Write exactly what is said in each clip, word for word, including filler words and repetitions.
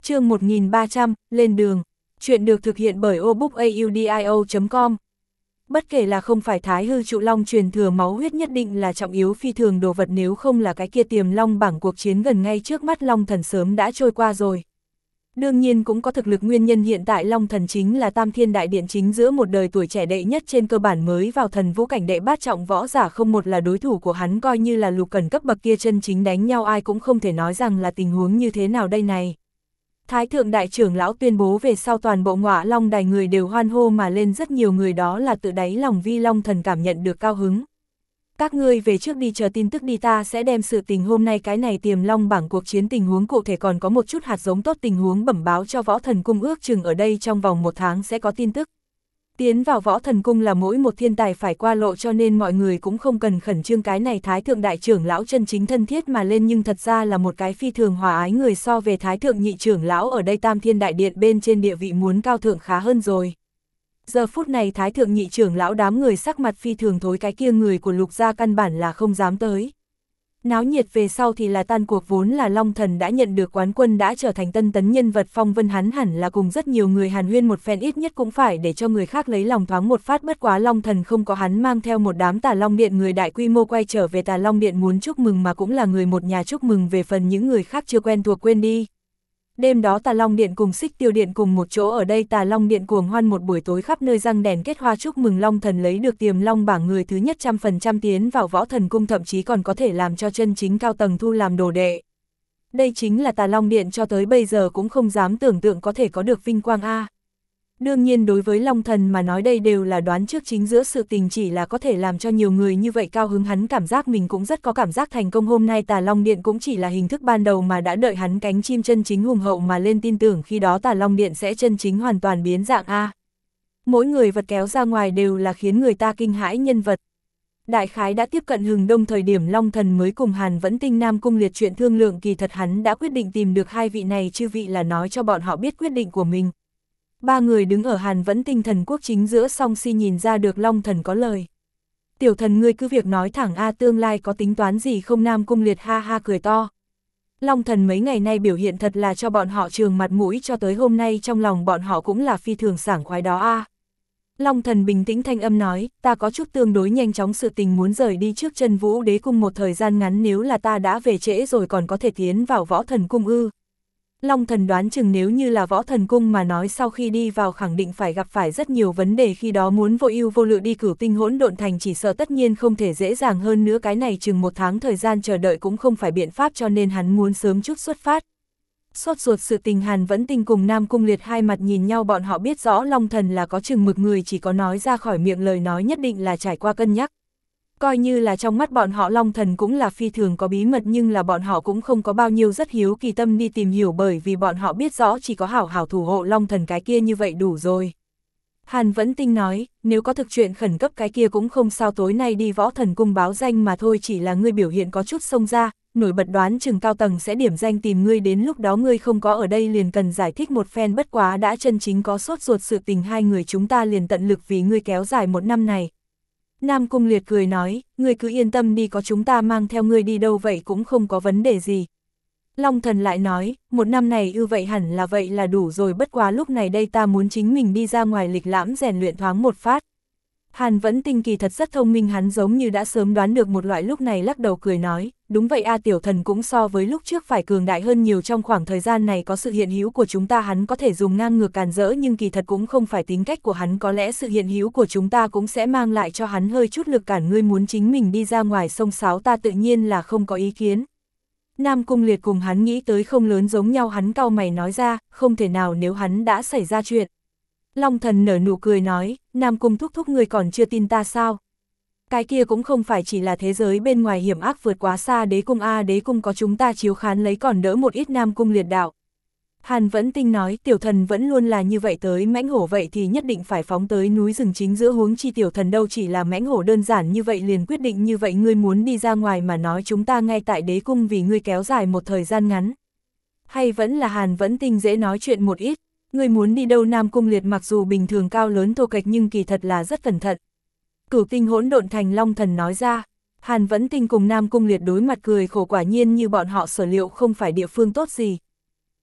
Chương một nghìn ba trăm, lên đường. Chuyện được thực hiện bởi obookaudio chấm com. Bất kể là không phải Thái Hư Trụ Long truyền thừa máu huyết nhất định là trọng yếu phi thường đồ vật, nếu không là cái kia Tiềm Long bảng cuộc chiến gần ngay trước mắt Long Thần sớm đã trôi qua rồi. Đương nhiên cũng có thực lực nguyên nhân, hiện tại Long Thần chính là Tam Thiên Đại Điện chính giữa một đời tuổi trẻ đệ nhất, trên cơ bản mới vào thần vũ cảnh đệ bát trọng võ giả không một là đối thủ của hắn, coi như là Lục Cẩn cấp bậc kia chân chính đánh nhau ai cũng không thể nói rằng là tình huống như thế nào đây này. Thái thượng đại trưởng lão tuyên bố về sau, toàn bộ Ngọa Long đài người đều hoan hô mà lên, rất nhiều người đó là tự đáy lòng vi Long Thần cảm nhận được cao hứng. Các ngươi về trước đi, chờ tin tức đi, ta sẽ đem sự tình hôm nay cái này Tiềm Long bảng cuộc chiến tình huống cụ thể còn có một chút hạt giống tốt tình huống bẩm báo cho Võ Thần Cung, ước chừng ở đây trong vòng một tháng sẽ có tin tức. Tiến vào Võ Thần Cung là mỗi một thiên tài phải qua lộ, cho nên mọi người cũng không cần khẩn trương. Cái này Thái thượng đại trưởng lão chân chính thân thiết mà lên, nhưng thật ra là một cái phi thường hòa ái người, so về Thái thượng nhị trưởng lão ở đây Tam Thiên Đại Điện bên trên địa vị muốn cao thượng khá hơn rồi. Giờ phút này Thái thượng nhị trưởng lão đám người sắc mặt phi thường thối, cái kia người của Lục gia căn bản là không dám tới. Náo nhiệt về sau thì là tan cuộc, vốn là Long Thần đã nhận được quán quân, đã trở thành tân tấn nhân vật phong vân, hắn hẳn là cùng rất nhiều người hàn huyên một phen, ít nhất cũng phải để cho người khác lấy lòng thoáng một phát. Bất quá Long Thần không có, hắn mang theo một đám Tà Long Điện người đại quy mô quay trở về Tà Long Điện muốn chúc mừng, mà cũng là người một nhà chúc mừng, về phần những người khác chưa quen thuộc quên đi. Đêm đó Tà Long Điện cùng Xích Tiêu Điện cùng một chỗ ở đây, Tà Long Điện cuồng hoan một buổi tối, khắp nơi răng đèn kết hoa chúc mừng Long Thần lấy được Tiềm Long bảng người thứ nhất, trăm phần trăm tiến vào Võ Thần Cung, thậm chí còn có thể làm cho chân chính cao tầng thu làm đồ đệ. Đây chính là Tà Long Điện cho tới bây giờ cũng không dám tưởng tượng có thể có được vinh quang a. Đương nhiên đối với Long Thần mà nói đây đều là đoán trước, chính giữa sự tình chỉ là có thể làm cho nhiều người như vậy cao hứng, hắn cảm giác mình cũng rất có cảm giác thành công. Hôm nay Tà Long Điện cũng chỉ là hình thức ban đầu mà đã đợi hắn cánh chim chân chính hùng hậu mà lên, tin tưởng khi đó Tà Long Điện sẽ chân chính hoàn toàn biến dạng a. Mỗi người vật kéo ra ngoài đều là khiến người ta kinh hãi nhân vật. Đại khái đã tiếp cận hừng đông thời điểm, Long Thần mới cùng Hàn Vẫn Tinh Nam Cung Liệt chuyện thương lượng, kỳ thật hắn đã quyết định tìm được hai vị này chư vị là nói cho bọn họ biết quyết định của mình. Ba người đứng ở Hàn Vẫn Tinh Thần Quốc chính giữa, song si nhìn ra được Long Thần có lời. Tiểu thần ngươi cứ việc nói thẳng a, tương lai có tính toán gì không? Nam Cung Liệt ha ha cười to. Long Thần mấy ngày nay biểu hiện thật là cho bọn họ trường mặt mũi, cho tới hôm nay trong lòng bọn họ cũng là phi thường sảng khoái đó a. Long Thần bình tĩnh thanh âm nói, ta có chút tương đối nhanh chóng sự tình muốn rời đi trước Chân Vũ Đế Cung một thời gian ngắn, nếu là ta đã về trễ rồi còn có thể tiến vào Võ Thần Cung ư? Long Thần đoán chừng nếu như là Võ Thần Cung mà nói, sau khi đi vào khẳng định phải gặp phải rất nhiều vấn đề, khi đó muốn vô ưu vô lự đi Cửu Tinh Hỗn Độn Thành chỉ sợ tất nhiên không thể dễ dàng, hơn nữa cái này chừng một tháng thời gian chờ đợi cũng không phải biện pháp, cho nên hắn muốn sớm chút xuất phát. Sốt ruột sự tình, Hàn Vẫn Tinh cùng Nam Cung Liệt hai mặt nhìn nhau, bọn họ biết rõ Long Thần là có chừng mực người, chỉ có nói ra khỏi miệng lời nói nhất định là trải qua cân nhắc. Coi như là trong mắt bọn họ Long Thần cũng là phi thường có bí mật, nhưng là bọn họ cũng không có bao nhiêu rất hiếu kỳ tâm đi tìm hiểu, bởi vì bọn họ biết rõ chỉ có hảo hảo thủ hộ Long Thần cái kia như vậy đủ rồi. Hàn Vẫn Tinh nói, nếu có thực chuyện khẩn cấp cái kia cũng không sao, tối nay đi Võ Thần Cung báo danh mà thôi, chỉ là ngươi biểu hiện có chút xông ra, nổi bật, đoán chừng cao tầng sẽ điểm danh tìm ngươi, đến lúc đó ngươi không có ở đây liền cần giải thích một phen, bất quá đã chân chính có sốt ruột sự tình, hai người chúng ta liền tận lực vì ngươi kéo dài một năm này. Nam Cung Liệt cười nói, ngươi cứ yên tâm đi, có chúng ta mang theo ngươi đi đâu vậy cũng không có vấn đề gì. Long Thần lại nói, một năm này ư? Vậy hẳn là vậy là đủ rồi, bất quá lúc này đây ta muốn chính mình đi ra ngoài lịch lãm rèn luyện thoáng một phát. Hàn Vẫn Tinh kỳ thật rất thông minh, hắn giống như đã sớm đoán được một loại, lúc này lắc đầu cười nói, đúng vậy a, tiểu thần cũng so với lúc trước phải cường đại hơn nhiều, trong khoảng thời gian này có sự hiện hữu của chúng ta hắn có thể dùng ngang ngược càn rỡ, nhưng kỳ thật cũng không phải tính cách của hắn, có lẽ sự hiện hữu của chúng ta cũng sẽ mang lại cho hắn hơi chút lực cản, ngươi muốn chính mình đi ra ngoài sông sáo ta tự nhiên là không có ý kiến. Nam Cung Liệt cùng hắn nghĩ tới không lớn giống nhau, hắn cau mày nói ra, không thể nào, nếu hắn đã xảy ra chuyện. Long Thần nở nụ cười nói, Nam Cung thúc thúc ngươi còn chưa tin ta sao? Cái kia cũng không phải chỉ là thế giới bên ngoài hiểm ác vượt quá xa, Đế Cung a, Đế Cung có chúng ta chiếu khán lấy còn đỡ một ít. Nam Cung Liệt đạo. Hàn Vẫn Tinh nói, tiểu thần vẫn luôn là như vậy, tới mãnh hổ vậy thì nhất định phải phóng tới núi rừng chính giữa, huống chi tiểu thần đâu chỉ là mãnh hổ đơn giản như vậy liền quyết định như vậy, ngươi muốn đi ra ngoài mà nói chúng ta ngay tại Đế Cung vì ngươi kéo dài một thời gian ngắn. Hay vẫn là Hàn Vẫn Tinh dễ nói chuyện một ít, ngươi muốn đi đâu? Nam Cung Liệt mặc dù bình thường cao lớn thô kệch nhưng kỳ thật là rất cẩn thận. Cửu Tinh Hỗn Độn Thành, Long Thần nói ra. Hàn Vẫn Tinh cùng Nam Cung Liệt đối mặt cười khổ, quả nhiên như bọn họ sở liệu không phải địa phương tốt gì.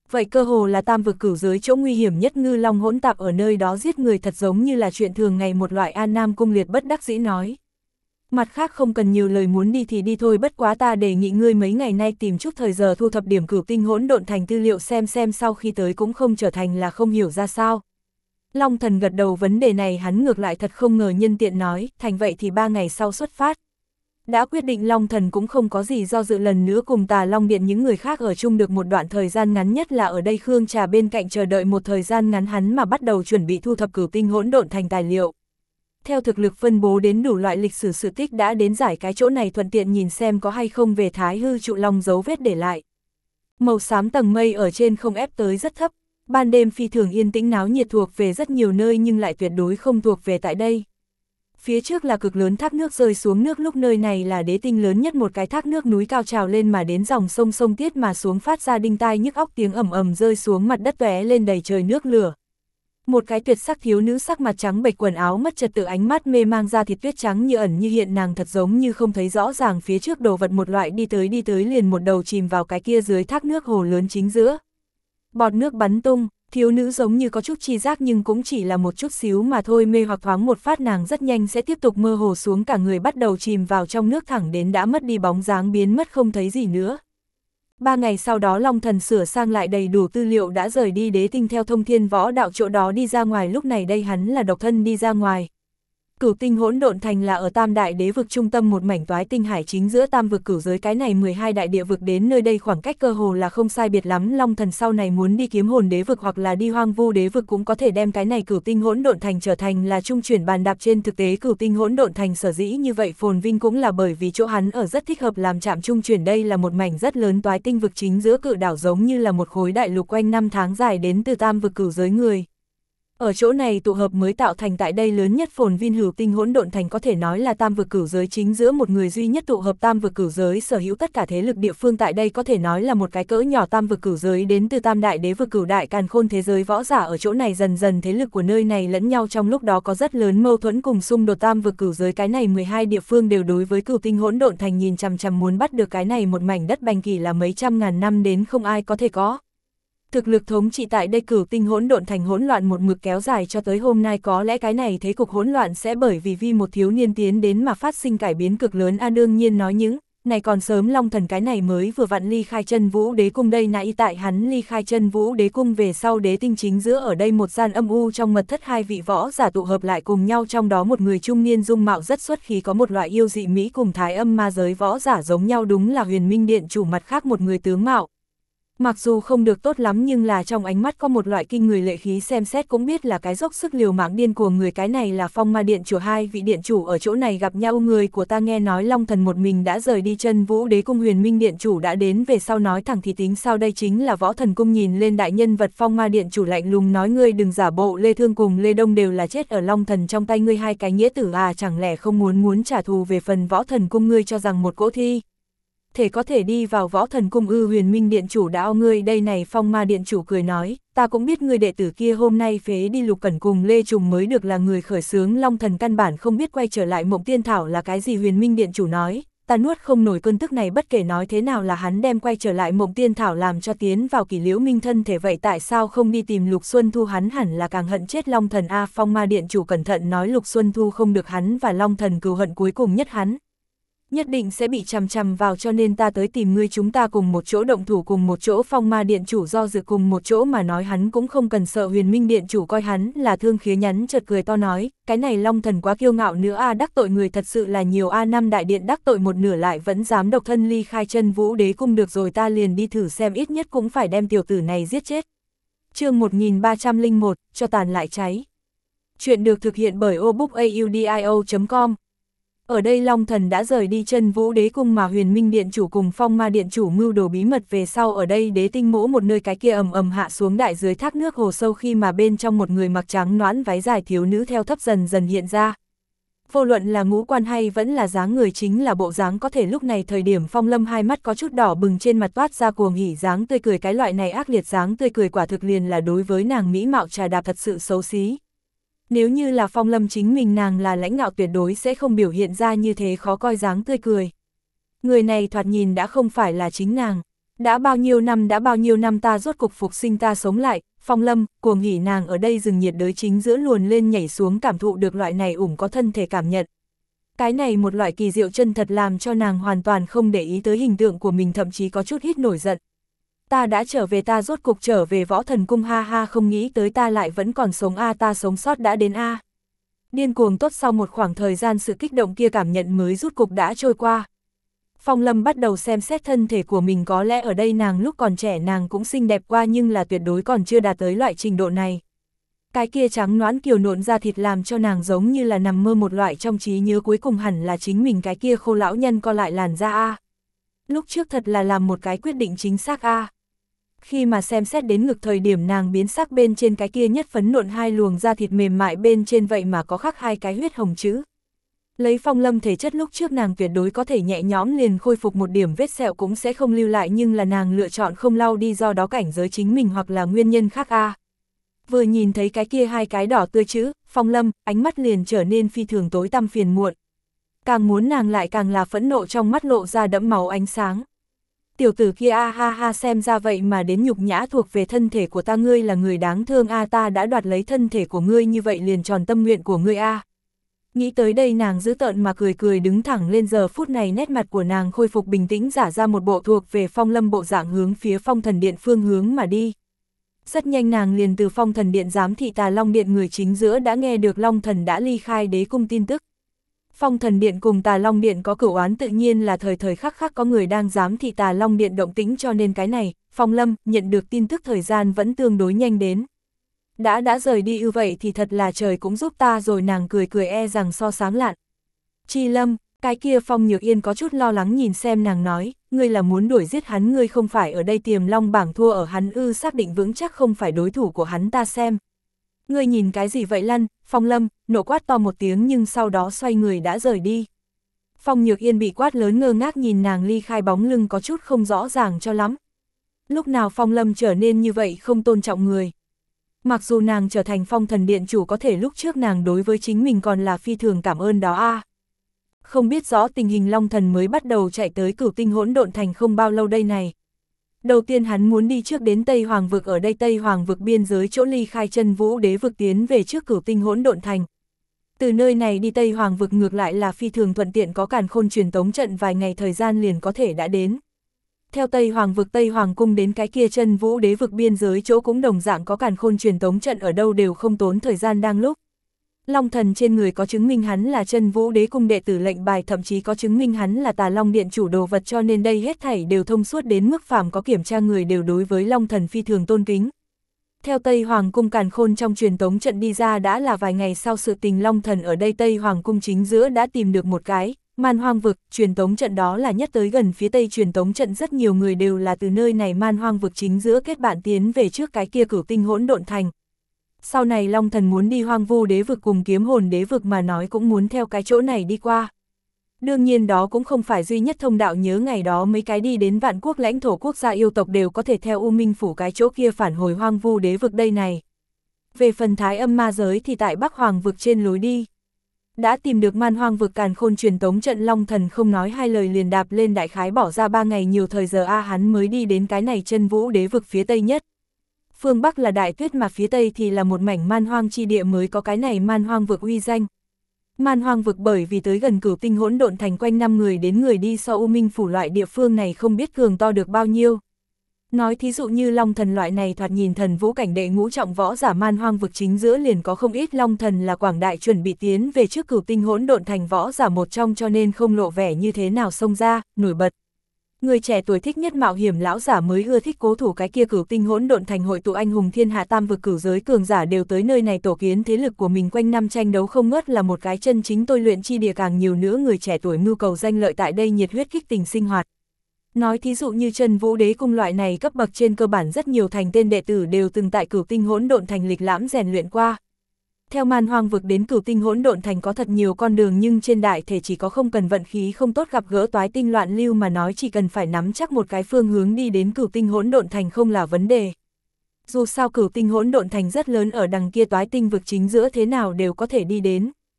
Vậy cơ hồ là tam vực cửu giới chỗ nguy hiểm nhất, ngư long hỗn tạp ở nơi đó giết người thật giống như là chuyện thường ngày, một loại. An Nam Cung Liệt bất đắc dĩ nói. Mặt khác không cần nhiều lời, muốn đi thì đi thôi, bất quá ta đề nghị ngươi mấy ngày nay tìm chút thời giờ thu thập điểm cửu tinh hỗn độn thành tư liệu xem xem, sau khi tới cũng không trở thành là không hiểu ra sao. Long Thần gật đầu, vấn đề này hắn ngược lại thật không ngờ, nhân tiện nói, thành vậy thì ba ngày sau xuất phát. Đã quyết định, Long Thần cũng không có gì do dự, lần nữa cùng Tà Long Điện những người khác ở chung được một đoạn thời gian ngắn, nhất là ở đây Khương Trà bên cạnh chờ đợi một thời gian ngắn, hắn mà bắt đầu chuẩn bị thu thập cửu tinh hỗn độn thành tài liệu. Theo thực lực phân bố đến đủ loại lịch sử sự tích, đã đến giải cái chỗ này thuận tiện nhìn xem có hay không về Thái Hư Trụ Long dấu vết để lại. Màu xám tầng mây ở trên không ép tới rất thấp, ban đêm phi thường yên tĩnh náo nhiệt, thuộc về rất nhiều nơi nhưng lại tuyệt đối không thuộc về tại đây. Phía trước là cực lớn thác nước rơi xuống nước, lúc nơi này là đế tinh lớn nhất một cái thác nước núi cao trào lên mà đến dòng sông sông tiết mà xuống, phát ra đinh tai nhức óc tiếng ầm ầm rơi xuống mặt đất tóe lên đầy trời nước lửa. Một cái tuyệt sắc thiếu nữ sắc mặt trắng bệch, quần áo mất trật tự, ánh mắt mê mang, da thịt tuyết trắng như ẩn như hiện, nàng thật giống như không thấy rõ ràng phía trước đồ vật, một loại đi tới đi tới liền một đầu chìm vào cái kia dưới thác nước hồ lớn chính giữa. Bọt nước bắn tung, thiếu nữ giống như có chút chi giác nhưng cũng chỉ là một chút xíu mà thôi, mê hoặc thoáng một phát nàng rất nhanh sẽ tiếp tục mơ hồ xuống, cả người bắt đầu chìm vào trong nước thẳng đến đã mất đi bóng dáng, biến mất không thấy gì nữa. Ba ngày sau đó Long Thần sửa sang lại đầy đủ tư liệu đã rời đi đế tinh, theo thông thiên võ đạo chỗ đó đi ra ngoài, lúc này đây hắn là độc thân đi ra ngoài. Cửu tinh hỗn độn thành là ở tam đại đế vực trung tâm một mảnh toái tinh hải chính giữa tam vực cửu giới, cái này mười hai đại địa vực đến nơi đây khoảng cách cơ hồ là không sai biệt lắm. Long Thần sau này muốn đi kiếm hồn đế vực hoặc là đi hoang vu đế vực cũng có thể đem cái này cửu tinh hỗn độn thành trở thành là trung chuyển bàn đạp. Trên thực tế cửu tinh hỗn độn thành sở dĩ như vậy phồn vinh cũng là bởi vì chỗ hắn ở rất thích hợp làm trạm trung chuyển, đây là một mảnh rất lớn toái tinh vực chính giữa cự đảo, giống như là một khối đại lục quanh năm tháng dài đến từ tam vực cửu giới người. Ở chỗ này tụ hợp mới tạo thành tại đây lớn nhất phồn vinh hữu tinh hỗn độn thành, có thể nói là tam vực cửu giới chính giữa một người duy nhất tụ hợp tam vực cửu giới sở hữu tất cả thế lực địa phương tại đây, có thể nói là một cái cỡ nhỏ tam vực cửu giới đến từ tam đại đế vực cửu đại càn khôn thế giới võ giả ở chỗ này. Dần dần thế lực của nơi này lẫn nhau trong lúc đó có rất lớn mâu thuẫn cùng xung đột, tam vực cửu giới cái này mười hai địa phương đều đối với cửu tinh hỗn độn thành nhìn chằm chằm, muốn bắt được cái này một mảnh đất bành kỳ là mấy trăm ngàn năm đến không ai có thể có. Thực lực thống trị tại đây cửu tinh hỗn độn thành hỗn loạn một mực kéo dài cho tới hôm nay, có lẽ cái này thế cục hỗn loạn sẽ bởi vì vi một thiếu niên tiến đến mà phát sinh cải biến cực lớn. A đương nhiên nói những này còn sớm, Long Thần cái này mới vừa vặn ly khai Chân Vũ Đế Cung đây, nãy tại hắn ly khai Chân Vũ Đế Cung về sau, đế tinh chính giữa ở đây một gian âm u trong mật thất, hai vị võ giả tụ hợp lại cùng nhau, trong đó một người trung niên dung mạo rất xuất khí, có một loại yêu dị mỹ cùng thái âm ma giới võ giả giống nhau, đúng là Huyền Minh Điện chủ. Mặt khác một người tướng mạo mặc dù không được tốt lắm nhưng là trong ánh mắt có một loại kinh người lệ khí, xem xét cũng biết là cái dốc sức liều mạng điên cuồng người, cái này là Phong Ma Điện chủ. Hai vị điện chủ ở chỗ này gặp nhau, người của ta nghe nói Long Thần một mình đã rời đi Chân Vũ Đế Cung, Huyền Minh Điện chủ đã đến về sau nói thẳng thì tính sao, đây chính là Võ Thần Cung nhìn lên đại nhân vật. Phong Ma Điện chủ lạnh lùng nói, ngươi đừng giả bộ, Lê Thương cùng Lê Đông đều là chết ở Long Thần trong tay ngươi, hai cái nghĩa tử à, chẳng lẽ không muốn muốn trả thù về phần Võ Thần Cung, ngươi cho rằng một cỗ thi thể có thể đi vào Võ Thần Cung ư? Huyền Minh Điện chủ đã ao ngươi đây này. Phong Ma Điện chủ cười nói, ta cũng biết ngươi đệ tử kia hôm nay phế đi Lục Cẩn cùng Lê Trùng mới được là người khởi xướng, Long Thần căn bản không biết quay trở lại Mộng Tiên Thảo là cái gì. Huyền Minh Điện chủ nói, ta nuốt không nổi cơn tức này, bất kể nói thế nào là hắn đem quay trở lại Mộng Tiên Thảo làm cho tiến vào Kỷ Liễu Minh thân thể, vậy tại sao không đi tìm Lục Xuân Thu, hắn hẳn là càng hận chết Long Thần a. Phong Ma Điện chủ cẩn thận nói, Lục Xuân Thu không được, hắn và Long Thần cừu hận cuối cùng nhất hắn nhất định sẽ bị chằm chằm vào, cho nên ta tới tìm ngươi, chúng ta cùng một chỗ động thủ cùng một chỗ. Phong Ma Điện chủ do dự cùng một chỗ mà nói, hắn cũng không cần sợ. Huyền Minh Điện chủ coi hắn là thương khía nhắn chợt cười to nói, cái này Long Thần quá kiêu ngạo nữa a, đắc tội người thật sự là nhiều a, năm đại điện đắc tội một nửa lại vẫn dám độc thân ly khai Chân Vũ Đế Cung, được rồi ta liền đi thử xem, ít nhất cũng phải đem tiểu tử này giết chết. Chương một nghìn ba trăm lẻ một, cho tàn lại cháy. Chuyện được thực hiện bởi obookaudio chấm com. Ở đây Long Thần đã rời đi Chân Vũ Đế Cung mà Huyền Minh Điện chủ cùng Phong Ma Điện chủ mưu đồ bí mật về sau, ở đây đế tinh mỗ một nơi cái kia ầm ầm hạ xuống đại dưới thác nước hồ sâu, khi mà bên trong một người mặc trắng nõn váy dài thiếu nữ theo thấp dần dần hiện ra. Vô luận là ngũ quan hay vẫn là dáng người, chính là bộ dáng có thể lúc này thời điểm Phong Lâm hai mắt có chút đỏ bừng, trên mặt toát ra cuồng hỉ dáng tươi cười, cái loại này ác liệt dáng tươi cười quả thực liền là đối với nàng mỹ mạo trà đạp, thật sự xấu xí. Nếu như là Phong Lâm chính mình, nàng là lãnh ngạo tuyệt đối sẽ không biểu hiện ra như thế khó coi dáng tươi cười. Người này thoạt nhìn đã không phải là chính nàng. Đã bao nhiêu năm đã bao nhiêu năm ta rốt cục phục sinh ta sống lại, Phong Lâm, cuồng hỉ nàng ở đây rừng nhiệt đới chính giữa luồn lên nhảy xuống cảm thụ được loại này ủng có thân thể cảm nhận. Cái này một loại kỳ diệu chân thật làm cho nàng hoàn toàn không để ý tới hình tượng của mình, thậm chí có chút hít nổi giận. Ta đã trở về, ta rốt cục trở về Võ Thần Cung, ha ha, không nghĩ tới ta lại vẫn còn sống a, ta sống sót đã đến a. Điên cuồng tốt, sau một khoảng thời gian sự kích động kia cảm nhận mới rút cục đã trôi qua. Phong Lâm bắt đầu xem xét thân thể của mình, có lẽ ở đây nàng lúc còn trẻ nàng cũng xinh đẹp qua nhưng là tuyệt đối còn chưa đạt tới loại trình độ này. Cái kia trắng nõn kiều nộn da thịt làm cho nàng giống như là nằm mơ một loại, trong trí nhớ cuối cùng hẳn là chính mình cái kia khô lão nhân co lại làn da a. Lúc trước thật là làm một cái quyết định chính xác a. Khi mà xem xét đến ngực thời điểm nàng biến sắc, bên trên cái kia nhất phấn nộn hai luồng da thịt mềm mại bên trên vậy mà có khắc hai cái huyết hồng chữ. Lấy Phong Lâm thể chất lúc trước nàng tuyệt đối có thể nhẹ nhõm liền khôi phục một điểm vết sẹo cũng sẽ không lưu lại, nhưng là nàng lựa chọn không lau đi, do đó cảnh giới chính mình hoặc là nguyên nhân khác a. Vừa nhìn thấy cái kia hai cái đỏ tươi chữ, Phong Lâm, ánh mắt liền trở nên phi thường tối tăm phiền muộn. Càng muốn nàng lại càng là phẫn nộ, trong mắt lộ ra đẫm máu ánh sáng. Tiểu tử kia a, ha ha, xem ra vậy mà đến nhục nhã thuộc về thân thể của ta, ngươi là người đáng thương a, ta đã đoạt lấy thân thể của ngươi như vậy liền tròn tâm nguyện của ngươi a. Nghĩ tới đây nàng dữ tợn mà cười cười đứng thẳng lên, giờ phút này nét mặt của nàng khôi phục bình tĩnh, giả ra một bộ thuộc về Phong Lâm bộ dạng hướng phía Phong Thần Điện phương hướng mà đi. Rất nhanh nàng liền từ Phong Thần Điện giám thị Tà Long Điện người chính giữa đã nghe được Long Thần đã ly khai đế cung tin tức. Phong Thần Điện cùng Tà Long Điện có cửu oán, tự nhiên là thời thời khắc khắc có người đang giám thị Tà Long Điện động tĩnh, cho nên cái này, Phong Lâm nhận được tin tức thời gian vẫn tương đối nhanh đến. Đã đã rời đi ư, vậy thì thật là trời cũng giúp ta rồi, nàng cười cười e rằng so sáng lạn. Chi Lâm, cái kia Phong Nhược Yên có chút lo lắng nhìn xem nàng nói, ngươi là muốn đuổi giết hắn, ngươi không phải ở đây tiềm long bảng thua ở hắn ư, xác định vững chắc không phải đối thủ của hắn ta xem. Ngươi nhìn cái gì vậy lăn, Phong Lâm, nộ quát to một tiếng nhưng sau đó xoay người đã rời đi. Phong Nhược Yên bị quát lớn ngơ ngác nhìn nàng ly khai bóng lưng có chút không rõ ràng cho lắm. Lúc nào Phong Lâm trở nên như vậy không tôn trọng người. Mặc dù nàng trở thành Phong Thần Điện chủ, có thể lúc trước nàng đối với chính mình còn là phi thường cảm ơn đó a. À. Không biết rõ tình hình Long Thần mới bắt đầu chạy tới Cửu Tinh Hỗn Độn Thành không bao lâu đây này. Đầu tiên hắn muốn đi trước đến Tây Hoàng vực, ở đây Tây Hoàng vực biên giới chỗ ly khai Chân Vũ Đế vực tiến về trước Cửu Tinh Hỗn Độn Thành. Từ nơi này đi Tây Hoàng vực ngược lại là phi thường thuận tiện, có Càn Khôn truyền tống trận vài ngày thời gian liền có thể đã đến. Theo Tây Hoàng vực Tây Hoàng cung đến cái kia Chân Vũ Đế vực biên giới chỗ cũng đồng dạng có Càn Khôn truyền tống trận, ở đâu đều không tốn thời gian đang lúc. Long Thần trên người có chứng minh hắn là Chân Vũ Đế cung đệ tử lệnh bài, thậm chí có chứng minh hắn là Tà Long Điện chủ đồ vật, cho nên đây hết thảy đều thông suốt đến mức phàm có kiểm tra người đều đối với Long Thần phi thường tôn kính. Theo Tây Hoàng cung Càn Khôn trong truyền tống trận đi ra đã là vài ngày sau sự tình, Long Thần ở đây Tây Hoàng cung chính giữa đã tìm được một cái Man Hoang vực, truyền tống trận đó là nhất tới gần phía Tây truyền tống trận, rất nhiều người đều là từ nơi này Man Hoang vực chính giữa kết bạn tiến về trước cái kia Cửu Tinh Hỗn Độn Thành. Sau này Long Thần muốn đi Hoang Vu Đế vực cùng Kiếm Hồn Đế vực mà nói cũng muốn theo cái chỗ này đi qua. Đương nhiên đó cũng không phải duy nhất thông đạo, nhớ ngày đó mấy cái đi đến vạn quốc lãnh thổ quốc gia yêu tộc đều có thể theo U Minh phủ cái chỗ kia phản hồi Hoang Vu Đế vực đây này. Về phần Thái Âm ma giới thì tại Bắc Hoàng vực trên lối đi. Đã tìm được Man Hoang vực Càn Khôn truyền tống trận, Long Thần không nói hai lời liền đạp lên, đại khái bỏ ra ba ngày nhiều thời giờ a hắn mới đi đến cái này Chân Vũ Đế vực phía Tây nhất. Phương Bắc là Đại Tuyết mà phía Tây thì là một mảnh man hoang chi địa mới có cái này Man Hoang vực uy danh. Man Hoang vực bởi vì tới gần Cửu Tinh Hỗn Độn Thành, quanh năm người đến người đi, so U Minh phủ loại địa phương này không biết cường to được bao nhiêu. Nói thí dụ như Long Thần loại này thoạt nhìn thần vũ cảnh đệ ngũ trọng võ giả, Man Hoang vực chính giữa liền có không ít. Long Thần là quảng đại chuẩn bị tiến về trước Cửu Tinh Hỗn Độn Thành võ giả một trong, cho nên không lộ vẻ như thế nào xông ra, nổi bật. Người trẻ tuổi thích nhất mạo hiểm, lão giả mới ưa thích cố thủ cái kia Cửu Tinh Hỗn Độn Thành, hội tụ anh hùng thiên hạ, tam vực cửu giới cường giả đều tới nơi này tổ kiến thế lực của mình, quanh năm tranh đấu không ngớt, là một cái chân chính tôi luyện chi địa. Càng nhiều nữa người trẻ tuổi mưu cầu danh lợi tại đây nhiệt huyết kích tình sinh hoạt. Nói thí dụ như Chân Vũ Đế cung loại này cấp bậc trên cơ bản rất nhiều thành tên đệ tử đều từng tại Cửu Tinh Hỗn Độn Thành lịch lãm rèn luyện qua. Theo Man Hoang vực đến Cửu Tinh Hỗn Độn Thành có thật nhiều con đường, nhưng trên đại thể chỉ có không cần vận khí không tốt gặp gỡ toái tinh loạn lưu mà nói, chỉ cần phải nắm chắc một cái phương hướng đi đến Cửu Tinh Hỗn Độn Thành không là vấn đề. Dù sao Cửu Tinh Hỗn Độn Thành rất lớn, ở đằng kia toái tinh vực chính giữa thế nào đều có thể đi đến.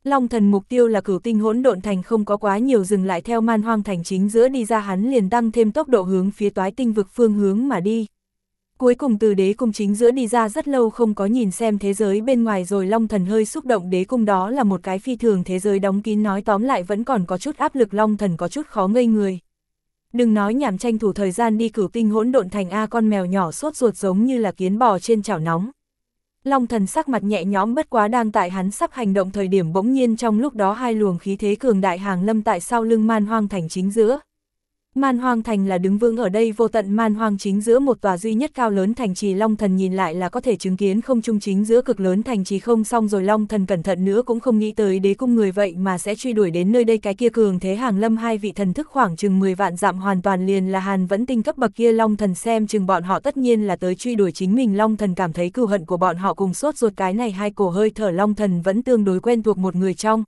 Long thần mục tiêu là Cửu Tinh Hỗn Độn Thành, không có quá nhiều dừng lại theo Man Hoang Thành chính giữa đi ra, hắn liền tăng thêm tốc độ hướng phía Toái Tinh vực phương hướng mà đi. Cuối cùng từ đế cung chính giữa đi ra, rất lâu không có nhìn xem thế giới bên ngoài rồi, Long thần hơi xúc động. Đế cung đó là một cái phi thường thế giới đóng kín, nói tóm lại vẫn còn có chút áp lực, Long thần có chút khó ngây người. Đừng nói nhảm, tranh thủ thời gian đi Cửu Tinh Hỗn Độn Thành a, con mèo nhỏ sốt ruột giống như là kiến bò trên chảo nóng. Long thần sắc mặt nhẹ nhõm, bất quá đang tại hắn sắp hành động thời điểm, bỗng nhiên trong lúc đó hai luồng khí thế cường đại hàng lâm tại sau lưng Man Hoang Thành chính giữa. Man Hoang Thành là đứng vững ở đây vô tận Man Hoang chính giữa một tòa duy nhất cao lớn thành trì, Long thần nhìn lại là có thể chứng kiến không trung chính giữa cực lớn thành trì. Không xong rồi, Long thần cẩn thận nữa cũng không nghĩ tới đế cung người vậy mà sẽ truy đuổi đến nơi đây, cái kia cường thế hàng lâm hai vị thần thức khoảng chừng mười vạn dặm, hoàn toàn liền là Hàn Vẫn Tinh cấp bậc kia. Long thần xem chừng bọn họ tất nhiên là tới truy đuổi chính mình, Long thần cảm thấy cừu hận của bọn họ cùng sốt ruột cái này hai cổ hơi thở Long thần vẫn tương đối quen thuộc một người trong.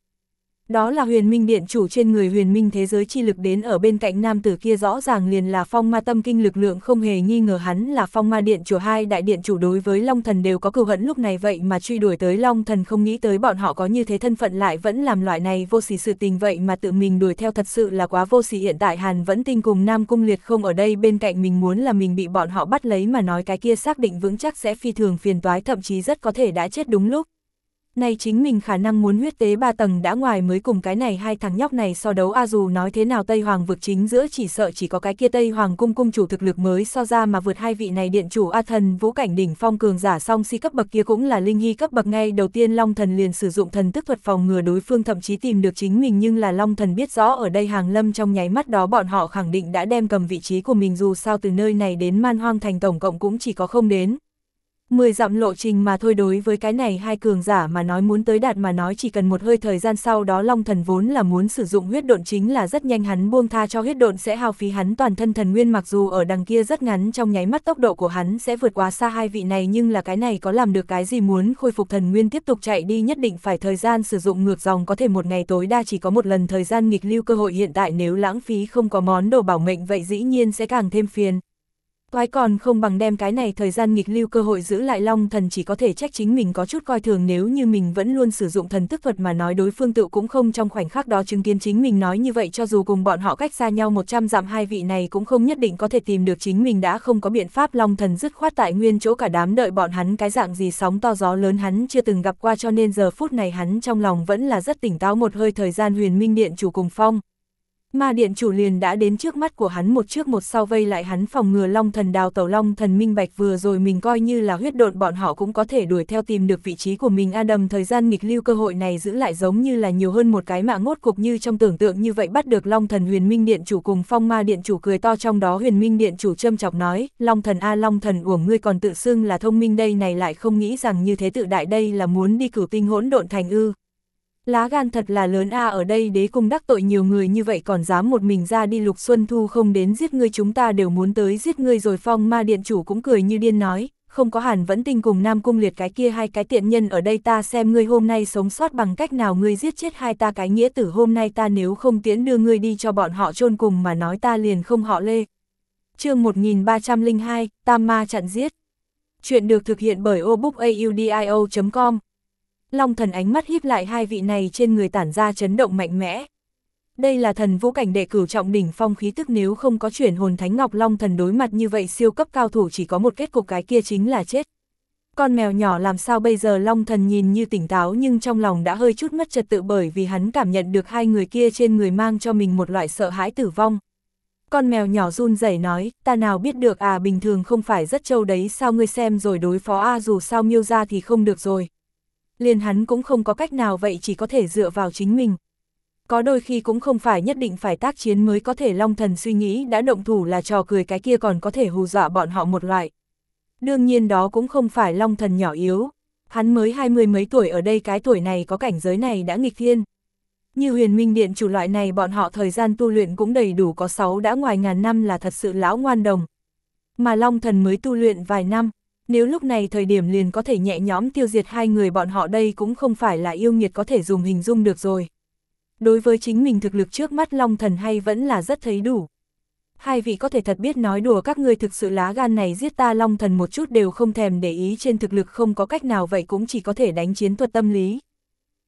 Đó là Huyền Minh Điện chủ, trên người huyền minh thế giới chi lực đến ở bên cạnh nam tử kia rõ ràng liền là phong ma tâm kinh lực lượng, không hề nghi ngờ hắn là phong ma điện chủ. Hai đại điện chủ đối với Long thần đều có cừu hận, lúc này vậy mà truy đuổi tới. Long thần không nghĩ tới bọn họ có như thế thân phận lại vẫn làm loại này vô sỉ sự tình, vậy mà tự mình đuổi theo, thật sự là quá vô sỉ. Hiện tại Hàn Vẫn Tinh cùng Nam Cung Liệt không ở đây bên cạnh mình, muốn là mình bị bọn họ bắt lấy mà nói, cái kia xác định vững chắc sẽ phi thường phiền toái, thậm chí rất có thể đã chết đúng lúc. Này chính mình khả năng muốn huyết tế ba tầng đã ngoài mới cùng cái này hai thằng nhóc này so đấu a, dù nói thế nào Tây Hoàng vực chính giữa chỉ sợ chỉ có cái kia Tây Hoàng cung cung chủ thực lực mới so ra mà vượt hai vị này điện chủ a, thần vũ cảnh đỉnh phong cường giả song si cấp bậc kia cũng là linh hy cấp bậc. Ngay đầu tiên Long thần liền sử dụng thần tức thuật phòng ngừa đối phương thậm chí tìm được chính mình, nhưng là Long thần biết rõ ở đây hàng lâm trong nháy mắt đó bọn họ khẳng định đã đem cầm vị trí của mình, dù sao từ nơi này đến Man Hoang Thành tổng cộng cũng chỉ có không đến mười dặm lộ trình mà thôi, đối với cái này hai cường giả mà nói muốn tới đạt mà nói chỉ cần một hơi thời gian. Sau đó Long thần vốn là muốn sử dụng huyết độn, chính là rất nhanh hắn buông tha cho huyết độn sẽ hao phí hắn toàn thân thần nguyên, mặc dù ở đằng kia rất ngắn trong nháy mắt tốc độ của hắn sẽ vượt quá xa hai vị này, nhưng là cái này có làm được cái gì, muốn khôi phục thần nguyên tiếp tục chạy đi nhất định phải thời gian sử dụng ngược dòng, có thể một ngày tối đa chỉ có một lần thời gian nghịch lưu cơ hội, hiện tại nếu lãng phí không có món đồ bảo mệnh vậy dĩ nhiên sẽ càng thêm phiền toái, còn không bằng đem cái này thời gian nghịch lưu cơ hội giữ lại. Long thần chỉ có thể trách chính mình có chút coi thường, nếu như mình vẫn luôn sử dụng thần tức thuật mà nói đối phương tự cũng không trong khoảnh khắc đó chứng kiến chính mình, nói như vậy cho dù cùng bọn họ cách xa nhau một trăm dặm hai vị này cũng không nhất định có thể tìm được chính mình, đã không có biện pháp. Long thần dứt khoát tại nguyên chỗ cả đám đợi bọn hắn, cái dạng gì sóng to gió lớn hắn chưa từng gặp qua, cho nên giờ phút này hắn trong lòng vẫn là rất tỉnh táo. Một hơi thời gian Huyền Minh Điện chủ cùng phong Ma điện chủ liền đã đến trước mắt của hắn, một trước một sau vây lại hắn phòng ngừa Long thần đào tẩu. Long thần minh bạch vừa rồi mình coi như là huyết độn bọn họ cũng có thể đuổi theo tìm được vị trí của mình. Adam thời gian nghịch lưu cơ hội này giữ lại giống như là nhiều hơn một cái mạng ngốt cục như trong tưởng tượng như vậy bắt được Long thần. Huyền Minh điện chủ cùng phong ma điện chủ cười to, trong đó Huyền Minh điện chủ châm chọc nói, Long thần a Long thần uổng ngươi còn tự xưng là thông minh đây này, lại không nghĩ rằng như thế tự đại, đây là muốn đi Cửu Tinh Hỗn Độn Thành ư? Lá gan thật là lớn a, ở đây đế cung đắc tội nhiều người như vậy còn dám một mình ra đi, Lục Xuân Thu không đến giết ngươi chúng ta đều muốn tới giết ngươi rồi. Phong ma điện chủ cũng cười như điên nói, không có Hàn Vẫn Tinh cùng Nam Cung Liệt cái kia hai cái tiện nhân ở đây, ta xem ngươi hôm nay sống sót bằng cách nào, ngươi giết chết hai ta cái nghĩa tử, hôm nay ta nếu không tiễn đưa ngươi đi cho bọn họ chôn cùng mà nói ta liền không họ Lê. Chương một nghìn ba trăm lẻ hai, Tam Ma chặn giết. Chuyện được thực hiện bởi o book audio chấm com. Long thần ánh mắt híp lại, hai vị này trên người tản ra chấn động mạnh mẽ. Đây là thần vũ cảnh đệ cửu trọng đỉnh phong khí tức, nếu không có chuyển hồn thánh ngọc, Long thần đối mặt như vậy siêu cấp cao thủ chỉ có một kết cục, cái kia chính là chết. Con mèo nhỏ làm sao bây giờ? Long thần nhìn như tỉnh táo nhưng trong lòng đã hơi chút mất trật tự, bởi vì hắn cảm nhận được hai người kia trên người mang cho mình một loại sợ hãi tử vong. Con mèo nhỏ run rẩy nói, ta nào biết được à, bình thường không phải rất trâu đấy sao, ngươi xem rồi đối phó a à, dù sao miêu ra thì không được rồi. Liền hắn cũng không có cách nào vậy, chỉ có thể dựa vào chính mình. Có đôi khi cũng không phải nhất định phải tác chiến mới có thể. Long thần suy nghĩ đã động thủ là trò cười, cái kia còn có thể hù dọa bọn họ một loại. Đương nhiên đó cũng không phải Long thần nhỏ yếu. Hắn mới hai mươi mấy tuổi, ở đây cái tuổi này có cảnh giới này đã nghịch thiên. Như Huyền Minh điện chủ loại này bọn họ thời gian tu luyện cũng đầy đủ có sáu đã ngoài ngàn năm, là thật sự lão ngoan đồng. Mà Long thần mới tu luyện vài năm. Nếu lúc này thời điểm liền có thể nhẹ nhõm tiêu diệt hai người bọn họ, đây cũng không phải là yêu nghiệt có thể dùng hình dung được rồi. Đối với chính mình thực lực trước mắt Long thần hay vẫn là rất thấy đủ. Hai vị có thể thật biết nói đùa, các ngươi thực sự lá gan này giết ta. Long thần một chút đều không thèm để ý, trên thực lực không có cách nào vậy cũng chỉ có thể đánh chiến thuật tâm lý.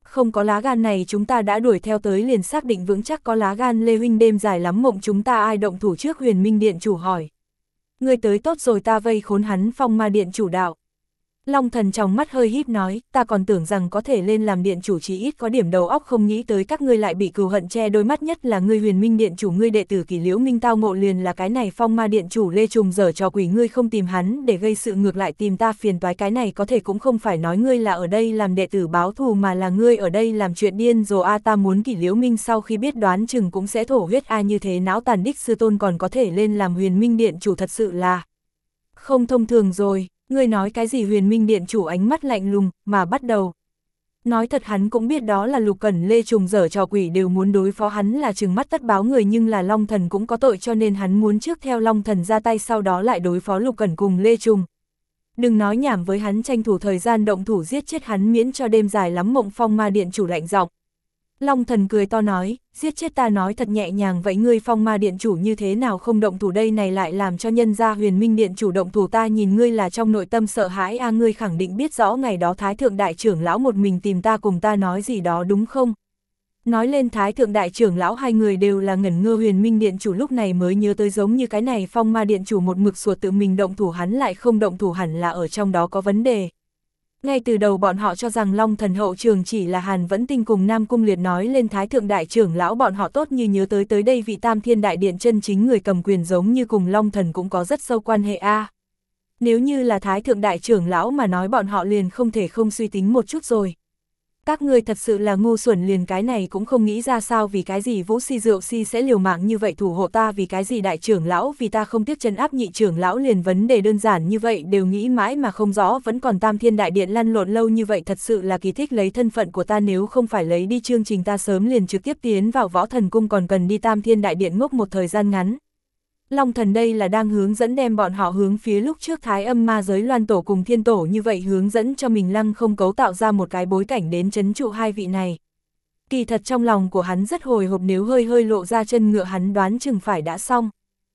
Không có lá gan này chúng ta đã đuổi theo tới liền xác định vững chắc có lá gan. Lê huynh đêm dài lắm mộng, chúng ta ai động thủ trước? Huyền Minh Điện chủ hỏi. Ngươi tới tốt rồi, ta vây khốn hắn. Phong Ma Điện chủ đạo. Long Thần trong mắt hơi híp nói, ta còn tưởng rằng có thể lên làm điện chủ chí ít có điểm đầu óc, không nghĩ tới các ngươi lại bị cừu hận che đôi mắt, nhất là ngươi Huyền Minh Điện chủ, ngươi đệ tử Kỷ Liễu Minh tao ngộ liền là cái này Phong Ma Điện chủ Lê Trùng giở trò quỷ, ngươi không tìm hắn để gây sự ngược lại tìm ta phiền toái, cái này có thể cũng không phải nói ngươi là ở đây làm đệ tử báo thù mà là ngươi ở đây làm chuyện điên rồ a. Ta muốn Kỷ Liễu Minh sau khi biết đoán chừng cũng sẽ thổ huyết a, như thế não tàn đích sư tôn còn có thể lên làm Huyền Minh Điện chủ, thật sự là không thông thường rồi. Ngươi nói cái gì? Huyền Minh Điện chủ ánh mắt lạnh lùng, mà bắt đầu. Nói thật hắn cũng biết đó là Lục Cẩn Lê Trùng giở trò quỷ đều muốn đối phó hắn là trừng mắt tất báo người, nhưng là Long Thần cũng có tội cho nên hắn muốn trước theo Long Thần ra tay sau đó lại đối phó Lục Cẩn cùng Lê Trùng. Đừng nói nhảm với hắn, tranh thủ thời gian động thủ giết chết hắn miễn cho đêm dài lắm mộng. Phong Ma Điện chủ lạnh giọng. Long Thần cười to nói, giết chết ta nói thật nhẹ nhàng vậy, ngươi Phong Ma Điện chủ như thế nào không động thủ đây này lại làm cho nhân gia Huyền Minh Điện chủ động thủ, ta nhìn ngươi là trong nội tâm sợ hãi a, ngươi khẳng định biết rõ ngày đó Thái Thượng Đại trưởng lão một mình tìm ta cùng ta nói gì đó đúng không? Nói lên Thái Thượng Đại trưởng lão hai người đều là ngẩn ngơ, Huyền Minh Điện chủ lúc này mới nhớ tới giống như cái này Phong Ma Điện chủ một mực sủa tự mình động thủ hắn lại không động thủ hẳn là ở trong đó có vấn đề. Ngay từ đầu bọn họ cho rằng Long Thần hậu trường chỉ là Hàn Vẫn Tinh cùng Nam Cung Liệt, nói lên Thái Thượng Đại trưởng lão bọn họ tốt như nhớ tới tới đây vị Tam Thiên Đại Điện chân chính người cầm quyền giống như cùng Long Thần cũng có rất sâu quan hệ a. À, nếu như là Thái Thượng Đại trưởng lão mà nói bọn họ liền không thể không suy tính một chút rồi. Các ngươi thật sự là ngu xuẩn, liền cái này cũng không nghĩ ra sao? Vì cái gì Vũ Si Diệu Si sẽ liều mạng như vậy thủ hộ ta? Vì cái gì Đại trưởng lão vì ta không tiếc trấn áp Nhị trưởng lão? Liền vấn đề đơn giản như vậy đều nghĩ mãi mà không rõ, vẫn còn Tam Thiên Đại Điện lăn lộn lâu như vậy, thật sự là kỳ tích. Lấy thân phận của ta nếu không phải lấy đi chương trình ta sớm liền trực tiếp tiến vào Võ Thần Cung, còn cần đi Tam Thiên Đại Điện ngốc một thời gian ngắn. Long Thần đây là đang hướng dẫn đem bọn họ hướng phía lúc trước Thái Âm Ma Giới Loan Tổ cùng Thiên Tổ như vậy hướng dẫn cho mình lăng không cấu tạo ra một cái bối cảnh đến trấn trụ hai vị này. Kỳ thật trong lòng của hắn rất hồi hộp, nếu hơi hơi lộ ra chân ngựa hắn đoán chừng phải đã xong.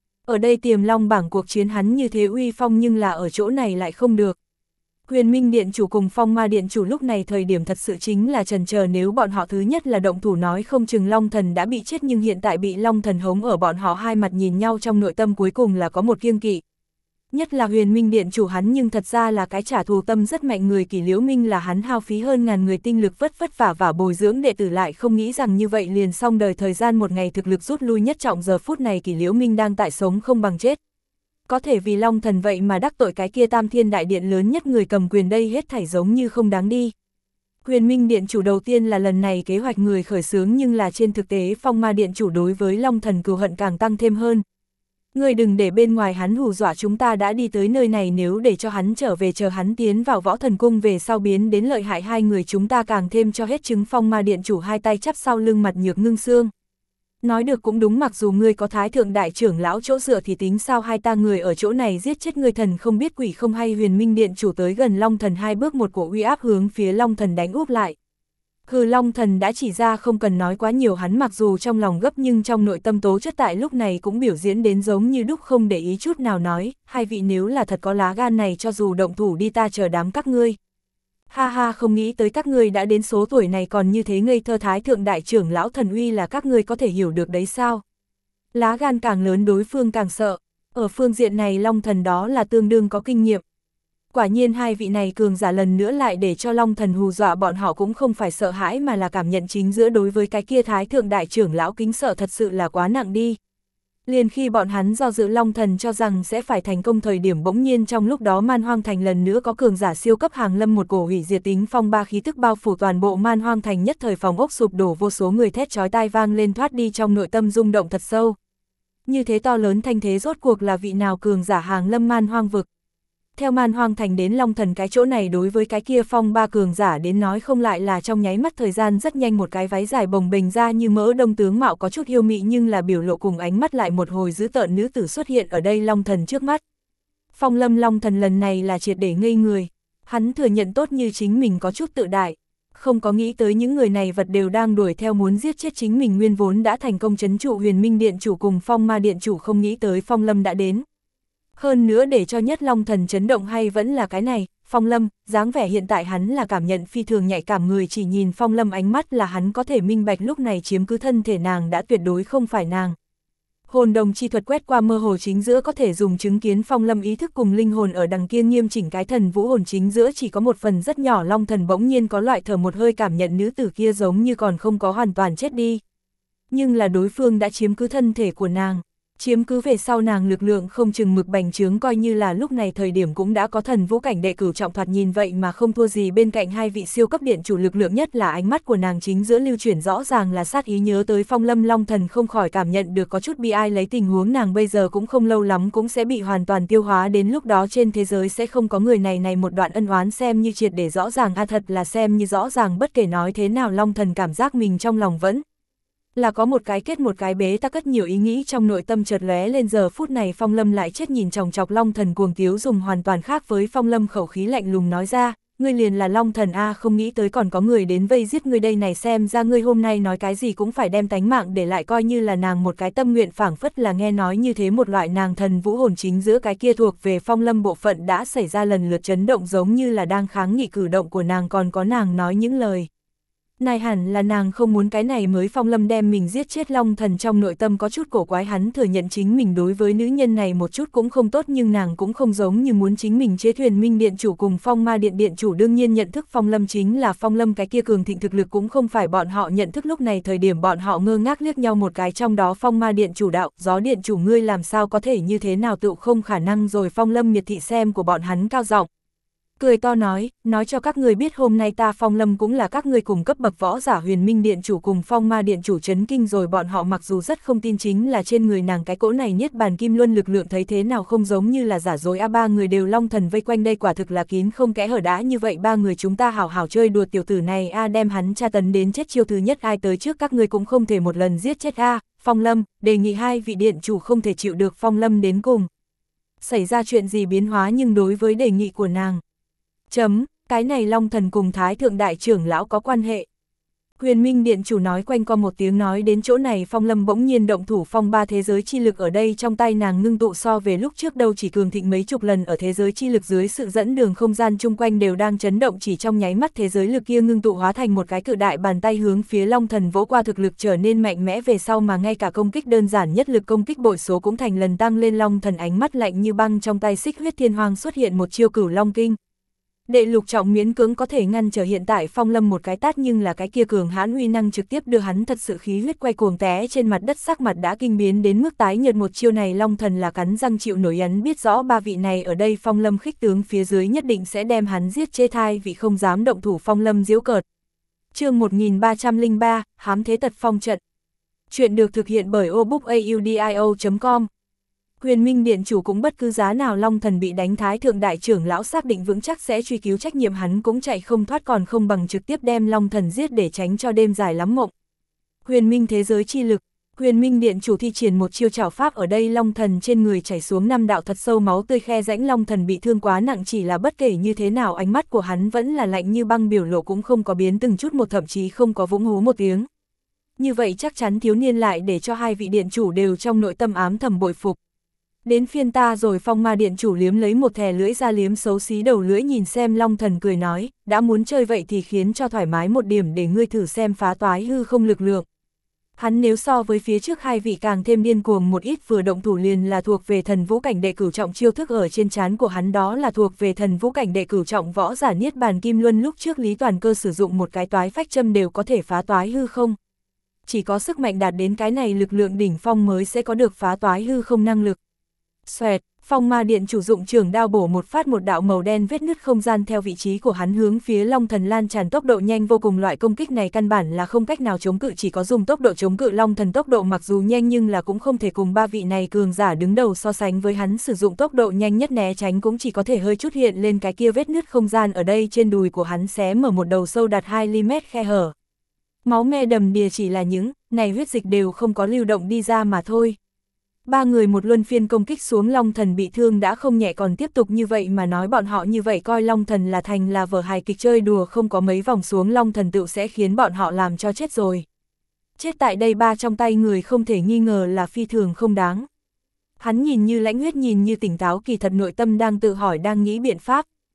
Ở đây Tiềm Long bảng cuộc chiến hắn như thế uy phong nhưng là ở chỗ này lại không được. Huyền Minh Điện chủ cùng Phong Ma Điện chủ lúc này thời điểm thật sự chính là chần chờ, nếu bọn họ thứ nhất là động thủ nói không chừng Long Thần đã bị chết, nhưng hiện tại bị Long Thần hống ở bọn họ hai mặt nhìn nhau trong nội tâm cuối cùng là có một kiêng kỵ. Nhất là Huyền Minh Điện chủ hắn nhưng thật ra là cái trả thù tâm rất mạnh người, Kỷ Liễu Minh là hắn hao phí hơn ngàn người tinh lực vất vất vả và bồi dưỡng đệ tử, lại không nghĩ rằng như vậy liền xong đời, thời gian một ngày thực lực rút lui nhất trọng, giờ phút này Kỷ Liễu Minh đang tại sống không bằng chết. Có thể vì Long Thần vậy mà đắc tội cái kia Tam Thiên Đại Điện lớn nhất người cầm quyền, đây hết thảy giống như không đáng đi. Huyền Minh Điện chủ đầu tiên là lần này kế hoạch người khởi xướng, nhưng là trên thực tế Phong Ma Điện chủ đối với Long Thần cừu hận càng tăng thêm hơn. Người đừng để bên ngoài hắn hù dọa chúng ta đã đi tới nơi này, nếu để cho hắn trở về, chờ hắn tiến vào Võ Thần Cung về sau biến đến lợi hại hai người chúng ta càng thêm cho hết chứng. Phong Ma Điện chủ hai tay chắp sau lưng, mặt nhược ngưng xương. Nói được cũng đúng, mặc dù ngươi có Thái Thượng Đại trưởng lão chỗ dựa thì tính sao, hai ta người ở chỗ này giết chết ngươi thần không biết quỷ không hay. Huyền Minh Điện chủ tới gần Long Thần hai bước, một cổ uy áp hướng phía Long Thần đánh úp lại. Hừ, Long Thần đã chỉ ra không cần nói quá nhiều, hắn mặc dù trong lòng gấp nhưng trong nội tâm tố chất tại lúc này cũng biểu diễn đến giống như đúc, không để ý chút nào nói, hai vị nếu là thật có lá gan này cho dù động thủ đi, ta chờ đám các ngươi. Ha ha, không nghĩ tới các ngươi đã đến số tuổi này còn như thế ngây thơ, Thái Thượng Đại trưởng lão thần uy là các ngươi có thể hiểu được đấy sao? Lá gan càng lớn đối phương càng sợ, ở phương diện này Long Thần đó là tương đương có kinh nghiệm. Quả nhiên hai vị này cường giả lần nữa lại để cho Long Thần hù dọa, bọn họ cũng không phải sợ hãi mà là cảm nhận chính giữa đối với cái kia Thái Thượng Đại trưởng lão kính sợ thật sự là quá nặng đi. Liền khi bọn hắn do dự Long Thần cho rằng sẽ phải thành công thời điểm, bỗng nhiên trong lúc đó Man Hoang Thành lần nữa có cường giả siêu cấp hàng lâm, một cổ hủy diệt tính phong ba khí tức bao phủ toàn bộ Man Hoang Thành, nhất thời phòng ốc sụp đổ, vô số người thét chói tai vang lên, thoát đi trong nội tâm rung động thật sâu. Như thế to lớn thanh thế rốt cuộc là vị nào cường giả hàng lâm Man Hoang vực? Theo Man Hoang Thành đến Long Thần cái chỗ này đối với cái kia phong ba cường giả đến nói không lại là trong nháy mắt thời gian rất nhanh, một cái váy dài bồng bềnh ra như mỡ đông, tướng mạo có chút yêu mị nhưng là biểu lộ cùng ánh mắt lại một hồi dữ tợn nữ tử xuất hiện ở đây Long Thần trước mắt. Phong Lâm Long Thần lần này là triệt để ngây người, hắn thừa nhận tốt như chính mình có chút tự đại, không có nghĩ tới những người này vật đều đang đuổi theo muốn giết chết chính mình, nguyên vốn đã thành công trấn trụ Huyền Minh Điện chủ cùng Phong Ma Điện chủ, không nghĩ tới Phong Lâm đã đến. Hơn nữa để cho nhất Long Thần chấn động hay vẫn là cái này, Phong Lâm, dáng vẻ hiện tại hắn là cảm nhận phi thường nhạy cảm, người chỉ nhìn Phong Lâm ánh mắt là hắn có thể minh bạch lúc này chiếm cứ thân thể nàng đã tuyệt đối không phải nàng. Hồn đồng chi thuật quét qua mơ hồ chính giữa có thể dùng chứng kiến Phong Lâm ý thức cùng linh hồn ở đằng kia nghiêm chỉnh cái thần vũ hồn chính giữa chỉ có một phần rất nhỏ long thần bỗng nhiên có loại thở một hơi cảm nhận nữ tử kia giống như còn không có hoàn toàn chết đi. Nhưng là đối phương đã chiếm cứ thân thể của nàng. Chiếm cứ về sau nàng lực lượng không chừng mực bành trướng, coi như là lúc này thời điểm cũng đã có thần vũ cảnh đệ cửu trọng, thoạt nhìn vậy mà không thua gì bên cạnh hai vị siêu cấp điện chủ lực lượng, nhất là ánh mắt của nàng chính giữa lưu chuyển rõ ràng là sát ý. Nhớ tới Phong Lâm, Long Thần không khỏi cảm nhận được có chút bi ai, lấy tình huống nàng bây giờ cũng không lâu lắm cũng sẽ bị hoàn toàn tiêu hóa, đến lúc đó trên thế giới sẽ không có người này này một đoạn ân oán xem như triệt để rõ ràng. A à, thật là xem như rõ ràng, bất kể nói thế nào Long Thần cảm giác mình trong lòng vẫn là có một cái kết một cái bế tắc, cất nhiều ý nghĩ trong nội tâm chợt lóe lên. Giờ phút này Phong Lâm lại chết nhìn chòng chọc Long Thần cuồng tiếu, dùng hoàn toàn khác với Phong Lâm khẩu khí lạnh lùng nói ra, ngươi liền là Long Thần a, à, không nghĩ tới còn có người đến vây giết ngươi đây này, xem ra ngươi hôm nay nói cái gì cũng phải đem tánh mạng để lại, coi như là nàng một cái tâm nguyện, phảng phất là nghe nói như thế một loại nàng thần vũ hồn chính giữa cái kia thuộc về Phong Lâm bộ phận đã xảy ra lần lượt chấn động, giống như là đang kháng nghị cử động của nàng, còn có nàng nói những lời này hẳn là nàng không muốn cái này mới Phong Lâm đem mình giết chết. Long Thần trong nội tâm có chút cổ quái, hắn thừa nhận chính mình đối với nữ nhân này một chút cũng không tốt, nhưng nàng cũng không giống như muốn chính mình chế thuyền minh điện chủ cùng Phong Ma Điện điện chủ đương nhiên nhận thức Phong Lâm chính là Phong Lâm cái kia cường thịnh thực lực cũng không phải bọn họ nhận thức. Lúc này thời điểm bọn họ ngơ ngác liếc nhau một cái, trong đó Phong Ma Điện chủ đạo, Gió điện chủ ngươi làm sao có thể như thế nào, tự không khả năng rồi. Phong Lâm miệt thị xem của bọn hắn cao giọng cười to nói, nói cho các người biết hôm nay ta Phong Lâm cũng là các người cùng cấp bậc võ giả, Huyền Minh Điện chủ cùng Phong Ma Điện chủ chấn kinh rồi, bọn họ mặc dù rất không tin chính là trên người nàng cái cỗ này niết bàn kim luân lực lượng thấy thế nào không giống như là giả dối a. Ba người đều Long Thần vây quanh đây quả thực là kín không kẽ hở, đã như vậy ba người chúng ta hảo hảo chơi đùa tiểu tử này a, đem hắn tra tấn đến chết, chiêu thứ nhất ai tới trước các người cũng không thể một lần giết chết a. Phong Lâm, đề nghị hai vị điện chủ không thể chịu được Phong Lâm đến cùng xảy ra chuyện gì biến hóa, nhưng đối với đề nghị của nàng chấm, cái này Long Thần cùng Thái Thượng Đại trưởng lão có quan hệ. Huyền Minh Điện chủ nói quanh qua một tiếng, nói đến chỗ này Phong Lâm bỗng nhiên động thủ, phong ba thế giới chi lực ở đây trong tay nàng ngưng tụ so về lúc trước đâu chỉ cường thịnh mấy chục lần, ở thế giới chi lực dưới sự dẫn đường không gian chung quanh đều đang chấn động, chỉ trong nháy mắt thế giới lực kia ngưng tụ hóa thành một cái cự đại bàn tay hướng phía Long Thần vỗ qua, thực lực trở nên mạnh mẽ về sau mà ngay cả công kích đơn giản nhất lực công kích bội số cũng thành lần tăng lên. Long Thần ánh mắt lạnh như băng, trong tay Xích Huyết Thiên Hoang xuất hiện một chiêu Cửu Long Kinh. Đệ lục trọng miễn cưỡng có thể ngăn trở hiện tại Phong Lâm một cái tát, nhưng là cái kia cường hãn uy năng trực tiếp đưa hắn thật sự khí huyết quay cuồng té trên mặt đất, sắc mặt đã kinh biến đến mức tái nhợt. Một chiêu này Long Thần là cắn răng chịu nổi, hắn biết rõ ba vị này ở đây Phong Lâm khích tướng phía dưới nhất định sẽ đem hắn giết chết, thai vị không dám động thủ. Phong Lâm giễu cợt. Chương một nghìn ba trăm lẻ ba, Hám Thế Tật Phong Trận. Chuyện được thực hiện bởi obookaudio chấm com. Huyền Minh Điện chủ cũng bất cứ giá nào Long Thần bị đánh, Thái Thượng Đại trưởng lão xác định vững chắc sẽ truy cứu trách nhiệm, hắn cũng chạy không thoát, còn không bằng trực tiếp đem Long Thần giết để tránh cho đêm dài lắm mộng. Huyền Minh thế giới chi lực. Huyền Minh Điện chủ thi triển một chiêu trảo pháp, ở đây Long Thần trên người chảy xuống năm đạo thật sâu máu tươi khe rãnh. Long Thần bị thương quá nặng, chỉ là bất kể như thế nào ánh mắt của hắn vẫn là lạnh như băng, biểu lộ cũng không có biến từng chút một, thậm chí không có vũng hú một tiếng. Như vậy chắc chắn thiếu niên lại để cho hai vị điện chủ đều trong nội tâm ám thầm bội phục. Đến phiên ta rồi. Phong Ma Điện chủ liếm lấy một thè lưỡi ra, liếm xấu xí đầu lưỡi nhìn xem Long Thần cười nói, đã muốn chơi vậy thì khiến cho thoải mái một điểm, để ngươi thử xem phá toái hư không lực lượng. Hắn nếu so với phía trước hai vị càng thêm điên cuồng một ít, vừa động thủ liền là thuộc về thần vũ cảnh đệ cửu trọng, chiêu thức ở trên trán của hắn đó là thuộc về thần vũ cảnh đệ cửu trọng võ giả niết bàn kim luân, lúc trước Lý Toàn Cơ sử dụng một cái toái phách châm đều có thể phá toái hư không. Chỉ có sức mạnh đạt đến cái này lực lượng đỉnh phong mới sẽ có được phá toái hư không năng lực. Xoẹt, Phong Ma Điện chủ dụng trường đao bổ một phát, một đạo màu đen vết nứt không gian theo vị trí của hắn hướng phía Long Thần lan tràn, tốc độ nhanh vô cùng, loại công kích này căn bản là không cách nào chống cự, chỉ có dùng tốc độ chống cự. Long Thần tốc độ mặc dù nhanh nhưng là cũng không thể cùng ba vị này cường giả đứng đầu so sánh với, hắn sử dụng tốc độ nhanh nhất né tránh cũng chỉ có thể hơi chút hiện lên cái kia vết nứt không gian, ở đây trên đùi của hắn xé mở một đầu sâu đạt hai mi li mét khe hở. Máu me đầm đìa, chỉ là những này huyết dịch đều không có lưu động đi ra mà thôi. Ba người một luân phiên công kích xuống, Long Thần bị thương đã không nhẹ, còn tiếp tục như vậy mà nói bọn họ như vậy coi Long Thần là thành là vở hài kịch chơi đùa, không có mấy vòng xuống Long Thần tựu sẽ khiến bọn họ làm cho chết rồi. Chết tại đây ba trong tay người không thể nghi ngờ là phi thường không đáng. Hắn nhìn như lãnh huyết, nhìn như tỉnh táo, kỳ thật nội tâm đang tự hỏi, đang nghĩ biện pháp.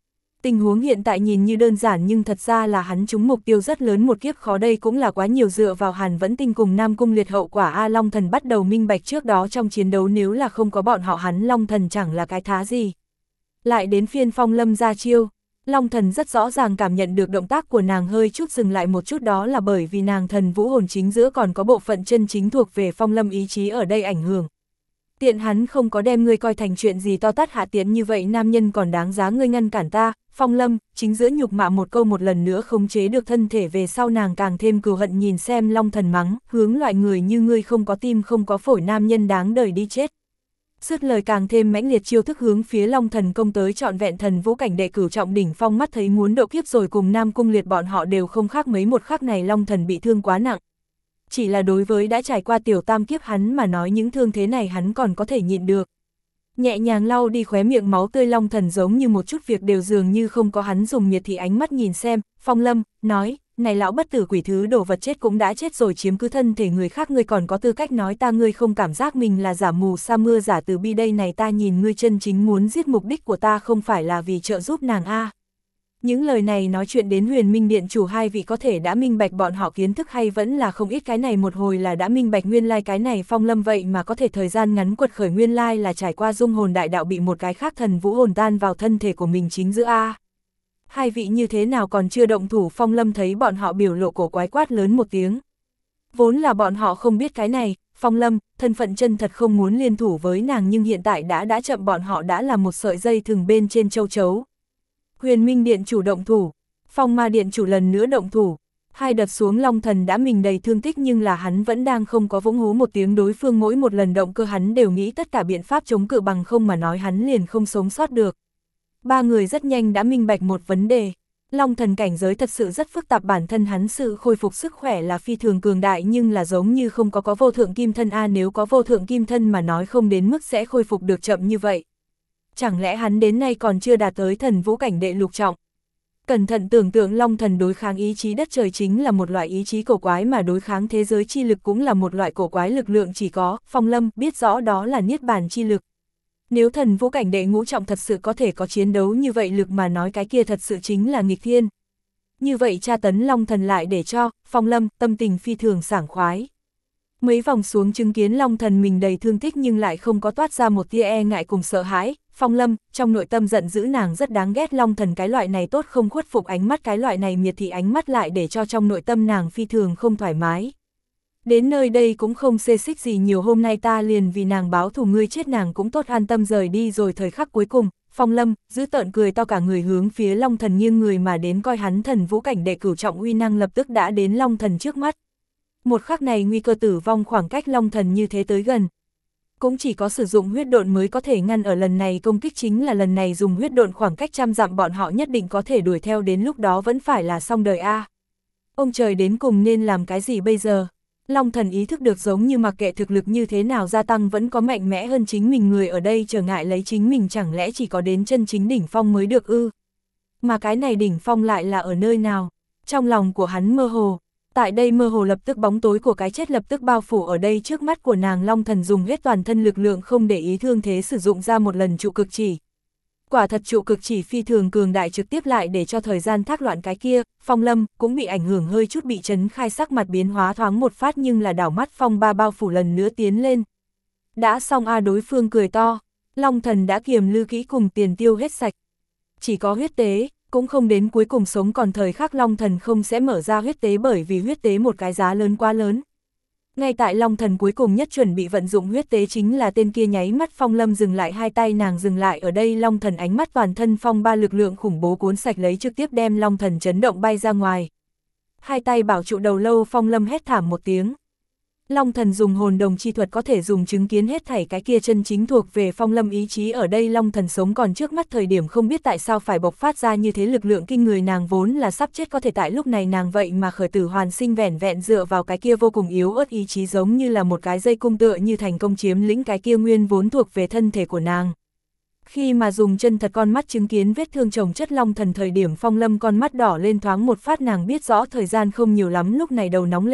Tình huống hiện tại nhìn như đơn giản nhưng thật ra là hắn trúng mục tiêu rất lớn, một kiếp khó đây cũng là quá nhiều, dựa vào Hàn Vẫn Tinh cùng Nam Cung Liệt hậu quả A Long Thần bắt đầu minh bạch trước đó trong chiến đấu nếu là không có bọn họ hắn Long Thần chẳng là cái thá gì. Lại đến phiên Phong Lâm ra chiêu, Long Thần rất rõ ràng cảm nhận được động tác của nàng hơi chút dừng lại một chút, đó là bởi vì nàng thần vũ hồn chính giữa còn có bộ phận chân chính thuộc về Phong Lâm ý chí ở đây ảnh hưởng. Tiện hắn không có đem ngươi coi thành chuyện gì to tát hạ tiện như vậy, nam nhân còn đáng giá ngươi ngăn cản ta. Phong Lâm, chính giữa nhục mạ một câu một lần nữa khống chế được thân thể về sau, nàng càng thêm cừu hận nhìn xem Long Thần mắng, hướng loại người như ngươi không có tim không có phổi nam nhân đáng đời đi chết. Sứt lời càng thêm mãnh liệt chiêu thức hướng phía Long Thần công tới, trọn vẹn thần vũ cảnh đệ cửu trọng đỉnh phong mắt thấy muốn độ kiếp rồi, cùng Nam Cung Liệt bọn họ đều không khác mấy, một khắc này Long Thần bị thương quá nặng. Chỉ là đối với đã trải qua tiểu tam kiếp hắn mà nói những thương thế này hắn còn có thể nhịn được. Nhẹ nhàng lau đi khóe miệng máu tươi, Long Thần giống như một chút việc đều dường như không có, hắn dùng miệt thị ánh mắt nhìn xem Phong Lâm, nói, này lão bất tử quỷ thứ đồ vật chết cũng đã chết rồi, chiếm cứ thân thể người khác ngươi còn có tư cách nói ta, ngươi không cảm giác mình là giả mù sa mưa giả từ bi đây này, ta nhìn ngươi chân chính muốn giết, mục đích của ta không phải là vì trợ giúp nàng a. Những lời này nói chuyện đến Huyền Minh Điện chủ hai vị có thể đã minh bạch bọn họ kiến thức hay vẫn là không ít, cái này một hồi là đã minh bạch nguyên lai cái này Phong Lâm vậy mà có thể thời gian ngắn quật khởi, nguyên lai là trải qua dung hồn đại đạo bị một cái khác thần vũ hồn tan vào thân thể của mình chính giữa a. Hai vị như thế nào còn chưa động thủ? Phong Lâm thấy bọn họ biểu lộ cổ quái quát lớn một tiếng. Vốn là bọn họ không biết cái này, Phong Lâm, thân phận chân thật không muốn liên thủ với nàng, nhưng hiện tại đã đã chậm, bọn họ đã là một sợi dây thừng bên trên châu chấu. Huyền Minh Điện chủ động thủ, Phong Ma Điện chủ lần nữa động thủ, hai đợt xuống Long Thần đã mình đầy thương tích nhưng là hắn vẫn đang không có vũng hú một tiếng, đối phương mỗi một lần động cơ hắn đều nghĩ tất cả biện pháp chống cự, bằng không mà nói hắn liền không sống sót được. Ba người rất nhanh đã minh bạch một vấn đề, Long Thần cảnh giới thật sự rất phức tạp, bản thân hắn sự khôi phục sức khỏe là phi thường cường đại nhưng là giống như không có có vô thượng kim thân a, nếu có vô thượng kim thân mà nói không đến mức sẽ khôi phục được chậm như vậy. Chẳng lẽ hắn đến nay còn chưa đạt tới thần vũ cảnh đệ lục trọng? Cẩn thận tưởng tượng, Long Thần đối kháng ý chí đất trời chính là một loại ý chí cổ quái, mà đối kháng thế giới chi lực cũng là một loại cổ quái lực lượng, chỉ có Phong Lâm biết rõ đó là niết bàn chi lực. Nếu thần vũ cảnh đệ ngũ trọng thật sự có thể có chiến đấu như vậy lực mà nói, cái kia thật sự chính là nghịch thiên. Như vậy tra tấn Long Thần lại để cho Phong Lâm tâm tình phi thường sảng khoái. Mấy vòng xuống chứng kiến Long Thần mình đầy thương tích nhưng lại không có toát ra một tia e ngại cùng sợ hãi, Phong Lâm trong nội tâm giận dữ, nàng rất đáng ghét Long Thần cái loại này tốt không khuất phục ánh mắt, cái loại này miệt thị ánh mắt lại để cho trong nội tâm nàng phi thường không thoải mái. Đến nơi đây cũng không xê xích gì nhiều, hôm nay ta liền vì nàng báo thù, ngươi chết nàng cũng tốt, an tâm rời đi. Rồi thời khắc cuối cùng, Phong Lâm giữ tợn cười to cả người hướng phía Long Thần nghiêng người mà đến, coi hắn thần vũ cảnh đệ cửu trọng uy năng lập tức đã đến Long Thần trước mắt. Một khắc này nguy cơ tử vong khoảng cách Long Thần như thế tới gần. Cũng chỉ có sử dụng huyết độn mới có thể ngăn ở lần này công kích, chính là lần này dùng huyết độn khoảng cách trăm dặm bọn họ nhất định có thể đuổi theo, đến lúc đó vẫn phải là xong đời a. Ông trời đến cùng nên làm cái gì bây giờ? Long Thần ý thức được giống như mặc kệ thực lực như thế nào gia tăng vẫn có mạnh mẽ hơn chính mình người ở đây trở ngại lấy chính mình, chẳng lẽ chỉ có đến chân chính đỉnh phong mới được ư? Mà cái này đỉnh phong lại là ở nơi nào? Trong lòng của hắn mơ hồ. Tại đây mơ hồ lập tức bóng tối của cái chết lập tức bao phủ ở đây trước mắt của nàng. Long Thần dùng hết toàn thân lực lượng không để ý thương thế sử dụng ra một lần trụ cực chỉ. Quả thật trụ cực chỉ phi thường cường đại, trực tiếp lại để cho thời gian thác loạn cái kia, Phong Lâm cũng bị ảnh hưởng hơi chút bị chấn khai, sắc mặt biến hóa thoáng một phát nhưng là đảo mắt phong ba bao phủ lần nữa tiến lên. Đã xong a, đối phương cười to, Long Thần đã kiềm lư kỹ cùng tiền tiêu hết sạch. Chỉ có huyết tế, cũng không đến cuối cùng sống còn thời khắc Long Thần không sẽ mở ra huyết tế, bởi vì huyết tế một cái giá lớn quá lớn. Ngay tại Long Thần cuối cùng nhất chuẩn bị vận dụng huyết tế chính là tên kia nháy mắt Phong Lâm dừng lại, hai tay nàng dừng lại ở đây, Long Thần ánh mắt toàn thân phong ba lực lượng khủng bố cuốn sạch lấy, trực tiếp đem Long Thần chấn động bay ra ngoài. Hai tay bảo trụ đầu lâu, Phong Lâm hét thảm một tiếng. Long Thần dùng hồn đồng chi thuật có thể dùng chứng kiến hết thảy cái kia chân chính thuộc về Phong Lâm ý chí ở đây. Long Thần sống còn trước mắt thời điểm không biết tại sao phải bộc phát ra như thế lực lượng kinh người, nàng vốn là sắp chết, có thể tại lúc này nàng vậy mà khởi tử hoàn sinh, vẻn vẹn dựa vào cái kia vô cùng yếu ớt ý chí giống như là một cái dây cung tựa như thành công chiếm lĩnh cái kia nguyên vốn thuộc về thân thể của nàng. Khi mà dùng chân thật con mắt chứng kiến vết thương chồng chất Long Thần thời điểm, Phong Lâm con mắt đỏ lên thoáng một phát, nàng biết rõ thời gian không nhiều lắm, lúc này đầu nóng lên.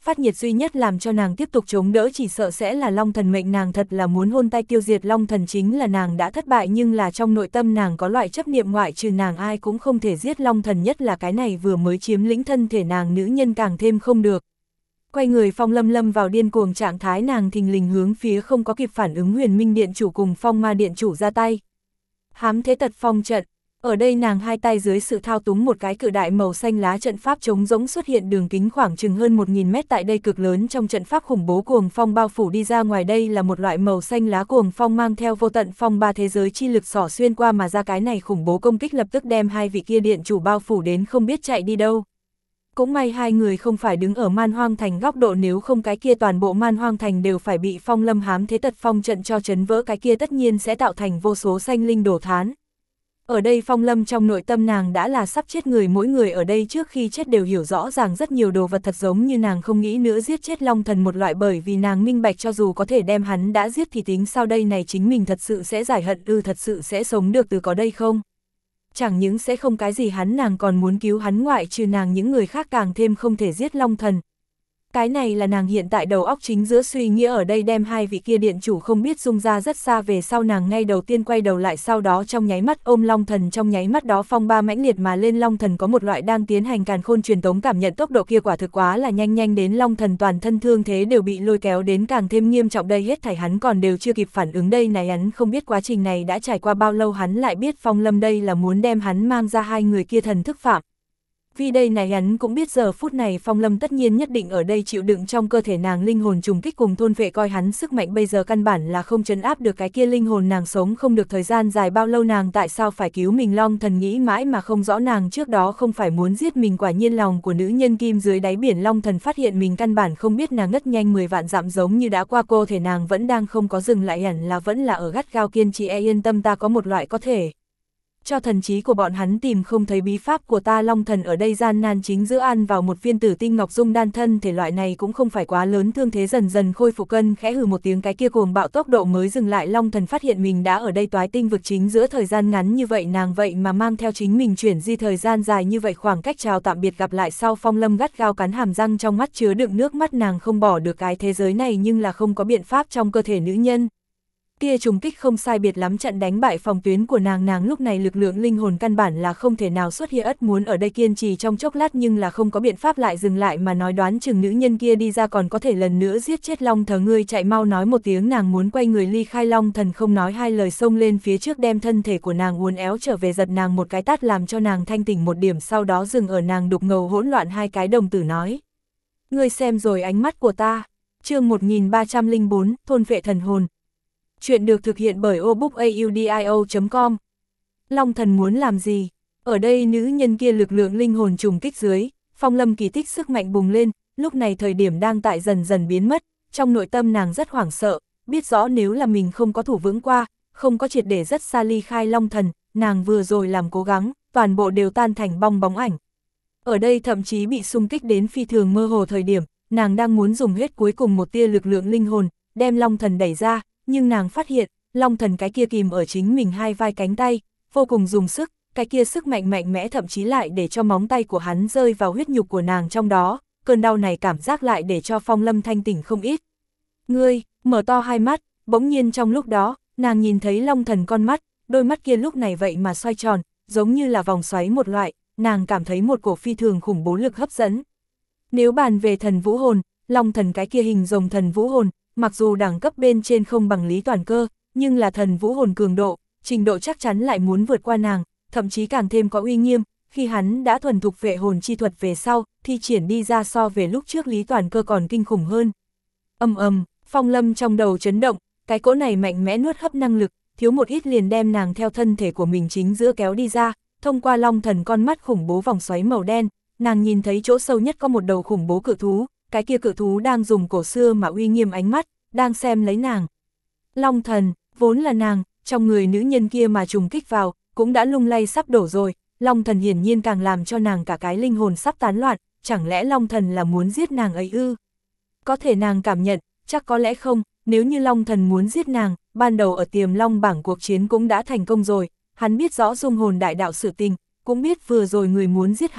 phát nhiệt duy nhất làm cho nàng tiếp tục chống đỡ chỉ sợ sẽ là Long Thần mệnh nàng thật là muốn hôn tay tiêu diệt Long Thần, chính là nàng đã thất bại, nhưng là trong nội tâm nàng có loại chấp niệm ngoại trừ nàng ai cũng không thể giết Long Thần, nhất là cái này vừa mới chiếm lĩnh thân thể nàng nữ nhân càng thêm không được. Quay người Phong Lâm lâm vào điên cuồng trạng thái, nàng thình lình hướng phía không có kịp phản ứng Huyền Minh Điện Chủ cùng Phong Ma Điện Chủ ra tay. Hám Thế Tật Phong trận. Ở đây nàng hai tay dưới sự thao túng một cái cự đại màu xanh lá trận pháp trống rỗng xuất hiện, đường kính khoảng chừng hơn một nghìn mét, tại đây cực lớn trong trận pháp khủng bố cuồng phong bao phủ đi ra ngoài, đây là một loại màu xanh lá cuồng phong mang theo vô tận phong ba thế giới chi lực xỏ xuyên qua mà ra, cái này khủng bố công kích lập tức đem hai vị kia điện chủ bao phủ đến không biết chạy đi đâu. Cũng may hai người không phải đứng ở Man Hoang Thành góc độ, nếu không cái kia toàn bộ Man Hoang Thành đều phải bị Phong Lâm Hám Thế Tật Phong trận cho chấn vỡ, cái kia tất nhiên sẽ tạo thành vô số sanh linh đổ thán. Ở đây Phong Lâm trong nội tâm nàng đã là sắp chết người, mỗi người ở đây trước khi chết đều hiểu rõ ràng rất nhiều đồ vật, thật giống như nàng không nghĩ nữa giết chết Long Thần một loại, bởi vì nàng minh bạch cho dù có thể đem hắn đã giết thì tính sao đây này, chính mình thật sự sẽ giải hận ư, thật sự sẽ sống được từ có đây không? Chẳng những sẽ không cái gì hắn, nàng còn muốn cứu hắn, ngoại trừ nàng những người khác càng thêm không thể giết Long Thần. Cái này là nàng hiện tại đầu óc chính giữa suy nghĩ, ở đây đem hai vị kia điện chủ không biết dung ra rất xa về sau, nàng ngay đầu tiên quay đầu lại, sau đó trong nháy mắt ôm Long Thần, trong nháy mắt đó phong ba mãnh liệt mà lên, Long Thần có một loại đang tiến hành càn khôn truyền tống cảm nhận, tốc độ kia quả thực quá là nhanh, nhanh đến Long Thần toàn thân thương thế đều bị lôi kéo đến càng thêm nghiêm trọng, đây hết thảy hắn còn đều chưa kịp phản ứng, đây này hắn không biết quá trình này đã trải qua bao lâu, hắn lại biết Phong Lâm đây là muốn đem hắn mang ra hai người kia thần thức phạm. Vì đây này hắn cũng biết giờ phút này Phong Lâm tất nhiên nhất định ở đây chịu đựng trong cơ thể nàng linh hồn trùng kích cùng thôn vệ, coi hắn sức mạnh bây giờ căn bản là không trấn áp được cái kia linh hồn, nàng sống không được thời gian dài bao lâu, nàng tại sao phải cứu mình? Long Thần nghĩ mãi mà không rõ, nàng trước đó không phải muốn giết mình, quả nhiên lòng của nữ nhân kim dưới đáy biển. Long Thần phát hiện mình căn bản không biết nàng ngất nhanh mười vạn dặm giống như đã qua, cô thể nàng vẫn đang không có dừng lại, hẳn là vẫn là ở gắt gao kiên trì, e yên tâm, ta có một loại có thể cho thần trí của bọn hắn tìm không thấy bí pháp của ta. Long Thần ở đây gian nan chính giữa ăn vào một viên tử tinh ngọc dung đan, thân thể loại này cũng không phải quá lớn, thương thế dần dần khôi phục, cân khẽ hừ một tiếng, cái kia cuồng bạo tốc độ mới dừng lại. Long Thần phát hiện mình đã ở đây toái tinh vực chính giữa thời gian ngắn như vậy, nàng vậy mà mang theo chính mình chuyển di thời gian dài như vậy, khoảng cách chào tạm biệt gặp lại sau. Phong Lâm gắt gao cắn hàm răng, trong mắt chứa đựng nước mắt, nàng không bỏ được cái thế giới này nhưng là không có biện pháp, trong cơ thể nữ nhân kia trùng kích không sai biệt lắm chặn đánh bại phòng tuyến của nàng, nàng lúc này lực lượng linh hồn căn bản là không thể nào xuất hiện, ất muốn ở đây kiên trì trong chốc lát nhưng là không có biện pháp lại dừng lại mà nói, đoán chừng nữ nhân kia đi ra còn có thể lần nữa giết chết Long Thần, ngươi chạy mau nói một tiếng, nàng muốn quay người ly khai. Long Thần không nói hai lời xông lên phía trước, đem thân thể của nàng uốn éo trở về, giật nàng một cái tát làm cho nàng thanh tỉnh một điểm, sau đó dừng ở nàng đục ngầu hỗn loạn hai cái đồng tử nói: ngươi xem rồi ánh mắt của ta. Chương một nghìn ba trăm lẻ bốn, thôn vệ thần hồn. Chuyện được thực hiện bởi obookaudio chấm com. Long Thần muốn làm gì? Ở đây nữ nhân kia lực lượng linh hồn trùng kích dưới, Phong Lâm kỳ tích sức mạnh bùng lên, lúc này thời điểm đang tại dần dần biến mất, trong nội tâm nàng rất hoảng sợ, biết rõ nếu là mình không có thủ vững qua, không có triệt để rất xa ly khai Long Thần, nàng vừa rồi làm cố gắng, toàn bộ đều tan thành bong bóng ảnh. Ở đây thậm chí bị xung kích đến phi thường mơ hồ thời điểm, nàng đang muốn dùng hết cuối cùng một tia lực lượng linh hồn, đem Long Thần đẩy ra, nhưng nàng phát hiện, Long Thần cái kia kìm ở chính mình hai vai cánh tay, vô cùng dùng sức, cái kia sức mạnh mạnh mẽ thậm chí lại để cho móng tay của hắn rơi vào huyết nhục của nàng trong đó, cơn đau này cảm giác lại để cho Phong Lâm thanh tỉnh không ít. Ngươi, mở to hai mắt, bỗng nhiên trong lúc đó, nàng nhìn thấy Long Thần con mắt, đôi mắt kia lúc này vậy mà xoay tròn, giống như là vòng xoáy một loại, nàng cảm thấy một cổ phi thường khủng bố lực hấp dẫn. Nếu bàn về thần vũ hồn, Long Thần cái kia hình rồng thần vũ hồn, mặc dù đẳng cấp bên trên không bằng Lý Toàn Cơ, nhưng là thần vũ hồn cường độ, trình độ chắc chắn lại muốn vượt qua nàng, thậm chí càng thêm có uy nghiêm, khi hắn đã thuần thục vệ hồn chi thuật về sau, thi triển đi ra so về lúc trước Lý Toàn Cơ còn kinh khủng hơn. Ầm ầm, Phong Lâm trong đầu chấn động, cái cỗ này mạnh mẽ nuốt hấp năng lực, thiếu một ít liền đem nàng theo thân thể của mình chính giữa kéo đi ra, thông qua Long Thần con mắt khủng bố vòng xoáy màu đen, nàng nhìn thấy chỗ sâu nhất có một đầu khủng bố cự thú, cái kia cự thú đang dùng cổ xưa mà uy nghiêm ánh mắt, đang xem lấy nàng. Long Thần, vốn là nàng, trong người nữ nhân kia mà trùng kích vào, cũng đã lung lay sắp đổ rồi, Long Thần hiển nhiên càng làm cho nàng cả cái linh hồn sắp tán loạn, chẳng lẽ Long Thần là muốn giết nàng ấy ư? Có thể nàng cảm nhận, chắc có lẽ không, nếu như Long Thần muốn giết nàng, ban đầu ở Tiềm Long bảng cuộc chiến cũng đã thành công rồi, hắn biết rõ dung hồn đại đạo sự tình, cũng biết vừa rồi người muốn giết hắn,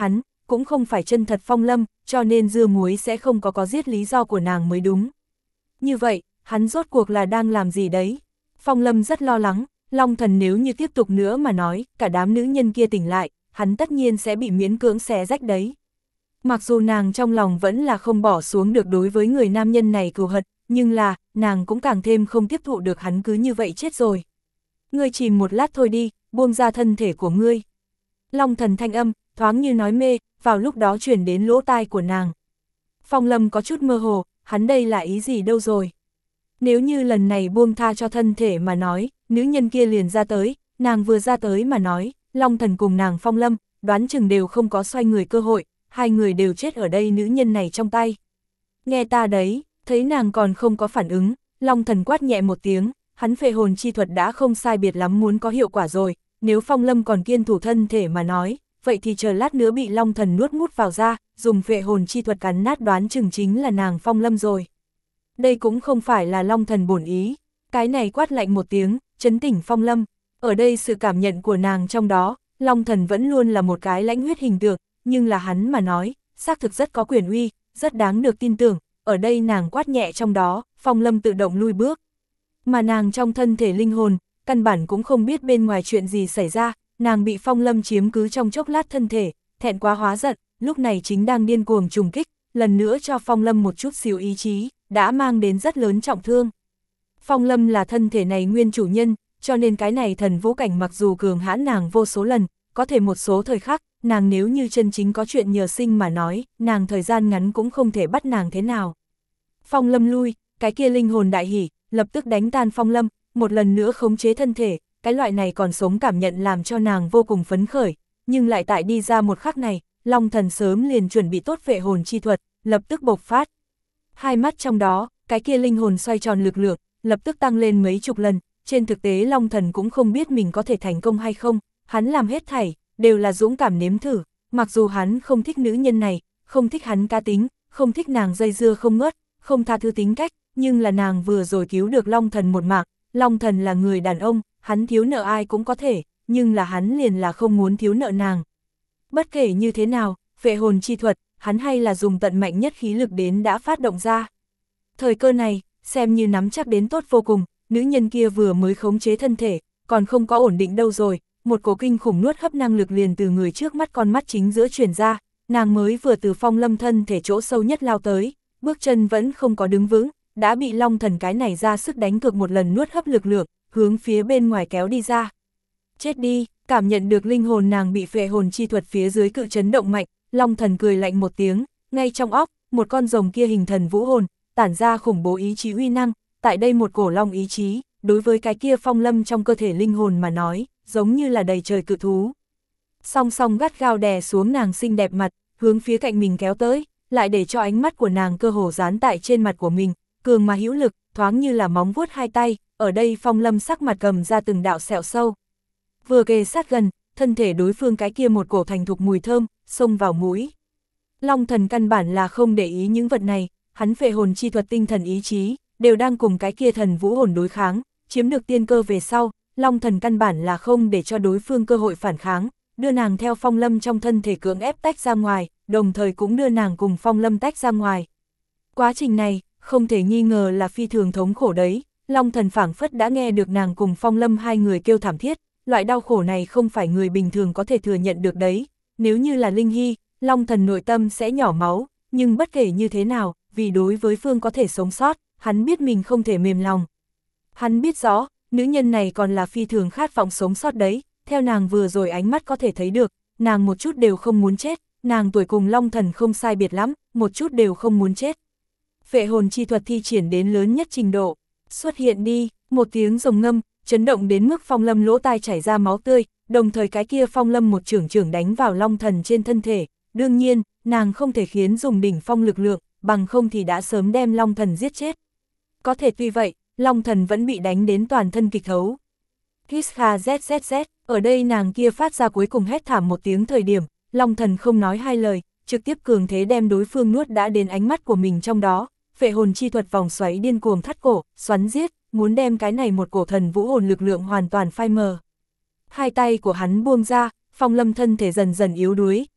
cũng không phải chân thật Phong Lâm, cho nên dưa muối sẽ không có có giết lý do của nàng mới đúng. Như vậy, hắn rốt cuộc là đang làm gì đấy? Phong Lâm rất lo lắng, Long Thần nếu như tiếp tục nữa mà nói, cả đám nữ nhân kia tỉnh lại, hắn tất nhiên sẽ bị miễn cưỡng xé rách đấy. Mặc dù nàng trong lòng vẫn là không bỏ xuống được đối với người nam nhân này cừu hận, nhưng là, nàng cũng càng thêm không tiếp thụ được hắn cứ như vậy chết rồi. Ngươi chìm một lát thôi đi, buông ra thân thể của ngươi. Long Thần thanh âm, thoáng như nói mê, vào lúc đó chuyển đến lỗ tai của nàng. Phong Lâm có chút mơ hồ, hắn đây là ý gì đâu rồi. Nếu như lần này buông tha cho thân thể mà nói, nữ nhân kia liền ra tới, nàng vừa ra tới mà nói, Long Thần cùng nàng Phong Lâm, đoán chừng đều không có xoay người cơ hội, hai người đều chết ở đây nữ nhân này trong tay. Nghe ta đấy, thấy nàng còn không có phản ứng, Long Thần quát nhẹ một tiếng, hắn phệ hồn chi thuật đã không sai biệt lắm muốn có hiệu quả rồi, nếu Phong Lâm còn kiên thủ thân thể mà nói, vậy thì chờ lát nữa bị Long Thần nuốt mút vào ra, dùng phệ hồn chi thuật cắn nát đoán chừng chính là nàng Phong Lâm rồi. Đây cũng không phải là Long Thần bổn ý, cái này quát lạnh một tiếng, chấn tỉnh Phong Lâm, ở đây sự cảm nhận của nàng trong đó, Long Thần vẫn luôn là một cái lãnh huyết hình tượng, nhưng là hắn mà nói, xác thực rất có quyền uy, rất đáng được tin tưởng, ở đây nàng quát nhẹ trong đó, Phong Lâm tự động lui bước. Mà nàng trong thân thể linh hồn, căn bản cũng không biết bên ngoài chuyện gì xảy ra, nàng bị Phong Lâm chiếm cứ trong chốc lát thân thể, thẹn quá hóa giận, lúc này chính đang điên cuồng trùng kích, lần nữa cho Phong Lâm một chút xíu ý chí, đã mang đến rất lớn trọng thương. Phong Lâm là thân thể này nguyên chủ nhân, cho nên cái này thần vũ cảnh mặc dù cường hãn nàng vô số lần, có thể một số thời khắc, nàng nếu như chân chính có chuyện nhờ sinh mà nói, nàng thời gian ngắn cũng không thể bắt nàng thế nào. Phong Lâm lui, cái kia linh hồn đại hỉ, lập tức đánh tan Phong Lâm, một lần nữa khống chế thân thể, cái loại này còn sống cảm nhận làm cho nàng vô cùng phấn khởi, nhưng lại tại đi ra một khắc này, Long Thần sớm liền chuẩn bị tốt phệ hồn chi thuật, lập tức bộc phát. Hai mắt trong đó, cái kia linh hồn xoay tròn lực lượng, lập tức tăng lên mấy chục lần, trên thực tế Long Thần cũng không biết mình có thể thành công hay không, hắn làm hết thảy, đều là dũng cảm nếm thử, mặc dù hắn không thích nữ nhân này, không thích hắn cá tính, không thích nàng dây dưa không ngớt, không tha thứ tính cách, nhưng là nàng vừa rồi cứu được Long Thần một mạng, Long Thần là người đàn ông, hắn thiếu nợ ai cũng có thể, nhưng là hắn liền là không muốn thiếu nợ nàng. Bất kể như thế nào, phệ hồn chi thuật, hắn hay là dùng tận mạnh nhất khí lực đến đã phát động ra. Thời cơ này, xem như nắm chắc đến tốt vô cùng, nữ nhân kia vừa mới khống chế thân thể, còn không có ổn định đâu rồi, một cổ kinh khủng nuốt hấp năng lực liền từ người trước mắt con mắt chính giữa truyền ra, nàng mới vừa từ Phong Lâm thân thể chỗ sâu nhất lao tới, bước chân vẫn không có đứng vững, đã bị Long Thần cái này ra sức đánh cược một lần nuốt hấp lực lượng, hướng phía bên ngoài kéo đi ra. Chết đi, cảm nhận được linh hồn nàng bị phệ hồn chi thuật phía dưới cự chấn động mạnh, Long Thần cười lạnh một tiếng, ngay trong óc, một con rồng kia hình thần vũ hồn, tản ra khủng bố ý chí uy năng, tại đây một cổ long ý chí, đối với cái kia Phong Lâm trong cơ thể linh hồn mà nói, giống như là đầy trời cự thú. Song song gắt gao đè xuống nàng xinh đẹp mặt, hướng phía cạnh mình kéo tới, lại để cho ánh mắt của nàng cơ hồ dán tại trên mặt của mình, cường mà hữu lực, thoáng như là móng vuốt hai tay, ở đây Phong Lâm sắc mặt cầm ra từng đạo sẹo sâu. Vừa kề sát gần, thân thể đối phương cái kia một cổ thành thục mùi thơm, xông vào mũi. Long Thần căn bản là không để ý những vật này, hắn phệ hồn chi thuật tinh thần ý chí, đều đang cùng cái kia thần vũ hồn đối kháng, chiếm được tiên cơ về sau, Long Thần căn bản là không để cho đối phương cơ hội phản kháng, đưa nàng theo Phong Lâm trong thân thể cưỡng ép tách ra ngoài, đồng thời cũng đưa nàng cùng Phong Lâm tách ra ngoài. Quá trình này, không thể nghi ngờ là phi thường thống khổ đấy, Long Thần phảng phất đã nghe được nàng cùng Phong Lâm hai người kêu thảm thiết, loại đau khổ này không phải người bình thường có thể thừa nhận được đấy, nếu như là Linh Hy, Long Thần nội tâm sẽ nhỏ máu, nhưng bất kể như thế nào, vì đối với phương có thể sống sót, hắn biết mình không thể mềm lòng. Hắn biết rõ, nữ nhân này còn là phi thường khát vọng sống sót đấy, theo nàng vừa rồi ánh mắt có thể thấy được, nàng một chút đều không muốn chết, nàng tuổi cùng Long Thần không sai biệt lắm, một chút đều không muốn chết. Phệ hồn chi thuật thi triển đến lớn nhất trình độ, xuất hiện đi, một tiếng rồng ngâm, chấn động đến mức Phong Lâm lỗ tai chảy ra máu tươi, đồng thời cái kia Phong Lâm một chưởng chưởng đánh vào Long Thần trên thân thể, đương nhiên, nàng không thể khiến dùng đỉnh phong lực lượng, bằng không thì đã sớm đem Long Thần giết chết. Có thể tuy vậy, Long Thần vẫn bị đánh đến toàn thân kịch thấu. Kisha zzz, ở đây nàng kia phát ra cuối cùng hét thảm một tiếng thời điểm, Long Thần không nói hai lời, trực tiếp cường thế đem đối phương nuốt đã đến ánh mắt của mình trong đó, phệ hồn chi thuật vòng xoáy điên cuồng thắt cổ, xoắn giết, muốn đem cái này một cổ thần vũ hồn lực lượng hoàn toàn phai mờ. Hai tay của hắn buông ra, Phong Lâm thân thể dần dần yếu đuối,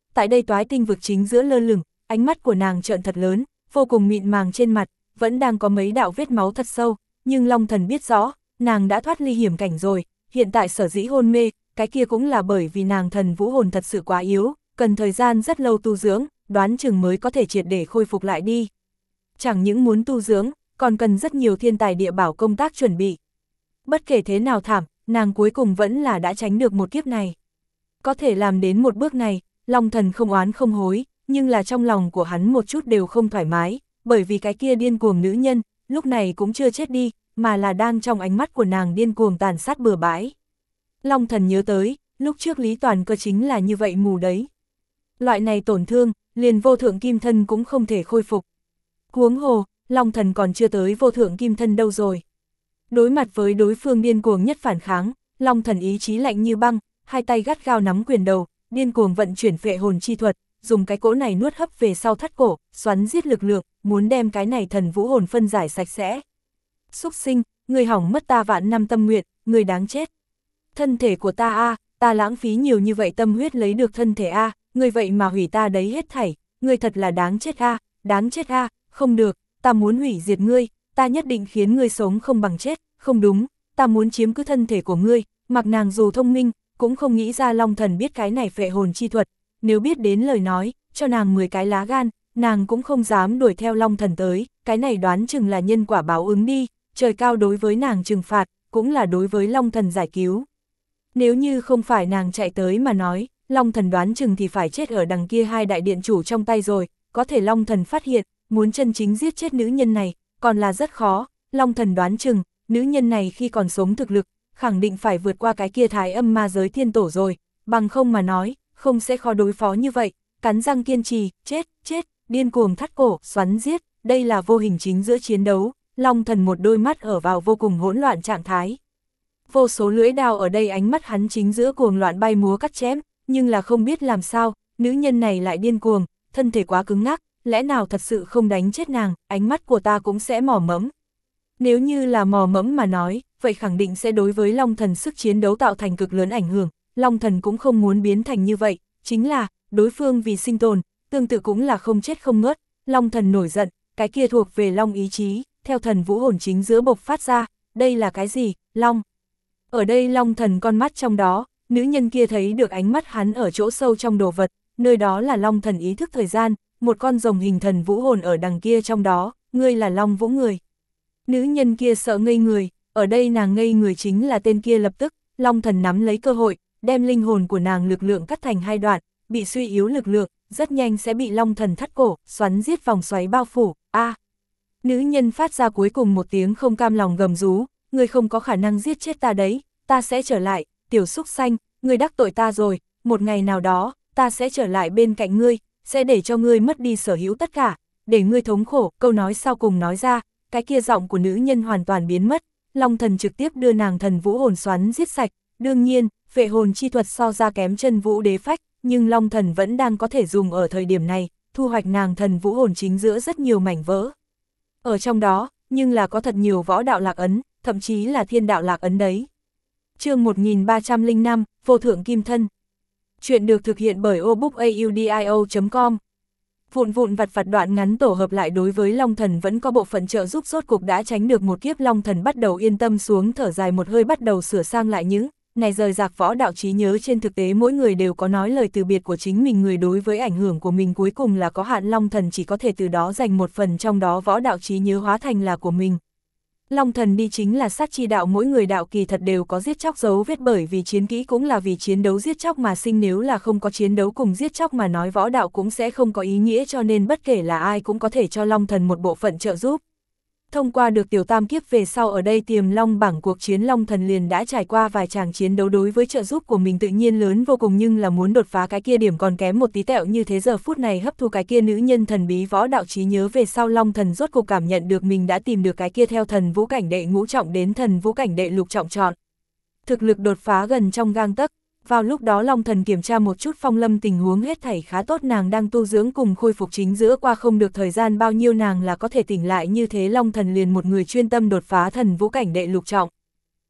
tại đây toái tinh vực chính giữa lơ lửng, ánh mắt của nàng trợn thật lớn, vô cùng mịn màng trên mặt, vẫn đang có mấy đạo vết máu thật sâu, nhưng Long Thần biết rõ, nàng đã thoát ly hiểm cảnh rồi, hiện tại sở dĩ hôn mê, cái kia cũng là bởi vì nàng thần vũ hồn thật sự quá yếu, cần thời gian rất lâu tu dưỡng, đoán chừng mới có thể triệt để khôi phục lại đi. Chẳng những muốn tu dưỡng, còn cần rất nhiều thiên tài địa bảo công tác chuẩn bị. Bất kể thế nào thảm, nàng cuối cùng vẫn là đã tránh được một kiếp này. Có thể làm đến một bước này, Long Thần không oán không hối, nhưng là trong lòng của hắn một chút đều không thoải mái, bởi vì cái kia điên cuồng nữ nhân, lúc này cũng chưa chết đi, mà là đang trong ánh mắt của nàng điên cuồng tàn sát bừa bãi. Long Thần nhớ tới, lúc trước Lý Toàn Cơ chính là như vậy mù đấy. Loại này tổn thương, liền vô thượng kim thân cũng không thể khôi phục. Huống hồ, Long Thần còn chưa tới vô thượng kim thân đâu rồi. Đối mặt với đối phương điên cuồng nhất phản kháng, Long Thần ý chí lạnh như băng, hai tay gắt gao nắm quyền đầu, điên cuồng vận chuyển phệ hồn chi thuật, dùng cái cỗ này nuốt hấp về sau thắt cổ, xoắn giết lực lượng, muốn đem cái này thần vũ hồn phân giải sạch sẽ. Súc sinh, người hỏng mất ta vạn năm tâm nguyện, người đáng chết. Thân thể của ta a, ta lãng phí nhiều như vậy tâm huyết lấy được thân thể a, người vậy mà hủy ta đấy hết thảy, người thật là đáng chết a, đáng chết a, không được, ta muốn hủy diệt ngươi, ta nhất định khiến ngươi sống không bằng chết, không đúng, ta muốn chiếm cứ thân thể của ngươi, mặc nàng dù thông minh, cũng không nghĩ ra Long Thần biết cái này phệ hồn chi thuật, nếu biết đến lời nói, cho nàng mười cái lá gan, nàng cũng không dám đuổi theo Long Thần tới, cái này đoán chừng là nhân quả báo ứng đi, trời cao đối với nàng trừng phạt, cũng là đối với Long Thần giải cứu. Nếu như không phải nàng chạy tới mà nói, Long Thần đoán chừng thì phải chết ở đằng kia hai đại điện chủ trong tay rồi, có thể Long Thần phát hiện, muốn chân chính giết chết nữ nhân này, còn là rất khó, Long Thần đoán chừng, nữ nhân này khi còn sống thực lực, khẳng định phải vượt qua cái kia thái âm ma giới thiên tổ rồi, bằng không mà nói, không sẽ khó đối phó như vậy, cắn răng kiên trì, chết, chết, điên cuồng thắt cổ, xoắn giết, đây là vô hình chính giữa chiến đấu, Long Thần một đôi mắt ở vào vô cùng hỗn loạn trạng thái. Vô số lưỡi đao ở đây ánh mắt hắn chính giữa cuồng loạn bay múa cắt chém, nhưng là không biết làm sao, nữ nhân này lại điên cuồng, thân thể quá cứng ngắc, lẽ nào thật sự không đánh chết nàng, ánh mắt của ta cũng sẽ mò mẫm. Nếu như là mò mẫm mà nói, vậy khẳng định sẽ đối với Long Thần sức chiến đấu tạo thành cực lớn ảnh hưởng, Long Thần cũng không muốn biến thành như vậy, chính là, đối phương vì sinh tồn, tương tự cũng là không chết không ngớt, Long Thần nổi giận, cái kia thuộc về Long ý chí, theo thần vũ hồn chính giữa bộc phát ra, đây là cái gì, Long. Ở đây Long Thần con mắt trong đó, nữ nhân kia thấy được ánh mắt hắn ở chỗ sâu trong đồ vật, nơi đó là Long Thần ý thức thời gian, một con rồng hình thần vũ hồn ở đằng kia trong đó, ngươi là Long Vũ người. Nữ nhân kia sợ ngây người, ở đây nàng ngây người chính là tên kia lập tức, Long Thần nắm lấy cơ hội, đem linh hồn của nàng lực lượng cắt thành hai đoạn, bị suy yếu lực lượng, rất nhanh sẽ bị Long Thần thắt cổ, xoắn giết vòng xoáy bao phủ, a. À. Nữ nhân phát ra cuối cùng một tiếng không cam lòng gầm rú, ngươi không có khả năng giết chết ta đấy, ta sẽ trở lại, tiểu súc xanh, ngươi đắc tội ta rồi, một ngày nào đó, ta sẽ trở lại bên cạnh ngươi, sẽ để cho ngươi mất đi sở hữu tất cả, để ngươi thống khổ, câu nói sau cùng nói ra, cái kia giọng của nữ nhân hoàn toàn biến mất, Long Thần trực tiếp đưa nàng thần vũ hồn xoắn giết sạch, đương nhiên, phệ hồn chi thuật so ra kém chân vũ đế phách, nhưng Long Thần vẫn đang có thể dùng ở thời điểm này, thu hoạch nàng thần vũ hồn chính giữa rất nhiều mảnh vỡ. Ở trong đó, nhưng là có thật nhiều võ đạo lạc ấn, thậm chí là thiên đạo lạc ấn đấy. Chương một nghìn ba trăm lẻ năm, Vô Thượng Kim Thân. Chuyện được thực hiện bởi obookaudio chấm com. Vụn vụn vặt vặt đoạn ngắn tổ hợp lại đối với Long Thần vẫn có bộ phận trợ giúp, rốt cục đã tránh được một kiếp. Long Thần bắt đầu yên tâm xuống, thở dài một hơi, bắt đầu sửa sang lại những này rời rạc võ đạo trí nhớ. Trên thực tế mỗi người đều có nói lời từ biệt của chính mình, người đối với ảnh hưởng của mình cuối cùng là có hạn, Long Thần chỉ có thể từ đó dành một phần trong đó võ đạo trí nhớ hóa thành là của mình. Long Thần đi chính là sát chi đạo, mỗi người đạo kỳ thật đều có giết chóc dấu vết, bởi vì chiến kỹ cũng là vì chiến đấu giết chóc mà sinh, nếu là không có chiến đấu cùng giết chóc mà nói võ đạo cũng sẽ không có ý nghĩa, cho nên bất kể là ai cũng có thể cho Long Thần một bộ phận trợ giúp. Thông qua được tiểu tam kiếp về sau, ở đây Tiềm Long bảng cuộc chiến, Long Thần liền đã trải qua vài tràng chiến đấu, đối với trợ giúp của mình tự nhiên lớn vô cùng, nhưng là muốn đột phá cái kia điểm còn kém một tí tẹo. Như thế giờ phút này hấp thu cái kia nữ nhân thần bí võ đạo trí nhớ về sau, Long Thần rốt cuộc cảm nhận được mình đã tìm được cái kia theo thần vũ cảnh đệ ngũ trọng đến thần vũ cảnh đệ lục trọng chọn. Thực lực đột phá gần trong gang tấc. Vào lúc đó Long Thần kiểm tra một chút Phong Lâm tình huống, hết thảy khá tốt, nàng đang tu dưỡng cùng khôi phục chính giữa, qua không được thời gian bao nhiêu nàng là có thể tỉnh lại, như thế Long Thần liền một người chuyên tâm đột phá thần vũ cảnh đệ lục trọng.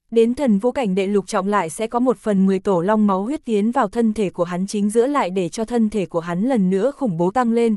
Đến thần vũ cảnh đệ lục trọng lại sẽ có một phần mười tổ long máu huyết tiến vào thân thể của hắn chính giữa lại để cho thân thể của hắn lần nữa khủng bố tăng lên.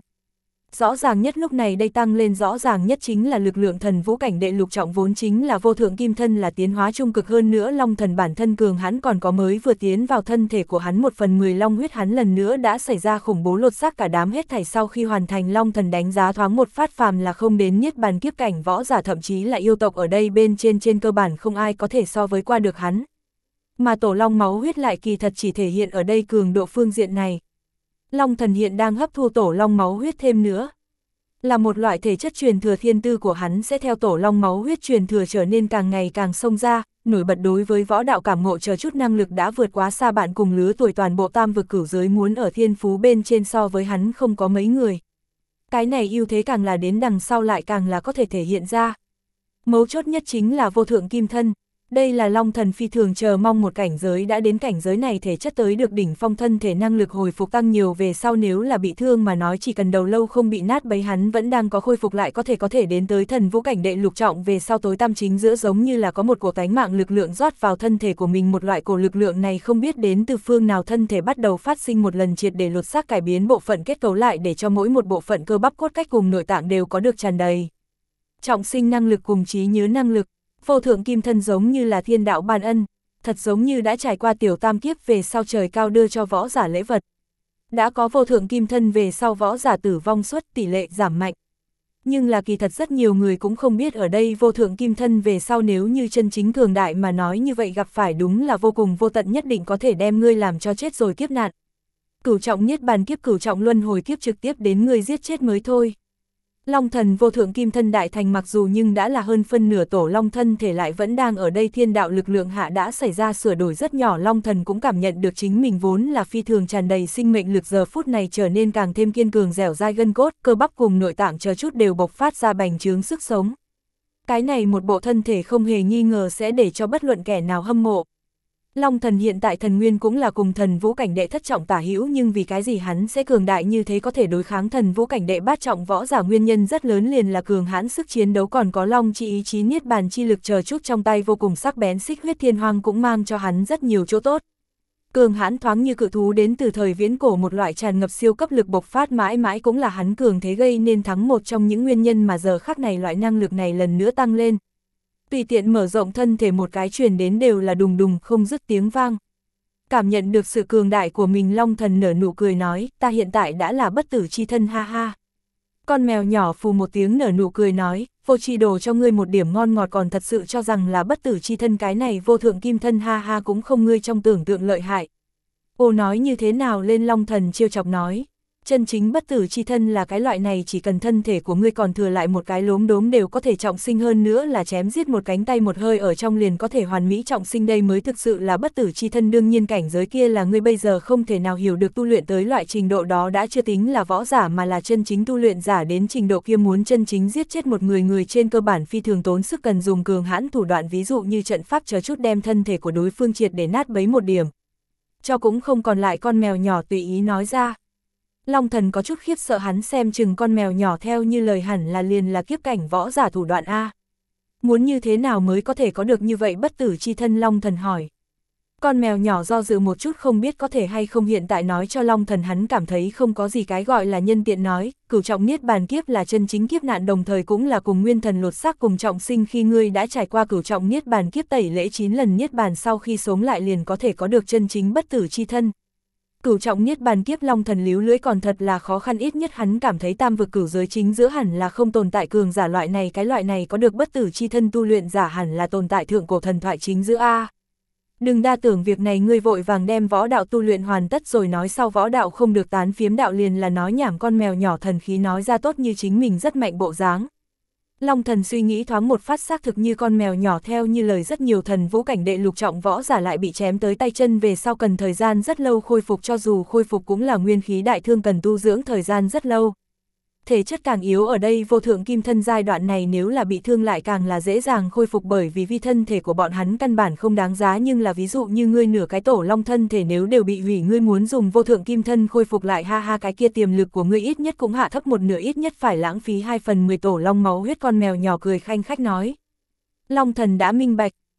Rõ ràng nhất lúc này đây tăng lên rõ ràng nhất chính là lực lượng thần vũ cảnh đệ lục trọng vốn chính là vô thượng kim thân là tiến hóa trung cực hơn nữa long thần bản thân cường hắn còn có mới vừa tiến vào thân thể của hắn một phần mười long huyết hắn lần nữa đã xảy ra khủng bố lột xác cả đám hết thảy sau khi hoàn thành long thần đánh giá thoáng một phát phàm là không đến niết bàn kiếp cảnh võ giả thậm chí là yêu tộc ở đây bên trên trên cơ bản không ai có thể so với qua được hắn. Mà tổ long máu huyết lại kỳ thật chỉ thể hiện ở đây cường độ phương diện này. Long thần hiện đang hấp thu tổ long máu huyết thêm nữa. Là một loại thể chất truyền thừa thiên tư của hắn sẽ theo tổ long máu huyết truyền thừa trở nên càng ngày càng xông ra, nổi bật đối với võ đạo cảm ngộ chờ chút năng lực đã vượt quá xa bạn cùng lứa tuổi toàn bộ tam vực cửu giới muốn ở thiên phú bên trên so với hắn không có mấy người. Cái này ưu thế càng là đến đằng sau lại càng là có thể thể hiện ra. Mấu chốt nhất chính là vô thượng kim thân. Đây là long thần phi thường chờ mong một cảnh giới đã đến cảnh giới này thể chất tới được đỉnh phong thân thể năng lực hồi phục tăng nhiều về sau nếu là bị thương mà nói chỉ cần đầu lâu không bị nát bấy hắn vẫn đang có khôi phục lại có thể có thể đến tới thần vũ cảnh đệ lục trọng về sau tối tăm chính giữa giống như là có một cổ tánh mạng lực lượng rót vào thân thể của mình một loại cổ lực lượng này không biết đến từ phương nào thân thể bắt đầu phát sinh một lần triệt để lột xác cải biến bộ phận kết cấu lại để cho mỗi một bộ phận cơ bắp cốt cách cùng nội tạng đều có được tràn đầy. Trọng sinh năng lực cùng trí nhớ năng lực. Vô thượng kim thân giống như là thiên đạo ban ân, thật giống như đã trải qua tiểu tam kiếp về sau trời cao đưa cho võ giả lễ vật. Đã có vô thượng kim thân về sau võ giả tử vong suất tỷ lệ giảm mạnh. Nhưng là kỳ thật rất nhiều người cũng không biết ở đây vô thượng kim thân về sau nếu như chân chính cường đại mà nói như vậy gặp phải đúng là vô cùng vô tận nhất định có thể đem ngươi làm cho chết rồi kiếp nạn. Cửu trọng niết bàn kiếp cửu trọng luân hồi kiếp trực tiếp đến ngươi giết chết mới thôi. Long thần vô thượng kim thân đại thành mặc dù nhưng đã là hơn phân nửa tổ long thân thể lại vẫn đang ở đây thiên đạo lực lượng hạ đã xảy ra sửa đổi rất nhỏ long thần cũng cảm nhận được chính mình vốn là phi thường tràn đầy sinh mệnh lực giờ phút này trở nên càng thêm kiên cường dẻo dai gân cốt, cơ bắp cùng nội tạng chờ chút đều bộc phát ra bành trướng sức sống. Cái này một bộ thân thể không hề nghi ngờ sẽ để cho bất luận kẻ nào hâm mộ. Long thần hiện tại thần nguyên cũng là cùng thần vũ cảnh đệ thất trọng tả hữu nhưng vì cái gì hắn sẽ cường đại như thế có thể đối kháng thần vũ cảnh đệ bát trọng võ giả nguyên nhân rất lớn liền là cường hãn sức chiến đấu còn có long chi ý chí niết bàn chi lực chờ chút trong tay vô cùng sắc bén xích huyết thiên hoang cũng mang cho hắn rất nhiều chỗ tốt. Cường hãn thoáng như cự thú đến từ thời viễn cổ một loại tràn ngập siêu cấp lực bộc phát mãi mãi cũng là hắn cường thế gây nên thắng một trong những nguyên nhân mà giờ khắc này loại năng lực này lần nữa tăng lên. Tùy tiện mở rộng thân thể một cái truyền đến đều là đùng đùng không dứt tiếng vang. Cảm nhận được sự cường đại của mình long thần nở nụ cười nói, ta hiện tại đã là bất tử chi thân ha ha. Con mèo nhỏ phù một tiếng nở nụ cười nói, vô chi đồ cho ngươi một điểm ngon ngọt còn thật sự cho rằng là bất tử chi thân cái này vô thượng kim thân ha ha cũng không ngươi trong tưởng tượng lợi hại. Ô nói như thế nào lên long thần trêu chọc nói. Chân chính bất tử chi thân là cái loại này chỉ cần thân thể của ngươi còn thừa lại một cái lốm đốm đều có thể trọng sinh hơn nữa là chém giết một cánh tay một hơi ở trong liền có thể hoàn mỹ trọng sinh đây mới thực sự là bất tử chi thân đương nhiên cảnh giới kia là ngươi bây giờ không thể nào hiểu được tu luyện tới loại trình độ đó đã chưa tính là võ giả mà là chân chính tu luyện giả đến trình độ kia muốn chân chính giết chết một người người trên cơ bản phi thường tốn sức cần dùng cường hãn thủ đoạn ví dụ như trận pháp chờ chút đem thân thể của đối phương triệt để nát bấy một điểm. Cho cũng không còn lại con mèo nhỏ tùy ý nói ra. Long thần có chút khiếp sợ hắn xem chừng con mèo nhỏ theo như lời hẳn là liền là kiếp cảnh võ giả thủ đoạn A. Muốn như thế nào mới có thể có được như vậy bất tử chi thân long thần hỏi. Con mèo nhỏ do dự một chút không biết có thể hay không hiện tại nói cho long thần hắn cảm thấy không có gì cái gọi là nhân tiện nói, cửu trọng niết bàn kiếp là chân chính kiếp nạn đồng thời cũng là cùng nguyên thần lột xác cùng trọng sinh khi ngươi đã trải qua cửu trọng niết bàn kiếp tẩy lễ chín lần niết bàn sau khi sống lại liền có thể có được chân chính bất tử chi thân. Cửu trọng niết bàn kiếp long thần líu lưỡi còn thật là khó khăn ít nhất hắn cảm thấy tam vực cửu giới chính giữa hẳn là không tồn tại cường giả loại này cái loại này có được bất tử chi thân tu luyện giả hẳn là tồn tại thượng cổ thần thoại chính giữa A. Đừng đa tưởng việc này ngươi vội vàng đem võ đạo tu luyện hoàn tất rồi nói sau võ đạo không được tán phiếm đạo liền là nói nhảm con mèo nhỏ thần khí nói ra tốt như chính mình rất mạnh bộ dáng. Long thần suy nghĩ thoáng một phát xác thực như con mèo nhỏ theo như lời rất nhiều thần vũ cảnh đệ lục trọng võ giả lại bị chém tới tay chân về sau cần thời gian rất lâu khôi phục cho dù khôi phục cũng là nguyên khí đại thương cần tu dưỡng thời gian rất lâu. Thể chất càng yếu ở đây vô thượng kim thân giai đoạn này nếu là bị thương lại càng là dễ dàng khôi phục bởi vì vi thân thể của bọn hắn căn bản không đáng giá nhưng là ví dụ như ngươi nửa cái tổ long thân thể nếu đều bị hủy ngươi muốn dùng vô thượng kim thân khôi phục lại ha ha cái kia tiềm lực của ngươi ít nhất cũng hạ thấp một nửa ít nhất phải lãng phí hai phần mười tổ long máu huyết con mèo nhỏ cười khanh khách nói. Long thần đã minh bạch,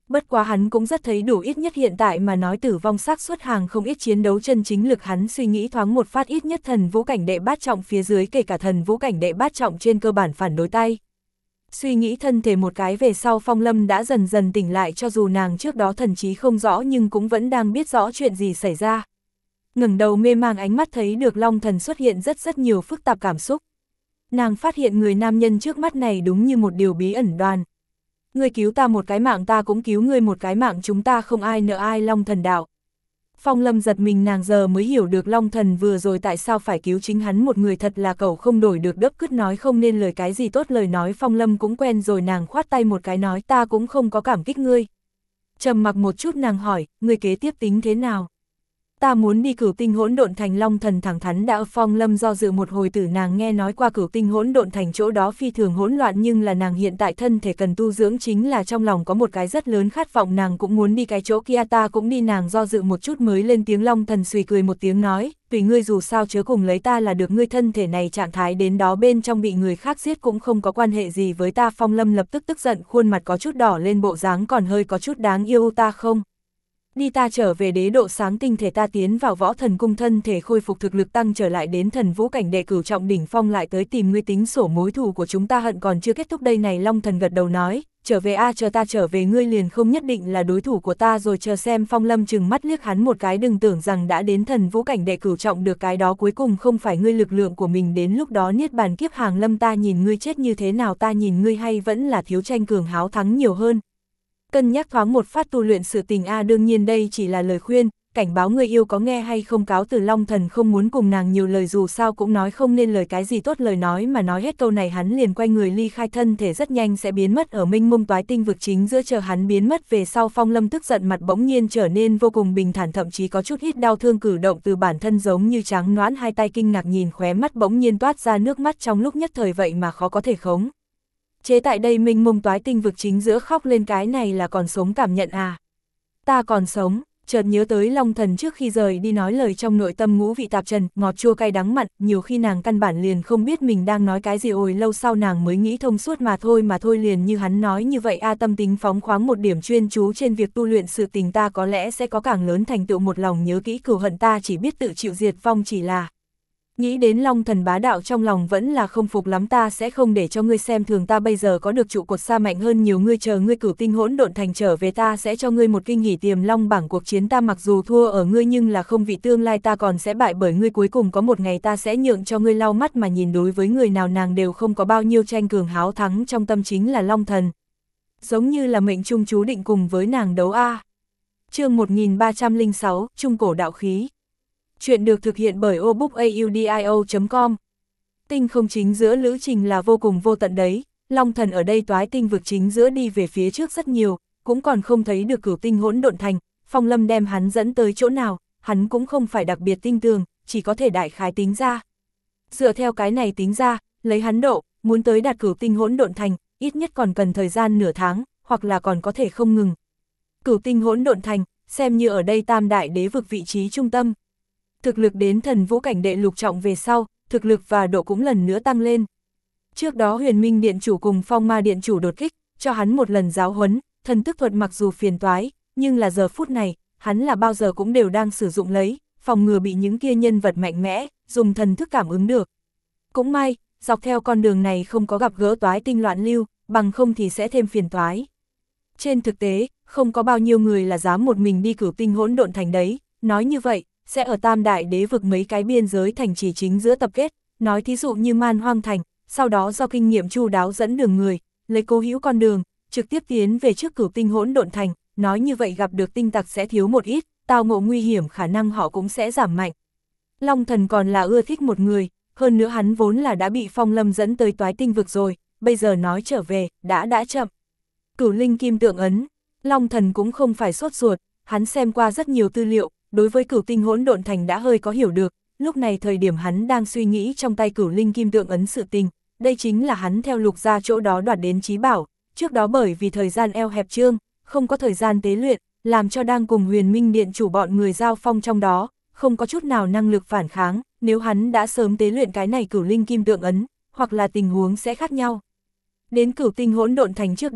Bất quá hắn cũng rất thấy đủ, ít nhất hiện tại mà nói tử vong xác suất hàng không ít chiến đấu chân chính lực hắn suy nghĩ thoáng một phát, ít nhất thần vũ cảnh đệ bát trọng phía dưới kể cả thần vũ cảnh đệ bát trọng trên cơ bản phản đối tay. Suy nghĩ thân thể một cái về sau, Phong Lâm đã dần dần tỉnh lại, cho dù nàng trước đó thần trí không rõ nhưng cũng vẫn đang biết rõ chuyện gì xảy ra. Ngẩng đầu mê mang ánh mắt thấy được Long Thần xuất hiện rất rất nhiều phức tạp cảm xúc. Nàng phát hiện người nam nhân trước mắt này đúng như một điều bí ẩn đoàn. Ngươi cứu ta một cái mạng, ta cũng cứu ngươi một cái mạng, chúng ta không ai nợ ai. Long Thần đạo. Phong Lâm giật mình, nàng giờ mới hiểu được Long Thần vừa rồi tại sao phải cứu chính hắn một người, thật là cẩu không đổi được đớp cứt, nói không nên lời cái gì tốt lời nói. Phong Lâm cũng quen rồi, nàng khoát tay một cái nói ta cũng không có cảm kích ngươi. Trầm mặc một chút nàng hỏi, ngươi kế tiếp tính thế nào? Ta muốn đi Cửu Tinh Hỗn Độn Thành. Long Thần thẳng thắn đạo. Phong Lâm do dự một hồi tử, nàng nghe nói qua Cửu Tinh Hỗn Độn Thành, chỗ đó phi thường hỗn loạn, nhưng là nàng hiện tại thân thể cần tu dưỡng, chính là trong lòng có một cái rất lớn khát vọng, nàng cũng muốn đi cái chỗ kia. Ta cũng đi. Nàng do dự một chút mới lên tiếng. Long Thần suy cười một tiếng nói, tùy ngươi, dù sao chớ cùng lấy ta là được, ngươi thân thể này trạng thái đến đó bên trong bị người khác giết cũng không có quan hệ gì với ta. Phong Lâm lập tức tức giận, khuôn mặt có chút đỏ lên, bộ dáng còn hơi có chút đáng yêu. Ta không đi, ta trở về đế độ sáng tinh thể, ta tiến vào võ thần cung, thân thể khôi phục, thực lực tăng trở lại đến thần vũ cảnh đệ cửu trọng đỉnh phong, lại tới tìm ngươi tính sổ, mối thù của chúng ta hận còn chưa kết thúc đây này. Long Thần gật đầu nói, trở về a, chờ ta trở về ngươi liền không nhất định là đối thủ của ta rồi, chờ xem. Phong Lâm chừng mắt liếc hắn một cái, đừng tưởng rằng đã đến thần vũ cảnh đệ cửu trọng được cái đó cuối cùng không phải ngươi lực lượng của mình, đến lúc đó niết bàn kiếp hàng lâm, ta nhìn ngươi chết như thế nào, ta nhìn ngươi hay vẫn là thiếu tranh cường háo thắng nhiều hơn. Cân nhắc thoáng một phát tu luyện sự tình a, đương nhiên đây chỉ là lời khuyên, cảnh báo người yêu có nghe hay không. Cáo từ. Long Thần không muốn cùng nàng nhiều lời, dù sao cũng nói không nên lời cái gì tốt lời nói, mà nói hết câu này hắn liền quay người ly khai, thân thể rất nhanh sẽ biến mất ở mênh mông toái tinh vực chính giữa. Chờ hắn biến mất về sau, Phong Lâm tức giận, mặt bỗng nhiên trở nên vô cùng bình thản, thậm chí có chút ít đau thương, cử động từ bản thân giống như trắng noãn, hai tay kinh ngạc nhìn, khóe mắt bỗng nhiên toát ra nước mắt, trong lúc nhất thời vậy mà khó có thể khống chế tại đây mênh mông toái tinh vực chính giữa khóc lên, cái này là còn sống cảm nhận à? Ta còn sống. Chợt nhớ tới Long Thần trước khi rời đi nói lời trong nội tâm ngũ vị tạp trần, ngọt chua cay đắng mặn, nhiều khi nàng căn bản liền không biết mình đang nói cái gì, ôi lâu sau nàng mới nghĩ thông suốt, mà thôi mà thôi liền như hắn nói như vậy a, tâm tính phóng khoáng một điểm, chuyên chú trên việc tu luyện sự tình, ta có lẽ sẽ có càng lớn thành tựu. Một lòng nhớ kỹ cửu hận, ta chỉ biết tự chịu diệt vong, chỉ là nghĩ đến Long Thần bá đạo trong lòng vẫn là không phục lắm. Ta sẽ không để cho ngươi xem thường ta, bây giờ có được trụ cột xa mạnh hơn nhiều ngươi, chờ ngươi Cửu Tinh Hỗn Độn Thành trở về, ta sẽ cho ngươi một kinh hỉ. Tiềm Long bảng cuộc chiến ta mặc dù thua ở ngươi, nhưng là không vì tương lai ta còn sẽ bại bởi ngươi, cuối cùng có một ngày ta sẽ nhượng cho ngươi lau mắt mà nhìn. Đối với người nào nàng đều không có bao nhiêu tranh cường háo thắng, trong tâm chính là Long Thần, giống như là mệnh trung chú định cùng với nàng đấu a. Chương một nghìn ba trăm lẻ sáu, Trung cổ đạo khí. Chuyện được thực hiện bởi obookaudio chấm com. Tinh không chính giữa lữ trình là vô cùng vô tận đấy, Long Thần ở đây toái tinh vực chính giữa đi về phía trước rất nhiều, cũng còn không thấy được Cửu Tinh Hỗn Độn Thành. Phong Lâm đem hắn dẫn tới chỗ nào, hắn cũng không phải đặc biệt tinh tường, chỉ có thể đại khái tính ra. Dựa theo cái này tính ra, lấy hắn độ, muốn tới đạt Cửu Tinh Hỗn Độn Thành, ít nhất còn cần thời gian nửa tháng, hoặc là còn có thể không ngừng. Cửu Tinh Hỗn Độn Thành, xem như ở đây tam đại đế vực vị trí trung tâm. Thực lực đến thần vũ cảnh đệ lục trọng về sau, thực lực và độ cũng lần nữa tăng lên. Trước đó Huyền Minh Điện Chủ cùng Phong Ma Điện Chủ đột kích, cho hắn một lần giáo huấn, thần tức thuật mặc dù phiền toái, nhưng là giờ phút này, hắn là bao giờ cũng đều đang sử dụng lấy, phòng ngừa bị những kia nhân vật mạnh mẽ, dùng thần thức cảm ứng được. Cũng may, dọc theo con đường này không có gặp gỡ toái tinh loạn lưu, bằng không thì sẽ thêm phiền toái. Trên thực tế, không có bao nhiêu người là dám một mình đi Cửu Tinh Hỗn Độn Thành đấy, nói như vậy, sẽ ở tam đại đế vực mấy cái biên giới thành trì chính giữa tập kết, nói thí dụ như Man Hoang Thành, sau đó do kinh nghiệm chu đáo dẫn đường người, lấy cố hữu con đường, trực tiếp tiến về trước Cửu Tinh Hỗn Độn Thành, nói như vậy gặp được tinh tặc sẽ thiếu một ít, tao ngộ nguy hiểm khả năng họ cũng sẽ giảm mạnh. Long Thần còn là ưa thích một người, hơn nữa hắn vốn là đã bị Phong Lâm dẫn tới toái tinh vực rồi, bây giờ nói trở về, đã đã chậm. Cửu Linh Kim Tượng Ấn, Long Thần cũng không phải sốt ruột, hắn xem qua rất nhiều tư liệu, đối với Cửu Tinh Hỗn Độn Thành đã hơi có hiểu được, lúc này thời điểm hắn đang suy nghĩ trong tay Cửu Linh Kim Tượng Ấn sự tình, đây chính là hắn theo Lục gia chỗ đó đoạt đến chí bảo, trước đó bởi vì thời gian eo hẹp trương, không có thời gian tế luyện, làm cho đang cùng Huyền Minh Điện Chủ bọn người giao phong trong đó, không có chút nào năng lực phản kháng, nếu hắn đã sớm tế luyện cái này Cửu Linh Kim Tượng Ấn, hoặc là tình huống sẽ khác nhau. Đến Cửu Tinh Hỗn Độn Thành trước đó,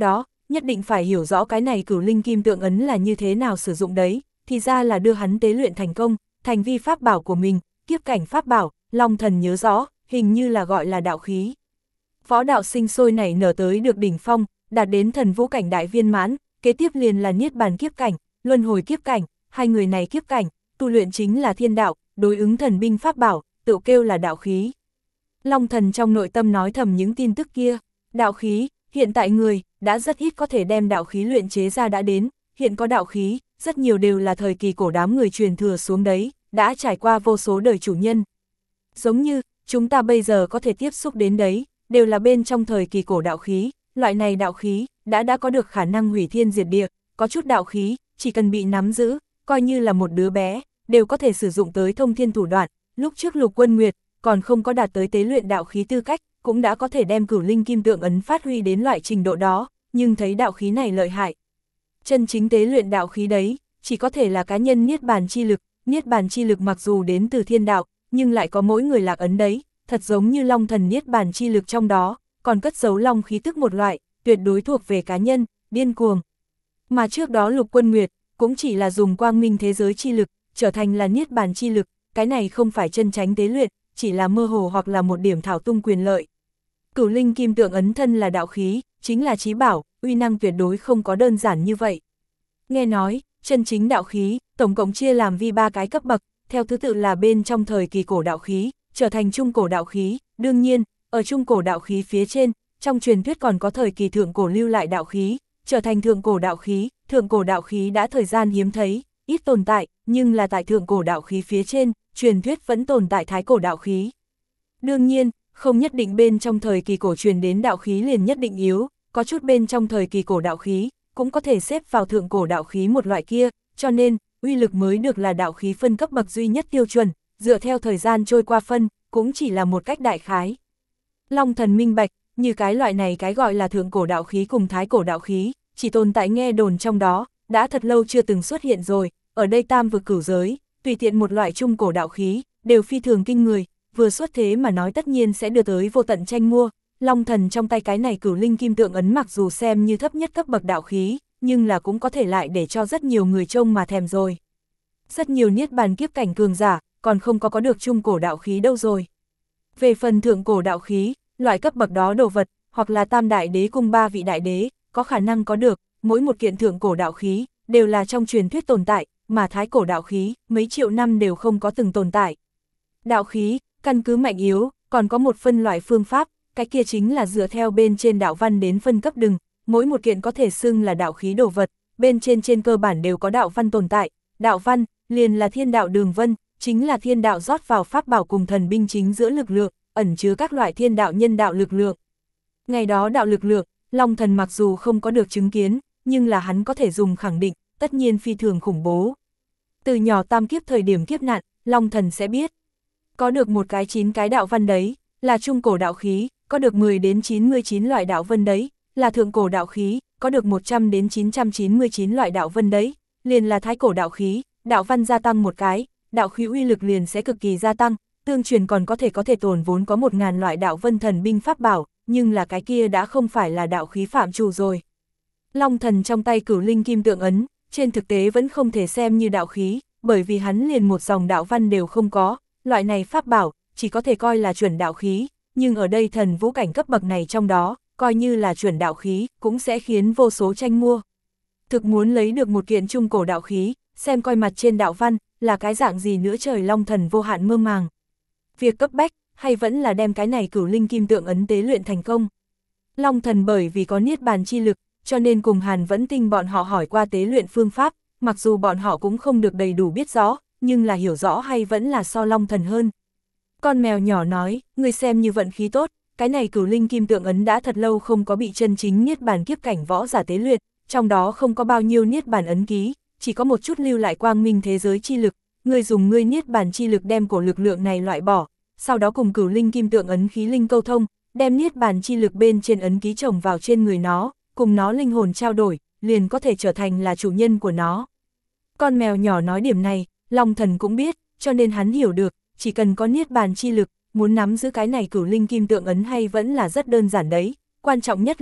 nhất định phải hiểu rõ cái này cửu linh kim tượng ấn là như thế nào sử dụng đấy, thì ra là đưa hắn tế luyện thành công, thành vi pháp bảo của mình, kiếp cảnh pháp bảo, Long Thần nhớ rõ, hình như là gọi là đạo khí. Võ đạo sinh sôi nảy nở tới được đỉnh phong, đạt đến thần vũ cảnh đại viên mãn, kế tiếp liền là niết bàn kiếp cảnh, luân hồi kiếp cảnh, hai người này kiếp cảnh, tu luyện chính là thiên đạo, đối ứng thần binh pháp bảo, tự kêu là đạo khí. Long Thần trong nội tâm nói thầm những tin tức kia, đạo khí, hiện tại người, đã rất ít có thể đem đạo khí luyện chế ra đã đến, hiện có đạo khí, rất nhiều đều là thời kỳ cổ đám người truyền thừa xuống đấy, đã trải qua vô số đời chủ nhân. Giống như, chúng ta bây giờ có thể tiếp xúc đến đấy, đều là bên trong thời kỳ cổ đạo khí, loại này đạo khí, đã đã có được khả năng hủy thiên diệt địa, có chút đạo khí, chỉ cần bị nắm giữ, coi như là một đứa bé, đều có thể sử dụng tới thông thiên thủ đoạn, lúc trước Lục Quân Nguyệt, còn không có đạt tới tế luyện đạo khí tư cách, cũng đã có thể đem cửu linh kim tượng ấn phát huy đến loại trình độ đó, nhưng thấy đạo khí này lợi hại. Chân chính tế luyện đạo khí đấy, chỉ có thể là cá nhân niết bàn chi lực, niết bàn chi lực mặc dù đến từ thiên đạo, nhưng lại có mỗi người lạc ấn đấy, thật giống như Long Thần niết bàn chi lực trong đó, còn cất giấu long khí tức một loại, tuyệt đối thuộc về cá nhân, điên cuồng. Mà trước đó Lục Quân Nguyệt, cũng chỉ là dùng quang minh thế giới chi lực, trở thành là niết bàn chi lực, cái này không phải chân chánh tế luyện, chỉ là mơ hồ hoặc là một điểm thảo tung quyền lợi. Cửu linh kim tượng ấn thân là đạo khí, chính là chí bảo, uy năng tuyệt đối không có đơn giản như vậy. Nghe nói, chân chính đạo khí, tổng cộng chia làm vi ba cái cấp bậc, theo thứ tự là bên trong thời kỳ cổ đạo khí, trở thành trung cổ đạo khí, đương nhiên, ở trung cổ đạo khí phía trên, trong truyền thuyết còn có thời kỳ thượng cổ lưu lại đạo khí, trở thành thượng cổ đạo khí, thượng cổ đạo khí đã thời gian hiếm thấy, ít tồn tại, nhưng là tại thượng cổ đạo khí phía trên, truyền thuyết vẫn tồn tại thái cổ đạo khí. Đương nhiên, không nhất định bên trong thời kỳ cổ truyền đến đạo khí liền nhất định yếu, có chút bên trong thời kỳ cổ đạo khí, cũng có thể xếp vào thượng cổ đạo khí một loại kia, cho nên, uy lực mới được là đạo khí phân cấp bậc duy nhất tiêu chuẩn, dựa theo thời gian trôi qua phân, cũng chỉ là một cách đại khái. Long Thần minh bạch, như cái loại này cái gọi là thượng cổ đạo khí cùng thái cổ đạo khí, chỉ tồn tại nghe đồn trong đó, đã thật lâu chưa từng xuất hiện rồi, ở đây tam vực cửu giới, tùy tiện một loại trung cổ đạo khí, đều phi thường kinh người, vừa xuất thế mà nói tất nhiên sẽ đưa tới vô tận tranh mua. Long Thần trong tay cái này cửu linh kim tượng ấn mặc dù xem như thấp nhất cấp bậc đạo khí, nhưng là cũng có thể lại để cho rất nhiều người trông mà thèm rồi. Rất nhiều niết bàn kiếp cảnh cường giả, còn không có có được trung cổ đạo khí đâu rồi. Về phần thượng cổ đạo khí, loại cấp bậc đó đồ vật, hoặc là tam đại đế cùng ba vị đại đế, có khả năng có được, mỗi một kiện thượng cổ đạo khí, đều là trong truyền thuyết tồn tại, mà thái cổ đạo khí, mấy triệu năm đều không có từng tồn tại. Đạo khí, căn cứ mạnh yếu, còn có một phân loại phương pháp, cái kia chính là dựa theo bên trên đạo văn đến phân cấp đừng, mỗi một kiện có thể xưng là đạo khí đồ vật, bên trên trên cơ bản đều có đạo văn tồn tại, đạo văn, liền là thiên đạo đường vân, chính là thiên đạo rót vào pháp bảo cùng thần binh chính giữa lực lượng, ẩn chứa các loại thiên đạo nhân đạo lực lượng. Ngày đó đạo lực lượng, Long Thần mặc dù không có được chứng kiến, nhưng là hắn có thể dùng khẳng định, tất nhiên phi thường khủng bố. Từ nhỏ tam kiếp thời điểm kiếp nạn, Long Thần sẽ biết. Có được một cái chín cái đạo văn đấy, là trung cổ đạo khí, có được mười đến chín mươi chín loại đạo vân đấy, là thượng cổ đạo khí, có được một trăm đến chín trăm chín mươi chín loại đạo vân đấy, liền là thái cổ đạo khí, đạo văn gia tăng một cái, đạo khí uy lực liền sẽ cực kỳ gia tăng, tương truyền còn có thể có thể tồn vốn có một ngàn loại đạo vân thần binh pháp bảo, nhưng là cái kia đã không phải là đạo khí phạm trù rồi. Long Thần trong tay cửu linh kim tượng ấn, trên thực tế vẫn không thể xem như đạo khí, bởi vì hắn liền một dòng đạo văn đều không có, loại này pháp bảo, chỉ có thể coi là chuẩn đạo khí, nhưng ở đây thần vũ cảnh cấp bậc này trong đó, coi như là chuẩn đạo khí, cũng sẽ khiến vô số tranh mua. Thực muốn lấy được một kiện trung cổ đạo khí, xem coi mặt trên đạo văn, là cái dạng gì nữa trời Long Thần vô hạn mơ màng. Việc cấp bách, hay vẫn là đem cái này cửu linh kim tượng ấn tế luyện thành công. Long Thần bởi vì có niết bàn chi lực, cho nên cùng Hàn Vẫn Tinh bọn họ hỏi qua tế luyện phương pháp, mặc dù bọn họ cũng không được đầy đủ biết rõ, nhưng là hiểu rõ hay vẫn là so Long Thần hơn. Con mèo nhỏ nói, ngươi xem như vận khí tốt, cái này cửu linh kim tượng ấn đã thật lâu không có bị chân chính niết bàn kiếp cảnh võ giả tế luyện, trong đó không có bao nhiêu niết bàn ấn ký, chỉ có một chút lưu lại quang minh thế giới chi lực, ngươi dùng ngươi niết bàn chi lực đem cổ lực lượng này loại bỏ, sau đó cùng cửu linh kim tượng ấn khí linh câu thông, đem niết bàn chi lực bên trên ấn ký trồng vào trên người nó, cùng nó linh hồn trao đổi, liền có thể trở thành là chủ nhân của nó. Con mèo nhỏ nói điểm này, Long Thần cũng biết, cho nên hắn hiểu được, chỉ cần có niết bàn chi lực, muốn nắm giữ cái này cửu linh kim tượng ấn hay vẫn là rất đơn giản đấy, quan trọng nhất là,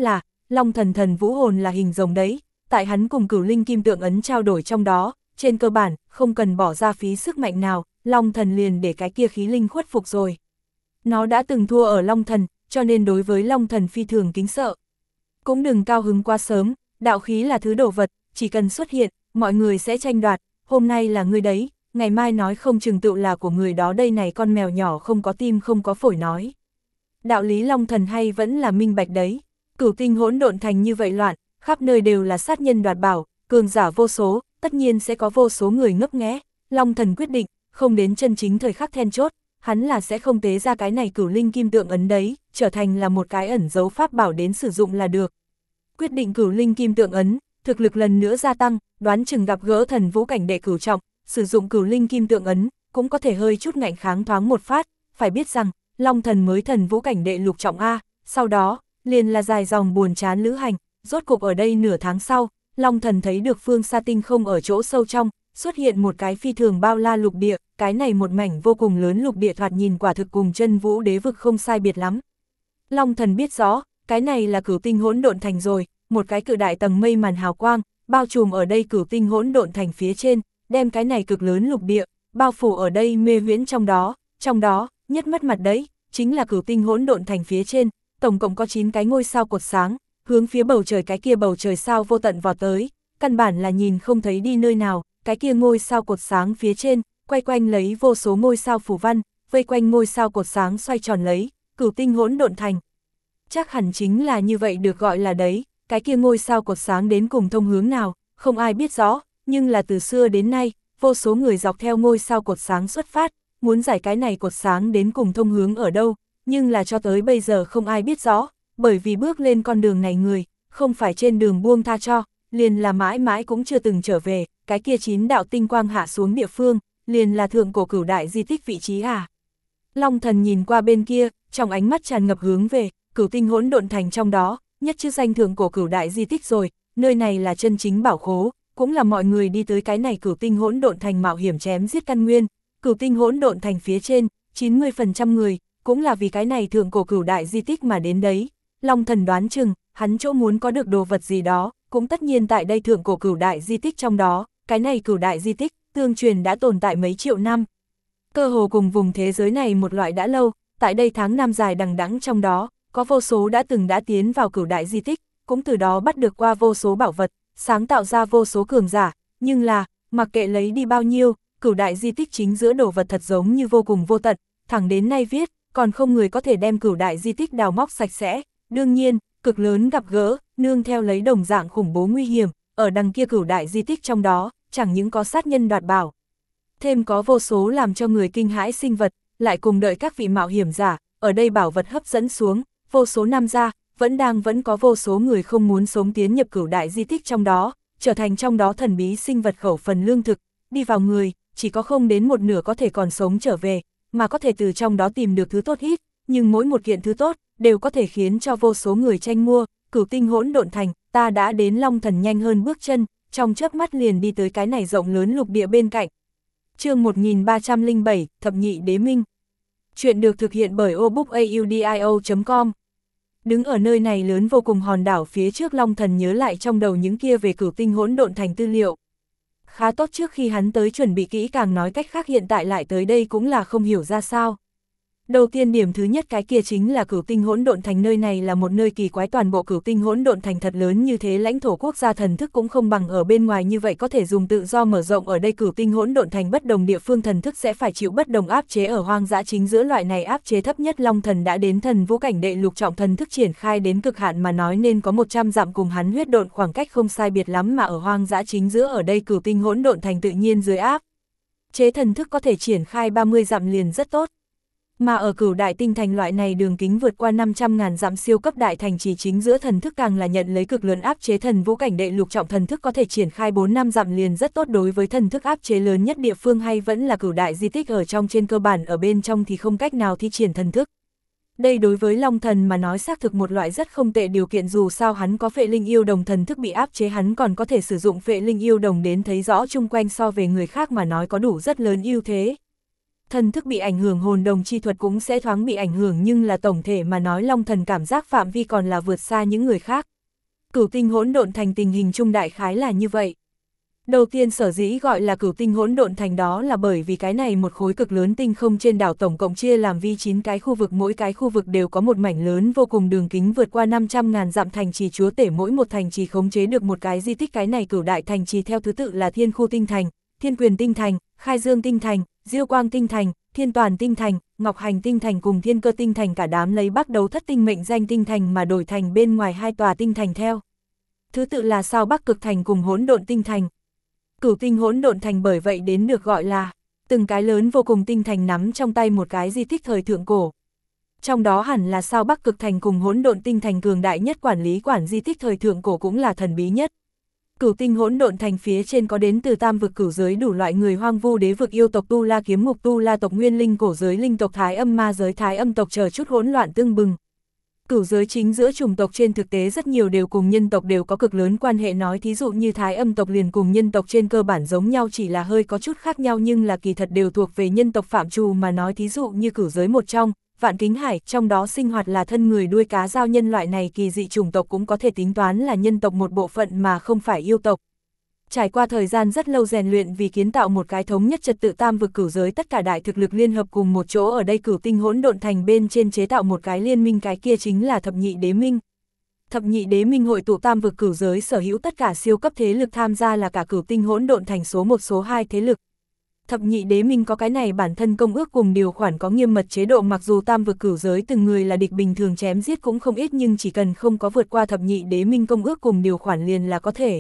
Long thần thần vũ hồn là hình rồng đấy, tại hắn cùng cửu linh kim tượng ấn trao đổi trong đó, trên cơ bản, không cần bỏ ra phí sức mạnh nào, Long thần liền để cái kia khí linh khuất phục rồi. Nó đã từng thua ở Long thần, cho nên đối với Long thần phi thường kính sợ. Cũng đừng cao hứng quá sớm, đạo khí là thứ đồ vật, chỉ cần xuất hiện, mọi người sẽ tranh đoạt, hôm nay là người đấy, ngày mai nói không chừng tựu là của người đó đây này con mèo nhỏ không có tim không có phổi nói. Đạo lý Long thần hay vẫn là minh bạch đấy, cửu tinh hỗn độn thành như vậy loạn, khắp nơi đều là sát nhân đoạt bảo, cường giả vô số, tất nhiên sẽ có vô số người ngấp nghé. Long thần quyết định, không đến chân chính thời khắc then chốt, hắn là sẽ không tế ra cái này cửu linh kim tượng ấn đấy, trở thành là một cái ẩn dấu pháp bảo đến sử dụng là được. Quyết định cửu linh kim tượng ấn, thực lực lần nữa gia tăng, đoán chừng gặp gỡ thần vũ cảnh đệ cửu trọng, sử dụng cửu linh kim tượng ấn, cũng có thể hơi chút ngạnh kháng thoáng một phát, phải biết rằng, Long thần mới thần vũ cảnh đệ lục trọng A, sau đó, liền là dài dòng buồn chán lữ hành, rốt cục ở đây nửa tháng sau, Long thần thấy được phương xa tinh không ở chỗ sâu trong, xuất hiện một cái phi thường bao la lục địa, cái này một mảnh vô cùng lớn lục địa thoạt nhìn quả thực cùng chân vũ đế vực không sai biệt lắm. Long thần biết rõ, cái này là cửu tinh hỗn độn thành rồi, một cái cự đại tầng mây màn hào quang, bao trùm ở đây cửu tinh hỗn độn thành phía trên, đem cái này cực lớn lục địa, bao phủ ở đây mê huyễn trong đó, trong đó, nhất mất mặt đấy, chính là cửu tinh hỗn độn thành phía trên, tổng cộng có chín cái ngôi sao cột sáng, hướng phía bầu trời cái kia bầu trời sao vô tận vào tới, căn bản là nhìn không thấy đi nơi nào, cái kia ngôi sao cột sáng phía trên, quay quanh lấy vô số ngôi sao phù văn, vây quanh ngôi sao cột sáng xoay tròn lấy, cửu tinh hỗn độn thành. Chắc hẳn chính là như vậy được gọi là đấy, cái kia ngôi sao cột sáng đến cùng thông hướng nào, không ai biết rõ, nhưng là từ xưa đến nay, vô số người dọc theo ngôi sao cột sáng xuất phát, muốn giải cái này cột sáng đến cùng thông hướng ở đâu, nhưng là cho tới bây giờ không ai biết rõ, bởi vì bước lên con đường này người, không phải trên đường buông tha cho, liền là mãi mãi cũng chưa từng trở về, cái kia chín đạo tinh quang hạ xuống địa phương, liền là thượng cổ cửu đại di tích vị trí à. Long thần nhìn qua bên kia, trong ánh mắt tràn ngập hướng về, cửu tinh hỗn độn thành trong đó, nhất chữ danh thượng cổ cửu đại di tích rồi, nơi này là chân chính bảo khố, cũng là mọi người đi tới cái này cửu tinh hỗn độn thành mạo hiểm chém giết căn nguyên, cửu tinh hỗn độn thành phía trên, chín mươi phần trăm người, cũng là vì cái này thượng cổ cửu đại di tích mà đến đấy. Long thần đoán chừng, hắn chỗ muốn có được đồ vật gì đó, cũng tất nhiên tại đây thượng cổ cửu đại di tích trong đó, cái này cửu đại di tích, tương truyền đã tồn tại mấy triệu năm. Cơ hồ cùng vùng thế giới này một loại đã lâu, tại đây tháng năm dài đằng đẵng trong đó, có vô số đã từng đã tiến vào cửu đại di tích, cũng từ đó bắt được qua vô số bảo vật, sáng tạo ra vô số cường giả, nhưng là, mặc kệ lấy đi bao nhiêu, cửu đại di tích chính giữa đồ vật thật giống như vô cùng vô tận, thẳng đến nay viết, còn không người có thể đem cửu đại di tích đào móc sạch sẽ, đương nhiên, cực lớn gặp gỡ, nương theo lấy đồng dạng khủng bố nguy hiểm, ở đằng kia cửu đại di tích trong đó, chẳng những có sát nhân đoạt bảo, thêm có vô số làm cho người kinh hãi sinh vật, lại cùng đợi các vị mạo hiểm giả, ở đây bảo vật hấp dẫn xuống, vô số năm ra, vẫn đang vẫn có vô số người không muốn sống tiến nhập cửu đại di tích trong đó, trở thành trong đó thần bí sinh vật khẩu phần lương thực, đi vào người, chỉ có không đến một nửa có thể còn sống trở về, mà có thể từ trong đó tìm được thứ tốt ít, nhưng mỗi một kiện thứ tốt, đều có thể khiến cho vô số người tranh mua, cửu tinh hỗn độn thành, ta đã đến Long thần nhanh hơn bước chân, trong chớp mắt liền đi tới cái này rộng lớn lục địa bên cạnh. Chương một nghìn ba trăm lẻ bảy, Thập nhị đế minh. Chuyện được thực hiện bởi obookaudio chấm com. Đứng ở nơi này lớn vô cùng hòn đảo phía trước, Long thần nhớ lại trong đầu những kia về cửu tinh hỗn độn thành tư liệu. Khá tốt, trước khi hắn tới chuẩn bị kỹ càng, nói cách khác hiện tại lại tới đây cũng là không hiểu ra sao. Đầu tiên điểm thứ nhất cái kia chính là cửu tinh hỗn độn thành, nơi này là một nơi kỳ quái, toàn bộ cửu tinh hỗn độn thành thật lớn như thế, lãnh thổ quốc gia thần thức cũng không bằng ở bên ngoài như vậy có thể dùng tự do mở rộng, ở đây cửu tinh hỗn độn thành bất đồng địa phương thần thức sẽ phải chịu bất đồng áp chế, ở hoang dã chính giữa loại này áp chế thấp nhất, Long thần đã đến thần vũ cảnh đệ lục trọng, thần thức triển khai đến cực hạn mà nói nên có một trăm dặm, cùng hắn huyết độn khoảng cách không sai biệt lắm, mà ở hoang dã chính giữa ở đây cửu tinh hỗn độn thành tự nhiên dưới áp chế thần thức có thể triển khai ba mươi dặm liền rất tốt. Mà ở cửu đại tinh thành loại này đường kính vượt qua năm trăm ngàn dặm siêu cấp đại thành chỉ chính giữa thần thức càng là nhận lấy cực lớn áp chế, thần vũ cảnh đệ lục trọng thần thức có thể triển khai bốn năm dặm liền rất tốt, đối với thần thức áp chế lớn nhất địa phương hay vẫn là cửu đại di tích ở trong, trên cơ bản ở bên trong thì không cách nào thi triển thần thức. Đây đối với Long thần mà nói xác thực một loại rất không tệ điều kiện, dù sao hắn có phệ linh yêu đồng, thần thức bị áp chế hắn còn có thể sử dụng phệ linh yêu đồng đến thấy rõ chung quanh, so về người khác mà nói có đủ rất lớn ưu thế. Thần thức bị ảnh hưởng, hồn đồng chi thuật cũng sẽ thoáng bị ảnh hưởng, nhưng là tổng thể mà nói Long thần cảm giác phạm vi còn là vượt xa những người khác. Cửu tinh hỗn độn thành tình hình trung đại khái là như vậy. Đầu tiên sở dĩ gọi là cửu tinh hỗn độn thành đó là bởi vì cái này một khối cực lớn tinh không trên đảo tổng cộng chia làm vi chín cái khu vực, mỗi cái khu vực đều có một mảnh lớn vô cùng đường kính vượt qua năm trăm ngàn dặm thành trì chúa tể, mỗi một thành trì khống chế được một cái di tích. Cái này cửu đại thành trì theo thứ tự là Thiên Khu Tinh Thành, Thiên Quyền Tinh Thành, Khai Dương Tinh Thành, Diêu Quang Tinh Thành, Thiên Toàn Tinh Thành, Ngọc Hành Tinh Thành cùng Thiên Cơ Tinh Thành, cả đám lấy Bắc Đấu Thất Tinh mệnh danh tinh thành mà đổi thành bên ngoài hai tòa tinh thành theo thứ tự là Sao Bắc Cực Thành cùng Hỗn Độn Tinh Thành. Cửu tinh hỗn độn thành bởi vậy đến được gọi là từng cái lớn vô cùng tinh thành nắm trong tay một cái di tích thời thượng cổ. Trong đó hẳn là Sao Bắc Cực Thành cùng Hỗn Độn Tinh Thành cường đại nhất, quản lý quản di tích thời thượng cổ cũng là thần bí nhất. Cửu tinh hỗn độn thành phía trên có đến từ tam vực cửu giới đủ loại người, hoang vu đế vực, yêu tộc, tu la kiếm ngục, tu la tộc, nguyên linh cổ giới, linh tộc, thái âm ma giới, thái âm tộc chờ chút hỗn loạn tương bừng. Cửu giới chính giữa chủng tộc trên thực tế rất nhiều đều cùng nhân tộc đều có cực lớn quan hệ, nói thí dụ như thái âm tộc liền cùng nhân tộc trên cơ bản giống nhau, chỉ là hơi có chút khác nhau nhưng là kỳ thật đều thuộc về nhân tộc phạm trù mà nói. Thí dụ như cửu giới một trong, Vạn Kính Hải, trong đó sinh hoạt là thân người đuôi cá giao nhân loại này kỳ dị chủng tộc cũng có thể tính toán là nhân tộc một bộ phận mà không phải yêu tộc. Trải qua thời gian rất lâu rèn luyện vì kiến tạo một cái thống nhất trật tự, tam vực cửu giới tất cả đại thực lực liên hợp cùng một chỗ ở đây cửu tinh hỗn độn thành bên trên chế tạo một cái liên minh, cái kia chính là thập nhị đế minh. Thập nhị đế minh hội tụ tam vực cửu giới sở hữu tất cả siêu cấp thế lực tham gia, là cả cửu tinh hỗn độn thành số một số hai thế lực. Thập nhị đế minh có cái này bản thân công ước cùng điều khoản có nghiêm mật chế độ, mặc dù tam vực cửu giới từng người là địch, bình thường chém giết cũng không ít, nhưng chỉ cần không có vượt qua thập nhị đế minh công ước cùng điều khoản liền là có thể.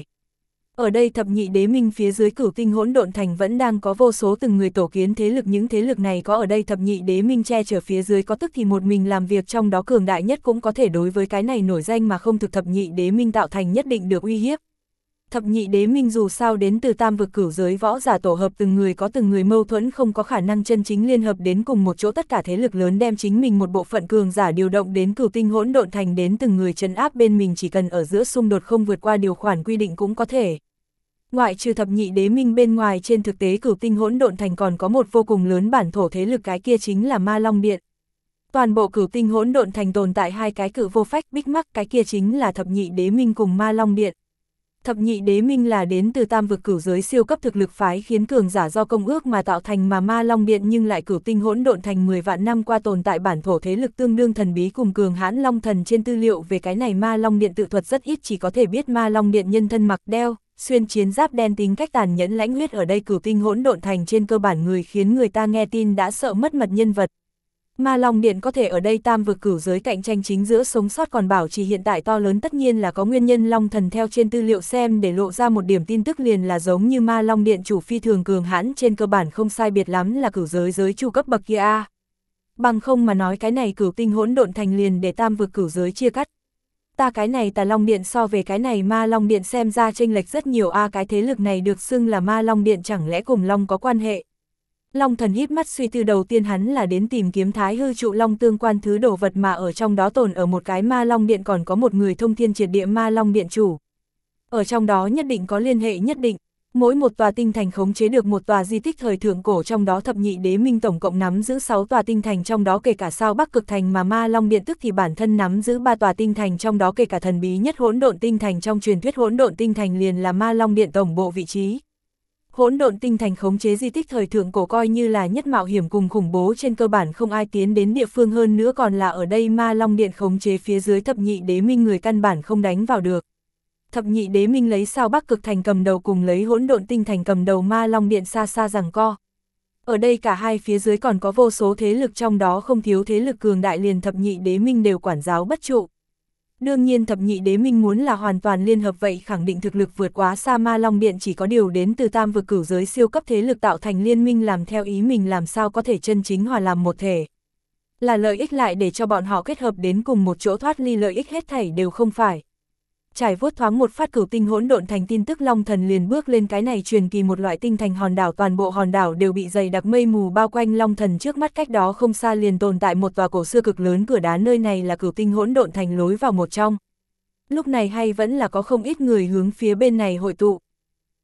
Ở đây thập nhị đế minh phía dưới cửu tinh hỗn độn thành vẫn đang có vô số từng người tổ kiến thế lực, những thế lực này có ở đây thập nhị đế minh che chở phía dưới có tức thì một mình làm việc, trong đó cường đại nhất cũng có thể đối với cái này nổi danh mà không thực thập nhị đế minh tạo thành nhất định được uy hiếp. Thập nhị đế minh dù sao đến từ tam vực cửu giới võ giả tổ hợp, từng người có từng người mâu thuẫn, không có khả năng chân chính liên hợp đến cùng một chỗ. Tất cả thế lực lớn đem chính mình một bộ phận cường giả điều động đến cửu tinh hỗn độn thành, đến từng người trấn áp bên mình, chỉ cần ở giữa xung đột không vượt qua điều khoản quy định cũng có thể. Ngoại trừ thập nhị đế minh bên ngoài, trên thực tế cửu tinh hỗn độn thành còn có một vô cùng lớn bản thổ thế lực, cái kia chính là Ma Long Điện. Toàn bộ cửu tinh hỗn độn thành tồn tại hai cái cự vô phách Big Mac, cái kia chính là thập nhị đế minh cùng Ma Long Điện. Thập nhị đế minh là đến từ tam vực cửu giới siêu cấp thực lực phái khiến cường giả do công ước mà tạo thành, mà Ma Long Điện nhưng lại cửu tinh hỗn độn thành mười vạn năm qua tồn tại bản thổ thế lực tương đương thần bí cùng cường hãn. Long thần trên tư liệu về cái này Ma Long Điện tự thuật rất ít, chỉ có thể biết Ma Long Điện nhân thân mặc đeo xuyên chiến giáp đen, tính cách tàn nhẫn lãnh huyết, ở đây cửu tinh hỗn độn thành trên cơ bản người khiến người ta nghe tin đã sợ mất mật nhân vật. Ma Long Điện có thể ở đây tam vực cửu giới cạnh tranh chính giữa sống sót còn bảo trì hiện tại to lớn tất nhiên là có nguyên nhân. Long thần theo trên tư liệu xem để lộ ra một điểm tin tức liền là giống như Ma Long Điện chủ phi thường cường hãn, trên cơ bản không sai biệt lắm là cửu giới giới chủ cấp bậc kia a. Bằng không mà nói cái này cửu tinh hỗn độn thành liền để tam vực cửu giới chia cắt. Ta cái này Tà Long Điện so về cái này Ma Long Điện xem ra chênh lệch rất nhiều a, cái thế lực này được xưng là Ma Long Điện chẳng lẽ cùng Long có quan hệ? Long thần híp mắt suy tư, đầu tiên hắn là đến tìm kiếm Thái Hư Trụ Long tương quan thứ đồ vật, mà ở trong đó tồn ở một cái Ma Long Điện còn có một người thông thiên triệt địa Ma Long Điện chủ. Ở trong đó nhất định có liên hệ nhất định. Mỗi một tòa tinh thành khống chế được một tòa di tích thời thượng cổ, trong đó thập nhị đế minh tổng cộng nắm giữ sáu tòa tinh thành, trong đó kể cả Sao Bắc Cực Thành, mà Ma Long Điện tức thì bản thân nắm giữ ba tòa tinh thành, trong đó kể cả thần bí nhất Hỗn Độn Tinh Thành. Trong truyền thuyết Hỗn Độn Tinh Thành liền là Ma Long Điện tổng bộ vị trí. Hỗn Độn Tinh Thành khống chế di tích thời thượng cổ coi như là nhất mạo hiểm cùng khủng bố, trên cơ bản không ai tiến đến địa phương, hơn nữa còn là ở đây Ma Long Điện khống chế phía dưới thập nhị đế minh người căn bản không đánh vào được. Thập nhị đế minh lấy Sao Bắc Cực Thành cầm đầu cùng lấy Hỗn Độn Tinh Thành cầm đầu Ma Long Điện xa xa giằng co. Ở đây cả hai phía dưới còn có vô số thế lực, trong đó không thiếu thế lực cường đại, liền thập nhị đế minh đều quản giáo bất trụ. Đương nhiên thập nhị đế minh muốn là hoàn toàn liên hợp vậy khẳng định thực lực vượt quá xa Ma Long Điện, chỉ có điều đến từ tam vực cửu giới siêu cấp thế lực tạo thành liên minh làm theo ý mình, làm sao có thể chân chính hòa làm một thể. Là lợi ích lại để cho bọn họ kết hợp đến cùng một chỗ, thoát ly lợi ích hết thảy đều không phải. Trải vuốt thoáng một phát cửu tinh hỗn độn thành tin tức, Long thần liền bước lên cái này truyền kỳ một loại tinh thành hòn đảo, toàn bộ hòn đảo đều bị dày đặc mây mù bao quanh. Long thần trước mắt cách đó không xa liền tồn tại một tòa cổ xưa cực lớn cửa đá, nơi này là cửu tinh hỗn độn thành lối vào một trong. Lúc này hay vẫn là có không ít người hướng phía bên này hội tụ.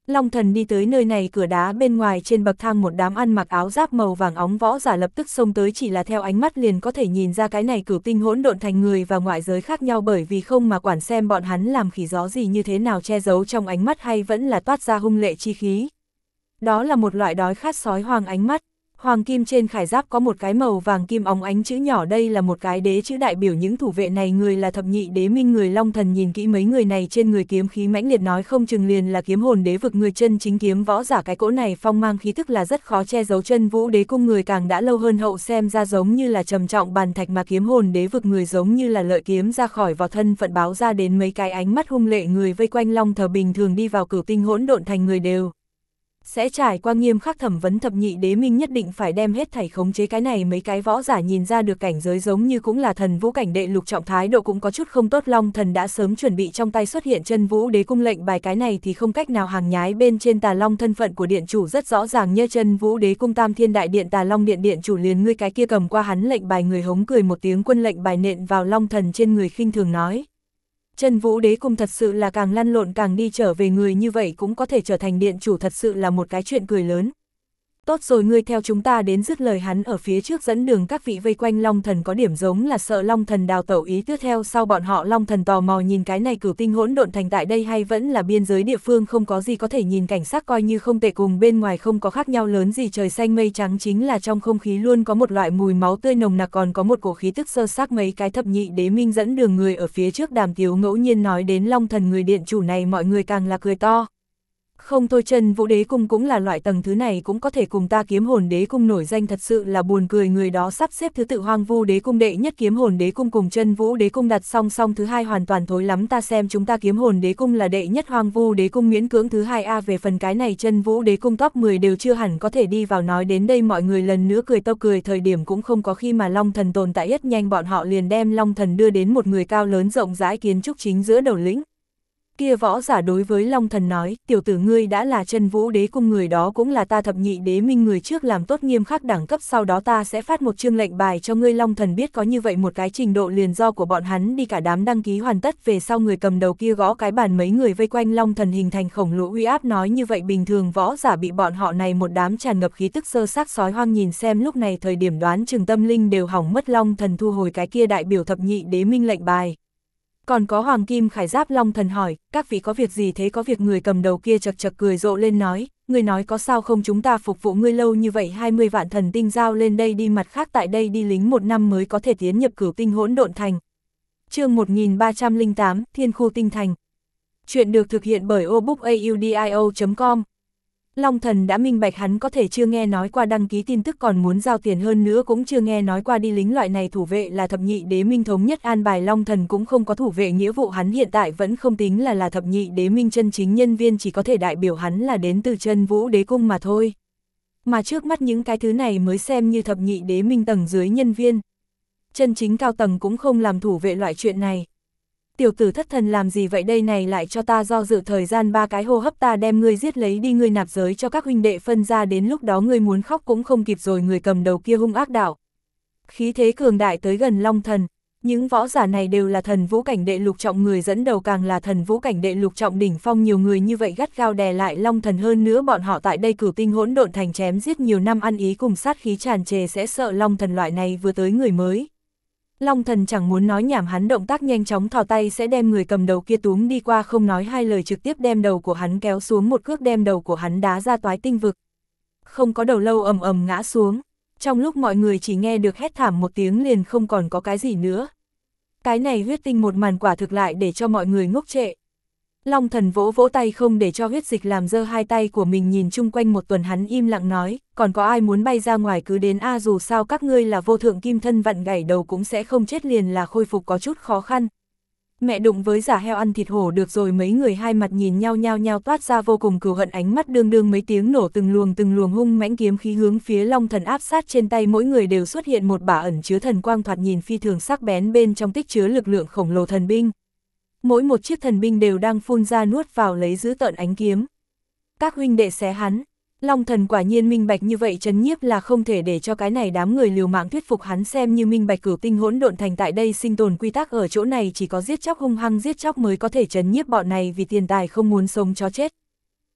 Long Thần đi tới nơi này cửa đá bên ngoài trên bậc thang một đám ăn mặc áo giáp màu vàng óng võ giả lập tức xông tới, chỉ là theo ánh mắt liền có thể nhìn ra cái này cửu tinh hỗn độn thành người và ngoại giới khác nhau, bởi vì không mà quản xem bọn hắn làm khỉ gió gì như thế nào che giấu trong ánh mắt hay vẫn là toát ra hung lệ chi khí. Đó là một loại đói khát sói hoang ánh mắt. Hoàng kim trên khải giáp có một cái màu vàng kim óng ánh chữ nhỏ, đây là một cái đế chữ đại biểu những thủ vệ này người là thập nhị đế minh người. Long Thần nhìn kỹ mấy người này trên người kiếm khí mãnh liệt, nói không chừng liền là kiếm hồn đế vực người chân chính kiếm võ giả. Cái cỗ này phong mang khí tức là rất khó che giấu. Chân vũ đế cung người càng đã lâu hơn hậu xem ra giống như là trầm trọng bàn thạch, mà kiếm hồn đế vực người giống như là lợi kiếm ra khỏi vỏ, thân phận báo ra đến mấy cái ánh mắt hung lệ người vây quanh Long Thần. Bình thường đi vào cửu tinh hỗn độn thành người đều sẽ trải qua nghiêm khắc thẩm vấn, thập nhị đế minh nhất định phải đem hết thảy khống chế. Cái này mấy cái võ giả nhìn ra được cảnh giới giống như cũng là thần vũ cảnh đệ lục trọng, thái độ cũng có chút không tốt. Long Thần đã sớm chuẩn bị trong tay xuất hiện chân vũ đế cung lệnh bài, cái này thì không cách nào hàng nhái. Bên trên Tà Long thân phận của điện chủ rất rõ ràng, như chân vũ đế cung Tam Thiên Đại Điện Tà Long Điện điện chủ liền ngươi cái kia. Cầm qua hắn lệnh bài người hống cười một tiếng, quân lệnh bài nện vào Long Thần trên người khinh thường nói. Chân vũ đế cung thật sự là càng lăn lộn càng đi trở về, người như vậy cũng có thể trở thành điện chủ, thật sự là một cái chuyện cười lớn. Tốt rồi, ngươi theo chúng ta đến. Dứt lời hắn ở phía trước dẫn đường, các vị vây quanh Long Thần có điểm giống là sợ Long Thần đào tẩu ý tiếp theo sau bọn họ. Long Thần tò mò nhìn cái này cửu tinh hỗn độn thành tại đây hay vẫn là biên giới địa phương không có gì có thể nhìn, cảnh sắc coi như không tệ, cùng bên ngoài không có khác nhau lớn gì, trời xanh mây trắng, chính là trong không khí luôn có một loại mùi máu tươi nồng nặc, còn có một cổ khí tức sơ xác. Mấy cái thập nhị đế minh dẫn đường người ở phía trước đàm tiếu ngẫu nhiên nói đến Long Thần người điện chủ này, mọi người càng là cười to. Không thôi, chân vũ đế cung cũng là loại tầng thứ này cũng có thể cùng ta kiếm hồn đế cung nổi danh, thật sự là buồn cười. Người đó sắp xếp thứ tự hoang vu đế cung đệ nhất, kiếm hồn đế cung cùng chân vũ đế cung đặt song song thứ hai, hoàn toàn thối lắm. Ta xem chúng ta kiếm hồn đế cung là đệ nhất, hoang vu đế cung miễn cưỡng thứ hai a. Về phần cái này chân vũ đế cung top mười đều chưa hẳn có thể đi vào. Nói đến đây mọi người lần nữa cười to, cười thời điểm cũng không có khi mà Long Thần tồn tại, rất nhanh bọn họ liền đem Long Thần đưa đến một người cao lớn rộng rãi kiến trúc chính giữa đầu lĩnh. Kia võ giả đối với Long Thần nói, tiểu tử ngươi đã là chân vũ đế cung người, đó cũng là ta thập nhị đế minh người, trước làm tốt nghiêm khắc đẳng cấp, sau đó ta sẽ phát một chương lệnh bài cho ngươi. Long Thần biết có như vậy một cái trình độ liền do của bọn hắn đi, cả đám đăng ký hoàn tất về sau, người cầm đầu kia gõ cái bàn, mấy người vây quanh Long Thần hình thành khổng lồ uy áp. Nói như vậy bình thường võ giả bị bọn họ này một đám tràn ngập khí tức sơ xác sói hoang nhìn xem, lúc này thời điểm đoán chừng tâm linh đều hỏng mất. Long Thần thu hồi cái kia đại biểu thập nhị đế minh lệnh bài. Còn có hoàng kim khải giáp. Long Thần hỏi, các vị có việc gì thế? Có việc. Người cầm đầu kia chật chật cười rộ lên nói, ngươi nói có sao không, chúng ta phục vụ ngươi lâu như vậy, hai mươi vạn thần tinh giao lên đây đi, mặt khác tại đây đi lính một năm mới có thể tiến nhập cửu tinh hỗn độn thành. Chương một nghìn ba trăm lẻ tám, Thiên Khu Tinh Thành. Chuyện được thực hiện bởi obookaudio chấm com. Long Thần đã minh bạch, hắn có thể chưa nghe nói qua đăng ký tin tức còn muốn giao tiền, hơn nữa cũng chưa nghe nói qua đi lính, loại này thủ vệ là thập nhị đế minh thống nhất an bài. Long Thần cũng không có thủ vệ nghĩa vụ, hắn hiện tại vẫn không tính là là thập nhị đế minh chân chính nhân viên, chỉ có thể đại biểu hắn là đến từ chân vũ đế cung mà thôi. Mà trước mắt những cái thứ này mới xem như thập nhị đế minh tầng dưới nhân viên. Chân chính cao tầng cũng không làm thủ vệ loại chuyện này. Tiểu tử thất thần làm gì vậy đây này, lại cho ta do dự thời gian ba cái hô hấp, ta đem ngươi giết lấy đi, ngươi nạp giới cho các huynh đệ phân ra, đến lúc đó ngươi muốn khóc cũng không kịp rồi. Người cầm đầu kia hung ác đạo. Khí thế cường đại tới gần Long Thần. Những võ giả này đều là thần vũ cảnh đệ lục trọng, người dẫn đầu càng là thần vũ cảnh đệ lục trọng đỉnh phong, nhiều người như vậy gắt gao đè lại Long Thần, hơn nữa bọn họ tại đây cửu tinh hỗn độn thành chém giết nhiều năm, ăn ý cùng sát khí tràn trề, sẽ sợ Long Thần loại này vừa tới người mới. Long Thần chẳng muốn nói nhảm, hắn động tác nhanh chóng thò tay sẽ đem người cầm đầu kia túm đi qua, không nói hai lời trực tiếp đem đầu của hắn kéo xuống, một cước đem đầu của hắn đá ra toái tinh vực. Không có đầu lâu ầm ầm ngã xuống, trong lúc mọi người chỉ nghe được hét thảm một tiếng liền không còn có cái gì nữa. Cái này huyết tinh một màn quả thực lại để cho mọi người ngốc trệ. Long Thần vỗ vỗ tay không để cho huyết dịch làm dơ hai tay của mình, nhìn chung quanh một tuần hắn im lặng nói, còn có ai muốn bay ra ngoài cứ đến a, dù sao các ngươi là vô thượng kim thân, vặn gãy đầu cũng sẽ không chết, liền là khôi phục có chút khó khăn. Mẹ đụng với giả heo ăn thịt hổ được rồi. Mấy người hai mặt nhìn nhau nhao nhao toát ra vô cùng cừu hận ánh mắt, đương đương mấy tiếng nổ, từng luồng từng luồng hung mãnh kiếm khí hướng phía Long Thần áp sát, trên tay mỗi người đều xuất hiện một bả ẩn chứa thần quang, thoạt nhìn phi thường sắc bén, bên trong tích chứa lực lượng khổng lồ thần binh. Mỗi một chiếc thần binh đều đang phun ra nuốt vào lấy giữ tợn ánh kiếm. Các huynh đệ xé hắn. Long Thần quả nhiên minh bạch như vậy trấn nhiếp là không thể để cho cái này đám người liều mạng thuyết phục hắn, xem như minh bạch cửu tinh hỗn độn thành tại đây sinh tồn quy tắc ở chỗ này chỉ có giết chóc, hung hăng giết chóc mới có thể trấn nhiếp bọn này vì tiền tài không muốn sống chó chết.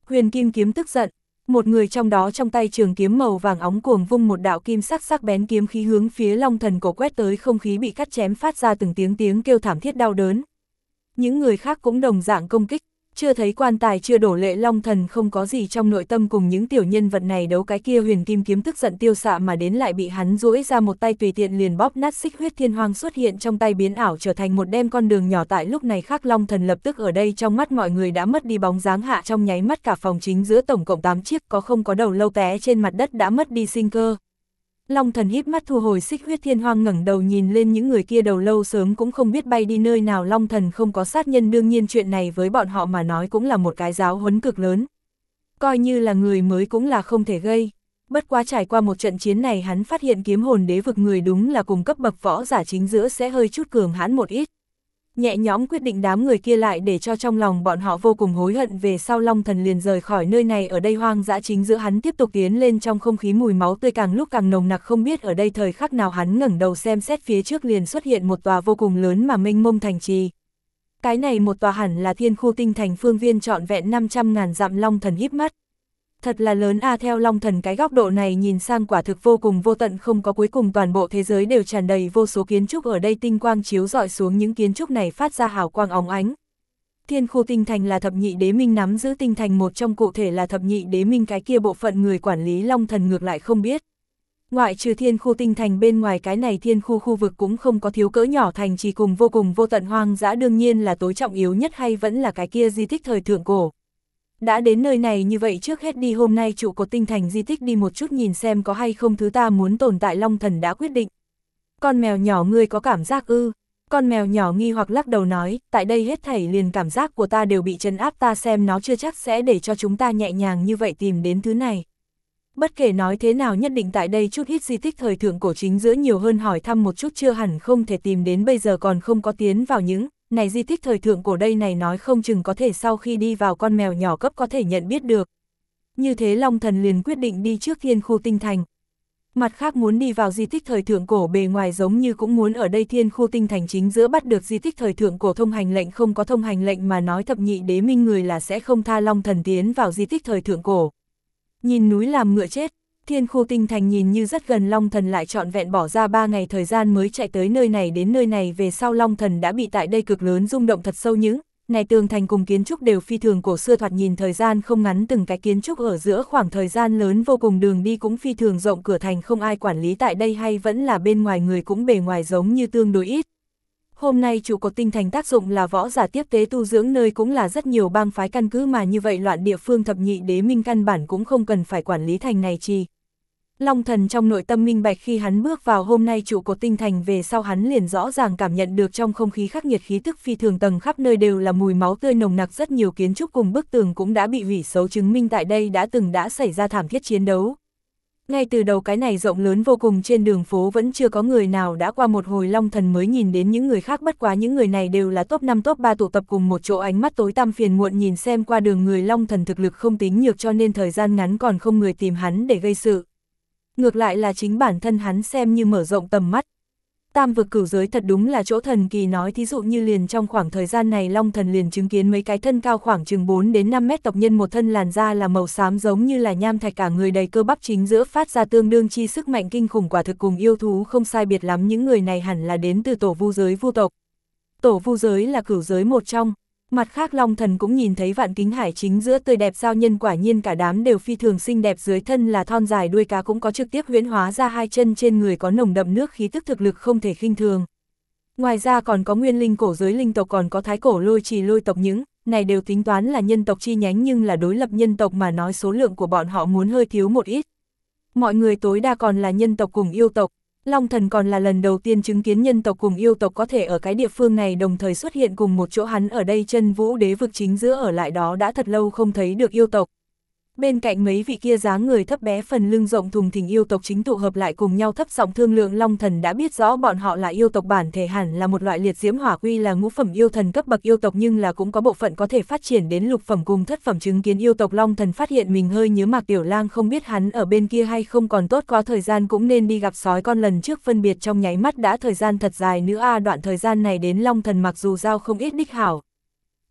Huyền kim kiếm tức giận, một người trong đó trong tay trường kiếm màu vàng óng cuồng vung một đạo kim sắc sắc bén kiếm khí hướng phía Long Thần cổ quét tới, không khí bị cắt chém phát ra từng tiếng tiếng kêu thảm thiết đau đớn. Những người khác cũng đồng dạng công kích, chưa thấy quan tài chưa đổ lệ, Long Thần không có gì trong nội tâm cùng những tiểu nhân vật này đấu, cái kia huyền kim kiếm tức giận tiêu xạ mà đến lại bị hắn duỗi ra một tay tùy tiện liền bóp nát. Xích huyết thiên hoang xuất hiện trong tay biến ảo trở thành một đem con đường nhỏ, tại lúc này khác Long Thần lập tức ở đây trong mắt mọi người đã mất đi bóng dáng, hạ trong nháy mắt cả phòng chính giữa tổng cộng tám chiếc có không có đầu lâu té trên mặt đất đã mất đi sinh cơ. Long Thần híp mắt thu hồi xích huyết thiên hoang, ngẩng đầu nhìn lên những người kia, đầu lâu sớm cũng không biết bay đi nơi nào. Long Thần không có sát nhân, đương nhiên chuyện này với bọn họ mà nói cũng là một cái giáo huấn cực lớn. Coi như là người mới cũng là không thể gây. Bất quá trải qua một trận chiến này, hắn phát hiện kiếm hồn đế vực người đúng là cùng cấp bậc võ giả chính giữa sẽ hơi chút cường hãn một ít. Nhẹ nhõm quyết định đám người kia lại để cho trong lòng bọn họ vô cùng hối hận. Về sau Long Thần liền rời khỏi nơi này, ở đây hoang dã chính giữa hắn tiếp tục tiến lên, trong không khí mùi máu tươi càng lúc càng nồng nặc. Không biết ở đây thời khắc nào hắn ngẩng đầu xem xét phía trước liền xuất hiện một tòa vô cùng lớn mà mênh mông thành trì. Cái này một tòa hẳn là Thiên Khu Tinh Thành, phương viên trọn vẹn năm trăm ngàn dặm. Long Thần híp mắt. Thật là lớn a, theo Long Thần cái góc độ này nhìn sang quả thực vô cùng vô tận không có cuối cùng, toàn bộ thế giới đều tràn đầy vô số kiến trúc, ở đây tinh quang chiếu rọi xuống những kiến trúc này phát ra hào quang óng ánh. Thiên Khu Tinh Thành là thập nhị đế minh nắm giữ tinh thành một trong, cụ thể là thập nhị đế minh cái kia bộ phận người quản lý Long Thần ngược lại không biết. Ngoại trừ Thiên Khu Tinh Thành bên ngoài, cái này Thiên Khu khu vực cũng không có thiếu cỡ nhỏ thành trì cùng vô cùng vô tận hoang dã, đương nhiên là tối trọng yếu nhất hay vẫn là cái kia di tích thời thượng cổ. Đã đến nơi này như vậy trước hết đi hôm nay trụ cột tinh thành di tích đi một chút, nhìn xem có hay không thứ ta muốn tồn tại. Long Thần đã quyết định. Con mèo nhỏ, ngươi có cảm giác ư? Con mèo nhỏ nghi hoặc lắc đầu nói, tại đây hết thảy liền cảm giác của ta đều bị trấn áp, ta xem nó chưa chắc sẽ để cho chúng ta nhẹ nhàng như vậy tìm đến thứ này. Bất kể nói thế nào nhất định tại đây chút ít di tích thời thượng cổ chính giữa nhiều hơn hỏi thăm một chút, chưa hẳn không thể tìm đến, bây giờ còn không có tiến vào những này di tích thời thượng cổ đây này, nói không chừng có thể sau khi đi vào con mèo nhỏ cấp có thể nhận biết được. Như thế Long Thần liền quyết định đi trước Thiên Khu Tinh Thành. Mặt khác muốn đi vào di tích thời thượng cổ, bề ngoài giống như cũng muốn ở đây Thiên Khu Tinh Thành chính giữa bắt được di tích thời thượng cổ thông hành lệnh, không có thông hành lệnh mà nói thập nhị đế minh người là sẽ không tha Long Thần tiến vào di tích thời thượng cổ. Nhìn núi làm ngựa chết, Thiên Khu Tinh Thành nhìn như rất gần, Long Thần lại trọn vẹn bỏ ra ba ngày thời gian mới chạy tới nơi này. Đến nơi này về sau Long Thần đã bị tại đây cực lớn rung động thật sâu, những này tường thành cùng kiến trúc đều phi thường cổ xưa, thoạt nhìn thời gian không ngắn, từng cái kiến trúc ở giữa khoảng thời gian lớn vô cùng, đường đi cũng phi thường rộng, cửa thành không ai quản lý tại đây hay vẫn là bên ngoài người cũng bề ngoài giống như tương đối ít. Hôm nay trụ cột tinh thành tác dụng là võ giả tiếp tế tu dưỡng, nơi cũng là rất nhiều bang phái căn cứ, mà như vậy loạn địa phương thập nhị đế minh căn bản cũng không cần phải quản lý thành này chi. Long Thần trong nội tâm minh bạch, khi hắn bước vào hôm nay trụ cột tinh thành về sau, hắn liền rõ ràng cảm nhận được trong không khí khắc nghiệt khí tức phi thường, tầng khắp nơi đều là mùi máu tươi nồng nặc, rất nhiều kiến trúc cùng bức tường cũng đã bị hủy xấu, chứng minh tại đây đã từng đã xảy ra thảm thiết chiến đấu. Ngay từ đầu cái này rộng lớn vô cùng trên đường phố vẫn chưa có người nào đã qua, một hồi Long Thần mới nhìn đến những người khác, bất quá những người này đều là top năm top ba tụ tập cùng một chỗ, ánh mắt tối tăm phiền muộn nhìn xem qua đường người. Long Thần thực lực không tính nhược cho nên thời gian ngắn còn không người tìm hắn để gây sự. Ngược lại là chính bản thân hắn xem như mở rộng tầm mắt. Tam vực cửu giới thật đúng là chỗ thần kỳ, nói thí dụ như liền trong khoảng thời gian này Long Thần liền chứng kiến mấy cái thân cao khoảng chừng bốn đến năm mét tộc nhân, một thân làn da là màu xám giống như là nham thạch, cả người đầy cơ bắp, chính giữa phát ra tương đương chi sức mạnh kinh khủng, quả thực cùng yêu thú không sai biệt lắm. Những người này hẳn là đến từ tổ vu giới vu tộc. Tổ vu giới là cửu giới một trong. Mặt khác Long Thần cũng nhìn thấy vạn kính hải chính giữa tươi đẹp giao nhân, quả nhiên cả đám đều phi thường xinh đẹp, dưới thân là thon dài đuôi cá, cũng có trực tiếp huyễn hóa ra hai chân, trên người có nồng đậm nước khí tức, thực lực không thể khinh thường. Ngoài ra còn có nguyên linh cổ giới linh tộc, còn có thái cổ lôi trì lôi tộc, những này đều tính toán là nhân tộc chi nhánh, nhưng là đối lập nhân tộc mà nói số lượng của bọn họ muốn hơi thiếu một ít. Mọi người tối đa còn là nhân tộc cùng yêu tộc. Long Thần còn là lần đầu tiên chứng kiến nhân tộc cùng yêu tộc có thể ở cái địa phương này đồng thời xuất hiện cùng một chỗ, hắn ở đây chân vũ đế vực chính giữa ở lại đó đã thật lâu không thấy được yêu tộc. Bên cạnh mấy vị kia dáng người thấp bé, phần lưng rộng thùng thình yêu tộc chính tụ hợp lại cùng nhau thấp giọng thương lượng. Long Thần đã biết rõ bọn họ là yêu tộc, bản thể hẳn là một loại liệt diễm hỏa quy, là ngũ phẩm yêu thần cấp bậc yêu tộc, nhưng là cũng có bộ phận có thể phát triển đến lục phẩm cùng thất phẩm. Chứng kiến yêu tộc, Long Thần phát hiện mình hơi nhớ Mạc Tiểu Lang, không biết hắn ở bên kia hay không, còn tốt có thời gian cũng nên đi gặp sói con, lần trước phân biệt trong nháy mắt đã thời gian thật dài nữa a, à, đoạn thời gian này đến Long Thần mặc dù giao không ít đích hảo.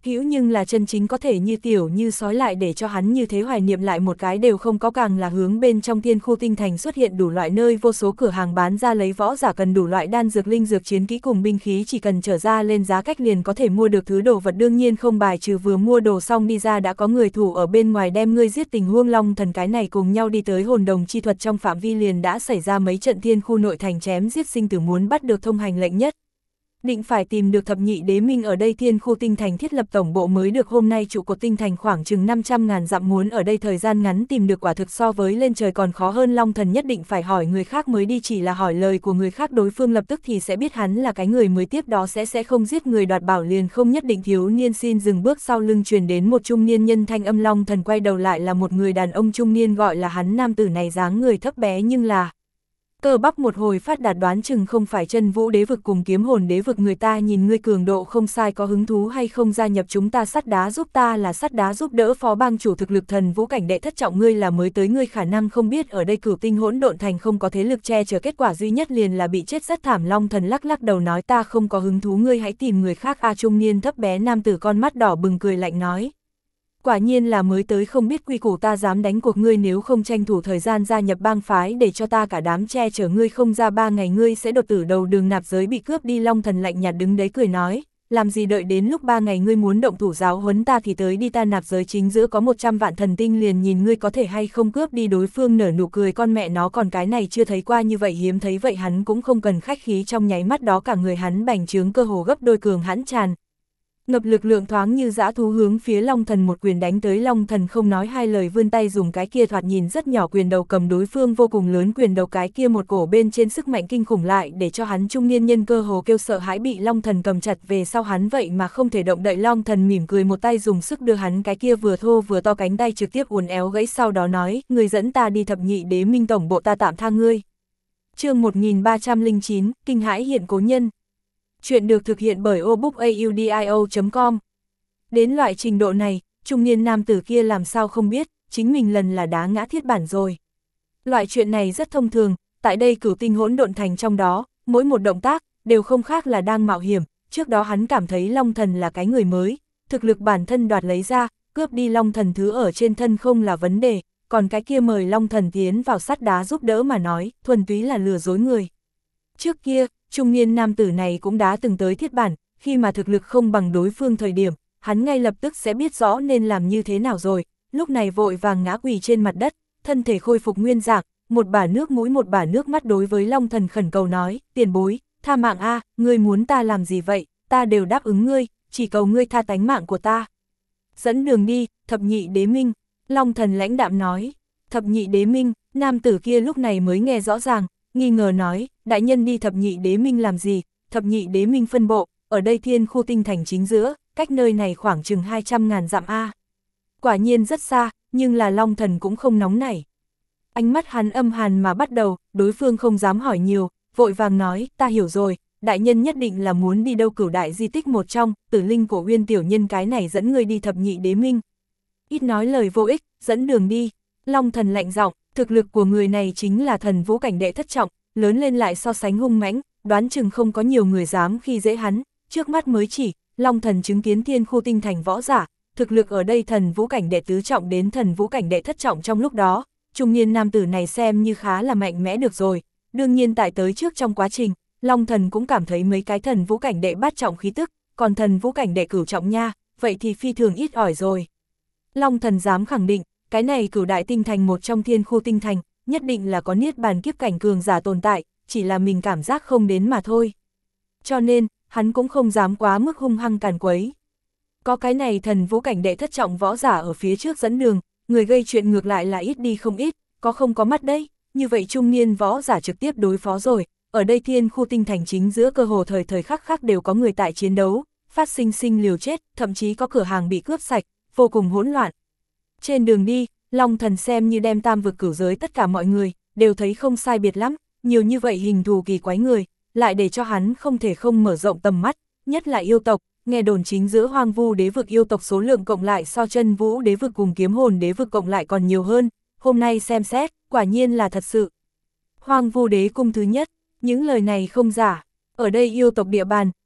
hữu nhưng là chân chính có thể như tiểu như sói lại để cho hắn như thế hoài niệm lại một cái đều không có, càng là hướng bên trong thiên khu tinh thành xuất hiện đủ loại nơi vô số cửa hàng bán ra lấy võ giả cần đủ loại đan dược linh dược chiến kỹ cùng binh khí, chỉ cần trở ra lên giá cách liền có thể mua được thứ đồ vật, đương nhiên không bài trừ vừa mua đồ xong đi ra đã có người thủ ở bên ngoài đem ngươi giết tình huống. Long thần cái này cùng nhau đi tới hồn đồng chi thuật trong phạm vi liền đã xảy ra mấy trận thiên khu nội thành chém giết sinh tử, muốn bắt được thông hành lệnh nhất định phải tìm được thập nhị đế minh ở đây thiên khu tinh thành thiết lập tổng bộ mới được. Hôm nay trụ cột tinh thành khoảng chừng năm trăm ngàn dặm, muốn ở đây thời gian ngắn tìm được quả thực so với lên trời còn khó hơn. Long thần nhất định phải hỏi người khác mới đi, chỉ là hỏi lời của người khác đối phương lập tức thì sẽ biết hắn là cái người mới, tiếp đó sẽ sẽ không giết người đoạt bảo liền không nhất định. Thiếu niên xin dừng bước, sau lưng truyền đến một trung niên nhân thanh âm. Long thần quay đầu lại là một người đàn ông trung niên, gọi là hắn. Nam tử này dáng người thấp bé nhưng là cơ bắp một hồi phát đạt, đoán chừng không phải chân vũ đế vực cùng kiếm hồn đế vực người. Ta nhìn ngươi cường độ không sai, có hứng thú hay không gia nhập chúng ta sắt đá giúp? Ta là sắt đá giúp đỡ phó bang chủ, thực lực thần vũ cảnh đệ thất trọng, ngươi là mới tới, ngươi khả năng không biết ở đây cửu tinh hỗn độn thành không có thế lực che chở, kết quả duy nhất liền là bị chết rất thảm. Long thần lắc lắc đầu nói ta không có hứng thú, ngươi hãy tìm người khác a. À, trung niên thấp bé nam tử con mắt đỏ bừng cười lạnh nói. Quả nhiên là mới tới không biết quy củ, ta dám đánh cuộc ngươi nếu không tranh thủ thời gian gia nhập bang phái để cho ta cả đám che chở ngươi, không ra ba ngày ngươi sẽ đột tử đầu đường nạp giới bị cướp đi. Long thần lạnh nhạt đứng đấy cười nói, làm gì đợi đến lúc ba ngày ngươi muốn động thủ giáo huấn ta thì tới đi, ta nạp giới chính giữa có một trăm vạn thần tinh liền nhìn ngươi có thể hay không cướp đi. Đối phương nở nụ cười, con mẹ nó còn cái này chưa thấy qua như vậy hiếm thấy vậy. Hắn cũng không cần khách khí, trong nháy mắt đó cả người hắn bành trướng, cơ hồ gấp đôi, cường hãn tràn ngập lực lượng thoáng như dã thú hướng phía Long thần một quyền đánh tới. Long thần không nói hai lời vươn tay dùng cái kia thoạt nhìn rất nhỏ quyền đầu cầm đối phương vô cùng lớn quyền đầu, cái kia một cổ bên trên sức mạnh kinh khủng lại để cho hắn trung niên nhân cơ hồ kêu sợ hãi, bị Long thần cầm chặt về sau hắn vậy mà không thể động đậy. Long thần mỉm cười một tay dùng sức đưa hắn cái kia vừa thô vừa to cánh tay trực tiếp uốn éo gãy, sau đó nói, người dẫn ta đi thập nhị đế minh tổng bộ, ta tạm tha ngươi. Chương một nghìn ba trăm lẻ chín, kinh hãi hiện cố nhân. Chuyện được thực hiện bởi obookaudio chấm com. Đến loại trình độ này, trung niên nam tử kia làm sao không biết, chính mình lần là đá ngã thiết bản rồi. Loại chuyện này rất thông thường, tại đây cửu tinh hỗn độn thành trong đó, mỗi một động tác, đều không khác là đang mạo hiểm. Trước đó hắn cảm thấy Long thần là cái người mới, thực lực bản thân đoạt lấy ra, cướp đi Long thần thứ ở trên thân không là vấn đề, còn cái kia mời Long thần tiến vào sắt đá giúp đỡ mà nói, thuần túy là lừa dối người. Trước kia, trung niên nam tử này cũng đã từng tới thiết bản, khi mà thực lực không bằng đối phương thời điểm, hắn ngay lập tức sẽ biết rõ nên làm như thế nào rồi, lúc này vội vàng ngã quỳ trên mặt đất, thân thể khôi phục nguyên dạng, một bả nước mũi một bả nước mắt đối với Long thần khẩn cầu nói, tiền bối, tha mạng a, ngươi muốn ta làm gì vậy, ta đều đáp ứng ngươi, chỉ cầu ngươi tha tánh mạng của ta. Dẫn đường đi, thập nhị đế minh, Long thần lãnh đạm nói, thập nhị đế minh, nam tử kia lúc này mới nghe rõ ràng, nghi ngờ nói, đại nhân đi thập nhị đế minh làm gì? Thập nhị đế minh phân bộ, ở đây thiên khu tinh thành chính giữa, cách nơi này khoảng chừng hai trăm ngàn dặm a. Quả nhiên rất xa, nhưng là Long thần cũng không nóng nảy. Ánh mắt hắn âm hàn mà bắt đầu, đối phương không dám hỏi nhiều, vội vàng nói, ta hiểu rồi, đại nhân nhất định là muốn đi đâu cửu đại di tích một trong, Tử Linh Cổ Uyên tiểu nhân cái này dẫn ngươi đi thập nhị đế minh. Ít nói lời vô ích, dẫn đường đi. Long thần lạnh giọng, thực lực của người này chính là thần vũ cảnh đệ thất trọng, lớn lên lại so sánh hung mãnh, đoán chừng không có nhiều người dám khi dễ hắn. Trước mắt mới chỉ, Long thần chứng kiến thiên khu tinh thành võ giả, thực lực ở đây thần vũ cảnh đệ tứ trọng đến thần vũ cảnh đệ thất trọng trong lúc đó, trung niên nam tử này xem như khá là mạnh mẽ được rồi. Đương nhiên tại tới trước trong quá trình, Long thần cũng cảm thấy mấy cái thần vũ cảnh đệ bát trọng khí tức, còn thần vũ cảnh đệ cửu trọng nha, vậy thì phi thường ít ỏi rồi. Long thần dám khẳng định, cái này cửu đại tinh thành một trong thiên khu tinh thành, nhất định là có niết bàn kiếp cảnh cường giả tồn tại, chỉ là mình cảm giác không đến mà thôi. Cho nên, hắn cũng không dám quá mức hung hăng càn quấy. Có cái này thần vũ cảnh đệ thất trọng võ giả ở phía trước dẫn đường, người gây chuyện ngược lại là ít đi không ít, có không có mắt đấy, như vậy trung niên võ giả trực tiếp đối phó rồi. Ở đây thiên khu tinh thành chính giữa cơ hồ thời thời khắc khắc đều có người tại chiến đấu, phát sinh sinh liều chết, thậm chí có cửa hàng bị cướp sạch, vô cùng hỗn loạn. Trên đường đi, Long thần xem như đem tam vực cửu giới tất cả mọi người, đều thấy không sai biệt lắm, nhiều như vậy hình thù kỳ quái người, lại để cho hắn không thể không mở rộng tầm mắt, nhất là yêu tộc, nghe đồn chính giữa hoang vu đế vực yêu tộc số lượng cộng lại so chân vũ đế vực cùng kiếm hồn đế vực cộng lại còn nhiều hơn, hôm nay xem xét, quả nhiên là thật sự. Hoang vu đế cung thứ nhất, những lời này không giả, ở đây yêu tộc địa bàn,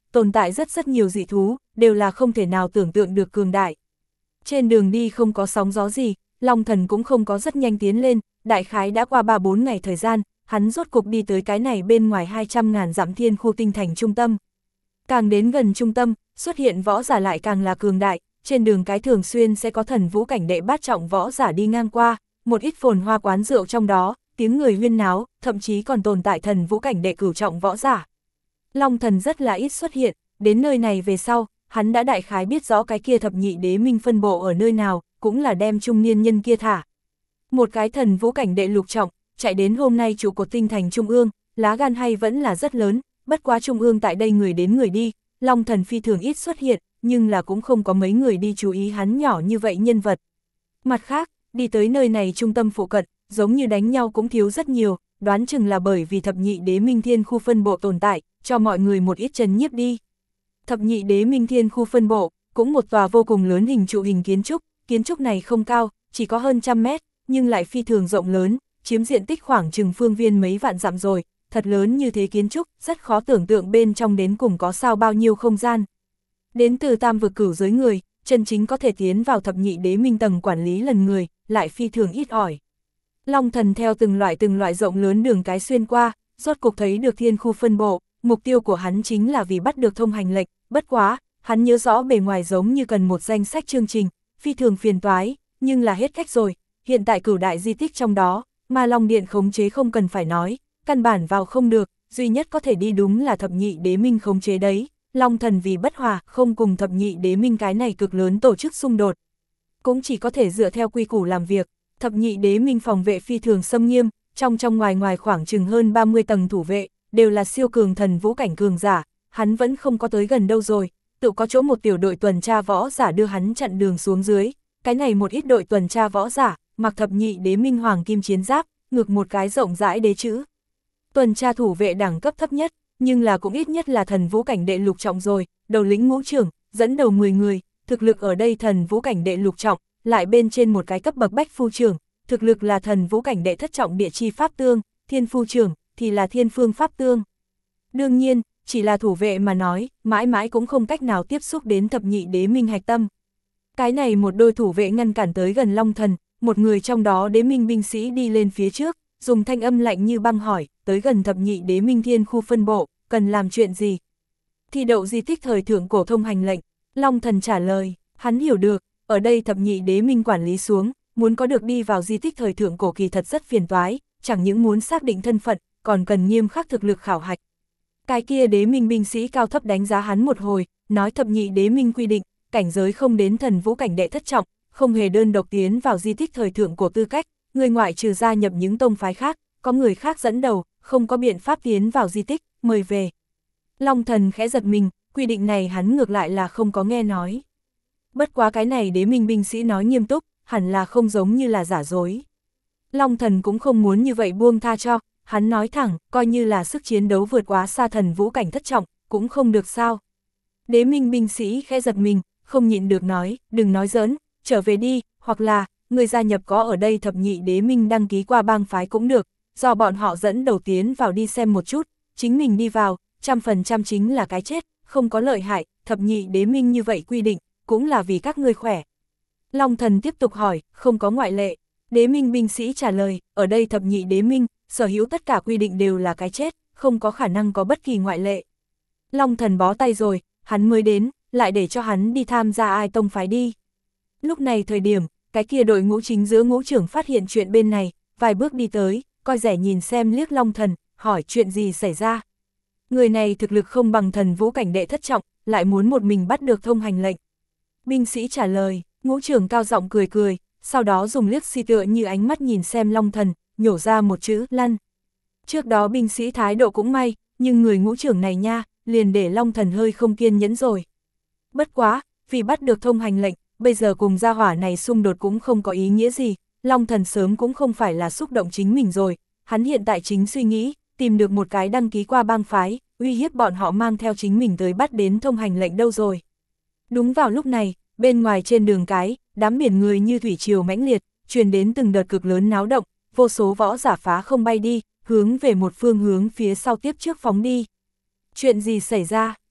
tồn tại rất rất nhiều dị thú, đều là không thể nào tưởng tượng được cường đại. Trên đường đi không có sóng gió gì, Long Thần cũng không có rất nhanh tiến lên, đại khái đã qua ba bốn ngày thời gian, hắn rốt cục đi tới cái này bên ngoài hai trăm ngàn dặm thiên khu tinh thành trung tâm. Càng đến gần trung tâm, xuất hiện võ giả lại càng là cường đại, trên đường cái thường xuyên sẽ có thần vũ cảnh đệ bát trọng võ giả đi ngang qua, một ít phồn hoa quán rượu trong đó, tiếng người huyên náo, thậm chí còn tồn tại thần vũ cảnh đệ cửu trọng võ giả. Long Thần rất là ít xuất hiện, đến nơi này về sau, hắn đã đại khái biết rõ cái kia thập nhị đế minh phân bộ ở nơi nào, cũng là đem trung niên nhân kia thả. Một cái thần vũ cảnh đệ lục trọng, chạy đến hôm nay trụ cột tinh thành trung ương, lá gan hay vẫn là rất lớn, bất quá trung ương tại đây người đến người đi, Long Thần phi thường ít xuất hiện, nhưng là cũng không có mấy người đi chú ý hắn nhỏ như vậy nhân vật. Mặt khác, đi tới nơi này trung tâm phụ cận, giống như đánh nhau cũng thiếu rất nhiều, đoán chừng là bởi vì thập nhị đế minh thiên khu phân bộ tồn tại, cho mọi người một ít trấn nhiếp đi. Thập nhị đế minh thiên khu phân bộ, cũng một tòa vô cùng lớn hình trụ hình kiến trúc, kiến trúc này không cao, chỉ có hơn trăm mét, nhưng lại phi thường rộng lớn, chiếm diện tích khoảng chừng phương viên mấy vạn dặm rồi, thật lớn như thế kiến trúc, rất khó tưởng tượng bên trong đến cùng có sao bao nhiêu không gian. Đến từ tam vực cửu giới người, chân chính có thể tiến vào thập nhị đế minh tầng quản lý lần người, lại phi thường ít ỏi. Long Thần theo từng loại từng loại rộng lớn đường cái xuyên qua, rốt cục thấy được thiên khu phân bộ, mục tiêu của hắn chính là vì bắt được thông hành lệnh, bất quá, hắn nhớ rõ bề ngoài giống như cần một danh sách chương trình, phi thường phiền toái, nhưng là hết cách rồi, hiện tại cửu đại di tích trong đó, mà Long Điện khống chế không cần phải nói, căn bản vào không được, duy nhất có thể đi đúng là thập nhị đế minh khống chế đấy, Long Thần vì bất hòa, không cùng thập nhị đế minh cái này cực lớn tổ chức xung đột. Cũng chỉ có thể dựa theo quy củ làm việc, thập nhị đế minh phòng vệ phi thường xâm nghiêm, trong trong ngoài ngoài khoảng chừng hơn ba mươi tầng thủ vệ, đều là siêu cường thần vũ cảnh cường giả, hắn vẫn không có tới gần đâu rồi, tự có chỗ một tiểu đội tuần tra võ giả đưa hắn chặn đường xuống dưới, cái này một ít đội tuần tra võ giả, mặc thập nhị đế minh hoàng kim chiến giáp, ngực một cái rộng rãi đế chữ. Tuần tra thủ vệ đẳng cấp thấp nhất, nhưng là cũng ít nhất là thần vũ cảnh đệ lục trọng rồi, đầu lĩnh ngũ trưởng, dẫn đầu mười người, thực lực ở đây thần vũ cảnh đệ lục trọng, lại bên trên một cái cấp bậc bách phu trưởng, thực lực là thần vũ cảnh đệ thất trọng địa chi pháp tương, thiên phu trưởng, thì là thiên phương pháp tương. Đương nhiên, chỉ là thủ vệ mà nói, mãi mãi cũng không cách nào tiếp xúc đến thập nhị đế minh hạch tâm. Cái này một đôi thủ vệ ngăn cản tới gần Long Thần, một người trong đó đế minh binh sĩ đi lên phía trước, dùng thanh âm lạnh như băng hỏi, tới gần thập nhị đế minh thiên khu phân bộ, cần làm chuyện gì? Thi đậu di tích thời thượng cổ thông hành lệnh, Long Thần trả lời, hắn hiểu được, ở đây thập nhị đế minh quản lý xuống, muốn có được đi vào di tích thời thượng cổ kỳ thật rất phiền toái, chẳng những muốn xác định thân phận, còn cần nghiêm khắc thực lực khảo hạch. Cái kia đế minh binh sĩ cao thấp đánh giá hắn một hồi, nói thập nhị đế minh quy định, cảnh giới không đến thần vũ cảnh đệ thất trọng, không hề đơn độc tiến vào di tích thời thượng cổ tư cách, người ngoại trừ gia nhập những tông phái khác, có người khác dẫn đầu, không có biện pháp tiến vào di tích, mời về. Long Thần khẽ giật mình, quy định này hắn ngược lại là không có nghe nói. Bất quá cái này đế minh binh sĩ nói nghiêm túc, hẳn là không giống như là giả dối. Long Thần cũng không muốn như vậy buông tha cho, hắn nói thẳng, coi như là sức chiến đấu vượt quá xa thần vũ cảnh thất trọng, cũng không được sao. Đế minh binh sĩ khẽ giật mình, không nhịn được nói, đừng nói giỡn, trở về đi, hoặc là, người gia nhập có ở đây thập nhị đế minh đăng ký qua bang phái cũng được, do bọn họ dẫn đầu tiến vào đi xem một chút, chính mình đi vào, trăm phần trăm chính là cái chết, không có lợi hại, thập nhị đế minh như vậy quy định, cũng là vì các ngươi khỏe. Long Thần tiếp tục hỏi, không có ngoại lệ. Đế minh binh sĩ trả lời, ở đây thập nhị đế minh, sở hữu tất cả quy định đều là cái chết, không có khả năng có bất kỳ ngoại lệ. Long Thần bó tay rồi, hắn mới đến, lại để cho hắn đi tham gia ai tông phái đi. Lúc này thời điểm, cái kia đội ngũ chính giữa ngũ trưởng phát hiện chuyện bên này, vài bước đi tới, coi rẻ nhìn xem liếc Long Thần, hỏi chuyện gì xảy ra. Người này thực lực không bằng thần vũ cảnh đệ thất trọng, lại muốn một mình bắt được thông hành lệnh. Binh sĩ trả lời, ngũ trưởng cao giọng cười cười, sau đó dùng liếc si tựa như ánh mắt nhìn xem Long Thần, nhổ ra một chữ, lăn. Trước đó binh sĩ thái độ cũng may, nhưng người ngũ trưởng này nha, liền để Long Thần hơi không kiên nhẫn rồi. Bất quá, vì bắt được thông hành lệnh, bây giờ cùng gia hỏa này xung đột cũng không có ý nghĩa gì, Long Thần sớm cũng không phải là xúc động chính mình rồi, hắn hiện tại chính suy nghĩ, tìm được một cái đăng ký qua bang phái, uy hiếp bọn họ mang theo chính mình tới bắt đến thông hành lệnh đâu rồi. Đúng vào lúc này, bên ngoài trên đường cái, đám biển người như thủy triều mãnh liệt, truyền đến từng đợt cực lớn náo động, vô số võ giả phá không bay đi, hướng về một phương hướng phía sau tiếp trước phóng đi. Chuyện gì xảy ra?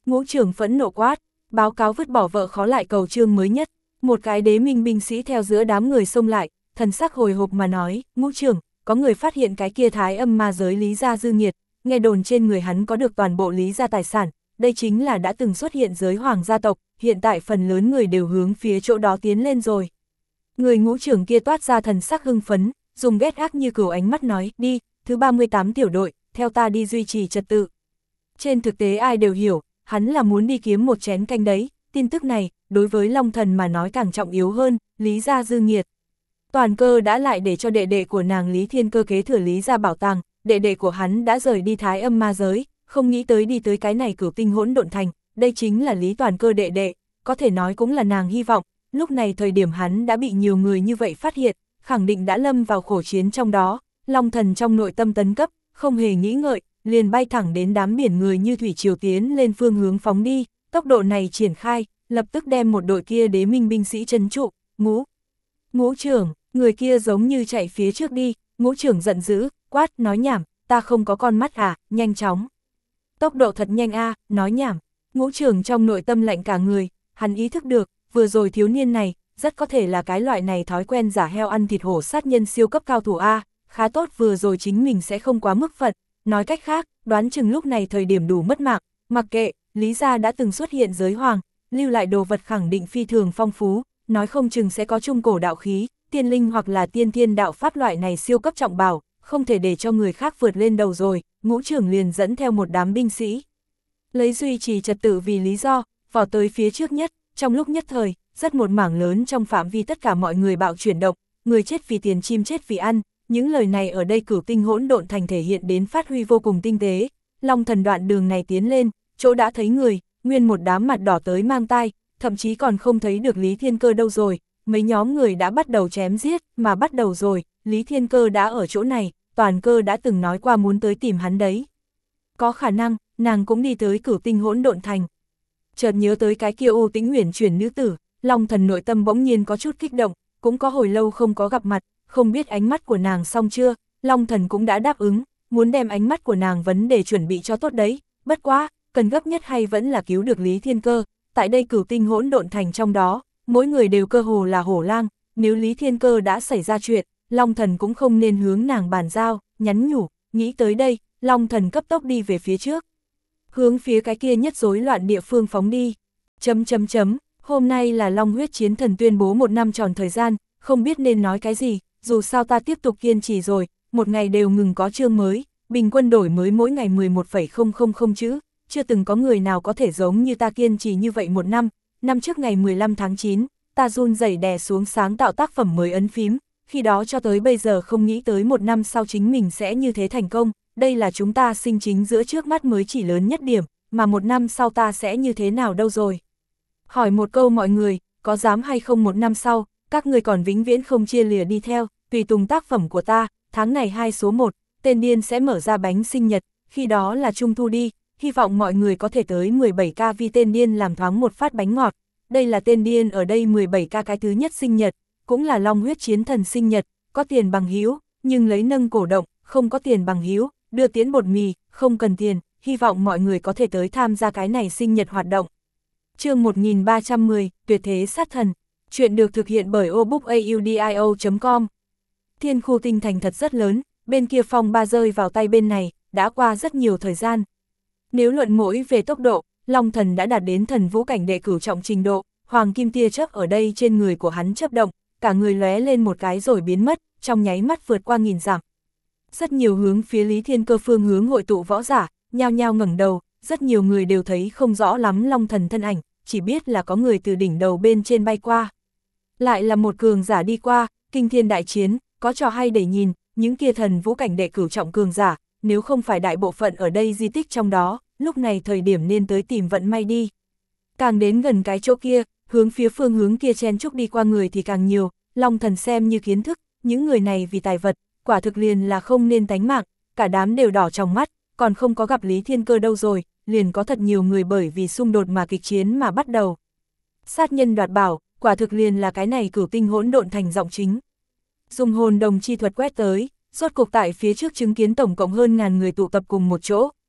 Ngũ trưởng phẫn nộ quát, báo cáo vứt bỏ vợ khó lại cầu chương mới nhất. Một cái đế minh binh sĩ theo giữa đám người xông lại, thần sắc hồi hộp mà nói, ngũ trưởng, có người phát hiện cái kia thái âm ma giới Lý gia dư nghiệt, nghe đồn trên người hắn có được toàn bộ Lý gia tài sản, đây chính là đã từng xuất hiện giới hoàng gia tộc, hiện tại phần lớn người đều hướng phía chỗ đó tiến lên rồi. Người ngũ trưởng kia toát ra thần sắc hưng phấn, dùng ghét ác như cừu ánh mắt nói, đi, thứ ba mươi tám tiểu đội, theo ta đi duy trì trật tự. Trên thực tế ai đều hiểu, hắn là muốn đi kiếm một chén canh đấy, tin tức này, đối với Long Thần mà nói càng trọng yếu hơn, Lý gia dư nghiệt. Toàn cơ đã lại để cho đệ đệ của nàng Lý Thiên Cơ kế thừa Lý gia bảo tàng, đệ đệ của hắn đã rời đi thái âm ma giới, không nghĩ tới đi tới cái này cửu tinh hỗn độn thành, đây chính là Lý Toàn Cơ đệ đệ, có thể nói cũng là nàng hy vọng, lúc này thời điểm hắn đã bị nhiều người như vậy phát hiện, khẳng định đã lâm vào khổ chiến trong đó, Long Thần trong nội tâm tấn cấp, không hề nghĩ ngợi, liền bay thẳng đến đám biển người như thủy triều tiến lên phương hướng phóng đi, tốc độ này triển khai, lập tức đem một đội kia đế minh binh sĩ trấn trụ, ngũ. Ngũ trưởng, người kia giống như chạy phía trước đi, ngũ trưởng giận dữ, quát, nói nhảm, ta không có con mắt à, nhanh chóng. Tốc độ thật nhanh a, à, nói nhảm, ngũ trưởng trong nội tâm lạnh cả người, hắn ý thức được, vừa rồi thiếu niên này, rất có thể là cái loại này thói quen giả heo ăn thịt hổ sát nhân siêu cấp cao thủ a, khá tốt vừa rồi chính mình sẽ không quá mức phận, nói cách khác, đoán chừng lúc này thời điểm đủ mất mạng, mặc kệ, Lý gia đã từng xuất hiện giới hoàng, lưu lại đồ vật khẳng định phi thường phong phú, nói không chừng sẽ có trung cổ đạo khí, tiên linh hoặc là tiên thiên đạo pháp loại này siêu cấp trọng bảo, không thể để cho người khác vượt lên đầu rồi, ngũ trưởng liền dẫn theo một đám binh sĩ. Lấy duy trì trật tự vì lý do, vào tới phía trước nhất, trong lúc nhất thời, rất một mảng lớn trong phạm vi tất cả mọi người bạo chuyển động, người chết vì tiền chim chết vì ăn, những lời này ở đây cửu tinh hỗn độn thành thể hiện đến phát huy vô cùng tinh tế. Long Thần đoạn đường này tiến lên, chỗ đã thấy người, nguyên một đám mặt đỏ tới mang tai, thậm chí còn không thấy được Lý Thiên Cơ đâu rồi, mấy nhóm người đã bắt đầu chém giết, mà bắt đầu rồi, Lý Thiên Cơ đã ở chỗ này, Toàn Cơ đã từng nói qua muốn tới tìm hắn đấy. Có khả năng, nàng cũng đi tới cửu tinh hỗn độn thành. Chợt nhớ tới cái kia U Tĩnh Huyền chuyển nữ tử, Long Thần nội tâm bỗng nhiên có chút kích động, cũng có hồi lâu không có gặp mặt, không biết ánh mắt của nàng xong chưa, Long Thần cũng đã đáp ứng, muốn đem ánh mắt của nàng vấn đề chuẩn bị cho tốt đấy, bất quá, cần gấp nhất hay vẫn là cứu được Lý Thiên Cơ, tại đây cửu tinh hỗn độn thành trong đó, mỗi người đều cơ hồ là hổ lang, nếu Lý Thiên Cơ đã xảy ra chuyện, Long Thần cũng không nên hướng nàng bàn giao, nhắn nhủ, nghĩ tới đây, Long Thần cấp tốc đi về phía trước, hướng phía cái kia nhất rối loạn địa phương phóng đi, chấm chấm chấm, hôm nay là Long huyết chiến thần tuyên bố một năm tròn thời gian, không biết nên nói cái gì, dù sao ta tiếp tục kiên trì rồi, một ngày đều ngừng có chương mới, bình quân đổi mới mỗi ngày mười một phẩy không không không chữ, chưa từng có người nào có thể giống như ta kiên trì như vậy một năm, năm trước ngày mười lăm tháng chín, ta run rẩy đè xuống sáng tạo tác phẩm mới ấn phím, khi đó cho tới bây giờ không nghĩ tới một năm sau chính mình sẽ như thế thành công, đây là chúng ta sinh chính giữa trước mắt mới chỉ lớn nhất điểm, mà một năm sau ta sẽ như thế nào đâu rồi. Hỏi một câu mọi người, có dám hay không một năm sau, các người còn vĩnh viễn không chia lìa đi theo, tùy tùng tác phẩm của ta, tháng này hai số một, tên điên sẽ mở ra bánh sinh nhật, khi đó là trung thu đi, hy vọng mọi người có thể tới mười bảy ca vì tên điên làm thoáng một phát bánh ngọt, đây là tên điên ở đây mười bảy ca cái thứ nhất sinh nhật, cũng là Long huyết chiến thần sinh nhật, có tiền bằng hữu, nhưng lấy nâng cổ động, không có tiền bằng hữu, đưa tiến bột mì, không cần tiền, hy vọng mọi người có thể tới tham gia cái này sinh nhật hoạt động. Chương một nghìn ba trăm mười, Tuyệt thế sát thần. Chuyện được thực hiện bởi obookaudio chấm com. Thiên khu tinh thành thật rất lớn, bên kia phong ba rơi vào tay bên này, đã qua rất nhiều thời gian. Nếu luận mỗi về tốc độ, Long Thần đã đạt đến thần vũ cảnh đệ cửu trọng trình độ, hoàng kim tia chớp ở đây trên người của hắn chớp động, cả người lóe lên một cái rồi biến mất, trong nháy mắt vượt qua nghìn dặm. Rất nhiều hướng phía Lý Thiên Cơ phương hướng hội tụ võ giả, nhao nhao ngẩng đầu, rất nhiều người đều thấy không rõ lắm Long Thần thân ảnh, chỉ biết là có người từ đỉnh đầu bên trên bay qua. Lại là một cường giả đi qua, kinh thiên đại chiến, có trò hay để nhìn, những kia thần vũ cảnh đệ cửu trọng cường giả, nếu không phải đại bộ phận ở đây di tích trong đó, lúc này thời điểm nên tới tìm vận may đi. Càng đến gần cái chỗ kia, hướng phía phương hướng kia chen chúc đi qua người thì càng nhiều, Long Thần xem như kiến thức, những người này vì tài vật, quả thực liền là không nên tánh mạng, cả đám đều đỏ trong mắt, còn không có gặp Lý Thiên Cơ đâu rồi, liền có thật nhiều người bởi vì xung đột mà kịch chiến mà bắt đầu. Sát nhân đoạt bảo, quả thực liền là cái này cửu tinh hỗn độn thành giọng chính. Dùng hồn đồng chi thuật quét tới, rốt cuộc tại phía trước chứng kiến tổng cộng hơn ngàn người tụ tập cùng một chỗ,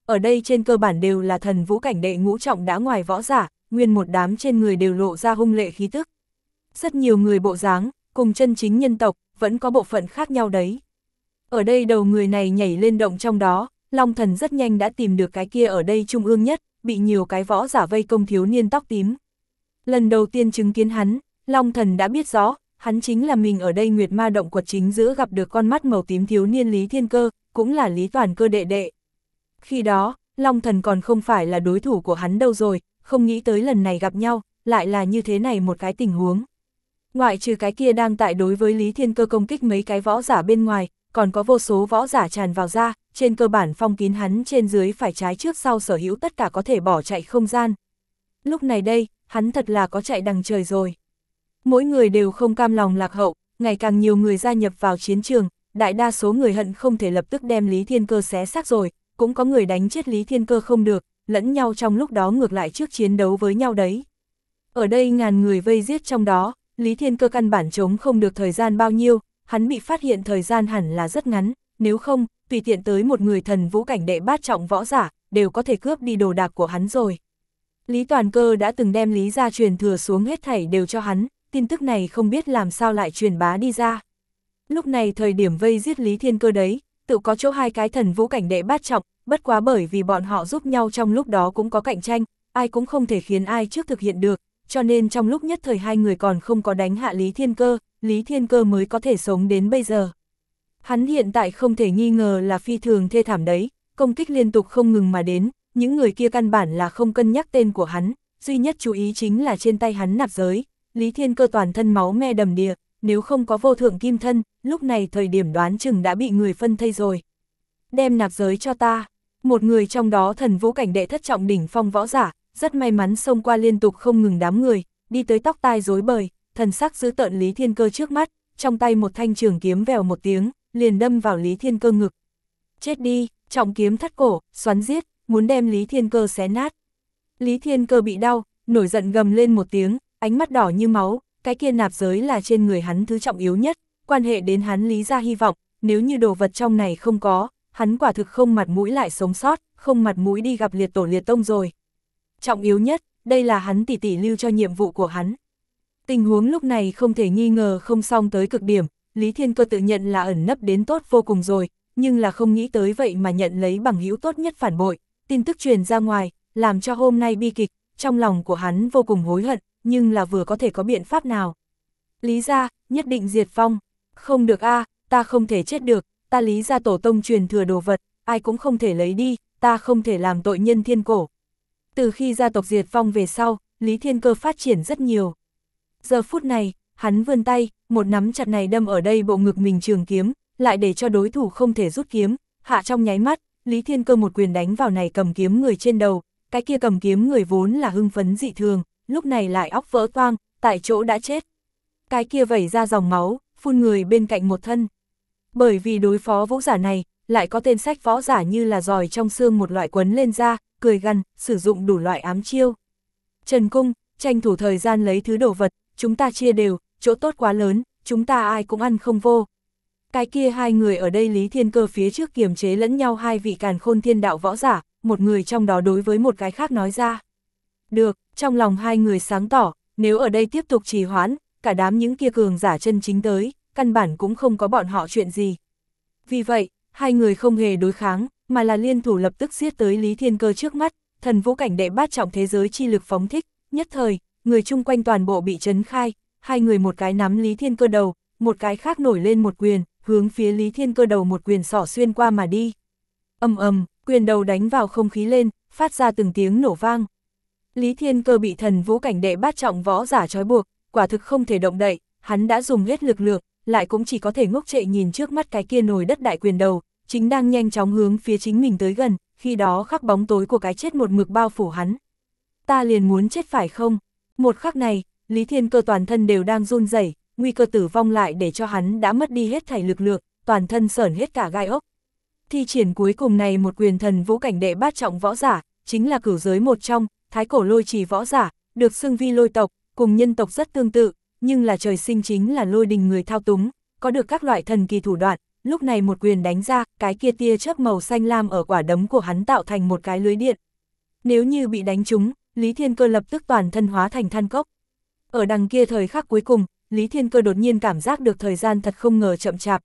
ở đây trên cơ bản đều là thần vũ cảnh đệ ngũ trọng đã ngoài võ giả, nguyên một đám trên người đều lộ ra hung lệ khí tức. Rất nhiều người bộ dáng, cùng chân chính nhân tộc, vẫn có bộ phận khác nhau đấy. Ở đây đầu người này nhảy lên động trong đó, Long Thần rất nhanh đã tìm được cái kia ở đây trung ương nhất, bị nhiều cái võ giả vây công thiếu niên tóc tím. Lần đầu tiên chứng kiến hắn, Long Thần đã biết rõ, hắn chính là mình ở đây Nguyệt Ma động quật chính giữa gặp được con mắt màu tím thiếu niên Lý Thiên Cơ, cũng là Lý Toàn Cơ đệ đệ. Khi đó, Long Thần còn không phải là đối thủ của hắn đâu rồi, không nghĩ tới lần này gặp nhau, lại là như thế này một cái tình huống. Ngoại trừ cái kia đang tại đối với Lý Thiên Cơ công kích mấy cái võ giả bên ngoài, còn có vô số võ giả tràn vào ra, trên cơ bản phong kín hắn trên dưới phải trái trước sau sở hữu tất cả có thể bỏ chạy không gian. Lúc này đây, hắn thật là có chạy đằng trời rồi. Mỗi người đều không cam lòng lạc hậu, ngày càng nhiều người gia nhập vào chiến trường, đại đa số người hận không thể lập tức đem Lý Thiên Cơ xé xác rồi, cũng có người đánh chết Lý Thiên Cơ không được, lẫn nhau trong lúc đó ngược lại trước chiến đấu với nhau đấy. Ở đây ngàn người vây giết trong đó, Lý Thiên Cơ căn bản chống không được thời gian bao nhiêu, hắn bị phát hiện thời gian hẳn là rất ngắn, nếu không, tùy tiện tới một người thần vũ cảnh đệ bát trọng võ giả, đều có thể cướp đi đồ đạc của hắn rồi. Lý Toàn Cơ đã từng đem Lý gia truyền thừa xuống hết thảy đều cho hắn, tin tức này không biết làm sao lại truyền bá đi ra. Lúc này thời điểm vây giết Lý Thiên Cơ đấy, tự có chỗ hai cái thần vũ cảnh đệ bát trọng, bất quá bởi vì bọn họ giúp nhau trong lúc đó cũng có cạnh tranh, ai cũng không thể khiến ai trước thực hiện được, cho nên trong lúc nhất thời hai người còn không có đánh hạ Lý Thiên Cơ, Lý Thiên Cơ mới có thể sống đến bây giờ. Hắn hiện tại không thể nghi ngờ là phi thường thê thảm đấy, công kích liên tục không ngừng mà đến, những người kia căn bản là không cân nhắc tên của hắn, duy nhất chú ý chính là trên tay hắn nạp giới, Lý Thiên Cơ toàn thân máu me đầm đìa, nếu không có vô thượng kim thân, lúc này thời điểm đoán chừng đã bị người phân thây rồi. Đem nạp giới cho ta, một người trong đó thần vũ cảnh đệ thất trọng đỉnh phong võ giả, rất may mắn xông qua liên tục không ngừng đám người, đi tới tóc tai rối bời, thần sắc giữ tợn Lý Thiên Cơ trước mắt, trong tay một thanh trường kiếm vèo một tiếng, liền đâm vào Lý Thiên Cơ ngực. Chết đi, trọng kiếm thắt cổ, xoắn giết, muốn đem Lý Thiên Cơ xé nát. Lý Thiên Cơ bị đau, nổi giận gầm lên một tiếng, ánh mắt đỏ như máu, cái kia nạp giới là trên người hắn thứ trọng yếu nhất, quan hệ đến hắn Lý gia hy vọng, nếu như đồ vật trong này không có, hắn quả thực không mặt mũi lại sống sót, không mặt mũi đi gặp liệt tổ liệt tông rồi. Trọng yếu nhất, đây là hắn tỷ tỷ lưu cho nhiệm vụ của hắn. Tình huống lúc này không thể nghi ngờ không xong tới cực điểm, Lý Thiên Cơ tự nhận là ẩn nấp đến tốt vô cùng rồi, nhưng là không nghĩ tới vậy mà nhận lấy bằng hữu tốt nhất phản bội, tin tức truyền ra ngoài, làm cho hôm nay bi kịch, trong lòng của hắn vô cùng hối hận, nhưng là vừa có thể có biện pháp nào. Lý gia, nhất định diệt vong, không được a, ta không thể chết được, ta Lý gia tổ tông truyền thừa đồ vật, ai cũng không thể lấy đi, ta không thể làm tội nhân thiên cổ. Từ khi gia tộc diệt vong về sau, Lý Thiên Cơ phát triển rất nhiều. Giờ phút này, hắn vươn tay, một nắm chặt này đâm ở đây bộ ngực mình trường kiếm, lại để cho đối thủ không thể rút kiếm, hạ trong nháy mắt, Lý Thiên Cơ một quyền đánh vào này cầm kiếm người trên đầu, cái kia cầm kiếm người vốn là hưng phấn dị thường, lúc này lại óc vỡ toang, tại chỗ đã chết. Cái kia vẩy ra dòng máu, phun người bên cạnh một thân. Bởi vì đối phó vũ giả này, lại có tên sách võ giả như là giỏi trong xương một loại quấn lên da, cười gằn, sử dụng đủ loại ám chiêu. Trần Cung, tranh thủ thời gian lấy thứ đồ vật, chúng ta chia đều, chỗ tốt quá lớn, chúng ta ai cũng ăn không vô. Cái kia hai người ở đây Lý Thiên Cơ phía trước kiềm chế lẫn nhau hai vị càn khôn thiên đạo võ giả, một người trong đó đối với một cái khác nói ra. Được, trong lòng hai người sáng tỏ, nếu ở đây tiếp tục trì hoãn, cả đám những kia cường giả chân chính tới, căn bản cũng không có bọn họ chuyện gì. Vì vậy, hai người không hề đối kháng, mà là liên thủ lập tức giết tới Lý Thiên Cơ trước mắt, thần vũ cảnh đệ bát trọng thế giới chi lực phóng thích, nhất thời, người chung quanh toàn bộ bị chấn khai, hai người một cái nắm Lý Thiên Cơ đầu, một cái khác nổi lên một quyền, hướng phía Lý Thiên Cơ đầu một quyền xỏ xuyên qua mà đi. Ầm ầm, quyền đầu đánh vào không khí lên, phát ra từng tiếng nổ vang. Lý Thiên Cơ bị thần vũ cảnh đệ bát trọng võ giả trói buộc, quả thực không thể động đậy, hắn đã dùng hết lực lượng, lại cũng chỉ có thể ngốc trệ nhìn trước mắt cái kia nồi đất đại quyền đầu, chính đang nhanh chóng hướng phía chính mình tới gần, khi đó khắc bóng tối của cái chết một mực bao phủ hắn. Ta liền muốn chết phải không? Một khắc này, Lý Thiên Cơ toàn thân đều đang run rẩy, nguy cơ tử vong lại để cho hắn đã mất đi hết thảy lực lượng, toàn thân sởn hết cả gai ốc. Thi triển cuối cùng này một quyền thần vũ cảnh đệ bát trọng võ giả, chính là cửu giới một trong, thái cổ lôi trì võ giả, được xưng vi lôi tộc, cùng nhân tộc rất tương tự, nhưng là trời sinh chính là lôi đình người thao túng, có được các loại thần kỳ thủ đoạn, lúc này một quyền đánh ra, cái kia tia chớp màu xanh lam ở quả đấm của hắn tạo thành một cái lưới điện. Nếu như bị đánh trúng, Lý Thiên Cơ lập tức toàn thân hóa thành than cốc. Ở đằng kia thời khắc cuối cùng, Lý Thiên Cơ đột nhiên cảm giác được thời gian thật không ngờ chậm chạp.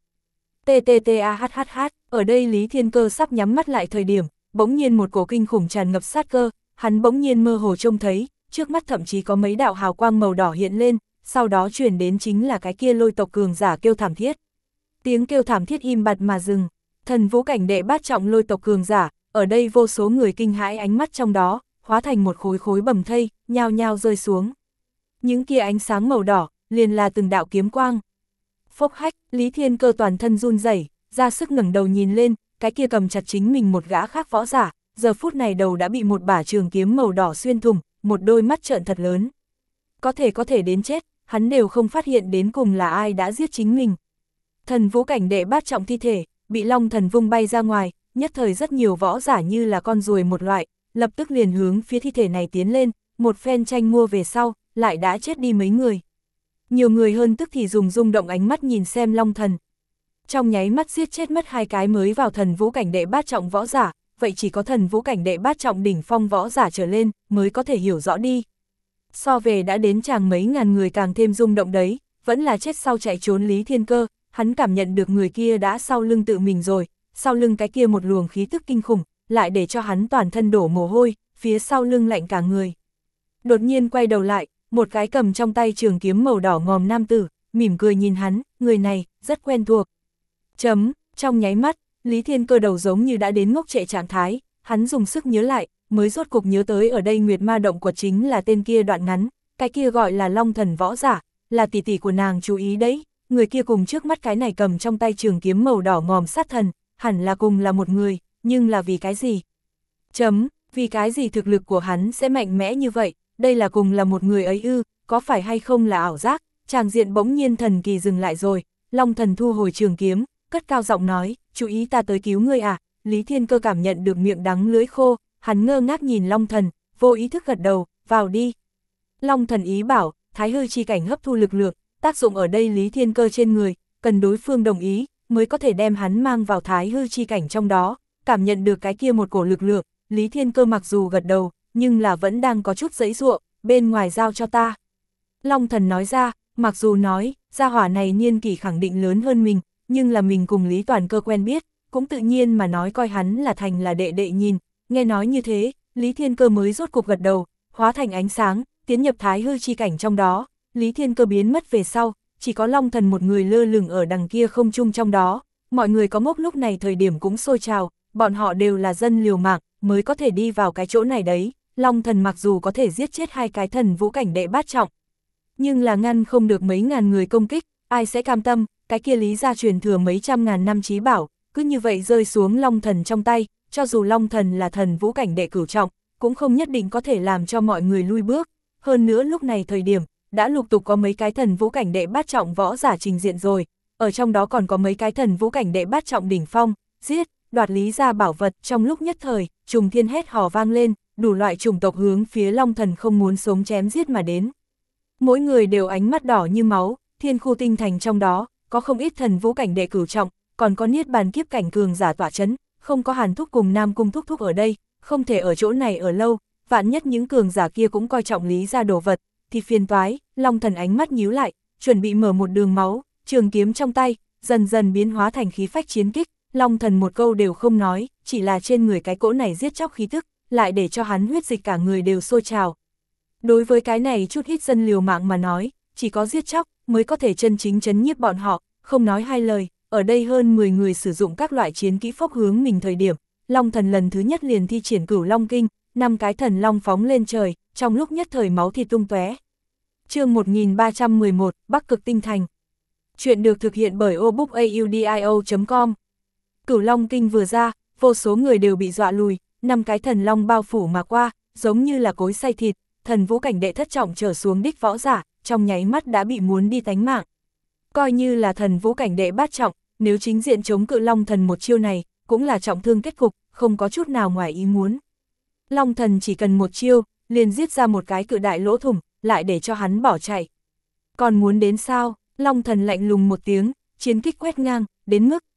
TTTAHHH, ở đây Lý Thiên Cơ sắp nhắm mắt lại thời điểm, bỗng nhiên một cổ kinh khủng tràn ngập sát cơ, hắn bỗng nhiên mơ hồ trông thấy, trước mắt thậm chí có mấy đạo hào quang màu đỏ hiện lên, sau đó truyền đến chính là cái kia lôi tộc cường giả kêu thảm thiết. Tiếng kêu thảm thiết im bặt mà dừng, thần vũ cảnh đệ bát trọng lôi tộc cường giả, ở đây vô số người kinh hãi ánh mắt trong đó, hóa thành một khối khối bầm thây, nhao nhao rơi xuống. Những kia ánh sáng màu đỏ, liền là từng đạo kiếm quang. Phốc hách, Lý Thiên Cơ toàn thân run rẩy, ra sức ngẩng đầu nhìn lên, cái kia cầm chặt chính mình một gã khác võ giả, giờ phút này đầu đã bị một bả trường kiếm màu đỏ xuyên thủng, một đôi mắt trợn thật lớn. Có thể có thể đến chết, hắn đều không phát hiện đến cùng là ai đã giết chính mình. Thần vũ cảnh đệ bát trọng thi thể, bị Long Thần vung bay ra ngoài, nhất thời rất nhiều võ giả như là con ruồi một loại, lập tức liền hướng phía thi thể này tiến lên, một phen tranh mua về sau, lại đã chết đi mấy người. Nhiều người hơn tức thì dùng rung động ánh mắt nhìn xem Long Thần. Trong nháy mắt giết chết mất hai cái mới vào thần vũ cảnh đệ bát trọng võ giả, vậy chỉ có thần vũ cảnh đệ bát trọng đỉnh phong võ giả trở lên, mới có thể hiểu rõ đi. So về đã đến chàng mấy ngàn người càng thêm rung động đấy, vẫn là chết sau chạy trốn Lý Thiên Cơ, hắn cảm nhận được người kia đã sau lưng tự mình rồi, sau lưng cái kia một luồng khí tức kinh khủng, lại để cho hắn toàn thân đổ mồ hôi, phía sau lưng lạnh cả người. Đột nhiên quay đầu lại, một cái cầm trong tay trường kiếm màu đỏ ngòm nam tử, mỉm cười nhìn hắn, người này, rất quen thuộc. Chấm, trong nháy mắt, Lý Thiên Cơ đầu giống như đã đến ngốc trệ trạng thái, hắn dùng sức nhớ lại, mới rốt cục nhớ tới ở đây Nguyệt Ma Động Quật chính là tên kia đoạn ngắn, cái kia gọi là Long Thần võ giả, là tỷ tỷ của nàng chú ý đấy, người kia cùng trước mắt cái này cầm trong tay trường kiếm màu đỏ ngòm sát thần, hẳn là cùng là một người, nhưng là vì cái gì? Chấm, vì cái gì thực lực của hắn sẽ mạnh mẽ như vậy, đây là cùng là một người ấy ư, có phải hay không là ảo giác, tràng diện bỗng nhiên thần kỳ dừng lại rồi, Long Thần thu hồi trường kiếm, cất cao giọng nói, chú ý ta tới cứu ngươi à, Lý Thiên Cơ cảm nhận được miệng đắng lưỡi khô, hắn ngơ ngác nhìn Long Thần, vô ý thức gật đầu, vào đi. Long Thần ý bảo, thái hư chi cảnh hấp thu lực lượng, tác dụng ở đây Lý Thiên Cơ trên người, cần đối phương đồng ý, mới có thể đem hắn mang vào thái hư chi cảnh trong đó, cảm nhận được cái kia một cổ lực lượng, Lý Thiên Cơ mặc dù gật đầu, nhưng là vẫn đang có chút giãy giụa, bên ngoài giao cho ta. Long Thần nói ra, mặc dù nói, gia hỏa này niên kỷ khẳng định lớn hơn mình, nhưng là mình cùng Lý Toàn Cơ quen biết, cũng tự nhiên mà nói coi hắn là thành là đệ đệ nhìn, nghe nói như thế, Lý Thiên Cơ mới rốt cuộc gật đầu, hóa thành ánh sáng, tiến nhập thái hư chi cảnh trong đó, Lý Thiên Cơ biến mất về sau, chỉ có Long Thần một người lơ lửng ở đằng kia không trung trong đó, mọi người có ngốc lúc này thời điểm cũng sôi trào, bọn họ đều là dân liều mạng, mới có thể đi vào cái chỗ này đấy, Long Thần mặc dù có thể giết chết hai cái thần vũ cảnh đệ bát trọng, nhưng là ngăn không được mấy ngàn người công kích, ai sẽ cam tâm, cái kia Lý gia truyền thừa mấy trăm ngàn năm chí bảo, cứ như vậy rơi xuống Long Thần trong tay, cho dù Long Thần là thần vũ cảnh đệ cửu trọng, cũng không nhất định có thể làm cho mọi người lui bước, hơn nữa lúc này thời điểm, đã lục tục có mấy cái thần vũ cảnh đệ bát trọng võ giả trình diện rồi, ở trong đó còn có mấy cái thần vũ cảnh đệ bát trọng đỉnh phong, giết, đoạt Lý gia bảo vật, trong lúc nhất thời, trùng thiên hét hò vang lên, đủ loại chủng tộc hướng phía Long Thần không muốn sống chém giết mà đến. Mỗi người đều ánh mắt đỏ như máu, thiên khu tinh thành trong đó, có không ít thần vũ cảnh đệ cửu trọng, còn có niết bàn kiếp cảnh cường giả tỏa chấn, không có Hàn Thúc cùng Nam Cung Thúc Thúc ở đây, không thể ở chỗ này ở lâu, vạn nhất những cường giả kia cũng coi trọng Lý gia đồ vật, thì phiền toái. Long Thần ánh mắt nhíu lại, chuẩn bị mở một đường máu, trường kiếm trong tay, dần dần biến hóa thành khí phách chiến kích, Long Thần một câu đều không nói, chỉ là trên người cái cỗ này giết chóc khí tức, lại để cho hắn huyết dịch cả người đều sôi trào. Đối với cái này chút ít dân liều mạng mà nói, chỉ có giết chóc mới có thể chân chính chấn nhiếp bọn họ, không nói hai lời, ở đây hơn mười người sử dụng các loại chiến kỹ phốc hướng mình thời điểm, Long Thần lần thứ nhất liền thi triển Cửu Long Kinh, năm cái thần long phóng lên trời, trong lúc nhất thời máu thịt tung tóe. Chương một nghìn ba trăm mười một, Bắc Cực Tinh Thành. Chuyện được thực hiện bởi obookaudio chấm com. Cửu Long Kinh vừa ra, vô số người đều bị dọa lùi, năm cái thần long bao phủ mà qua, giống như là cối xay thịt, thần vũ cảnh đệ thất trọng trở xuống đích võ giả, trong nháy mắt đã bị muốn đi tánh mạng. Coi như là thần vũ cảnh đệ bát trọng, nếu chính diện chống cự Long Thần một chiêu này, cũng là trọng thương kết cục, không có chút nào ngoài ý muốn. Long Thần chỉ cần một chiêu, liền giết ra một cái cự đại lỗ thủng, lại để cho hắn bỏ chạy. Còn muốn đến sao? Long Thần lạnh lùng một tiếng, chiến kích quét ngang, đến mức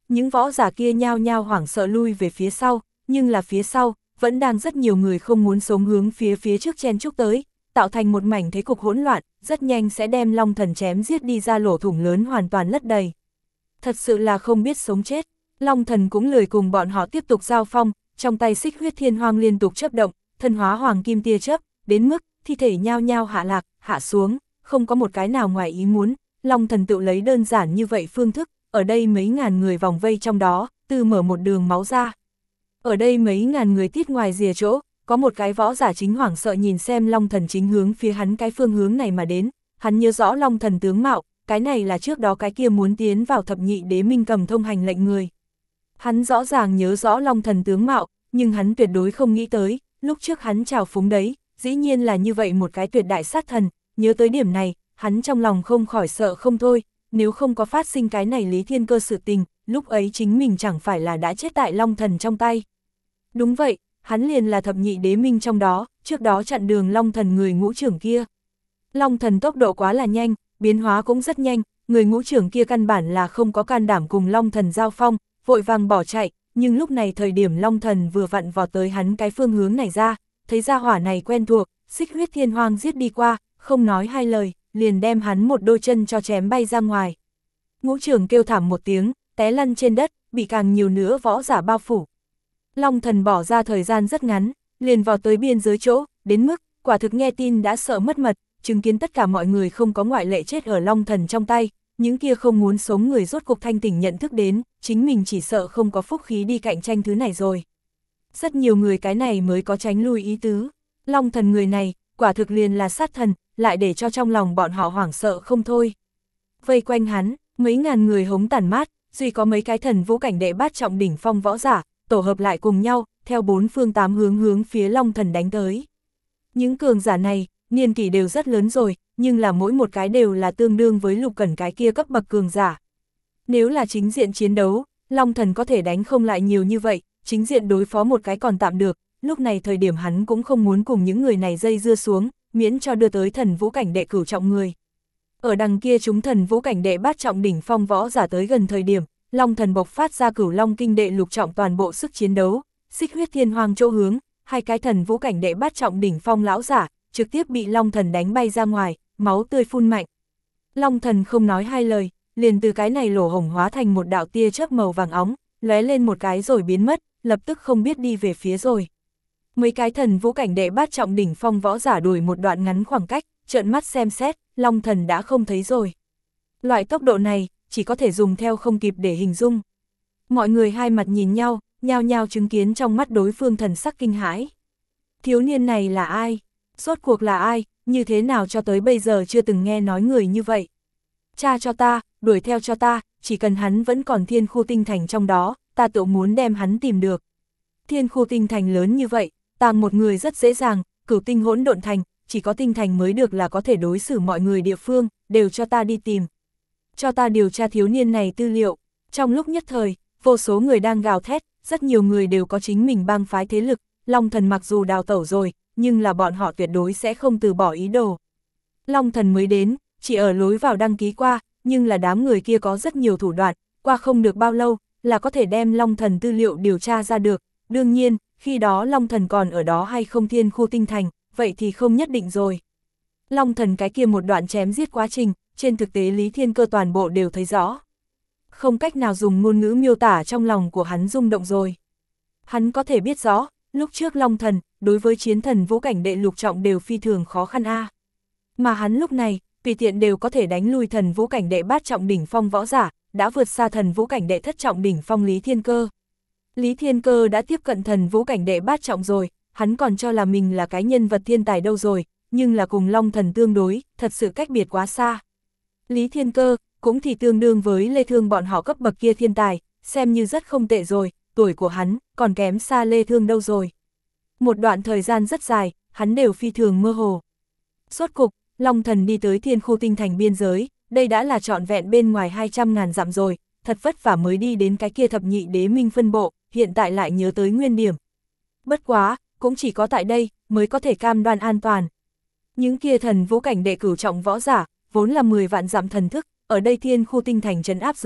những võ giả kia nhao nhao hoảng sợ lui về phía sau, nhưng là phía sau, vẫn đang rất nhiều người không muốn sống hướng phía phía trước chen chúc tới, tạo thành một mảnh thế cục hỗn loạn, rất nhanh sẽ đem Long Thần chém giết đi ra lỗ thủng lớn hoàn toàn lấp đầy. Thật sự là không biết sống chết, Long Thần cũng lười cùng bọn họ tiếp tục giao phong, trong tay xích huyết thiên hoang liên tục chớp động, thân hóa hoàng kim tia chớp, đến mức thi thể nhao nhao hạ lạc, hạ xuống, không có một cái nào ngoài ý muốn, Long Thần tự lấy đơn giản như vậy phương thức, ở đây mấy ngàn người vòng vây trong đó, từ mở một đường máu ra. Ở đây mấy ngàn người tít ngoài rìa chỗ, có một cái võ giả chính hoảng sợ nhìn xem Long Thần chính hướng phía hắn cái phương hướng này mà đến, hắn nhớ rõ Long Thần tướng mạo, cái này là trước đó cái kia muốn tiến vào thập nhị đế minh cầm thông hành lệnh người. Hắn rõ ràng nhớ rõ Long Thần tướng mạo, nhưng hắn tuyệt đối không nghĩ tới, lúc trước hắn trào phúng đấy, dĩ nhiên là như vậy một cái tuyệt đại sát thần, nhớ tới điểm này, hắn trong lòng không khỏi sợ không thôi, nếu không có phát sinh cái này Lý Thiên Cơ sự tình, lúc ấy chính mình chẳng phải là đã chết tại Long Thần trong tay. Đúng vậy, hắn liền là thập nhị đế minh trong đó, trước đó chặn đường Long Thần người ngũ trưởng kia. Long Thần tốc độ quá là nhanh, biến hóa cũng rất nhanh, người ngũ trưởng kia căn bản là không có can đảm cùng Long Thần giao phong, vội vàng bỏ chạy, nhưng lúc này thời điểm Long Thần vừa vặn vọt tới hắn cái phương hướng này ra, thấy ra hỏa này quen thuộc, xích huyết thiên hoang giết đi qua, không nói hai lời, liền đem hắn một đôi chân cho chém bay ra ngoài. Ngũ trưởng kêu thảm một tiếng, té lăn trên đất, bị càng nhiều nữa võ giả bao phủ. Long Thần bỏ ra thời gian rất ngắn, liền vào tới biên giới chỗ, đến mức, quả thực nghe tin đã sợ mất mật, chứng kiến tất cả mọi người không có ngoại lệ chết ở Long Thần trong tay, những kia không muốn sống người rốt cục thanh tỉnh nhận thức đến, chính mình chỉ sợ không có phúc khí đi cạnh tranh thứ này rồi. Rất nhiều người cái này mới có tránh lui ý tứ, Long Thần người này, quả thực liền là sát thần, lại để cho trong lòng bọn họ hoảng sợ không thôi. Vây quanh hắn, mấy ngàn người hống tàn mát, duy có mấy cái thần vũ cảnh đệ bát trọng đỉnh phong võ giả, tổ hợp lại cùng nhau, theo bốn phương tám hướng hướng phía Long Thần đánh tới. Những cường giả này, niên kỷ đều rất lớn rồi, nhưng là mỗi một cái đều là tương đương với Lục Cẩn cái kia cấp bậc cường giả. Nếu là chính diện chiến đấu, Long Thần có thể đánh không lại nhiều như vậy, chính diện đối phó một cái còn tạm được, lúc này thời điểm hắn cũng không muốn cùng những người này dây dưa xuống, miễn cho đưa tới thần vũ cảnh đệ cửu trọng người. Ở đằng kia chúng thần vũ cảnh đệ bát trọng đỉnh phong võ giả tới gần thời điểm, Long Thần bộc phát ra cửu long kinh đệ lục trọng toàn bộ sức chiến đấu, xích huyết thiên hoang chỗ hướng, hai cái thần vũ cảnh đệ bát trọng đỉnh phong lão giả, trực tiếp bị Long Thần đánh bay ra ngoài, máu tươi phun mạnh. Long Thần không nói hai lời, liền từ cái này lỗ hổng hóa thành một đạo tia chớp màu vàng óng, lóe lên một cái rồi biến mất, lập tức không biết đi về phía rồi. Mấy cái thần vũ cảnh đệ bát trọng đỉnh phong võ giả đuổi một đoạn ngắn khoảng cách, trợn mắt xem xét, Long Thần đã không thấy rồi. Loại tốc độ này, chỉ có thể dùng theo không kịp để hình dung. Mọi người hai mặt nhìn nhau, nhao nhao chứng kiến trong mắt đối phương thần sắc kinh hãi. Thiếu niên này là ai? Rốt cuộc là ai? Như thế nào cho tới bây giờ chưa từng nghe nói người như vậy? Cha cho ta, đuổi theo cho ta, chỉ cần hắn vẫn còn thiên khu tinh thành trong đó, ta tự muốn đem hắn tìm được. Thiên khu tinh thành lớn như vậy, tàng một người rất dễ dàng, cửu tinh hỗn độn thành, chỉ có tinh thành mới được là có thể đối xử mọi người địa phương, đều cho ta đi tìm. Cho ta điều tra thiếu niên này tư liệu. Trong lúc nhất thời, vô số người đang gào thét, rất nhiều người đều có chính mình bang phái thế lực, Long Thần mặc dù đào tẩu rồi, nhưng là bọn họ tuyệt đối sẽ không từ bỏ ý đồ. Long Thần mới đến, chỉ ở lối vào đăng ký qua, nhưng là đám người kia có rất nhiều thủ đoạn, qua không được bao lâu, là có thể đem Long Thần tư liệu điều tra ra được. Đương nhiên, khi đó Long Thần còn ở đó hay không thiên khu tinh thành, vậy thì không nhất định rồi. Long Thần cái kia một đoạn chém giết quá trình, trên thực tế Lý Thiên Cơ toàn bộ đều thấy rõ. Không cách nào dùng ngôn ngữ miêu tả trong lòng của hắn rung động rồi. Hắn có thể biết rõ, lúc trước Long Thần, đối với chiến thần vũ cảnh đệ lục trọng đều phi thường khó khăn a. Mà hắn lúc này, tùy tiện đều có thể đánh lui thần vũ cảnh đệ bát trọng đỉnh phong võ giả, đã vượt xa thần vũ cảnh đệ thất trọng đỉnh phong Lý Thiên Cơ. Lý Thiên Cơ đã tiếp cận thần vũ cảnh đệ bát trọng rồi, hắn còn cho là mình là cái nhân vật thiên tài đâu rồi, nhưng là cùng Long Thần tương đối, thật sự cách biệt quá xa. Lý Thiên Cơ, cũng thì tương đương với Lê Thương bọn họ cấp bậc kia thiên tài, xem như rất không tệ rồi, tuổi của hắn, còn kém xa Lê Thương đâu rồi. Một đoạn thời gian rất dài, hắn đều phi thường mơ hồ. Rốt cục, Long Thần đi tới thiên khu tinh thành biên giới, đây đã là trọn vẹn bên ngoài hai trăm ngàn dặm rồi, thật vất vả mới đi đến cái kia thập nhị đế minh phân bộ, hiện tại lại nhớ tới nguyên điểm. Bất quá, cũng chỉ có tại đây, mới có thể cam đoan an toàn. Những kia thần vũ cảnh đệ cửu trọng võ giả, vốn là mười vạn dặm thần thức, ở đây thiên khu tinh thành trấn áp dưới,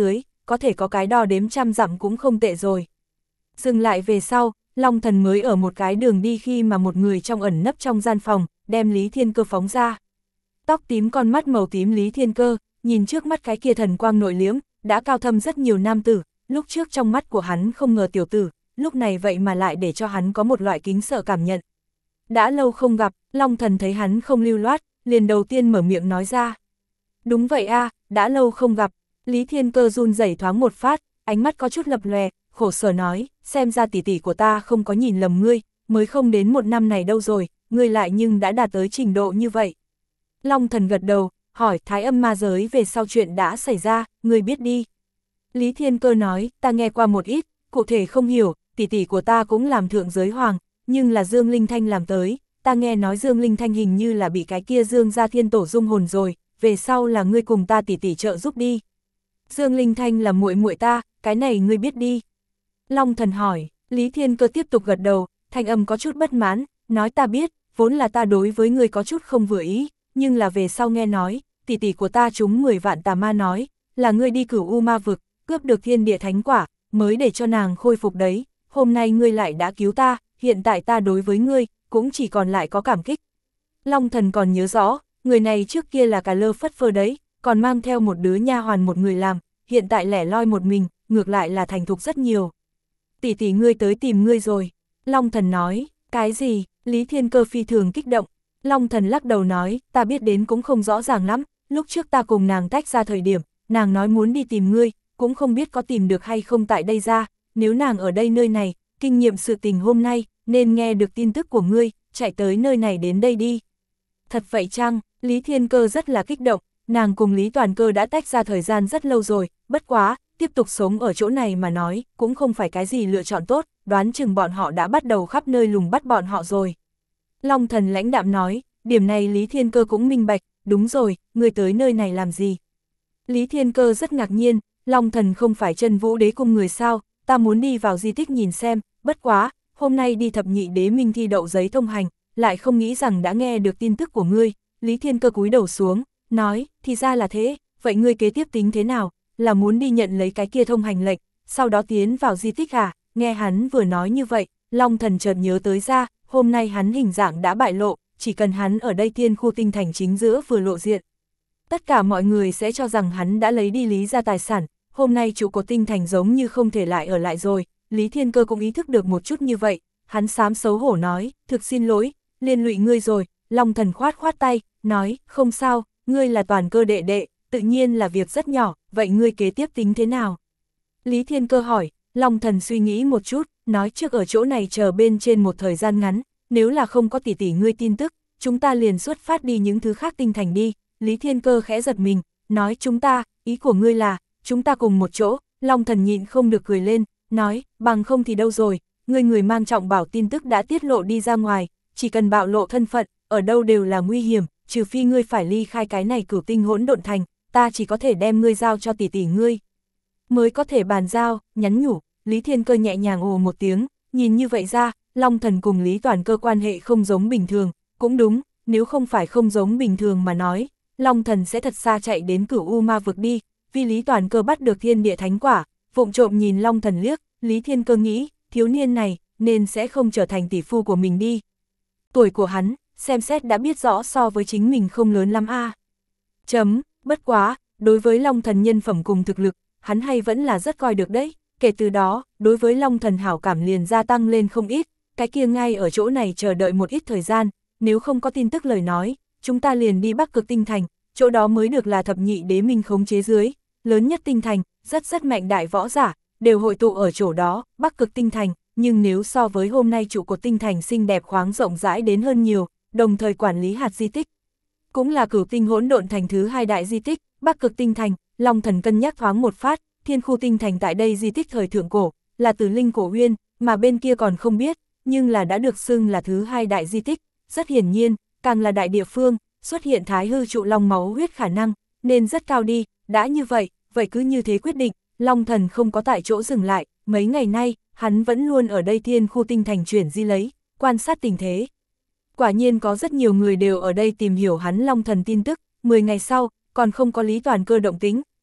có thể có cái đo đếm trăm dặm cũng không tệ rồi. Dừng lại về sau, Long Thần mới ở một cái đường đi khi mà một người trong ẩn nấp trong gian phòng, đem Lý Thiên Cơ phóng ra. Tóc tím con mắt màu tím Lý Thiên Cơ, nhìn trước mắt cái kia thần quang nội liễm, đã cao thâm rất nhiều nam tử, lúc trước trong mắt của hắn không ngờ tiểu tử, lúc này vậy mà lại để cho hắn có một loại kính sợ cảm nhận. Đã lâu không gặp, Long Thần thấy hắn không lưu loát, liền đầu tiên mở miệng nói ra. Đúng vậy a, đã lâu không gặp. Lý Thiên Cơ run rẩy thoáng một phát, ánh mắt có chút lập lòe, khổ sở nói, xem ra tỷ tỷ của ta không có nhìn lầm ngươi, mới không đến một năm này đâu rồi, ngươi lại nhưng đã đạt tới trình độ như vậy. Long Thần gật đầu, hỏi Thái Âm ma giới về sau chuyện đã xảy ra, ngươi biết đi. Lý Thiên Cơ nói, ta nghe qua một ít, cụ thể không hiểu, tỷ tỷ của ta cũng làm thượng giới hoàng, nhưng là Dương Linh Thanh làm tới, ta nghe nói Dương Linh Thanh hình như là bị cái kia Dương gia thiên tổ dung hồn rồi, về sau là ngươi cùng ta tỷ tỷ trợ giúp đi. Dương Linh Thanh là muội muội ta, cái này ngươi biết đi. Long Thần hỏi, Lý Thiên Cơ tiếp tục gật đầu, thanh âm có chút bất mãn, nói ta biết, vốn là ta đối với ngươi có chút không vừa ý, nhưng là về sau nghe nói, tỷ tỷ của ta trúng mười vạn tà ma nói, là ngươi đi cửu u ma vực, cướp được thiên địa thánh quả, mới để cho nàng khôi phục đấy, hôm nay ngươi lại đã cứu ta, hiện tại ta đối với ngươi, cũng chỉ còn lại có cảm kích. Long Thần còn nhớ rõ, người này trước kia là cả lơ phất phơ đấy, còn mang theo một đứa nha hoàn một người làm, hiện tại lẻ loi một mình, ngược lại là thành thục rất nhiều. Tỷ tỷ ngươi tới tìm ngươi rồi. Long Thần nói, cái gì? Lý Thiên Cơ phi thường kích động. Long Thần lắc đầu nói, ta biết đến cũng không rõ ràng lắm, lúc trước ta cùng nàng tách ra thời điểm, nàng nói muốn đi tìm ngươi, cũng không biết có tìm được hay không tại đây ra, nếu nàng ở đây nơi này, kinh nghiệm sự tình hôm nay, nên nghe được tin tức của ngươi, chạy tới nơi này đến đây đi. Thật vậy chăng? Lý Thiên Cơ rất là kích động, nàng cùng Lý Toàn Cơ đã tách ra thời gian rất lâu rồi, bất quá, tiếp tục sống ở chỗ này mà nói, cũng không phải cái gì lựa chọn tốt, đoán chừng bọn họ đã bắt đầu khắp nơi lùng bắt bọn họ rồi. Long Thần lãnh đạm nói, điểm này Lý Thiên Cơ cũng minh bạch, đúng rồi, ngươi tới nơi này làm gì? Lý Thiên Cơ rất ngạc nhiên, Long Thần không phải Chân Vũ Đế cung người sao, ta muốn đi vào di tích nhìn xem, bất quá, hôm nay đi thập nhị đế minh thi đậu giấy thông hành, lại không nghĩ rằng đã nghe được tin tức của ngươi. Lý Thiên Cơ cúi đầu xuống, nói, thì ra là thế, vậy ngươi kế tiếp tính thế nào, là muốn đi nhận lấy cái kia thông hành lệnh, sau đó tiến vào di tích à? Nghe hắn vừa nói như vậy, Long Thần chợt nhớ tới ra, hôm nay hắn hình dạng đã bại lộ, chỉ cần hắn ở đây Thiên Khu Tinh Thành chính giữa vừa lộ diện. Tất cả mọi người sẽ cho rằng hắn đã lấy đi Lý gia tài sản, hôm nay trụ cột Tinh Thành giống như không thể lại ở lại rồi, Lý Thiên Cơ cũng ý thức được một chút như vậy, hắn xám xấu hổ nói, thực xin lỗi, liên lụy ngươi rồi. Long Thần khoát khoát tay, nói, không sao, ngươi là Toàn Cơ đệ đệ, tự nhiên là việc rất nhỏ, vậy ngươi kế tiếp tính thế nào? Lý Thiên Cơ hỏi, Long Thần suy nghĩ một chút, nói trước ở chỗ này chờ bên trên một thời gian ngắn, nếu là không có tỷ tỷ ngươi tin tức, chúng ta liền xuất phát đi những thứ khác tinh thành đi. Lý Thiên Cơ khẽ giật mình, nói chúng ta, ý của ngươi là, chúng ta cùng một chỗ. Long Thần nhịn không được cười lên, nói, bằng không thì đâu rồi, ngươi người mang trọng bảo tin tức đã tiết lộ đi ra ngoài, chỉ cần bạo lộ thân phận, ở đâu đều là nguy hiểm, trừ phi ngươi phải ly khai cái này Cửu Tinh Hỗn Độn Thành, ta chỉ có thể đem ngươi giao cho tỷ tỷ ngươi. Mới có thể bàn giao, nhắn nhủ. Lý Thiên Cơ nhẹ nhàng ồ một tiếng, nhìn như vậy ra, Long Thần cùng Lý Toàn Cơ quan hệ không giống bình thường, cũng đúng, nếu không phải không giống bình thường mà nói, Long Thần sẽ thật xa chạy đến Cửu U Ma vực đi, vì Lý Toàn Cơ bắt được thiên địa thánh quả, vụng trộm nhìn Long Thần liếc, Lý Thiên Cơ nghĩ, thiếu niên này, nên sẽ không trở thành tỷ phu của mình đi. Tuổi của hắn, xem xét đã biết rõ so với chính mình không lớn lắm a. À. Chấm, bất quá, đối với Long Thần nhân phẩm cùng thực lực, hắn hay vẫn là rất coi được đấy, kể từ đó, đối với Long Thần hảo cảm liền gia tăng lên không ít, cái kia ngay ở chỗ này chờ đợi một ít thời gian, nếu không có tin tức lời nói, chúng ta liền đi Bắc Cực Tinh Thành, chỗ đó mới được là thập nhị đế minh khống chế dưới, lớn nhất tinh thành, rất rất mạnh đại võ giả, đều hội tụ ở chỗ đó, Bắc Cực Tinh Thành, nhưng nếu so với hôm nay trụ cột tinh thành xinh đẹp khoáng rộng rãi đến hơn nhiều, đồng thời quản lý hạt di tích. Cũng là Cửu Tinh Hỗn Độn Thành thứ hai đại di tích, Bắc Cực Tinh Thành, Long Thần cân nhắc thoáng một phát, Thiên Khu Tinh Thành tại đây di tích thời thượng cổ, là Từ Linh Cổ Uyên, mà bên kia còn không biết, nhưng là đã được xưng là thứ hai đại di tích, rất hiển nhiên, càng là đại địa phương, xuất hiện thái hư trụ long máu huyết khả năng, nên rất cao đi, đã như vậy, vậy cứ như thế quyết định, Long Thần không có tại chỗ dừng lại, mấy ngày nay, hắn vẫn luôn ở đây Thiên Khu Tinh Thành chuyển di lấy, quan sát tình thế. Quả nhiên có rất nhiều người đều ở đây tìm hiểu hắn Long Thần tin tức, mười ngày sau, còn không có Lý Toàn Cơ động tính,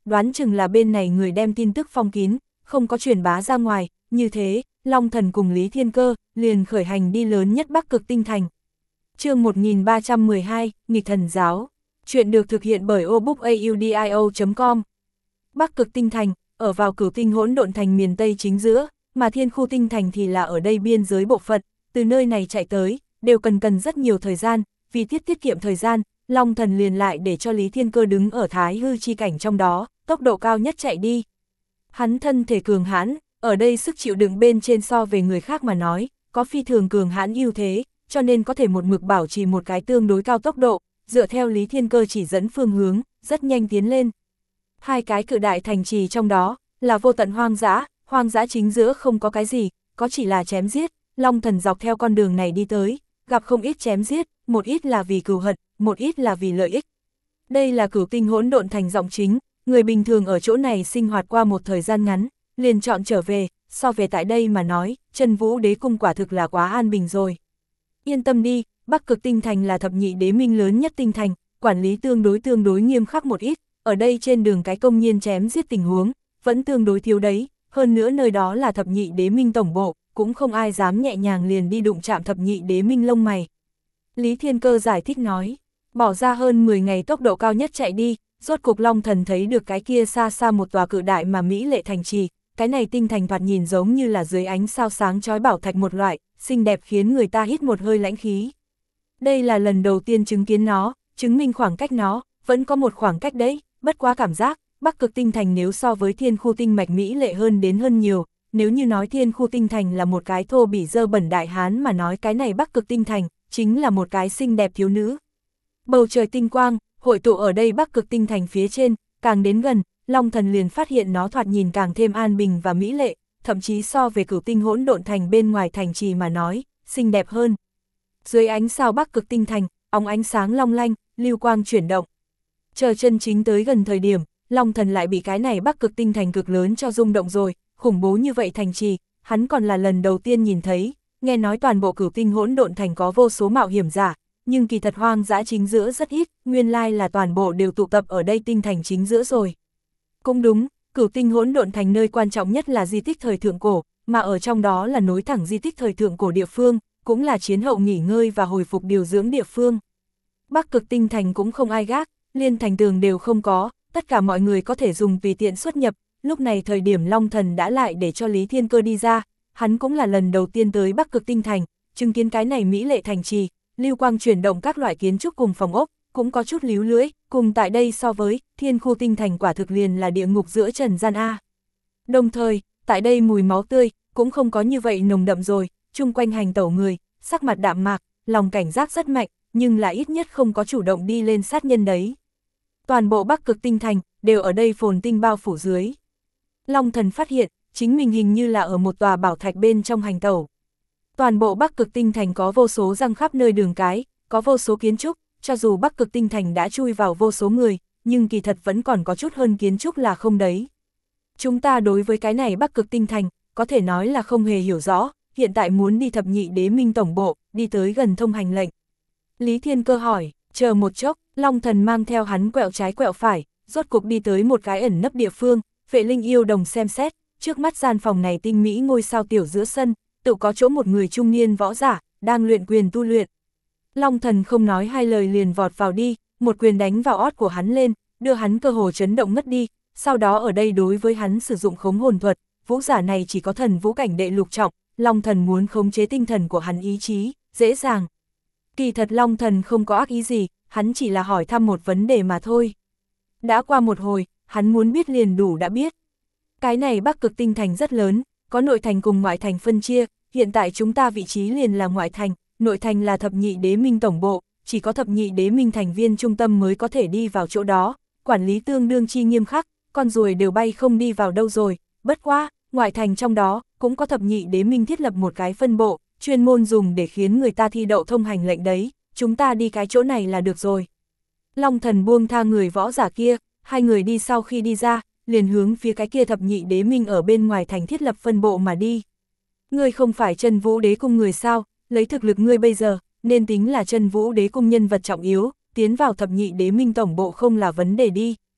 đoán chừng là bên này người đem tin tức phong kín, không có truyền bá ra ngoài, như thế, Long Thần cùng Lý Thiên Cơ liền khởi hành đi lớn nhất Bắc Cực Tinh Thành. Chương một nghìn ba trăm mười hai, Nghịch Thần Giáo. Chuyện được thực hiện bởi obookaudio chấm com. Bắc Cực Tinh Thành, ở vào Cửu Tinh Hỗn Độn Thành miền Tây chính giữa, mà Thiên Khu Tinh Thành thì là ở đây biên giới bộ phận, từ nơi này chạy tới, đều cần cần rất nhiều thời gian, vì tiết tiết kiệm thời gian, Long Thần liền lại để cho Lý Thiên Cơ đứng ở Thái Hư chi cảnh trong đó, tốc độ cao nhất chạy đi. Hắn thân thể cường hãn, ở đây sức chịu đựng bên trên so về người khác mà nói, có phi thường cường hãn ưu thế, cho nên có thể một mực bảo trì một cái tương đối cao tốc độ, dựa theo Lý Thiên Cơ chỉ dẫn phương hướng, rất nhanh tiến lên. Hai cái cự đại thành trì trong đó, là vô tận hoang dã, hoang dã chính giữa không có cái gì, có chỉ là chém giết, Long Thần dọc theo con đường này đi tới, gặp không ít chém giết, một ít là vì cừu hận, một ít là vì lợi ích. Đây là Cửu Tinh Hỗn Độn Thành giọng chính, người bình thường ở chỗ này sinh hoạt qua một thời gian ngắn, liền chọn trở về, so về tại đây mà nói, Chân Vũ Đế Cung quả thực là quá an bình rồi. Yên tâm đi, Bắc Cực Tinh Thành là thập nhị đế minh lớn nhất tinh thành, quản lý tương đối tương đối nghiêm khắc một ít, ở đây trên đường cái công nhiên chém giết tình huống, vẫn tương đối thiếu đấy, hơn nữa nơi đó là thập nhị đế minh tổng bộ, cũng không ai dám nhẹ nhàng liền đi đụng chạm thập nhị đế minh lông mày. Lý Thiên Cơ giải thích nói, bỏ ra hơn mười ngày tốc độ cao nhất chạy đi, rốt cục Long Thần thấy được cái kia xa xa một tòa cự đại mà mỹ lệ thành trì, cái này tinh thành thoạt nhìn giống như là dưới ánh sao sáng chói bảo thạch một loại, xinh đẹp khiến người ta hít một hơi lãnh khí. Đây là lần đầu tiên chứng kiến nó, chứng minh khoảng cách nó, vẫn có một khoảng cách đấy, bất quá cảm giác, Bắc Cực Tinh Thành nếu so với Thiên Khu Tinh Mạch mỹ lệ hơn đến hơn nhiều, nếu như nói Thiên Khu Tinh Thành là một cái thô bỉ dơ bẩn đại hán mà nói cái này Bắc Cực Tinh Thành, chính là một cái xinh đẹp thiếu nữ. Bầu trời tinh quang, hội tụ ở đây Bắc Cực Tinh Thành phía trên, càng đến gần, Long Thần liền phát hiện nó thoạt nhìn càng thêm an bình và mỹ lệ, thậm chí so về Cửu Tinh Hỗn Độn Thành bên ngoài thành trì mà nói, xinh đẹp hơn. Dưới ánh sao Bắc Cực Tinh Thành, óng ánh sáng long lanh, lưu quang chuyển động. Chờ chân chính tới gần thời điểm, Long Thần lại bị cái này Bắc Cực Tinh Thành cực lớn cho rung động rồi, khủng bố như vậy thành trì, hắn còn là lần đầu tiên nhìn thấy, nghe nói toàn bộ Cửu Tinh Hỗn Độn Thành có vô số mạo hiểm giả, nhưng kỳ thật hoang dã chính giữa rất ít, nguyên lai là toàn bộ đều tụ tập ở đây tinh thành chính giữa rồi. Cũng đúng, Cửu Tinh Hỗn Độn Thành nơi quan trọng nhất là di tích thời thượng cổ, mà ở trong đó là nối thẳng di tích thời thượng cổ địa phương, cũng là chiến hậu nghỉ ngơi và hồi phục điều dưỡng địa phương. Bắc Cực Tinh Thành cũng không ai gác, liên thành tường đều không có, tất cả mọi người có thể dùng tùy tiện xuất nhập, lúc này thời điểm Long Thần đã lại để cho Lý Thiên Cơ đi ra, hắn cũng là lần đầu tiên tới Bắc Cực Tinh Thành, chứng kiến cái này mỹ lệ thành trì, lưu quang chuyển động các loại kiến trúc cùng phòng ốc, cũng có chút líu lưỡi, cùng tại đây so với Thiên Khu Tinh Thành quả thực liền là địa ngục giữa trần gian A. Đồng thời, tại đây mùi máu tươi, cũng không có như vậy nồng đậm rồi, chung quanh hành tẩu người, sắc mặt đạm mạc, lòng cảnh giác rất mạnh, nhưng là ít nhất không có chủ động đi lên sát nhân đấy. Toàn bộ Bắc Cực Tinh Thành, đều ở đây phồn tinh bao phủ dưới. Long Thần phát hiện, chính mình hình như là ở một tòa bảo thạch bên trong hành tẩu. Toàn bộ Bắc Cực Tinh Thành có vô số răng khắp nơi đường cái, có vô số kiến trúc, cho dù Bắc Cực Tinh Thành đã chui vào vô số người, nhưng kỳ thật vẫn còn có chút hơn kiến trúc là không đấy. Chúng ta đối với cái này Bắc Cực Tinh Thành, có thể nói là không hề hiểu rõ, hiện tại muốn đi thập nhị đế minh tổng bộ, đi tới gần thông hành lệnh. Lý Thiên Cơ hỏi, chờ một chốc, Long Thần mang theo hắn quẹo trái quẹo phải, rốt cục đi tới một cái ẩn nấp địa phương, Vệ Linh yêu đồng xem xét, trước mắt gian phòng này tinh mỹ ngôi sao tiểu giữa sân, tự có chỗ một người trung niên võ giả, đang luyện quyền tu luyện. Long Thần không nói hai lời liền vọt vào đi, một quyền đánh vào ót của hắn lên, đưa hắn cơ hồ chấn động ngất đi, sau đó ở đây đối với hắn sử dụng khống hồn thuật, vũ giả này chỉ có thần vũ cảnh đệ lục trọng, Long Thần muốn khống chế tinh thần của hắn ý chí, dễ dàng. Kỳ thật Long Thần không có ác ý gì, hắn chỉ là hỏi thăm một vấn đề mà thôi. Đã qua một hồi, hắn muốn biết liền đủ đã biết. Cái này Bắc Cực Tinh Thành rất lớn, có nội thành cùng ngoại thành phân chia, hiện tại chúng ta vị trí liền là ngoại thành, nội thành là thập nhị đế minh tổng bộ, chỉ có thập nhị đế minh thành viên trung tâm mới có thể đi vào chỗ đó, quản lý tương đương chi nghiêm khắc, con ruồi đều bay không đi vào đâu rồi, bất quá, ngoại thành trong đó, cũng có thập nhị đế minh thiết lập một cái phân bộ, chuyên môn dùng để khiến người ta thi đậu thông hành lệnh đấy, chúng ta đi cái chỗ này là được rồi. Long Thần buông tha người võ giả kia, hai người đi sau khi đi ra, liền hướng phía cái kia thập nhị đế minh ở bên ngoài thành thiết lập phân bộ mà đi. Ngươi không phải Chân Vũ Đế Cung người sao, lấy thực lực ngươi bây giờ, nên tính là Chân Vũ Đế Cung nhân vật trọng yếu, tiến vào thập nhị đế minh tổng bộ không là vấn đề đi.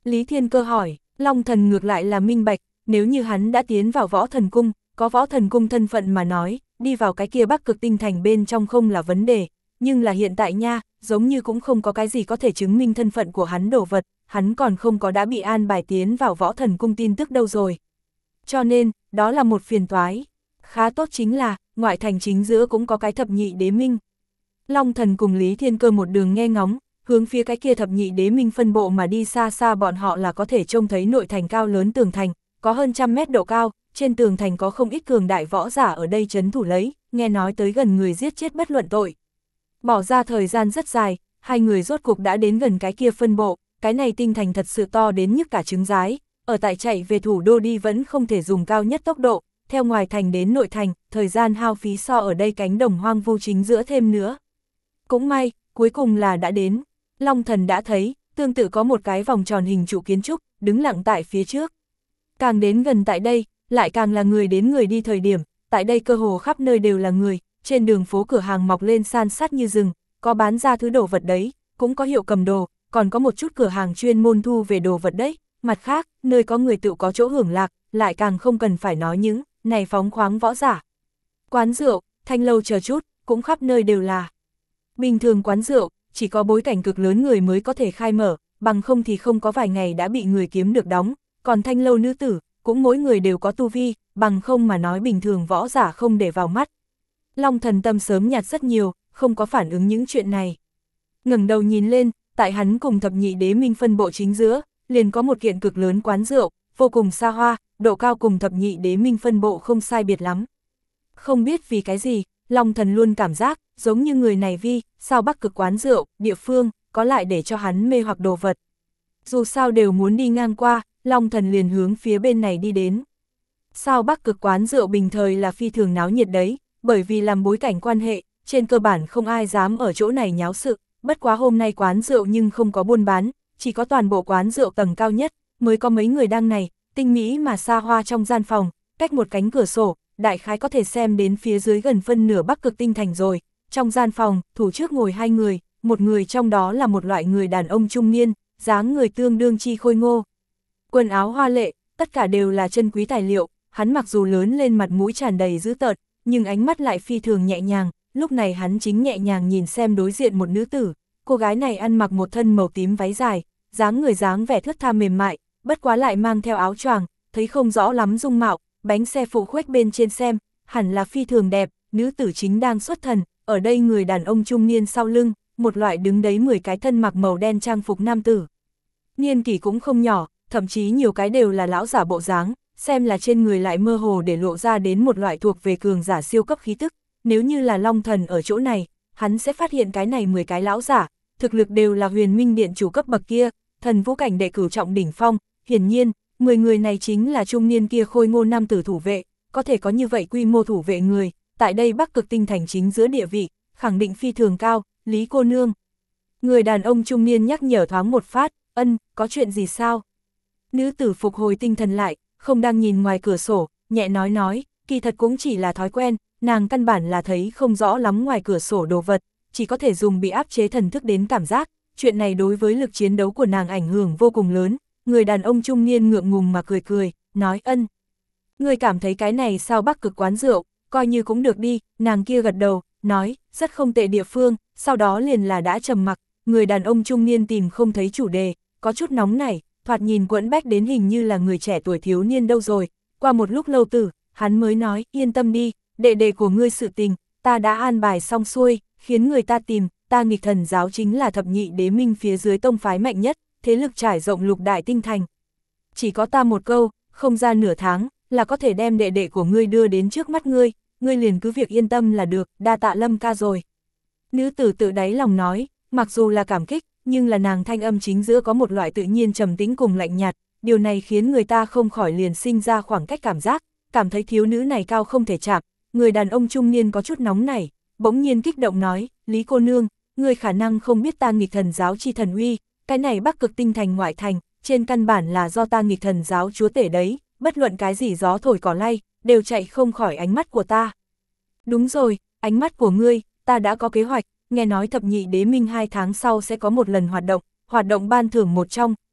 Lý Thiên Cơ hỏi, Long Thần ngược lại là minh bạch, nếu như hắn đã tiến vào võ thần cung, có võ thần cung thân phận mà nói, đi vào cái kia Bắc Cực Tinh Thành bên trong không là vấn đề, nhưng là hiện tại nha, giống như cũng không có cái gì có thể chứng minh thân phận của hắn đồ vật, hắn còn không có đã bị an bài tiến vào võ thần cung tin tức đâu rồi. Cho nên, đó là một phiền toái. Khá tốt chính là, ngoại thành chính giữa cũng có cái thập nhị đế minh. Long Thần cùng Lý Thiên Cơ một đường nghe ngóng, hướng phía cái kia thập nhị đế minh phân bộ mà đi xa xa, bọn họ là có thể trông thấy nội thành cao lớn tường thành, có hơn trăm mét độ cao, trên tường thành có không ít cường đại võ giả ở đây trấn thủ lấy, nghe nói tới gần người giết chết bất luận tội. Bỏ ra thời gian rất dài, hai người rốt cục đã đến gần cái kia phân bộ, cái này tinh thành thật sự to đến nhức cả trứng rái, ở tại chạy về thủ đô đi vẫn không thể dùng cao nhất tốc độ, theo ngoài thành đến nội thành, thời gian hao phí so ở đây cánh đồng hoang vu chính giữa thêm nữa. Cũng may, cuối cùng là đã đến, Long Thần đã thấy, tương tự có một cái vòng tròn hình trụ kiến trúc, đứng lặng tại phía trước. Càng đến gần tại đây, lại càng là người đến người đi thời điểm, tại đây cơ hồ khắp nơi đều là người, trên đường phố cửa hàng mọc lên san sát như rừng, có bán ra thứ đồ vật đấy, cũng có hiệu cầm đồ, còn có một chút cửa hàng chuyên môn thu về đồ vật đấy, mặt khác, nơi có người tự có chỗ hưởng lạc, lại càng không cần phải nói những, này phóng khoáng võ giả. Quán rượu, thanh lâu chờ chút, cũng khắp nơi đều là. Bình thường quán rượu, chỉ có bối cảnh cực lớn người mới có thể khai mở, bằng không thì không có vài ngày đã bị người kiếm được đóng, còn thanh lâu nữ tử, cũng mỗi người đều có tu vi, bằng không mà nói bình thường võ giả không để vào mắt. Long Thần tâm sớm nhạt rất nhiều, không có phản ứng những chuyện này. Ngẩng đầu nhìn lên, tại hắn cùng thập nhị đế minh phân bộ chính giữa, liền có một kiện cực lớn quán rượu, vô cùng xa hoa, độ cao cùng thập nhị đế minh phân bộ không sai biệt lắm. Không biết vì cái gì, Long Thần luôn cảm giác, giống như người này vi, sao Bắc Cực quán rượu, địa phương, có lại để cho hắn mê hoặc đồ vật. Dù sao đều muốn đi ngang qua, Long Thần liền hướng phía bên này đi đến. Sao Bắc Cực quán rượu bình thời là phi thường náo nhiệt đấy, bởi vì làm bối cảnh quan hệ, trên cơ bản không ai dám ở chỗ này nháo sự, bất quá hôm nay quán rượu nhưng không có buôn bán, chỉ có toàn bộ quán rượu tầng cao nhất, mới có mấy người đang này, tinh mỹ mà xa hoa trong gian phòng, cách một cánh cửa sổ, đại khái có thể xem đến phía dưới gần phân nửa Bắc Cực tinh thành rồi. Trong gian phòng, thủ trước ngồi hai người, một người trong đó là một loại người đàn ông trung niên, dáng người tương đương chi khôi ngô. Quần áo hoa lệ, tất cả đều là chân quý tài liệu, hắn mặc dù lớn lên mặt mũi tràn đầy dữ tợn, nhưng ánh mắt lại phi thường nhẹ nhàng, lúc này hắn chính nhẹ nhàng nhìn xem đối diện một nữ tử, cô gái này ăn mặc một thân màu tím váy dài, dáng người dáng vẻ thướt tha mềm mại, bất quá lại mang theo áo choàng, thấy không rõ lắm dung mạo, bánh xe phụ khuếch bên trên xem, hẳn là phi thường đẹp, nữ tử chính đang xuất thần, ở đây người đàn ông trung niên sau lưng, một loại đứng đấy mười cái thân mặc màu đen trang phục nam tử. Niên kỷ cũng không nhỏ, thậm chí nhiều cái đều là lão giả bộ dáng, xem là trên người lại mơ hồ để lộ ra đến một loại thuộc về cường giả siêu cấp khí tức, nếu như là Long Thần ở chỗ này, hắn sẽ phát hiện cái này mười cái lão giả, thực lực đều là huyền minh điện chủ cấp bậc kia, thần vũ cảnh đệ cửu trọng đỉnh phong, hiển nhiên, mười người này chính là trung niên kia khôi ngô nam tử thủ vệ, có thể có như vậy quy mô thủ vệ người, tại đây Bắc Cực tinh thành chính giữa địa vị, khẳng định phi thường cao, Lý cô nương. Người đàn ông trung niên nhắc nhở thoáng một phát, ân, có chuyện gì sao? Nữ tử phục hồi tinh thần lại, không đang nhìn ngoài cửa sổ, nhẹ nói nói, kỳ thật cũng chỉ là thói quen, nàng căn bản là thấy không rõ lắm ngoài cửa sổ đồ vật, chỉ có thể dùng bị áp chế thần thức đến cảm giác, chuyện này đối với lực chiến đấu của nàng ảnh hưởng vô cùng lớn. Người đàn ông trung niên ngượng ngùng mà cười cười, nói ân. Người cảm thấy cái này sao Bắc Cực quán rượu, coi như cũng được đi, nàng kia gật đầu, nói, rất không tệ địa phương, sau đó liền là đã trầm mặc, người đàn ông trung niên tìm không thấy chủ đề, có chút nóng nảy, thoạt nhìn quẫn bách đến hình như là người trẻ tuổi thiếu niên đâu rồi, qua một lúc lâu tử, hắn mới nói, yên tâm đi, đệ đệ của ngươi sự tình, ta đã an bài xong xuôi, khiến người ta tìm, ta nghịch thần giáo chính là thập nhị đế minh phía dưới tông phái mạnh nhất, thế lực trải rộng lục đại tinh thành. Chỉ có ta một câu, không ra nửa tháng, là có thể đem đệ đệ của ngươi đưa đến trước mắt ngươi, ngươi liền cứ việc yên tâm là được, đa tạ Lâm ca rồi. Nữ tử tự đáy lòng nói, mặc dù là cảm kích, nhưng là nàng thanh âm chính giữa có một loại tự nhiên trầm tĩnh cùng lạnh nhạt, điều này khiến người ta không khỏi liền sinh ra khoảng cách cảm giác, cảm thấy thiếu nữ này cao không thể chạm. Người đàn ông trung niên có chút nóng nảy, bỗng nhiên kích động nói, Lý cô nương, ngươi khả năng không biết ta nghịch thần giáo chi thần uy, cái này Bắc Cực tinh thành ngoại thành, trên căn bản là do ta nghịch thần giáo chúa tể đấy, bất luận cái gì gió thổi cỏ lay, đều chạy không khỏi ánh mắt của ta. Đúng rồi, ánh mắt của ngươi, ta đã có kế hoạch, nghe nói thập nhị đế minh hai tháng sau sẽ có một lần hoạt động, hoạt động ban thưởng một trong,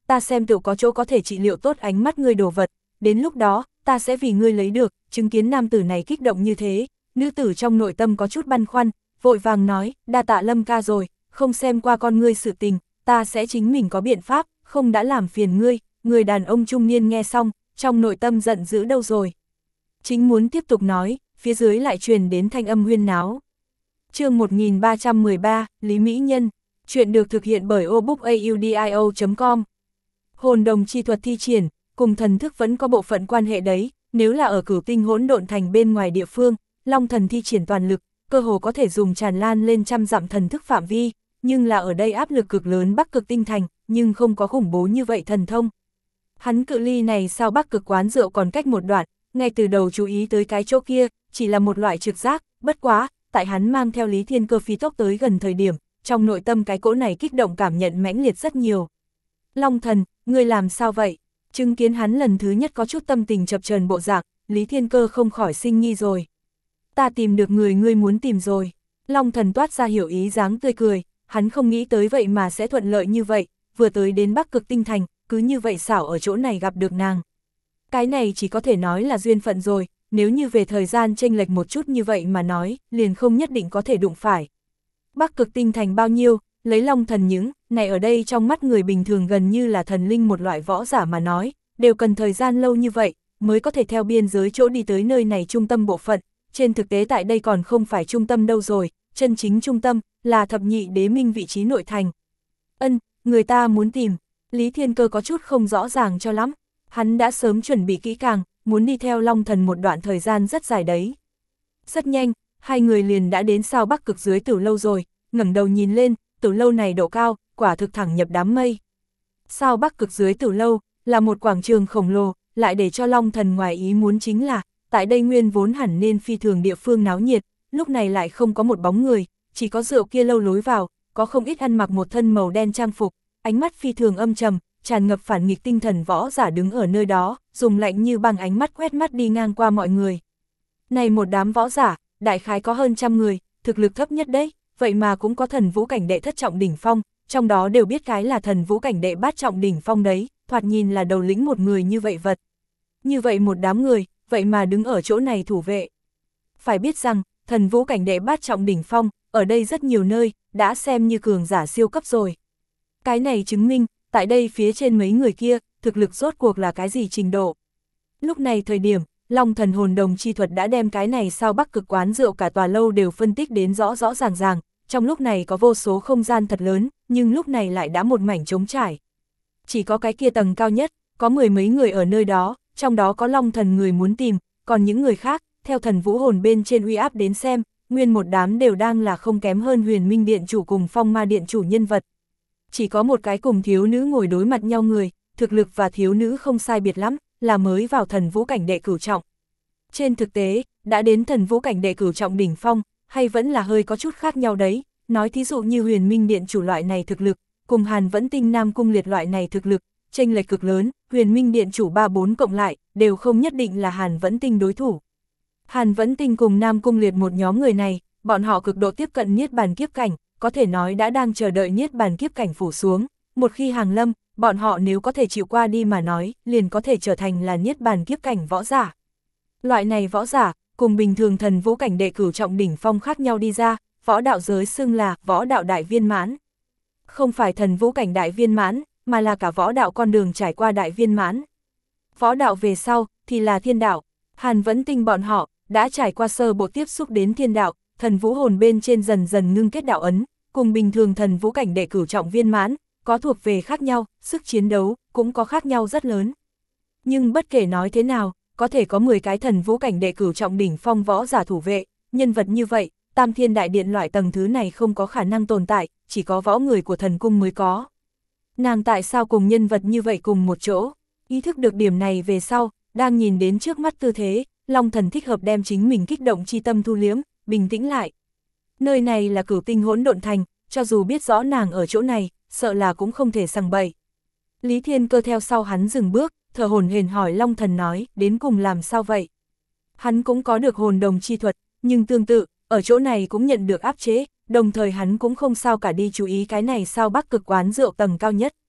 ta xem tự có chỗ có thể trị liệu tốt ánh mắt ngươi đồ vật, đến lúc đó, ta sẽ vì ngươi lấy được. Chứng kiến nam tử này kích động như thế, nữ tử trong nội tâm có chút băn khoăn, vội vàng nói, đa tạ Lâm ca rồi, không xem qua con ngươi sự tình, ta sẽ chính mình có biện pháp, không đã làm phiền ngươi. Người đàn ông trung niên nghe xong, trong nội tâm giận dữ đâu rồi. Chính muốn tiếp tục nói, phía dưới lại truyền đến thanh âm huyên náo. Chương một nghìn ba trăm mười ba, Lý Mỹ Nhân, chuyện được thực hiện bởi obookaudio chấm com. Hồn đồng chi thuật thi triển, cùng thần thức vẫn có bộ phận quan hệ đấy, nếu là ở Cửu Tinh Hỗn Độn Thành bên ngoài địa phương, Long thần thi triển toàn lực, cơ hồ có thể dùng tràn lan lên trăm dặm thần thức phạm vi, nhưng là ở đây áp lực cực lớn Bắc Cực Tinh Thành, nhưng không có khủng bố như vậy thần thông. Hắn cự ly này sao Bắc Cực quán rượu còn cách một đoạn, ngay từ đầu chú ý tới cái chỗ kia, chỉ là một loại trực giác, bất quá, tại hắn mang theo Lý Thiên Cơ phi tốc tới gần thời điểm, trong nội tâm cái cỗ này kích động cảm nhận mãnh liệt rất nhiều. Long thần, ngươi làm sao vậy? Chứng kiến hắn lần thứ nhất có chút tâm tình chập chờn bộ dạng, Lý Thiên Cơ không khỏi sinh nghi rồi. Ta tìm được người ngươi muốn tìm rồi. Long thần toát ra hiểu ý dáng tươi cười, hắn không nghĩ tới vậy mà sẽ thuận lợi như vậy, vừa tới đến Bắc Cực Tinh Thành, cứ như vậy xảo ở chỗ này gặp được nàng. Cái này chỉ có thể nói là duyên phận rồi, nếu như về thời gian chênh lệch một chút như vậy mà nói, liền không nhất định có thể đụng phải. Bắc Cực Tinh Thành bao nhiêu, lấy Long thần những, này ở đây trong mắt người bình thường gần như là thần linh một loại võ giả mà nói, đều cần thời gian lâu như vậy, mới có thể theo biên giới chỗ đi tới nơi này trung tâm bộ phận, trên thực tế tại đây còn không phải trung tâm đâu rồi, chân chính trung tâm, là thập nhị đế minh vị trí nội thành. Ân, người ta muốn tìm, Lý Thiên Cơ có chút không rõ ràng cho lắm, hắn đã sớm chuẩn bị kỹ càng, muốn đi theo Long thần một đoạn thời gian rất dài đấy. Rất nhanh, hai người liền đã đến sao Bắc Cực dưới Tử lâu rồi, ngẩng đầu nhìn lên, Tử lâu này độ cao, quả thực thẳng nhập đám mây. Sao Bắc Cực dưới Tử lâu, là một quảng trường khổng lồ, lại để cho Long thần ngoài ý muốn chính là, tại đây nguyên vốn hẳn nên phi thường địa phương náo nhiệt, lúc này lại không có một bóng người, chỉ có rượu kia lâu lối vào, có không ít ăn mặc một thân màu đen trang phục, ánh mắt phi thường âm trầm, tràn ngập phản nghịch tinh thần võ giả đứng ở nơi đó, dùng lạnh như băng ánh mắt quét mắt đi ngang qua mọi người. Này một đám võ giả, đại khái có hơn trăm người, thực lực thấp nhất đấy, vậy mà cũng có thần vũ cảnh đệ thất trọng đỉnh phong, trong đó đều biết cái là thần vũ cảnh đệ bát trọng đỉnh phong đấy, thoạt nhìn là đầu lĩnh một người như vậy vật. Như vậy một đám người, vậy mà đứng ở chỗ này thủ vệ. Phải biết rằng, thần vũ cảnh đệ bát trọng đỉnh phong, ở đây rất nhiều nơi, đã xem như cường giả siêu cấp rồi. Cái này chứng minh, tại đây phía trên mấy người kia, thực lực rốt cuộc là cái gì trình độ. Lúc này thời điểm, Long thần hồn đồng chi thuật đã đem cái này sao Bắc Cực quán rượu cả tòa lâu đều phân tích đến rõ rõ ràng ràng, trong lúc này có vô số không gian thật lớn, nhưng lúc này lại đã một mảnh trống trải. Chỉ có cái kia tầng cao nhất, có mười mấy người ở nơi đó, trong đó có Long thần người muốn tìm, còn những người khác, theo thần vũ hồn bên trên uy áp đến xem, nguyên một đám đều đang là không kém hơn Huyền Minh Điện chủ cùng Phong Ma Điện chủ nhân vật. Chỉ có một cái cùng thiếu nữ ngồi đối mặt nhau người, thực lực và thiếu nữ không sai biệt lắm, là mới vào thần vũ cảnh đệ cửu trọng. Trên thực tế, đã đến thần vũ cảnh đệ cửu trọng đỉnh phong, hay vẫn là hơi có chút khác nhau đấy, nói thí dụ như Huyền Minh Điện chủ loại này thực lực, cùng Hàn Vẫn Tinh Nam Cung Liệt loại này thực lực, chênh lệch cực lớn, Huyền Minh Điện chủ ba bốn cộng lại, đều không nhất định là Hàn Vẫn Tinh đối thủ. Hàn Vẫn Tinh cùng Nam Cung Liệt một nhóm người này, bọn họ cực độ tiếp cận niết bàn kiếp cảnh, có thể nói đã đang chờ đợi niết bàn kiếp cảnh phủ xuống, một khi hàng lâm, bọn họ nếu có thể chịu qua đi mà nói, liền có thể trở thành là niết bàn kiếp cảnh võ giả. Loại này võ giả, cùng bình thường thần vũ cảnh đệ cửu trọng đỉnh phong khác nhau đi ra, võ đạo giới xưng là võ đạo đại viên mãn. Không phải thần vũ cảnh đại viên mãn, mà là cả võ đạo con đường trải qua đại viên mãn. Võ đạo về sau, thì là thiên đạo. Hàn Vẫn Tinh bọn họ, đã trải qua sơ bộ tiếp xúc đến thiên đạo, thần vũ hồn bên trên dần dần ngưng kết đạo ấn, cùng bình thường thần vũ cảnh đệ cửu trọng viên mãn, có thuộc về khác nhau, sức chiến đấu, cũng có khác nhau rất lớn. Nhưng bất kể nói thế nào, có thể có mười cái thần vũ cảnh đệ cửu trọng đỉnh phong võ giả thủ vệ, nhân vật như vậy, Tam Thiên Đại Điện loại tầng thứ này không có khả năng tồn tại, chỉ có võ người của thần cung mới có. Nàng tại sao cùng nhân vật như vậy cùng một chỗ? Ý thức được điểm này về sau, đang nhìn đến trước mắt tư thế, Long thần thích hợp đem chính mình kích động chi tâm thu liếm, bình tĩnh lại. Nơi này là Cửu Tinh Hỗn Độn Thành, cho dù biết rõ nàng ở chỗ này, sợ là cũng không thể sằng bậy. Lý Thiên Cơ theo sau hắn dừng bước, thở hổn hển hỏi Long thần nói, đến cùng làm sao vậy? Hắn cũng có được hồn đồng chi thuật, nhưng tương tự, ở chỗ này cũng nhận được áp chế, đồng thời hắn cũng không sao cả đi chú ý cái này sao Bắc Cực quán rượu tầng cao nhất.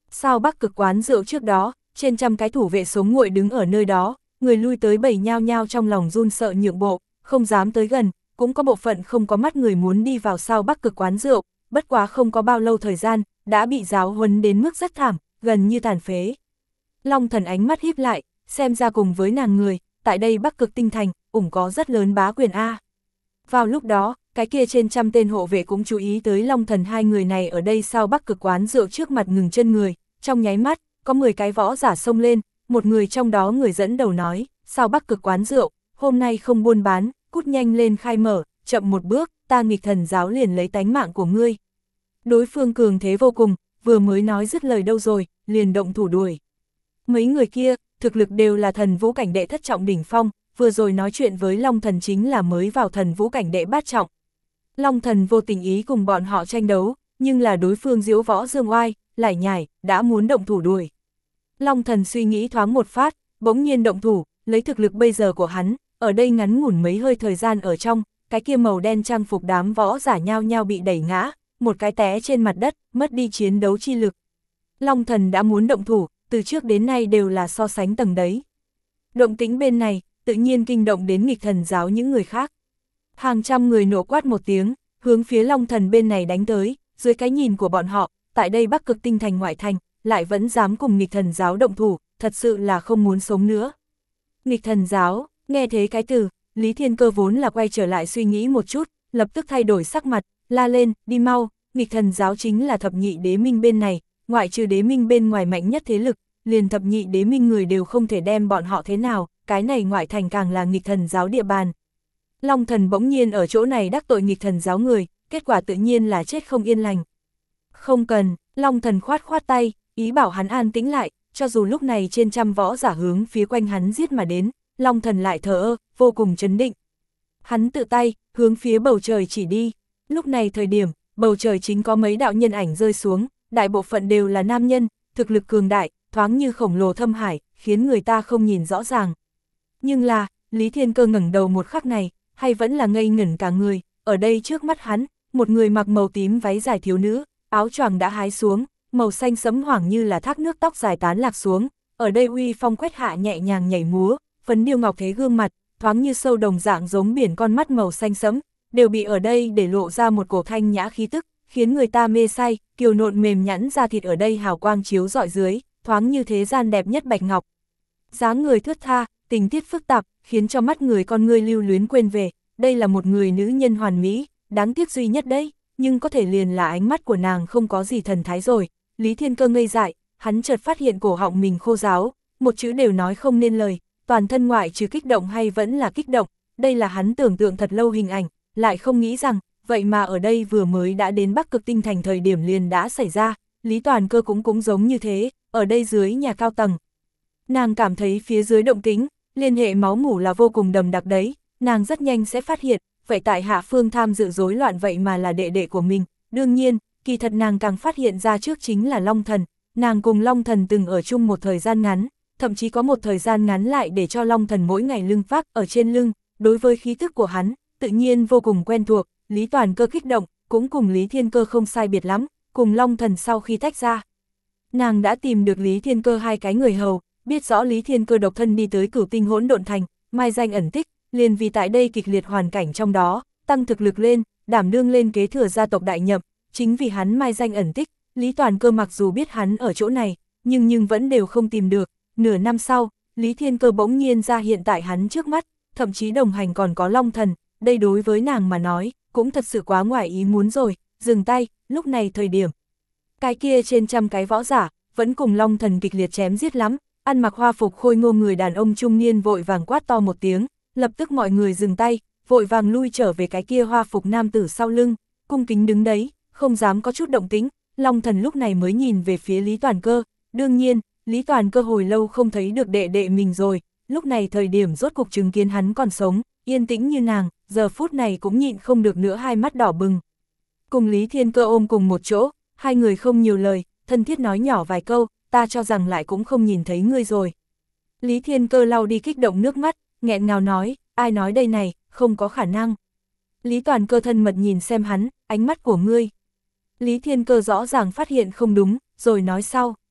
Sao Bắc Cực quán rượu trước đó, trên trăm cái thủ vệ sống nguội đứng ở nơi đó, người lui tới bầy nhao nhao trong lòng run sợ nhượng bộ, không dám tới gần, cũng có bộ phận không có mắt người muốn đi vào Sao Bắc Cực quán rượu, bất quá không có bao lâu thời gian, đã bị giáo huấn đến mức rất thảm, gần như tàn phế. Long Thần ánh mắt híp lại, xem ra cùng với nàng người, tại đây Bắc Cực tinh thành, ủng có rất lớn bá quyền A. Vào lúc đó, cái kia trên trăm tên hộ vệ cũng chú ý tới Long Thần hai người này ở đây Sao Bắc Cực quán rượu trước mặt ngừng chân người, trong nháy mắt, có mười cái võ giả xông lên, một người trong đó người dẫn đầu nói, Sao Bắc Cực quán rượu, hôm nay không buôn bán, cút nhanh lên khai mở, chậm một bước, ta nghịch thần giáo liền lấy tánh mạng của ngươi. Đối phương cường thế vô cùng, vừa mới nói dứt lời đâu rồi, liền động thủ đuổi. Mấy người kia, thực lực đều là thần vũ cảnh đệ thất trọng đỉnh phong, vừa rồi nói chuyện với Long Thần chính là mới vào thần vũ cảnh đệ bát trọng. Long Thần vô tình ý cùng bọn họ tranh đấu, nhưng là đối phương diễu võ dương oai, lải nhải, đã muốn động thủ đuổi. Long Thần suy nghĩ thoáng một phát, bỗng nhiên động thủ, lấy thực lực bây giờ của hắn, ở đây ngắn ngủn mấy hơi thời gian ở trong, cái kia màu đen trang phục đám võ giả nhao nhao bị đẩy ngã, một cái té trên mặt đất, mất đi chiến đấu chi lực. Long Thần đã muốn động thủ, từ trước đến nay đều là so sánh tầng đấy. Động tĩnh bên này, tự nhiên kinh động đến nghịch thần giáo những người khác. Hàng trăm người nổ quát một tiếng, hướng phía Long Thần bên này đánh tới, dưới cái nhìn của bọn họ, tại đây Bắc Cực tinh thành ngoại thành, lại vẫn dám cùng nghịch thần giáo động thủ, thật sự là không muốn sống nữa. Nghịch thần giáo, nghe thế cái từ, Lý Thiên Cơ vốn là quay trở lại suy nghĩ một chút, lập tức thay đổi sắc mặt, la lên, đi mau, nghịch thần giáo chính là thập nhị đế minh bên này, ngoại trừ đế minh bên ngoài mạnh nhất thế lực, liền thập nhị đế minh người đều không thể đem bọn họ thế nào, cái này ngoại thành càng là nghịch thần giáo địa bàn. Long Thần bỗng nhiên ở chỗ này đắc tội nghịch thần giáo người, kết quả tự nhiên là chết không yên lành. Không cần, Long Thần khoát khoát tay, ý bảo hắn an tĩnh lại, cho dù lúc này trên trăm võ giả hướng phía quanh hắn giết mà đến, Long Thần lại thờ ơ, vô cùng trấn định. Hắn tự tay, hướng phía bầu trời chỉ đi, lúc này thời điểm, bầu trời chính có mấy đạo nhân ảnh rơi xuống, đại bộ phận đều là nam nhân, thực lực cường đại, thoáng như khổng lồ thâm hải, khiến người ta không nhìn rõ ràng. Nhưng là, Lý Thiên Cơ ngẩng đầu một khắc này, hay vẫn là ngây ngẩn cả người, ở đây trước mắt hắn, một người mặc màu tím váy dài thiếu nữ, áo choàng đã hái xuống, màu xanh sẫm hoảng như là thác nước tóc dài tán lạc xuống, ở đây uy phong quét hạ nhẹ nhàng nhảy múa, phấn điêu ngọc thế gương mặt, thoáng như sâu đồng dạng giống biển con mắt màu xanh sẫm, đều bị ở đây để lộ ra một cổ thanh nhã khí tức, khiến người ta mê say, kiều nộn mềm nhẵn da thịt ở đây hào quang chiếu rọi dưới, thoáng như thế gian đẹp nhất bạch ngọc. Dáng người thướt tha, tình tiết phức tạp, khiến cho mắt người con ngươi lưu luyến quên về, đây là một người nữ nhân hoàn mỹ, đáng tiếc duy nhất đấy, nhưng có thể liền là ánh mắt của nàng không có gì thần thái rồi. Lý Thiên Cơ ngây dại, hắn chợt phát hiện cổ họng mình khô ráo, một chữ đều nói không nên lời, toàn thân ngoại trừ kích động hay vẫn là kích động, đây là hắn tưởng tượng thật lâu hình ảnh, lại không nghĩ rằng, vậy mà ở đây vừa mới đã đến Bắc Cực tinh thành thời điểm liền đã xảy ra, Lý Toàn Cơ cũng cũng giống như thế, ở đây dưới nhà cao tầng. Nàng cảm thấy phía dưới động tĩnh, liên hệ máu mủ là vô cùng đầm đặc đấy, nàng rất nhanh sẽ phát hiện, vậy tại hạ phương tham dự rối loạn vậy mà là đệ đệ của mình, đương nhiên, kỳ thật nàng càng phát hiện ra trước chính là Long Thần, nàng cùng Long Thần từng ở chung một thời gian ngắn, thậm chí có một thời gian ngắn lại để cho Long Thần mỗi ngày lưng vác ở trên lưng, đối với khí thức của hắn, tự nhiên vô cùng quen thuộc, Lý Toàn Cơ kích động, cũng cùng Lý Thiên Cơ không sai biệt lắm, cùng Long Thần sau khi tách ra. Nàng đã tìm được Lý Thiên Cơ hai cái người hầu, biết rõ Lý Thiên Cơ độc thân đi tới Cửu Tinh Hỗn Độn Thành, mai danh ẩn tích, liền vì tại đây kịch liệt hoàn cảnh trong đó, tăng thực lực lên, đảm đương lên kế thừa gia tộc đại nhậm, chính vì hắn mai danh ẩn tích, Lý Toàn Cơ mặc dù biết hắn ở chỗ này, nhưng nhưng vẫn đều không tìm được, nửa năm sau, Lý Thiên Cơ bỗng nhiên ra hiện tại hắn trước mắt, thậm chí đồng hành còn có Long Thần, đây đối với nàng mà nói, cũng thật sự quá ngoài ý muốn rồi, dừng tay, lúc này thời điểm. Cái kia trên trăm cái võ giả, vẫn cùng Long Thần kịch liệt chém giết lắm, ăn mặc hoa phục khôi ngô người đàn ông trung niên vội vàng quát to một tiếng, lập tức mọi người dừng tay, vội vàng lui trở về cái kia hoa phục nam tử sau lưng, cung kính đứng đấy, không dám có chút động tĩnh. Long Thần lúc này mới nhìn về phía Lý Toàn Cơ, đương nhiên, Lý Toàn Cơ hồi lâu không thấy được đệ đệ mình rồi, lúc này thời điểm rốt cục chứng kiến hắn còn sống, yên tĩnh như nàng, giờ phút này cũng nhịn không được nữa hai mắt đỏ bừng. Cùng Lý Thiên Cơ ôm cùng một chỗ, hai người không nhiều lời, thân thiết nói nhỏ vài câu, ta cho rằng lại cũng không nhìn thấy ngươi rồi. Lý Thiên Cơ lau đi kích động nước mắt, nghẹn ngào nói, ai nói đây này, không có khả năng. Lý Toàn Cơ thân mật nhìn xem hắn, ánh mắt của ngươi. Lý Thiên Cơ rõ ràng phát hiện không đúng, rồi nói sau.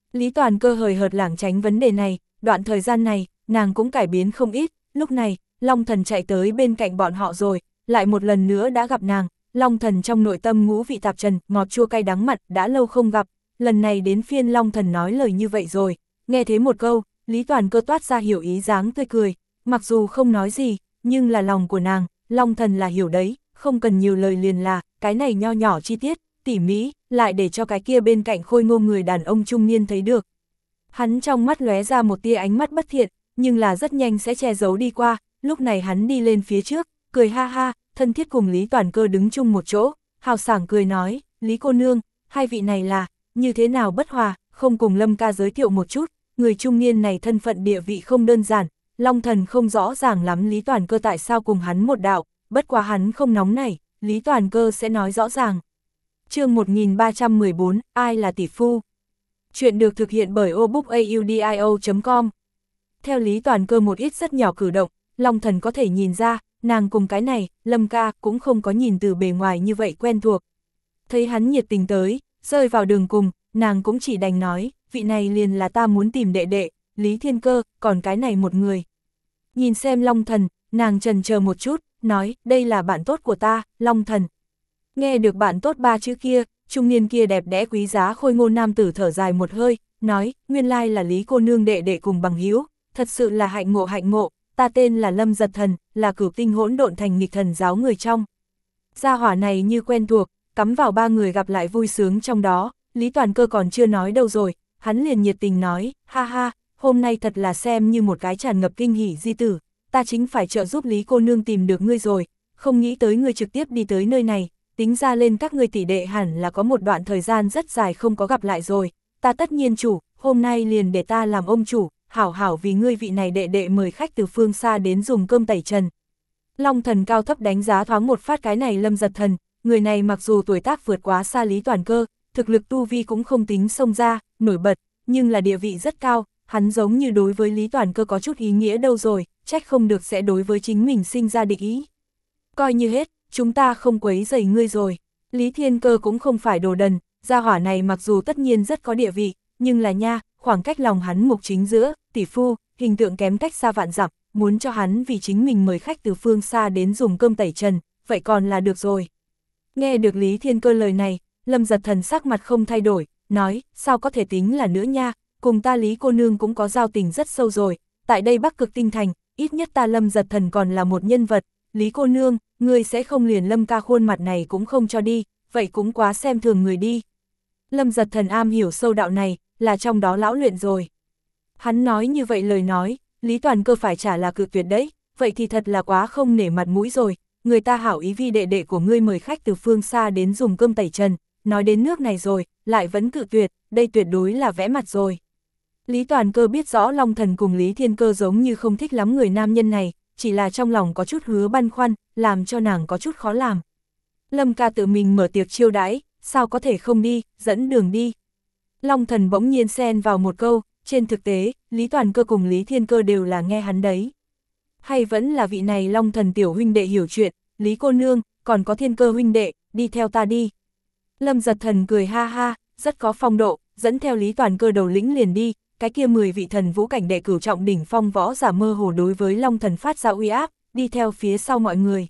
Lý Toàn Cơ hời hợt lảng tránh vấn đề này, đoạn thời gian này, nàng cũng cải biến không ít, lúc này, Long Thần chạy tới bên cạnh bọn họ rồi, lại một lần nữa đã gặp nàng, Long Thần trong nội tâm ngũ vị tạp trần, ngọt chua cay đắng mặn, đã lâu không gặp, lần này đến phiên Long Thần nói lời như vậy rồi, nghe thế một câu, Lý Toàn Cơ toát ra hiểu ý dáng tươi cười, mặc dù không nói gì, nhưng là lòng của nàng, Long Thần là hiểu đấy, không cần nhiều lời liền là, cái này nho nhỏ chi tiết, tỉ mỹ, lại để cho cái kia bên cạnh khôi ngô người đàn ông trung niên thấy được. Hắn trong mắt lóe ra một tia ánh mắt bất thiện, nhưng là rất nhanh sẽ che giấu đi qua, lúc này hắn đi lên phía trước, cười ha ha, thân thiết cùng Lý Toàn Cơ đứng chung một chỗ, hào sảng cười nói, Lý cô nương, hai vị này là, như thế nào bất hòa, không cùng Lâm ca giới thiệu một chút, người trung niên này thân phận địa vị không đơn giản, Long Thần không rõ ràng lắm Lý Toàn Cơ tại sao cùng hắn một đạo, bất quá hắn không nóng nảy, Lý Toàn Cơ sẽ nói rõ ràng. Chương một nghìn ba trăm mười bốn, ai là tỷ phu? Chuyện được thực hiện bởi obookaudio chấm com. Theo Lý Toàn Cơ một ít rất nhỏ cử động, Long Thần có thể nhìn ra, nàng cùng cái này, Lâm ca cũng không có nhìn từ bề ngoài như vậy quen thuộc. Thấy hắn nhiệt tình tới, rơi vào đường cùng, nàng cũng chỉ đành nói, vị này liền là ta muốn tìm đệ đệ, Lý Thiên Cơ, còn cái này một người. Nhìn xem Long Thần, nàng chần chờ một chút, nói, đây là bạn tốt của ta, Long Thần. Nghe được bạn tốt ba chữ kia, trung niên kia đẹp đẽ quý giá khôi ngô nam tử thở dài một hơi, nói, nguyên lai là Lý cô nương đệ đệ cùng bằng hữu, thật sự là hạnh ngộ hạnh ngộ, ta tên là Lâm Giật Thần, là Cửu Tinh Hỗn Độn Thành nghịch thần giáo người trong. Gia hỏa này như quen thuộc, cắm vào ba người gặp lại vui sướng trong đó, Lý Toàn Cơ còn chưa nói đâu rồi, hắn liền nhiệt tình nói, ha ha, hôm nay thật là xem như một cái tràn ngập kinh hỉ di tử, ta chính phải trợ giúp Lý cô nương tìm được ngươi rồi, không nghĩ tới ngươi trực tiếp đi tới nơi này, tính ra lên các ngươi tỷ đệ hẳn là có một đoạn thời gian rất dài không có gặp lại rồi, ta tất nhiên chủ, hôm nay liền để ta làm ông chủ, hảo hảo vì ngươi vị này đệ đệ mời khách từ phương xa đến dùng cơm tẩy trần. Long Thần cao thấp đánh giá thoáng một phát cái này Lâm Giật Thần, người này mặc dù tuổi tác vượt quá xa Lý Toàn Cơ, thực lực tu vi cũng không tính xông ra, nổi bật, nhưng là địa vị rất cao, hắn giống như đối với Lý Toàn Cơ có chút ý nghĩa đâu rồi, trách không được sẽ đối với chính mình sinh ra địch ý. Coi như hết, chúng ta không quấy rầy ngươi rồi. Lý Thiên Cơ cũng không phải đồ đần, gia hỏa này mặc dù tất nhiên rất có địa vị, nhưng là nha, khoảng cách lòng hắn mục chính giữa, tỷ phu, hình tượng kém cách xa vạn dặm, muốn cho hắn vì chính mình mời khách từ phương xa đến dùng cơm tẩy trần, vậy còn là được rồi. Nghe được Lý Thiên Cơ lời này, Lâm Giật Thần sắc mặt không thay đổi, nói, sao có thể tính là nữa nha, cùng ta Lý cô nương cũng có giao tình rất sâu rồi, tại đây Bắc Cực Tinh Thành, ít nhất ta Lâm Giật Thần còn là một nhân vật, Lý cô nương, ngươi sẽ không liền Lâm ca khuôn mặt này cũng không cho đi, vậy cũng quá xem thường người đi. Lâm Giật Thần am hiểu sâu đạo này, là trong đó lão luyện rồi. Hắn nói như vậy lời nói, Lý Toàn Cơ phải trả là cự tuyệt đấy, vậy thì thật là quá không nể mặt mũi rồi, người ta hảo ý vì đệ đệ của ngươi mời khách từ phương xa đến dùng cơm tẩy trần, nói đến nước này rồi, lại vẫn cự tuyệt, đây tuyệt đối là vẽ mặt rồi. Lý Toàn Cơ biết rõ Long Thần cùng Lý Thiên Cơ giống như không thích lắm người nam nhân này, chỉ là trong lòng có chút hứa băn khoăn, làm cho nàng có chút khó làm. Lâm ca tự mình mở tiệc chiêu đãi, sao có thể không đi, dẫn đường đi. Long Thần bỗng nhiên xen vào một câu, trên thực tế, Lý Toàn Cơ cùng Lý Thiên Cơ đều là nghe hắn đấy. Hay vẫn là vị này Long Thần tiểu huynh đệ hiểu chuyện, Lý cô nương, còn có Thiên Cơ huynh đệ, đi theo ta đi. Lâm Giật Thần cười ha ha, rất có phong độ, dẫn theo Lý Toàn Cơ đầu lĩnh liền đi, cái kia mười vị thần vũ cảnh đệ cửu trọng đỉnh phong võ giả mơ hồ đối với Long Thần phát ra uy áp, đi theo phía sau mọi người.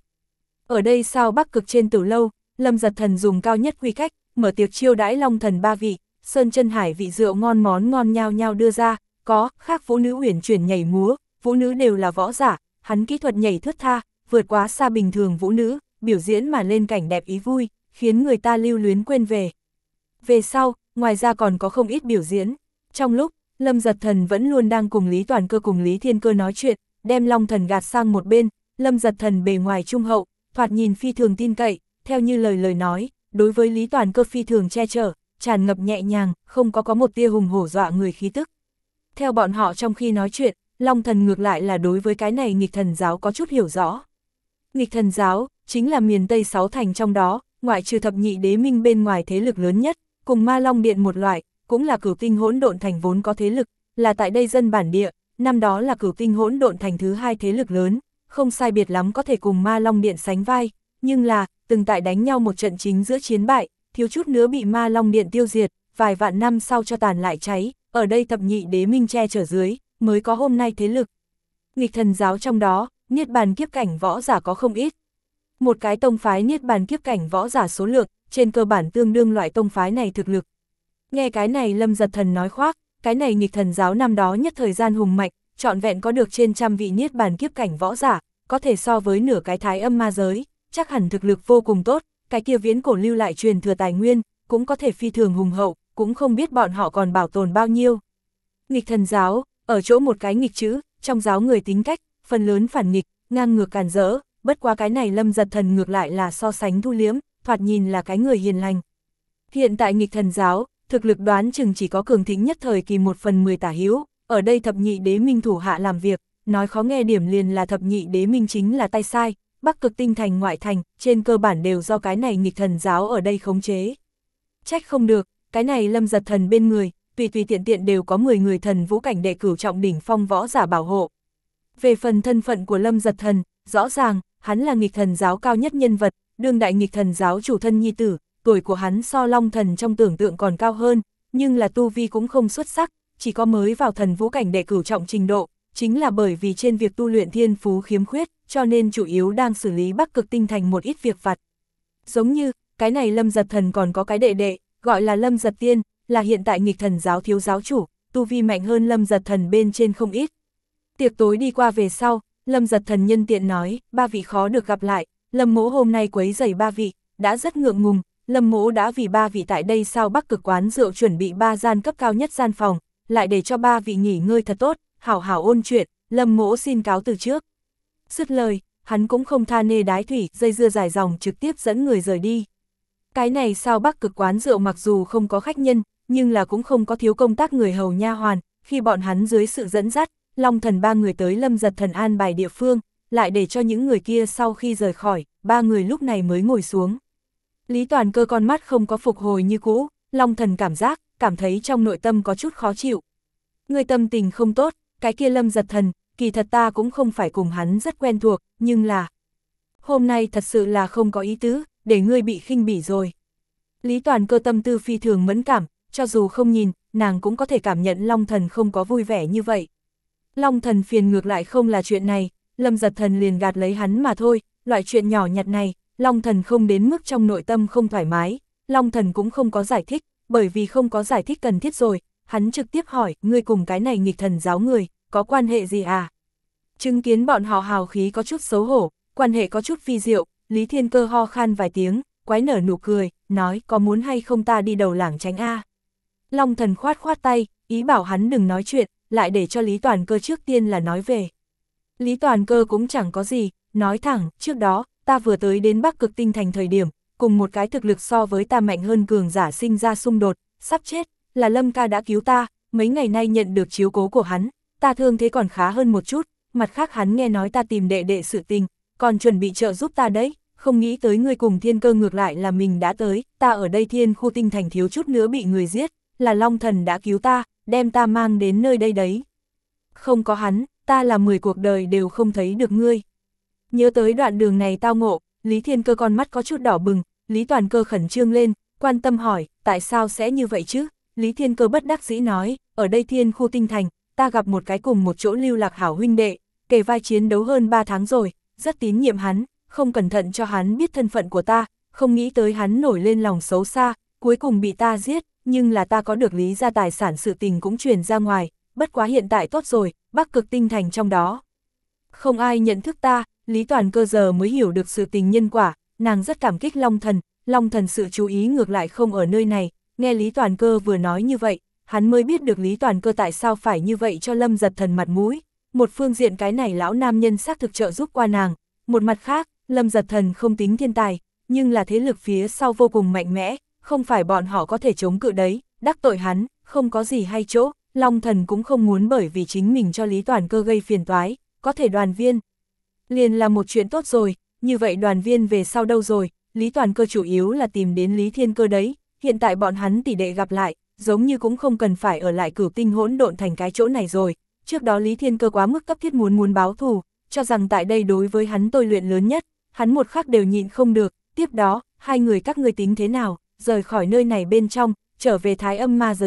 Ở đây sao Bắc Cực trên tử lâu, Lâm Giật Thần dùng cao nhất quy cách, mở tiệc chiêu đãi Long Thần ba vị, sơn chân hải vị rượu ngon món ngon nhao nhao đưa ra, có, khác vũ nữ uyển chuyển nhảy múa, vũ nữ đều là võ giả, hắn kỹ thuật nhảy thướt tha, vượt quá xa bình thường vũ nữ, biểu diễn mà lên cảnh đẹp ý vui, khiến người ta lưu luyến quên về. Về sau, ngoài ra còn có không ít biểu diễn. Trong lúc, Lâm Giật Thần vẫn luôn đang cùng Lý Toàn Cơ cùng Lý Thiên Cơ nói chuyện, đem Long Thần gạt sang một bên, Lâm Giật Thần bề ngoài trung hậu, thoạt nhìn phi thường tin cậy, theo như lời lời nói, đối với Lý Toàn Cơ phi thường che chở, tràn ngập nhẹ nhàng, không có có một tia hùng hổ dọa người khí tức. Theo bọn họ trong khi nói chuyện, Long Thần ngược lại là đối với cái này nghịch thần giáo có chút hiểu rõ. Nghịch thần giáo, chính là miền Tây sáu thành trong đó, ngoại trừ thập nhị đế minh bên ngoài thế lực lớn nhất, cùng Ma Long Điện một loại, cũng là Cửu Tinh Hỗn Độn Thành vốn có thế lực, là tại đây dân bản địa, năm đó là Cửu Tinh Hỗn Độn Thành thứ hai thế lực lớn, không sai biệt lắm có thể cùng Ma Long Điện sánh vai, nhưng là, từng tại đánh nhau một trận chính giữa chiến bại, thiếu chút nữa bị Ma Long Điện tiêu diệt, vài vạn năm sau cho tàn lại cháy, ở đây thập nhị đế minh che chở dưới, mới có hôm nay thế lực. Nghịch thần giáo trong đó, niết bàn kiếp cảnh võ giả có không ít. Một cái tông phái niết bàn kiếp cảnh võ giả số lượng, trên cơ bản tương đương loại tông phái này thực lực. Nghe cái này Lâm Giật Thần nói khoác, cái này nghịch thần giáo năm đó nhất thời gian hùng mạnh, trọn vẹn có được trên trăm vị niết bàn kiếp cảnh võ giả, có thể so với nửa cái thái âm ma giới, chắc hẳn thực lực vô cùng tốt, cái kia viễn cổ lưu lại truyền thừa tài nguyên, cũng có thể phi thường hùng hậu, cũng không biết bọn họ còn bảo tồn bao nhiêu. Nghịch thần giáo, ở chỗ một cái nghịch chữ, trong giáo người tính cách, phần lớn phản nghịch, ngang ngược càn rỡ, bất quá cái này Lâm Giật Thần ngược lại là so sánh thu liếm, thoạt nhìn là cái người hiền lành. Hiện tại nghịch thần giáo, thực lực đoán chừng chỉ có cường thịnh nhất thời kỳ một phần mười tả hữu, ở đây thập nhị đế minh thủ hạ làm việc, nói khó nghe điểm liền là thập nhị đế minh chính là tay sai, Bắc Cực Tinh thành ngoại thành, trên cơ bản đều do cái này nghịch thần giáo ở đây khống chế. Trách không được, cái này Lâm Giật Thần bên người, tùy tùy tiện tiện đều có mười người thần vũ cảnh đệ cửu trọng đỉnh phong võ giả bảo hộ. Về phần thân phận của Lâm Giật Thần, rõ ràng, hắn là nghịch thần giáo cao nhất nhân vật, đương đại nghịch thần giáo chủ thân nhi tử, tuổi của hắn so Long Thần trong tưởng tượng còn cao hơn, nhưng là tu vi cũng không xuất sắc, chỉ có mới vào thần vũ cảnh đệ cửu trọng trình độ, chính là bởi vì trên việc tu luyện thiên phú khiếm khuyết, cho nên chủ yếu đang xử lý Bắc Cực Tinh thành một ít việc vặt. Giống như, cái này Lâm Giật Thần còn có cái đệ đệ, gọi là Lâm Giật Tiên, là hiện tại nghịch thần giáo thiếu giáo chủ, tu vi mạnh hơn Lâm Giật Thần bên trên không ít. Tiệc tối đi qua về sau, Lâm Giật Thần nhân tiện nói, ba vị khó được gặp lại, Lâm mỗ hôm nay quấy rầy ba vị, đã rất ngượng ngùng, Lâm mỗ đã vì ba vị tại đây sau Bắc Cực quán rượu chuẩn bị ba gian cấp cao nhất gian phòng, lại để cho ba vị nghỉ ngơi thật tốt, hảo hảo ôn chuyện, Lâm mỗ xin cáo từ trước. Dứt lời, hắn cũng không tha nê đái thủy, dây dưa dài dòng trực tiếp dẫn người rời đi. Cái này sau Bắc Cực quán rượu mặc dù không có khách nhân, nhưng là cũng không có thiếu công tác người hầu nha hoàn, khi bọn hắn dưới sự dẫn dắt, Long Thần ba người tới Lâm Giật Thần an bài địa phương, lại để cho những người kia sau khi rời khỏi, ba người lúc này mới ngồi xuống. Lý Toàn Cơ con mắt không có phục hồi như cũ, Long Thần cảm giác, cảm thấy trong nội tâm có chút khó chịu. Người tâm tình không tốt, cái kia Lâm Giật Thần, kỳ thật ta cũng không phải cùng hắn rất quen thuộc, nhưng là hôm nay thật sự là không có ý tứ, để ngươi bị khinh bỉ rồi. Lý Toàn Cơ tâm tư phi thường mẫn cảm, cho dù không nhìn, nàng cũng có thể cảm nhận Long Thần không có vui vẻ như vậy. Long Thần phiền ngược lại không là chuyện này, Lâm Giật Thần liền gạt lấy hắn mà thôi, loại chuyện nhỏ nhặt này, Long Thần không đến mức trong nội tâm không thoải mái, Long Thần cũng không có giải thích, bởi vì không có giải thích cần thiết rồi, hắn trực tiếp hỏi, ngươi cùng cái này nghịch thần giáo người, có quan hệ gì à? Chứng kiến bọn họ hào khí có chút xấu hổ, quan hệ có chút phi diệu, Lý Thiên Cơ ho khan vài tiếng, quái nở nụ cười, nói có muốn hay không ta đi đầu lảng tránh a? Long Thần khoát khoát tay, ý bảo hắn đừng nói chuyện, lại để cho Lý Toàn Cơ trước tiên là nói về. Lý Toàn Cơ cũng chẳng có gì, nói thẳng, trước đó, ta vừa tới đến Bắc Cực Tinh thành thời điểm, cùng một cái thực lực so với ta mạnh hơn cường giả sinh ra xung đột, sắp chết, là Lâm ca đã cứu ta, mấy ngày nay nhận được chiếu cố của hắn, ta thương thế còn khá hơn một chút, mặt khác hắn nghe nói ta tìm đệ đệ sự tình, còn chuẩn bị trợ giúp ta đấy, không nghĩ tới ngươi cùng Thiên Cơ ngược lại là mình đã tới, ta ở đây Thiên khu tinh thành thiếu chút nữa bị người giết, là Long Thần đã cứu ta, đem ta mang đến nơi đây đấy. Không có hắn, ta là mười cuộc đời đều không thấy được ngươi. Nhớ tới đoạn đường này tao ngộ, Lý Thiên Cơ con mắt có chút đỏ bừng, Lý Toàn Cơ khẩn trương lên, quan tâm hỏi, tại sao sẽ như vậy chứ? Lý Thiên Cơ bất đắc dĩ nói, ở đây Thiên khu tinh thành, ta gặp một cái cùng một chỗ lưu lạc hảo huynh đệ, kề vai chiến đấu hơn ba tháng rồi, rất tín nhiệm hắn, không cẩn thận cho hắn biết thân phận của ta, không nghĩ tới hắn nổi lên lòng xấu xa, cuối cùng bị ta giết, nhưng là ta có được Lý gia tài sản sự tình cũng truyền ra ngoài, bất quá hiện tại tốt rồi, Bắc Cực Tinh thành trong đó. Không ai nhận thức ta, Lý Toàn Cơ giờ mới hiểu được sự tình nhân quả, nàng rất cảm kích Long Thần, Long Thần sự chú ý ngược lại không ở nơi này, nghe Lý Toàn Cơ vừa nói như vậy, hắn mới biết được Lý Toàn Cơ tại sao phải như vậy cho Lâm Giật Thần mặt mũi, một phương diện cái này lão nam nhân xác thực trợ giúp qua nàng, một mặt khác, Lâm Giật Thần không tính thiên tài, nhưng là thế lực phía sau vô cùng mạnh mẽ, không phải bọn họ có thể chống cự đấy, đắc tội hắn, không có gì hay chỗ, Long Thần cũng không muốn bởi vì chính mình cho Lý Toàn Cơ gây phiền toái, có thể đoàn viên. Liền là một chuyện tốt rồi, như vậy đoàn viên về sau đâu rồi, Lý Toàn Cơ chủ yếu là tìm đến Lý Thiên Cơ đấy, hiện tại bọn hắn tỷ đệ gặp lại, giống như cũng không cần phải ở lại Cửu Tinh hỗn độn thành cái chỗ này rồi, trước đó Lý Thiên Cơ quá mức cấp thiết muốn muốn báo thù, cho rằng tại đây đối với hắn tôi luyện lớn nhất, hắn một khắc đều nhịn không được, tiếp đó, hai người các ngươi tính thế nào, rời khỏi nơi này bên trong, trở về Thái Âm ma giới đi,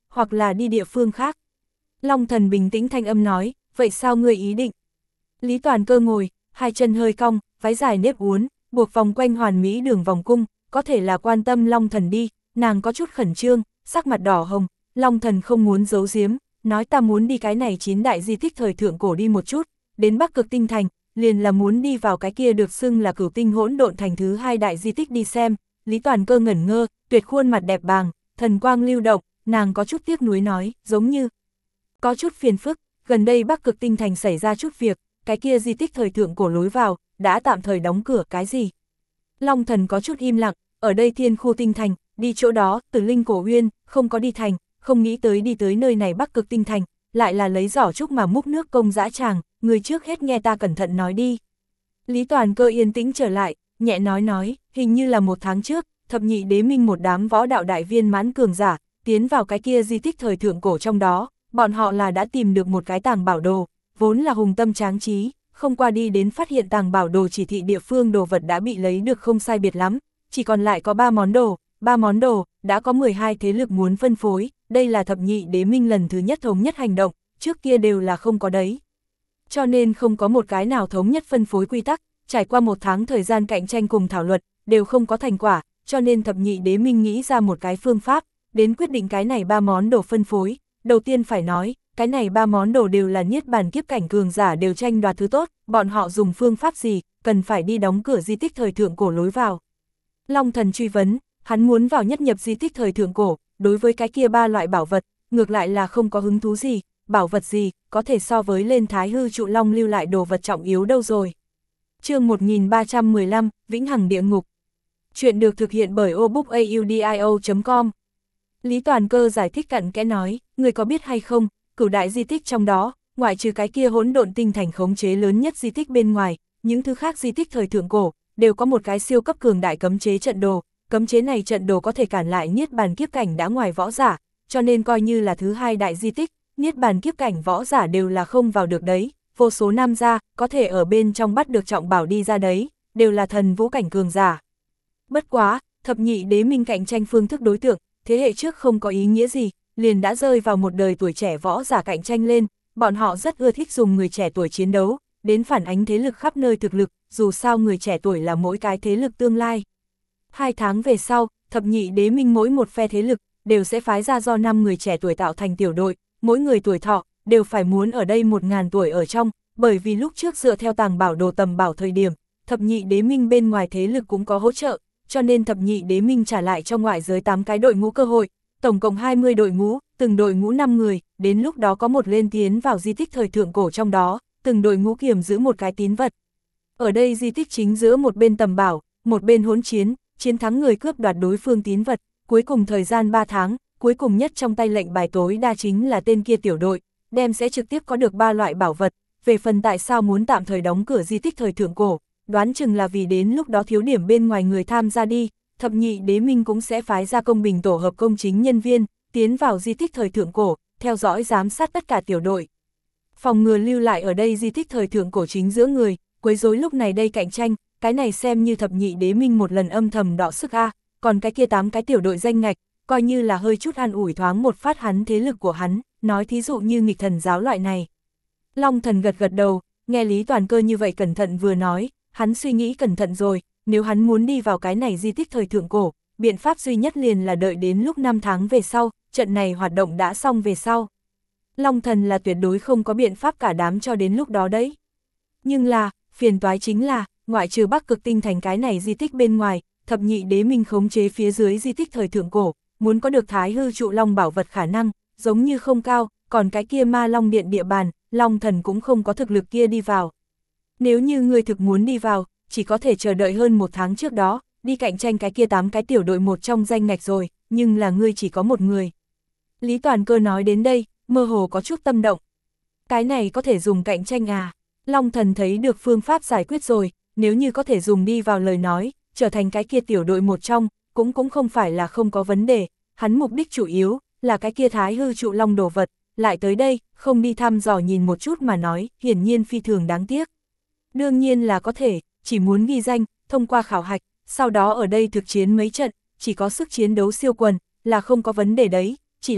hoặc là đi địa phương khác. Long Thần bình tĩnh thanh âm nói, vậy sao ngươi ý định? Lý Toàn Cơ ngồi, hai chân hơi cong, váy dài nếp uốn, buộc vòng quanh hoàn mỹ đường vòng cung, có thể là quan tâm Long Thần đi, nàng có chút khẩn trương, sắc mặt đỏ hồng, Long Thần không muốn giấu giếm, nói ta muốn đi cái này chín đại di tích thời thượng cổ đi một chút, đến Bắc Cực Tinh Thành, liền là muốn đi vào cái kia được xưng là Cửu Tinh Hỗn Độn Thành thứ hai đại di tích đi xem. Lý Toàn Cơ ngẩn ngơ, tuyệt khuôn mặt đẹp bàng, thần quang lưu động, nàng có chút tiếc nuối nói, giống như có chút phiền phức, gần đây Bắc Cực Tinh Thành xảy ra chút việc, cái kia di tích thời thượng cổ lối vào, đã tạm thời đóng cửa cái gì. Long Thần có chút im lặng, ở đây Thiên Khu Tinh Thành, đi chỗ đó, Tử Linh Cổ Uyên, không có đi thành, không nghĩ tới đi tới nơi này Bắc Cực Tinh Thành, lại là lấy giỏ trúc mà múc nước công dã tràng, người trước hết nghe ta cẩn thận nói đi. Lý Toàn Cơ yên tĩnh trở lại, nhẹ nói nói, hình như là một tháng trước, thập nhị đế minh một đám võ đạo đại viên mãn cường giả, tiến vào cái kia di tích thời thượng cổ trong đó, bọn họ là đã tìm được một cái tàng bảo đồ, vốn là hùng tâm tráng trí, không qua đi đến phát hiện tàng bảo đồ chỉ thị địa phương đồ vật đã bị lấy được không sai biệt lắm, chỉ còn lại có ba món đồ, ba món đồ, đã có mười hai thế lực muốn phân phối, đây là thập nhị đế minh lần thứ nhất thống nhất hành động, trước kia đều là không có đấy. Cho nên không có một cái nào thống nhất phân phối quy tắc, trải qua một tháng thời gian cạnh tranh cùng thảo luận, đều không có thành quả, cho nên thập nhị đế minh nghĩ ra một cái phương pháp, đến quyết định cái này ba món đồ phân phối. Đầu tiên phải nói, cái này ba món đồ đều là niết bàn kiếp cảnh cường giả đều tranh đoạt thứ tốt, bọn họ dùng phương pháp gì, cần phải đi đóng cửa di tích thời thượng cổ lối vào. Long Thần truy vấn, hắn muốn vào nhất nhập di tích thời thượng cổ, đối với cái kia ba loại bảo vật, ngược lại là không có hứng thú gì, bảo vật gì, có thể so với lên Thái Hư Trụ Long lưu lại đồ vật trọng yếu đâu rồi. Chương một nghìn ba trăm mười lăm, Vĩnh Hằng Địa Ngục. Chuyện được thực hiện bởi obookaudio chấm com. Lý Toàn Cơ giải thích cặn kẽ nói, người có biết hay không, cửu đại di tích trong đó, ngoại trừ cái kia hỗn độn tinh thành khống chế lớn nhất di tích bên ngoài, những thứ khác di tích thời thượng cổ, đều có một cái siêu cấp cường đại cấm chế trận đồ, cấm chế này trận đồ có thể cản lại niết bàn kiếp cảnh đã ngoài võ giả, cho nên coi như là thứ hai đại di tích, niết bàn kiếp cảnh võ giả đều là không vào được đấy, vô số nam gia, có thể ở bên trong bắt được trọng bảo đi ra đấy, đều là thần vũ cảnh cường giả. Bất quá, thập nhị đế minh cạnh tranh phương thức đối tượng, thế hệ trước không có ý nghĩa gì, liền đã rơi vào một đời tuổi trẻ võ giả cạnh tranh lên, bọn họ rất ưa thích dùng người trẻ tuổi chiến đấu, đến phản ánh thế lực khắp nơi thực lực, dù sao người trẻ tuổi là mỗi cái thế lực tương lai. Hai tháng về sau, thập nhị đế minh mỗi một phe thế lực, đều sẽ phái ra do năm người trẻ tuổi tạo thành tiểu đội, mỗi người tuổi thọ, đều phải muốn ở đây một ngàn tuổi ở trong, bởi vì lúc trước dựa theo tàng bảo đồ tầm bảo thời điểm, thập nhị đế minh bên ngoài thế lực cũng có hỗ trợ, cho nên thập nhị đế minh trả lại cho ngoại giới tám cái đội ngũ cơ hội, tổng cộng hai mươi đội ngũ, từng đội ngũ năm người, đến lúc đó có một lên tiến vào di tích thời thượng cổ trong đó, từng đội ngũ kiềm giữ một cái tín vật. Ở đây di tích chính giữa một bên tầm bảo, một bên hỗn chiến, chiến thắng người cướp đoạt đối phương tín vật, cuối cùng thời gian ba tháng, cuối cùng nhất trong tay lệnh bài tối đa chính là tên kia tiểu đội, đem sẽ trực tiếp có được ba loại bảo vật. Về phần tại sao muốn tạm thời đóng cửa di tích thời thượng cổ, đoán chừng là vì đến lúc đó thiếu điểm bên ngoài người tham gia đi, thập nhị đế minh cũng sẽ phái ra công bình tổ hợp công chính nhân viên, tiến vào di tích thời thượng cổ, theo dõi giám sát tất cả tiểu đội. Phòng ngừa lưu lại ở đây di tích thời thượng cổ chính giữa người, quấy rối lúc này đây cạnh tranh, cái này xem như thập nhị đế minh một lần âm thầm đọ sức a, còn cái kia tám cái tiểu đội danh ngạch, coi như là hơi chút an ủi thoáng một phát hắn thế lực của hắn, nói thí dụ như nghịch thần giáo loại này. Long Thần gật gật đầu, nghe Lý Toàn Cơ như vậy cẩn thận vừa nói, hắn suy nghĩ cẩn thận rồi, nếu hắn muốn đi vào cái này di tích thời thượng cổ, biện pháp duy nhất liền là đợi đến lúc năm tháng về sau, trận này hoạt động đã xong về sau. Long Thần là tuyệt đối không có biện pháp cả đám cho đến lúc đó đấy. Nhưng là, phiền toái chính là, ngoại trừ Bắc Cực Tinh Thành cái này di tích bên ngoài, thập nhị đế minh khống chế phía dưới di tích thời thượng cổ, muốn có được Thái Hư Trụ Long bảo vật khả năng, giống như không cao, còn cái kia Ma Long Điện địa bàn, Long Thần cũng không có thực lực kia đi vào. Nếu như người thực muốn đi vào, chỉ có thể chờ đợi hơn một tháng trước đó, đi cạnh tranh cái kia tám cái tiểu đội một trong danh ngạch rồi, nhưng là ngươi chỉ có một người. Lý Toàn Cơ nói đến đây, mơ hồ có chút tâm động. Cái này có thể dùng cạnh tranh à? Long Thần thấy được phương pháp giải quyết rồi, nếu như có thể dùng đi vào lời nói, trở thành cái kia tiểu đội một trong, cũng cũng không phải là không có vấn đề, hắn mục đích chủ yếu là cái kia Thái Hư Trụ Long đồ vật, lại tới đây, không đi thăm dò nhìn một chút mà nói, hiển nhiên phi thường đáng tiếc. Đương nhiên là có thể, chỉ muốn ghi danh, thông qua khảo hạch, sau đó ở đây thực chiến mấy trận, chỉ có sức chiến đấu siêu quần, là không có vấn đề đấy, chỉ là,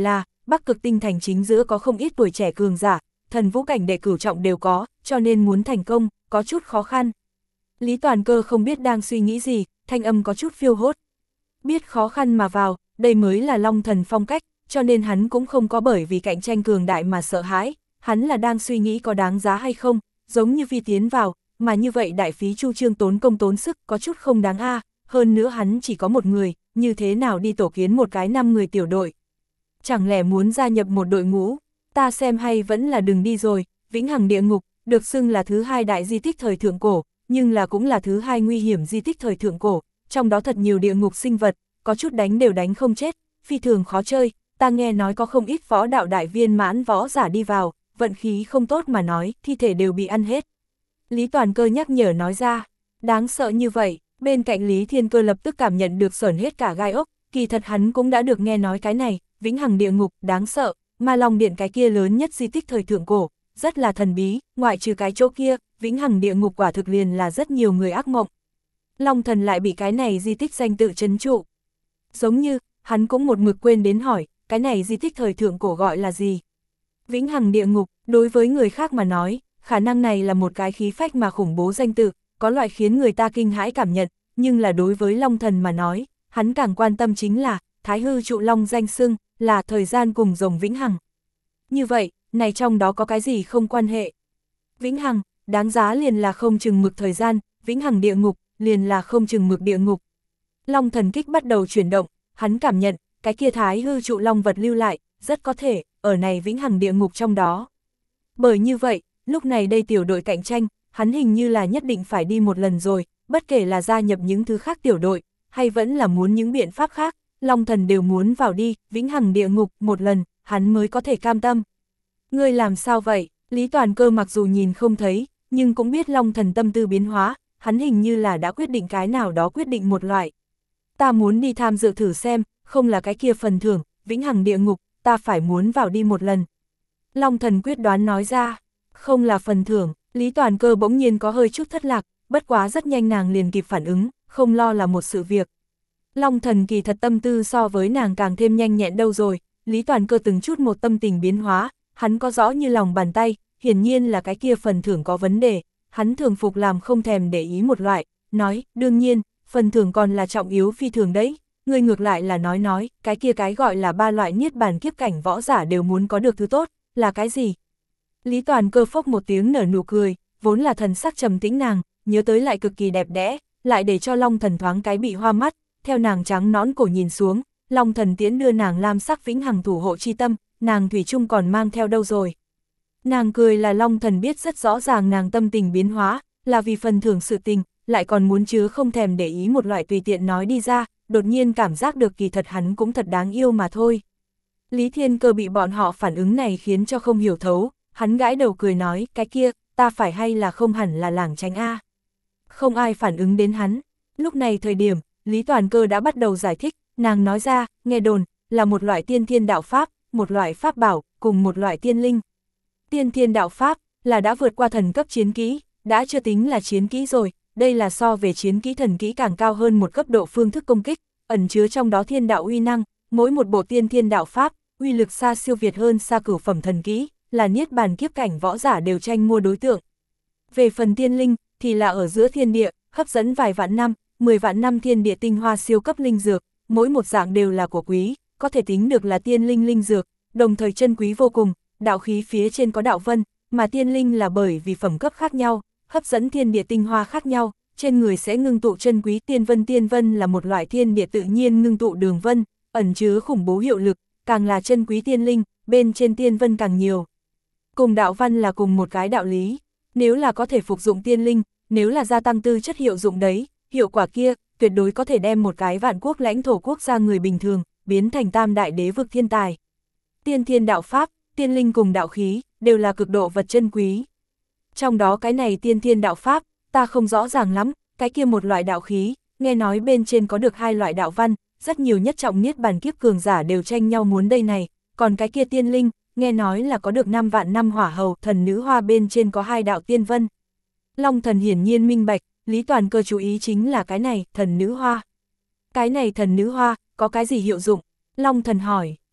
Bắc Cực tinh thành chính giữa có không ít tuổi trẻ cường giả, thần vũ cảnh đệ cửu trọng đều có, cho nên muốn thành công, có chút khó khăn. Lý Toàn Cơ không biết đang suy nghĩ gì, thanh âm có chút phiêu hốt. Biết khó khăn mà vào, đây mới là Long Thần phong cách, cho nên hắn cũng không có bởi vì cạnh tranh cường đại mà sợ hãi, hắn là đang suy nghĩ có đáng giá hay không, giống như phi tiến vào, mà như vậy đại phí chu trương tốn công tốn sức có chút không đáng a. Hơn nữa hắn chỉ có một người, như thế nào đi tổ kiến một cái năm người tiểu đội. Chẳng lẽ muốn gia nhập một đội ngũ, ta xem hay vẫn là đừng đi rồi. Vĩnh Hằng địa ngục, được xưng là thứ hai đại di tích thời thượng cổ, nhưng là cũng là thứ hai nguy hiểm di tích thời thượng cổ, trong đó thật nhiều địa ngục sinh vật, có chút đánh đều đánh không chết, phi thường khó chơi, ta nghe nói có không ít võ đạo đại viên mãn võ giả đi vào, vận khí không tốt mà nói, thi thể đều bị ăn hết. Lý Toàn Cơ nhắc nhở nói ra, đáng sợ như vậy, bên cạnh Lý Thiên Cơ lập tức cảm nhận được sởn hết cả gai ốc, kỳ thật hắn cũng đã được nghe nói cái này, Vĩnh Hằng địa ngục, đáng sợ, Ma Long Điện cái kia lớn nhất di tích thời thượng cổ, rất là thần bí, ngoại trừ cái chỗ kia, Vĩnh Hằng địa ngục quả thực liền là rất nhiều người ác mộng. Long Thần lại bị cái này di tích danh tự trấn trụ. Giống như, hắn cũng một mực quên đến hỏi, cái này di tích thời thượng cổ gọi là gì? Vĩnh Hằng địa ngục, đối với người khác mà nói, khả năng này là một cái khí phách mà khủng bố danh tự, có loại khiến người ta kinh hãi cảm nhận, nhưng là đối với Long Thần mà nói, hắn càng quan tâm chính là, Thái Hư Trụ Long danh xưng, là thời gian cùng rồng Vĩnh Hằng. Như vậy, này trong đó có cái gì không quan hệ? Vĩnh Hằng, đáng giá liền là không chừng mực thời gian, Vĩnh Hằng địa ngục, liền là không chừng mực địa ngục. Long Thần kích bắt đầu chuyển động, hắn cảm nhận, cái kia Thái Hư Trụ Long vật lưu lại, rất có thể, ở này Vĩnh Hằng địa ngục trong đó. Bởi như vậy, lúc này đây tiểu đội cạnh tranh, hắn hình như là nhất định phải đi một lần rồi, bất kể là gia nhập những thứ khác tiểu đội, hay vẫn là muốn những biện pháp khác, Long Thần đều muốn vào đi, Vĩnh Hằng địa ngục, một lần, hắn mới có thể cam tâm. Ngươi làm sao vậy? Lý Toàn Cơ mặc dù nhìn không thấy, nhưng cũng biết Long Thần tâm tư biến hóa, hắn hình như là đã quyết định cái nào đó quyết định một loại. Ta muốn đi tham dự thử xem, không là cái kia phần thưởng, Vĩnh Hằng địa ngục, ta phải muốn vào đi một lần. Long Thần quyết đoán nói ra, không là phần thưởng, Lý Toàn Cơ bỗng nhiên có hơi chút thất lạc, bất quá rất nhanh nàng liền kịp phản ứng, không lo là một sự việc. Long Thần kỳ thật tâm tư so với nàng càng thêm nhanh nhẹn đâu rồi, Lý Toàn Cơ từng chút một tâm tình biến hóa, hắn có rõ như lòng bàn tay, hiển nhiên là cái kia phần thưởng có vấn đề, hắn thường phục làm không thèm để ý một loại, nói, đương nhiên, phần thưởng còn là trọng yếu phi thường đấy, người ngược lại là nói nói, cái kia cái gọi là ba loại niết bàn kiếp cảnh võ giả đều muốn có được thứ tốt, là cái gì? Lý Toàn Cơ phốc một tiếng nở nụ cười, vốn là thần sắc trầm tĩnh nàng, nhớ tới lại cực kỳ đẹp đẽ, lại để cho Long Thần thoáng cái bị hoa mắt, theo nàng trắng nõn cổ nhìn xuống, Long Thần tiễn đưa nàng lam sắc Vĩnh Hằng thủ hộ chi tâm, nàng thủy chung còn mang theo đâu rồi. Nàng cười là Long Thần biết rất rõ ràng nàng tâm tình biến hóa, là vì phần thưởng sự tình, lại còn muốn chứa không thèm để ý một loại tùy tiện nói đi ra, đột nhiên cảm giác được kỳ thật hắn cũng thật đáng yêu mà thôi. Lý Thiên Cơ bị bọn họ phản ứng này khiến cho không hiểu thấu, hắn gãi đầu cười nói, cái kia, ta phải hay là không hẳn là lảng tránh a. Không ai phản ứng đến hắn, lúc này thời điểm, Lý Toàn Cơ đã bắt đầu giải thích, nàng nói ra, nghe đồn, là một loại tiên thiên đạo pháp, một loại pháp bảo, cùng một loại tiên linh. Tiên thiên đạo pháp, là đã vượt qua thần cấp chiến kỹ, đã chưa tính là chiến kỹ rồi, đây là so về chiến kỹ thần kỹ càng cao hơn một cấp độ phương thức công kích, ẩn chứa trong đó thiên đạo uy năng, mỗi một bộ tiên thiên đạo pháp, uy lực xa siêu việt hơn xa cửu phẩm thần kỹ, là niết bàn kiếp cảnh võ giả đều tranh mua đối tượng. Về phần tiên linh, thì là ở giữa thiên địa, hấp dẫn vài vạn năm, mười vạn năm thiên địa tinh hoa siêu cấp linh dược, mỗi một dạng đều là của quý, có thể tính được là tiên linh linh dược, đồng thời chân quý vô cùng, đạo khí phía trên có đạo vân, mà tiên linh là bởi vì phẩm cấp khác nhau, hấp dẫn thiên địa tinh hoa khác nhau, trên người sẽ ngưng tụ chân quý tiên vân. Tiên vân là một loại thiên địa tự nhiên ngưng tụ đường vân, ẩn chứa khủng bố hiệu lực, càng là chân quý tiên linh, bên trên tiên vân càng nhiều. Cùng đạo văn là cùng một cái đạo lý, nếu là có thể phục dụng tiên linh, nếu là gia tăng tư chất hiệu dụng đấy, hiệu quả kia, tuyệt đối có thể đem một cái vạn quốc lãnh thổ quốc gia người bình thường, biến thành tam đại đế vực thiên tài. Tiên thiên đạo pháp, tiên linh cùng đạo khí, đều là cực độ vật chân quý. Trong đó cái này tiên thiên đạo pháp, ta không rõ ràng lắm, cái kia một loại đạo khí, nghe nói bên trên có được hai loại đạo văn, rất nhiều nhất trọng niết bàn kiếp cường giả đều tranh nhau muốn đây này, còn cái kia tiên linh, nghe nói là có được năm vạn năm hỏa hầu, thần nữ hoa bên trên có hai đạo tiên vân. Long Thần hiển nhiên minh bạch, Lý Toàn Cơ chú ý chính là cái này, thần nữ hoa. Cái này thần nữ hoa, có cái gì hiệu dụng? Long Thần hỏi,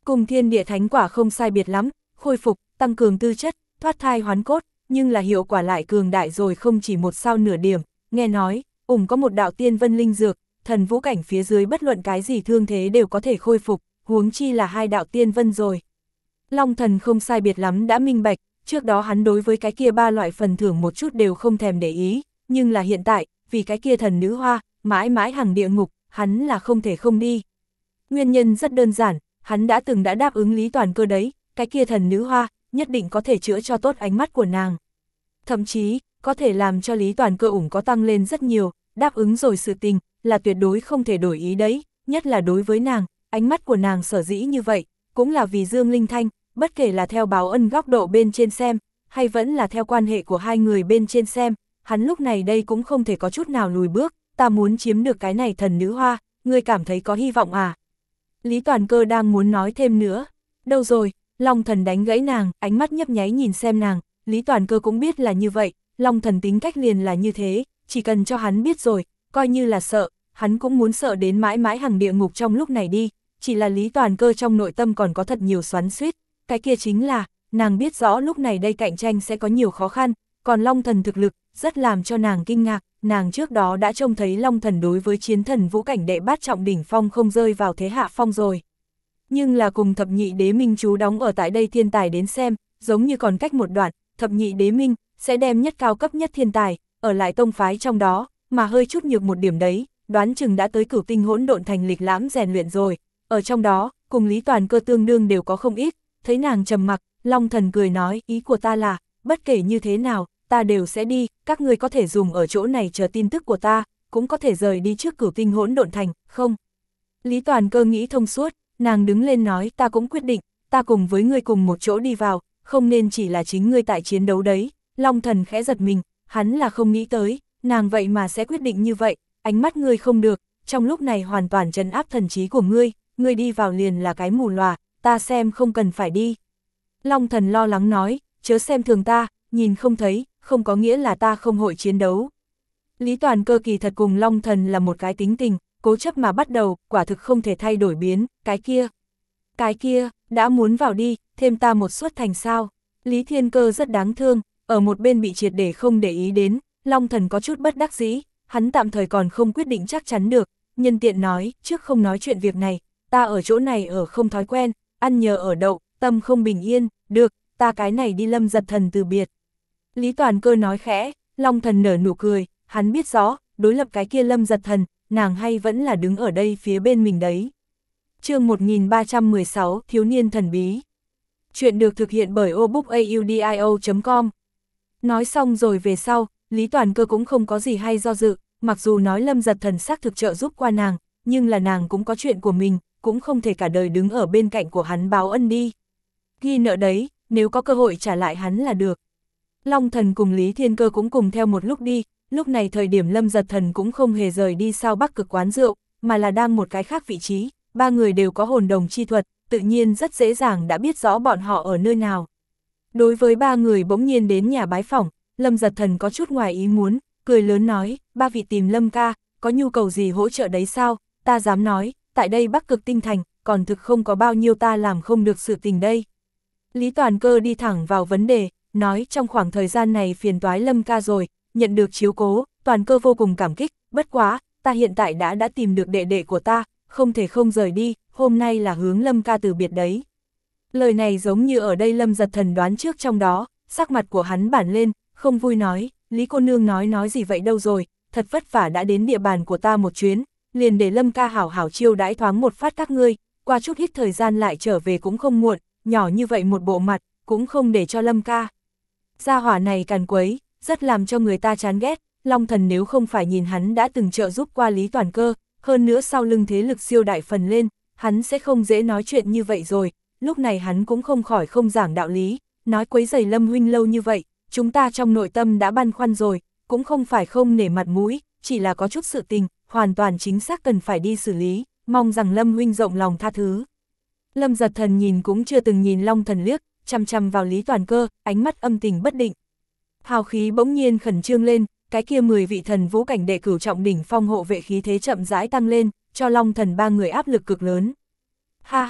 Cùng thiên địa thánh quả không sai biệt lắm, khôi phục, tăng cường tư chất, thoát thai hoán cốt, nhưng là hiệu quả lại cường đại rồi không chỉ một sao nửa điểm, nghe nói, ủng có một đạo tiên vân linh dược, thần vũ cảnh phía dưới bất luận cái gì thương thế đều có thể khôi phục, huống chi là hai đạo tiên vân rồi. Long thần không sai biệt lắm đã minh bạch, trước đó hắn đối với cái kia ba loại phần thưởng một chút đều không thèm để ý, nhưng là hiện tại, vì cái kia thần nữ hoa, mãi mãi hằng địa ngục, hắn là không thể không đi. Nguyên nhân rất đơn giản, hắn đã từng đã đáp ứng Lý Toàn Cơ đấy, cái kia thần nữ hoa, nhất định có thể chữa cho tốt ánh mắt của nàng. Thậm chí, có thể làm cho Lý Toàn Cơ ủng có tăng lên rất nhiều, đáp ứng rồi sự tình, là tuyệt đối không thể đổi ý đấy, nhất là đối với nàng, ánh mắt của nàng sở dĩ như vậy, cũng là vì Dương Linh Thanh, bất kể là theo báo ân góc độ bên trên xem, hay vẫn là theo quan hệ của hai người bên trên xem, hắn lúc này đây cũng không thể có chút nào lùi bước, ta muốn chiếm được cái này thần nữ hoa, ngươi cảm thấy có hy vọng à? Lý Toàn Cơ đang muốn nói thêm nữa, đâu rồi, Long Thần đánh gãy nàng, ánh mắt nhấp nháy nhìn xem nàng, Lý Toàn Cơ cũng biết là như vậy, Long Thần tính cách liền là như thế, chỉ cần cho hắn biết rồi, coi như là sợ, hắn cũng muốn sợ đến mãi mãi hằng địa ngục trong lúc này đi, chỉ là Lý Toàn Cơ trong nội tâm còn có thật nhiều xoắn xuýt, cái kia chính là, nàng biết rõ lúc này đây cạnh tranh sẽ có nhiều khó khăn, còn Long Thần thực lực, rất làm cho nàng kinh ngạc, nàng trước đó đã trông thấy Long Thần đối với chiến thần vũ cảnh đệ bát trọng đỉnh phong không rơi vào thế hạ phong rồi. Nhưng là cùng thập nhị đế minh chú đóng ở tại đây thiên tài đến xem, giống như còn cách một đoạn, thập nhị đế minh sẽ đem nhất cao cấp nhất thiên tài, ở lại tông phái trong đó, mà hơi chút nhược một điểm đấy, đoán chừng đã tới cửu tinh hỗn độn thành lịch lãm rèn luyện rồi, ở trong đó, cùng Lý Toàn Cơ tương đương đều có không ít, thấy nàng trầm mặc, Long Thần cười nói, ý của ta là, bất kể như thế nào, ta đều sẽ đi, các ngươi có thể dùng ở chỗ này chờ tin tức của ta, cũng có thể rời đi trước cửu tinh hỗn độn thành, không? Lý Toàn Cơ nghĩ thông suốt, nàng đứng lên nói, ta cũng quyết định, ta cùng với ngươi cùng một chỗ đi vào, không nên chỉ là chính ngươi tại chiến đấu đấy. Long Thần khẽ giật mình, hắn là không nghĩ tới, nàng vậy mà sẽ quyết định như vậy, ánh mắt ngươi không được, trong lúc này hoàn toàn trấn áp thần trí của ngươi, ngươi đi vào liền là cái mù lòa, ta xem không cần phải đi. Long Thần lo lắng nói, chớ xem thường ta, nhìn không thấy, không có nghĩa là ta không hội chiến đấu. Lý Toàn Cơ kỳ thật cùng Long Thần là một cái tính tình, cố chấp mà bắt đầu, quả thực không thể thay đổi biến, cái kia. Cái kia, đã muốn vào đi, thêm ta một suất thành sao. Lý Thiên Cơ rất đáng thương, ở một bên bị triệt để không để ý đến, Long Thần có chút bất đắc dĩ, hắn tạm thời còn không quyết định chắc chắn được, nhân tiện nói, trước không nói chuyện việc này, ta ở chỗ này ở không thói quen, ăn nhờ ở đậu, tâm không bình yên, được, ta cái này đi Lâm Giật Thần từ biệt. Lý Toàn Cơ nói khẽ, Long Thần nở nụ cười, hắn biết rõ, đối lập cái kia Lâm Giật Thần, nàng hay vẫn là đứng ở đây phía bên mình đấy. Chương một nghìn ba trăm mười sáu, Thiếu niên thần bí. Chuyện được thực hiện bởi obookaudio chấm com. Nói xong rồi về sau, Lý Toàn Cơ cũng không có gì hay do dự, mặc dù nói Lâm Giật Thần xác thực trợ giúp qua nàng, nhưng là nàng cũng có chuyện của mình, cũng không thể cả đời đứng ở bên cạnh của hắn báo ân đi. Ghi nợ đấy, nếu có cơ hội trả lại hắn là được. Long Thần cùng Lý Thiên Cơ cũng cùng theo một lúc đi, lúc này thời điểm Lâm Giật Thần cũng không hề rời đi sau Bắc Cực quán rượu, mà là đang một cái khác vị trí, ba người đều có hồn đồng chi thuật, tự nhiên rất dễ dàng đã biết rõ bọn họ ở nơi nào. Đối với ba người bỗng nhiên đến nhà bái phỏng, Lâm Giật Thần có chút ngoài ý muốn, cười lớn nói, ba vị tìm Lâm ca, có nhu cầu gì hỗ trợ đấy sao, ta dám nói, tại đây Bắc Cực tinh thành, còn thực không có bao nhiêu ta làm không được sự tình đây. Lý Toàn Cơ đi thẳng vào vấn đề, nói trong khoảng thời gian này phiền toái Lâm ca rồi, nhận được chiếu cố, Toàn Cơ vô cùng cảm kích, bất quá, ta hiện tại đã đã tìm được đệ đệ của ta, không thể không rời đi, hôm nay là hướng Lâm ca từ biệt đấy. Lời này giống như ở đây Lâm Giật Thần đoán trước trong đó, sắc mặt của hắn bản lên, không vui nói, Lý cô nương nói nói gì vậy đâu rồi, thật vất vả đã đến địa bàn của ta một chuyến, liền để Lâm ca hảo hảo chiêu đãi thoáng một phát các ngươi, qua chút ít thời gian lại trở về cũng không muộn, nhỏ như vậy một bộ mặt, cũng không để cho Lâm ca. Gia hỏa này càn quấy, rất làm cho người ta chán ghét, Long Thần nếu không phải nhìn hắn đã từng trợ giúp qua Lý Toàn Cơ, hơn nữa sau lưng thế lực siêu đại phần lên, hắn sẽ không dễ nói chuyện như vậy rồi, lúc này hắn cũng không khỏi không giảng đạo lý, nói quấy rầy Lâm huynh lâu như vậy, chúng ta trong nội tâm đã băn khoăn rồi, cũng không phải không nể mặt mũi, chỉ là có chút sự tình, hoàn toàn chính xác cần phải đi xử lý, mong rằng Lâm huynh rộng lòng tha thứ. Lâm Giật Thần nhìn cũng chưa từng nhìn Long Thần liếc, chăm chăm vào Lý Toàn Cơ, ánh mắt âm tình bất định. Hào khí bỗng nhiên khẩn trương lên, cái kia mười vị thần vũ cảnh đệ cửu trọng đỉnh phong hộ vệ khí thế chậm rãi tăng lên, cho Long Thần ba người áp lực cực lớn. Ha ha,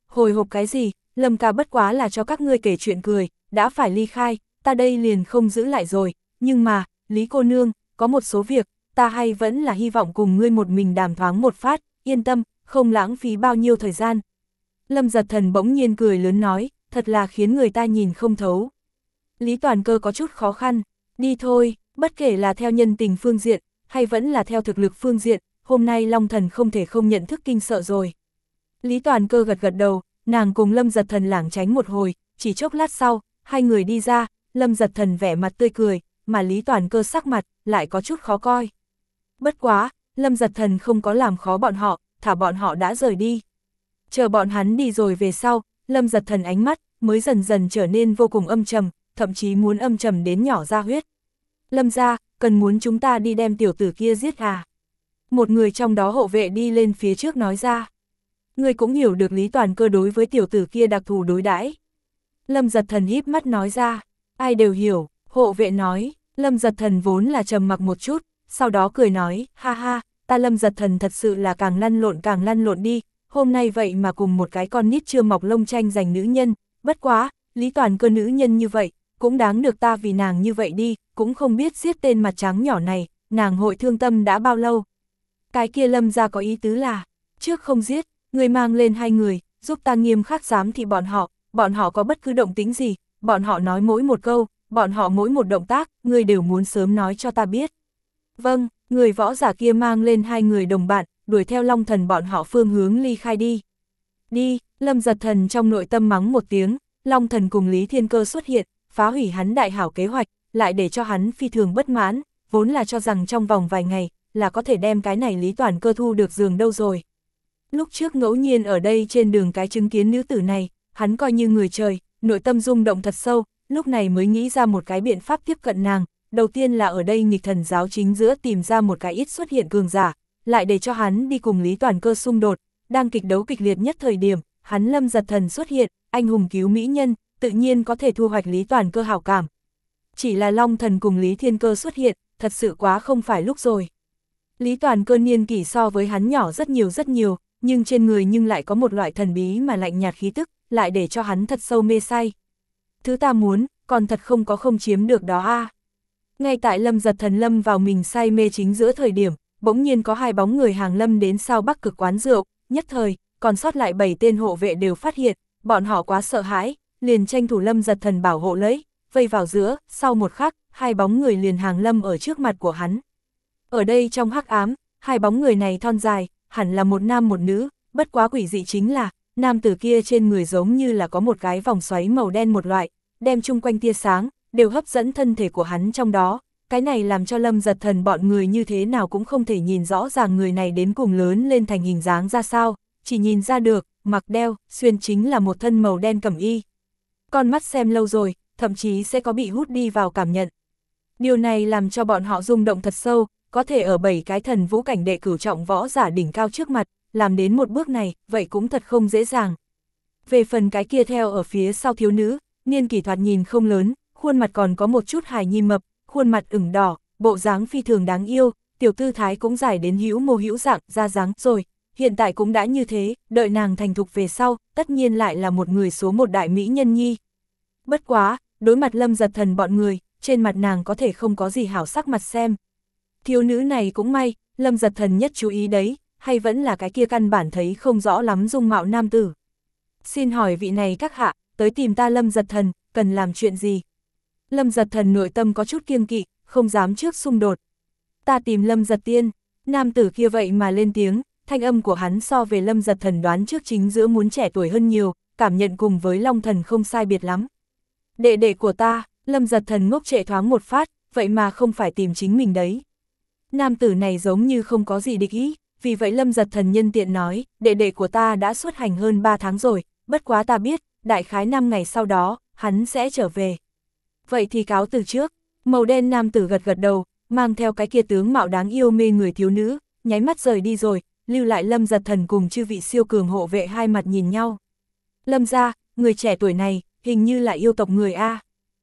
hồi hộp cái gì, Lâm ca bất quá là cho các ngươi kể chuyện cười, đã phải ly khai, ta đây liền không giữ lại rồi, nhưng mà, Lý cô nương, có một số việc, ta hay vẫn là hy vọng cùng ngươi một mình đàm thoáng một phát, yên tâm, không lãng phí bao nhiêu thời gian. Lâm Giật Thần bỗng nhiên cười lớn nói, thật là khiến người ta nhìn không thấu. Lý Toàn Cơ có chút khó khăn, đi thôi, bất kể là theo nhân tình phương diện, hay vẫn là theo thực lực phương diện, hôm nay Long Thần không thể không nhận thức kinh sợ rồi. Lý Toàn Cơ gật gật đầu, nàng cùng Lâm Giật Thần lảng tránh một hồi, chỉ chốc lát sau, hai người đi ra, Lâm Giật Thần vẻ mặt tươi cười, mà Lý Toàn Cơ sắc mặt, lại có chút khó coi. Bất quá, Lâm Giật Thần không có làm khó bọn họ, thả bọn họ đã rời đi. Chờ bọn hắn đi rồi về sau, Lâm Giật Thần ánh mắt, mới dần dần trở nên vô cùng âm trầm, thậm chí muốn âm trầm đến nhỏ ra huyết. Lâm gia, cần muốn chúng ta đi đem tiểu tử kia giết à? Một người trong đó hộ vệ đi lên phía trước nói ra. Người cũng hiểu được Lý Toàn Cơ đối với tiểu tử kia đặc thù đối đãi. Lâm Giật Thần híp mắt nói ra, ai đều hiểu, hộ vệ nói. Lâm Giật Thần vốn là trầm mặc một chút, sau đó cười nói, ha ha, ta Lâm Giật Thần thật sự là càng lăn lộn càng lăn lộn đi, hôm nay vậy mà cùng một cái con nít chưa mọc lông tranh giành nữ nhân, bất quá, Lý Toàn Cơ nữ nhân như vậy, cũng đáng được ta vì nàng như vậy đi, cũng không biết giết tên mặt trắng nhỏ này, nàng hội thương tâm đã bao lâu. Cái kia Lâm ra có ý tứ là, trước không giết, người mang lên hai người, giúp ta nghiêm khắc giám thị bọn họ, bọn họ có bất cứ động tính gì, bọn họ nói mỗi một câu, bọn họ mỗi một động tác, người đều muốn sớm nói cho ta biết. Vâng, người võ giả kia mang lên hai người đồng bạn, đuổi theo Long Thần bọn họ phương hướng ly khai đi. Đi, Lâm Giật Thần trong nội tâm mắng một tiếng, Long Thần cùng Lý Thiên Cơ xuất hiện, phá hủy hắn đại hảo kế hoạch, lại để cho hắn phi thường bất mãn, vốn là cho rằng trong vòng vài ngày, là có thể đem cái này Lý Toàn Cơ thu được giường đâu rồi. Lúc trước ngẫu nhiên ở đây trên đường cái chứng kiến nữ tử này, hắn coi như người trời, nội tâm rung động thật sâu, lúc này mới nghĩ ra một cái biện pháp tiếp cận nàng, đầu tiên là ở đây nghịch thần giáo chính giữa tìm ra một cái ít xuất hiện cường giả, lại để cho hắn đi cùng Lý Toàn Cơ xung đột, đang kịch đấu kịch liệt nhất thời điểm, hắn Lâm Giật Thần xuất hiện, anh hùng cứu mỹ nhân, tự nhiên có thể thu hoạch Lý Toàn Cơ hảo cảm. Chỉ là Long Thần cùng Lý Thiên Cơ xuất hiện, thật sự quá không phải lúc rồi. Lý Toàn Cơ niên kỷ so với hắn nhỏ rất nhiều rất nhiều, nhưng trên người nhưng lại có một loại thần bí mà lạnh nhạt khí tức, lại để cho hắn thật sâu mê say. Thứ ta muốn, còn thật không có không chiếm được đó a. À. Ngay tại Lâm Giật Thần lâm vào mình say mê chính giữa thời điểm, bỗng nhiên có hai bóng người hàng lâm đến sau Bắc Cực quán rượu, nhất thời, còn sót lại bảy tên hộ vệ đều phát hiện, bọn họ quá sợ hãi, liền tranh thủ Lâm Giật Thần bảo hộ lấy, vây vào giữa, sau một khắc, hai bóng người liền hàng lâm ở trước mặt của hắn. Ở đây trong hắc ám, hai bóng người này thon dài, hẳn là một nam một nữ, bất quá quỷ dị chính là, nam tử kia trên người giống như là có một cái vòng xoáy màu đen một loại, đem chung quanh tia sáng, đều hấp dẫn thân thể của hắn trong đó. Cái này làm cho Lâm Giật Thần bọn người như thế nào cũng không thể nhìn rõ ràng người này đến cùng lớn lên thành hình dáng ra sao, chỉ nhìn ra được, mặc đeo, xuyên chính là một thân màu đen cẩm y. Con mắt xem lâu rồi, thậm chí sẽ có bị hút đi vào cảm nhận. Điều này làm cho bọn họ rung động thật sâu, có thể ở bảy cái thần vũ cảnh đệ cửu trọng võ giả đỉnh cao trước mặt, làm đến một bước này, vậy cũng thật không dễ dàng. Về phần cái kia theo ở phía sau thiếu nữ, niên kỷ thoạt nhìn không lớn, khuôn mặt còn có một chút hài nhi mập, khuôn mặt ửng đỏ, bộ dáng phi thường đáng yêu, tiểu tư thái cũng dài đến hữu mô hữu dạng ra dáng rồi, hiện tại cũng đã như thế, đợi nàng thành thục về sau, tất nhiên lại là một người số một đại mỹ nhân nhi. Bất quá, đối mặt Lâm Giật Thần bọn người, trên mặt nàng có thể không có gì hảo sắc mặt xem. Thiếu nữ này cũng may, Lâm Giật Thần nhất chú ý đấy, hay vẫn là cái kia căn bản thấy không rõ lắm dung mạo nam tử. Xin hỏi vị này các hạ, tới tìm ta Lâm Giật Thần, cần làm chuyện gì? Lâm Giật Thần nội tâm có chút kiêng kỵ, không dám trước xung đột. Ta tìm Lâm Giật Tiên, nam tử kia vậy mà lên tiếng, thanh âm của hắn so về Lâm Giật Thần đoán trước chính giữa muốn trẻ tuổi hơn nhiều, cảm nhận cùng với Long Thần không sai biệt lắm. Đệ đệ của ta, Lâm Giật Thần ngốc trệ thoáng một phát, vậy mà không phải tìm chính mình đấy. Nam tử này giống như không có gì địch ý, vì vậy Lâm Giật Thần nhân tiện nói, đệ đệ của ta đã xuất hành hơn ba tháng rồi, bất quá ta biết, đại khái năm ngày sau đó, hắn sẽ trở về. Vậy thì cáo từ trước, màu đen nam tử gật gật đầu, mang theo cái kia tướng mạo đáng yêu mê người thiếu nữ, nháy mắt rời đi rồi, lưu lại Lâm Giật Thần cùng chư vị siêu cường hộ vệ hai mặt nhìn nhau. Lâm gia, người trẻ tuổi này, hình như là yêu tộc người A.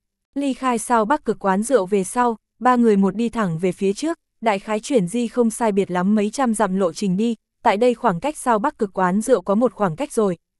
Ly khai sau Bắc Cực quán rượu về sau, ba người một đi thẳng về phía trước, đại khái chuyển di không sai biệt lắm mấy trăm dặm lộ trình đi, tại đây khoảng cách sau Bắc Cực quán rượu có một khoảng cách rồi,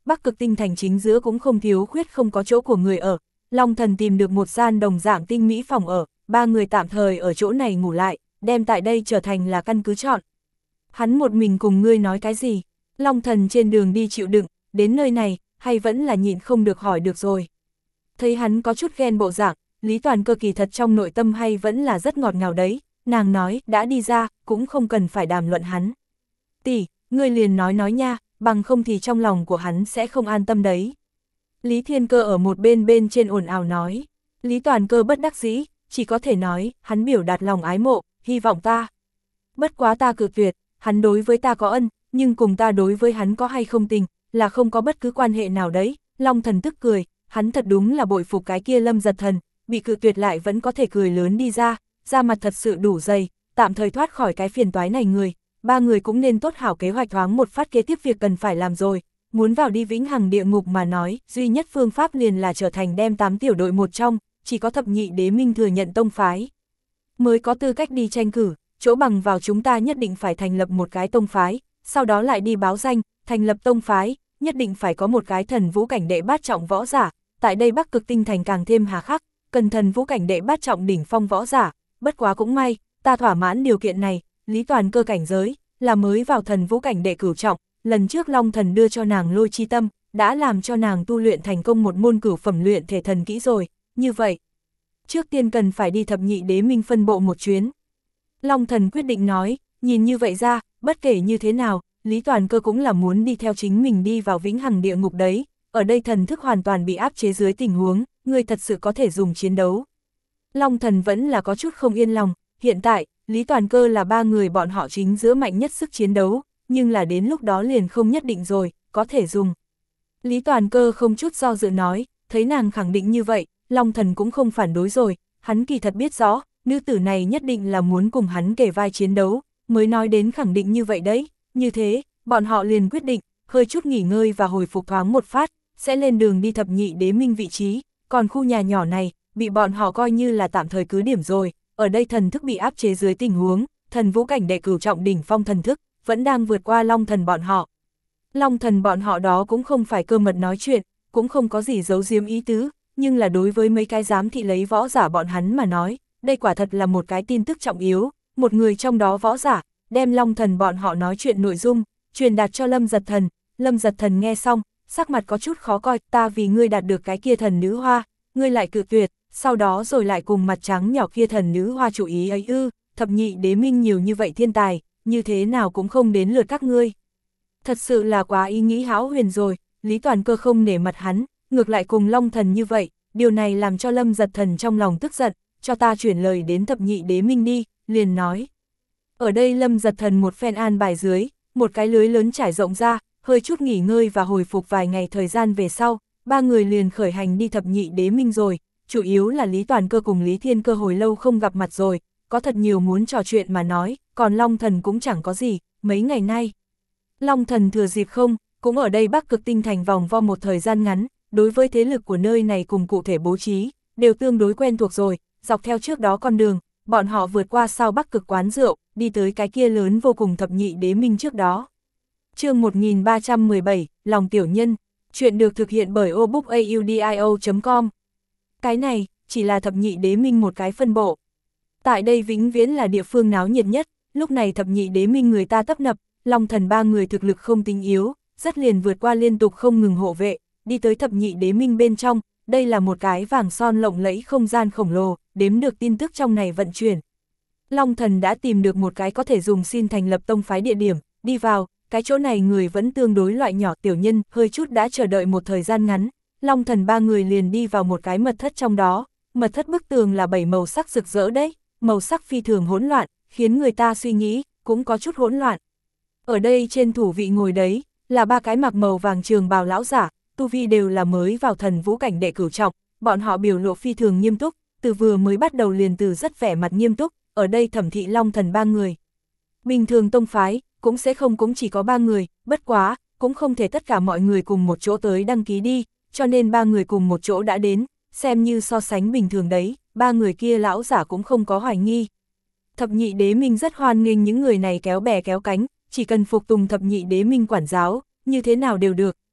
Bắc Cực Tinh Thành chính giữa cũng không thiếu khuyết không có chỗ của người ở. Long Thần tìm được một gian đồng dạng tinh mỹ phòng ở, ba người tạm thời ở chỗ này ngủ lại, đem tại đây trở thành là căn cứ chọn. Hắn một mình cùng ngươi nói cái gì? Long Thần trên đường đi chịu đựng, đến nơi này, hay vẫn là nhịn không được hỏi được rồi. Thấy hắn có chút ghen bộ dạng, Lý Toàn Cơ kỳ thật trong nội tâm hay vẫn là rất ngọt ngào đấy, nàng nói, đã đi ra, cũng không cần phải đàm luận hắn. Tỷ, ngươi liền nói nói nha, bằng không thì trong lòng của hắn sẽ không an tâm đấy. Lý Thiên Cơ ở một bên bên trên ồn ào nói, Lý Toàn Cơ bất đắc dĩ, chỉ có thể nói, hắn biểu đạt lòng ái mộ, hy vọng ta. Bất quá ta cự tuyệt, hắn đối với ta có ân, nhưng cùng ta đối với hắn có hay không tình, là không có bất cứ quan hệ nào đấy. Long Thần tức cười, hắn thật đúng là bội phục cái kia Lâm Giật Thần, bị cự tuyệt lại vẫn có thể cười lớn đi ra, da mặt thật sự đủ dày, tạm thời thoát khỏi cái phiền toái này người. Ba người cũng nên tốt hảo kế hoạch thoáng một phát kế tiếp việc cần phải làm rồi. Muốn vào đi vĩnh hằng địa ngục mà nói, duy nhất phương pháp liền là trở thành đem tám tiểu đội một trong, chỉ có thập nhị đế minh thừa nhận tông phái mới có tư cách đi tranh cử, chỗ bằng vào chúng ta nhất định phải thành lập một cái tông phái, sau đó lại đi báo danh, thành lập tông phái, nhất định phải có một cái thần vũ cảnh đệ bát trọng võ giả, tại đây Bắc Cực Tinh Thành càng thêm hà khắc, cần thần vũ cảnh đệ bát trọng đỉnh phong võ giả, bất quá cũng may, ta thỏa mãn điều kiện này. Lý Toàn Cơ cảnh giới, là mới vào thần vũ cảnh đệ cửu trọng, lần trước Long Thần đưa cho nàng lôi chi tâm, đã làm cho nàng tu luyện thành công một môn cửu phẩm luyện thể thần kỹ rồi, như vậy. Trước tiên cần phải đi thập nhị đế minh phân bộ một chuyến. Long Thần quyết định nói, nhìn như vậy ra, bất kể như thế nào, Lý Toàn Cơ cũng là muốn đi theo chính mình đi vào vĩnh hằng địa ngục đấy, ở đây thần thức hoàn toàn bị áp chế dưới tình huống, người thật sự có thể dùng chiến đấu. Long Thần vẫn là có chút không yên lòng, hiện tại, Lý Toàn Cơ là ba người bọn họ chính giữa mạnh nhất sức chiến đấu, nhưng là đến lúc đó liền không nhất định rồi, có thể dùng. Lý Toàn Cơ không chút do dự nói, thấy nàng khẳng định như vậy, Long Thần cũng không phản đối rồi, hắn kỳ thật biết rõ, nữ tử này nhất định là muốn cùng hắn kề vai chiến đấu, mới nói đến khẳng định như vậy đấy, như thế, bọn họ liền quyết định, hơi chút nghỉ ngơi và hồi phục thoáng một phát, sẽ lên đường đi thập nhị đế minh vị trí, còn khu nhà nhỏ này, bị bọn họ coi như là tạm thời cứ điểm rồi. Ở đây thần thức bị áp chế dưới tình huống, thần vũ cảnh đệ cửu trọng đỉnh phong thần thức, vẫn đang vượt qua Long Thần bọn họ. Long Thần bọn họ đó cũng không phải cơ mật nói chuyện, cũng không có gì giấu giếm ý tứ, nhưng là đối với mấy cái giám thị lấy võ giả bọn hắn mà nói, đây quả thật là một cái tin tức trọng yếu, một người trong đó võ giả, đem Long Thần bọn họ nói chuyện nội dung, truyền đạt cho Lâm Giật Thần. Lâm Giật Thần nghe xong, sắc mặt có chút khó coi, ta vì ngươi đạt được cái kia thần nữ hoa, ngươi lại cự tuyệt, sau đó rồi lại cùng mặt trắng nhỏ kia thần nữ hoa chủ ý ấy ư, thập nhị đế minh nhiều như vậy thiên tài, như thế nào cũng không đến lượt các ngươi. Thật sự là quá ý nghĩ hão huyền rồi, Lý Toàn Cơ không nể mặt hắn, ngược lại cùng Long Thần như vậy, điều này làm cho Lâm Giật Thần trong lòng tức giận, cho ta chuyển lời đến thập nhị đế minh đi, liền nói. Ở đây Lâm Giật Thần một phen an bài dưới, một cái lưới lớn trải rộng ra, hơi chút nghỉ ngơi và hồi phục vài ngày thời gian về sau, ba người liền khởi hành đi thập nhị đế minh rồi. Chủ yếu là Lý Toàn Cơ cùng Lý Thiên Cơ hồi lâu không gặp mặt rồi, có thật nhiều muốn trò chuyện mà nói, còn Long Thần cũng chẳng có gì, mấy ngày nay. Long Thần thừa dịp không, cũng ở đây Bắc Cực Tinh Thành vòng vo một thời gian ngắn, đối với thế lực của nơi này cùng cụ thể bố trí, đều tương đối quen thuộc rồi, dọc theo trước đó con đường, bọn họ vượt qua sau Bắc Cực quán rượu, đi tới cái kia lớn vô cùng thập nhị đế minh trước đó. Chương một nghìn ba trăm mười bảy, Lòng Tiểu Nhân, chuyện được thực hiện bởi obookaudio chấm com. Cái này, chỉ là thập nhị đế minh một cái phân bộ. Tại đây vĩnh viễn là địa phương náo nhiệt nhất, lúc này thập nhị đế minh người ta tấp nập, Long Thần ba người thực lực không tính yếu, rất liền vượt qua liên tục không ngừng hộ vệ, đi tới thập nhị đế minh bên trong, đây là một cái vàng son lộng lẫy không gian khổng lồ, đếm được tin tức trong này vận chuyển. Long Thần đã tìm được một cái có thể dùng xin thành lập tông phái địa điểm, đi vào, cái chỗ này người vẫn tương đối loại nhỏ tiểu nhân, hơi chút đã chờ đợi một thời gian ngắn. Long Thần ba người liền đi vào một cái mật thất trong đó, mật thất bức tường là bảy màu sắc rực rỡ đấy, màu sắc phi thường hỗn loạn, khiến người ta suy nghĩ, cũng có chút hỗn loạn. Ở đây trên thủ vị ngồi đấy, là ba cái mặc màu vàng trường bào lão giả, tu vi đều là mới vào thần vũ cảnh đệ cửu trọng, bọn họ biểu lộ phi thường nghiêm túc, từ vừa mới bắt đầu liền từ rất vẻ mặt nghiêm túc, ở đây thẩm thị Long Thần ba người. Bình thường tông phái, cũng sẽ không cũng chỉ có ba người, bất quá, cũng không thể tất cả mọi người cùng một chỗ tới đăng ký đi, cho nên ba người cùng một chỗ đã đến, xem như so sánh bình thường đấy, ba người kia lão giả cũng không có hoài nghi. Thập nhị đế minh rất hoan nghênh những người này kéo bè kéo cánh, chỉ cần phục tùng thập nhị đế minh quản giáo, như thế nào đều được,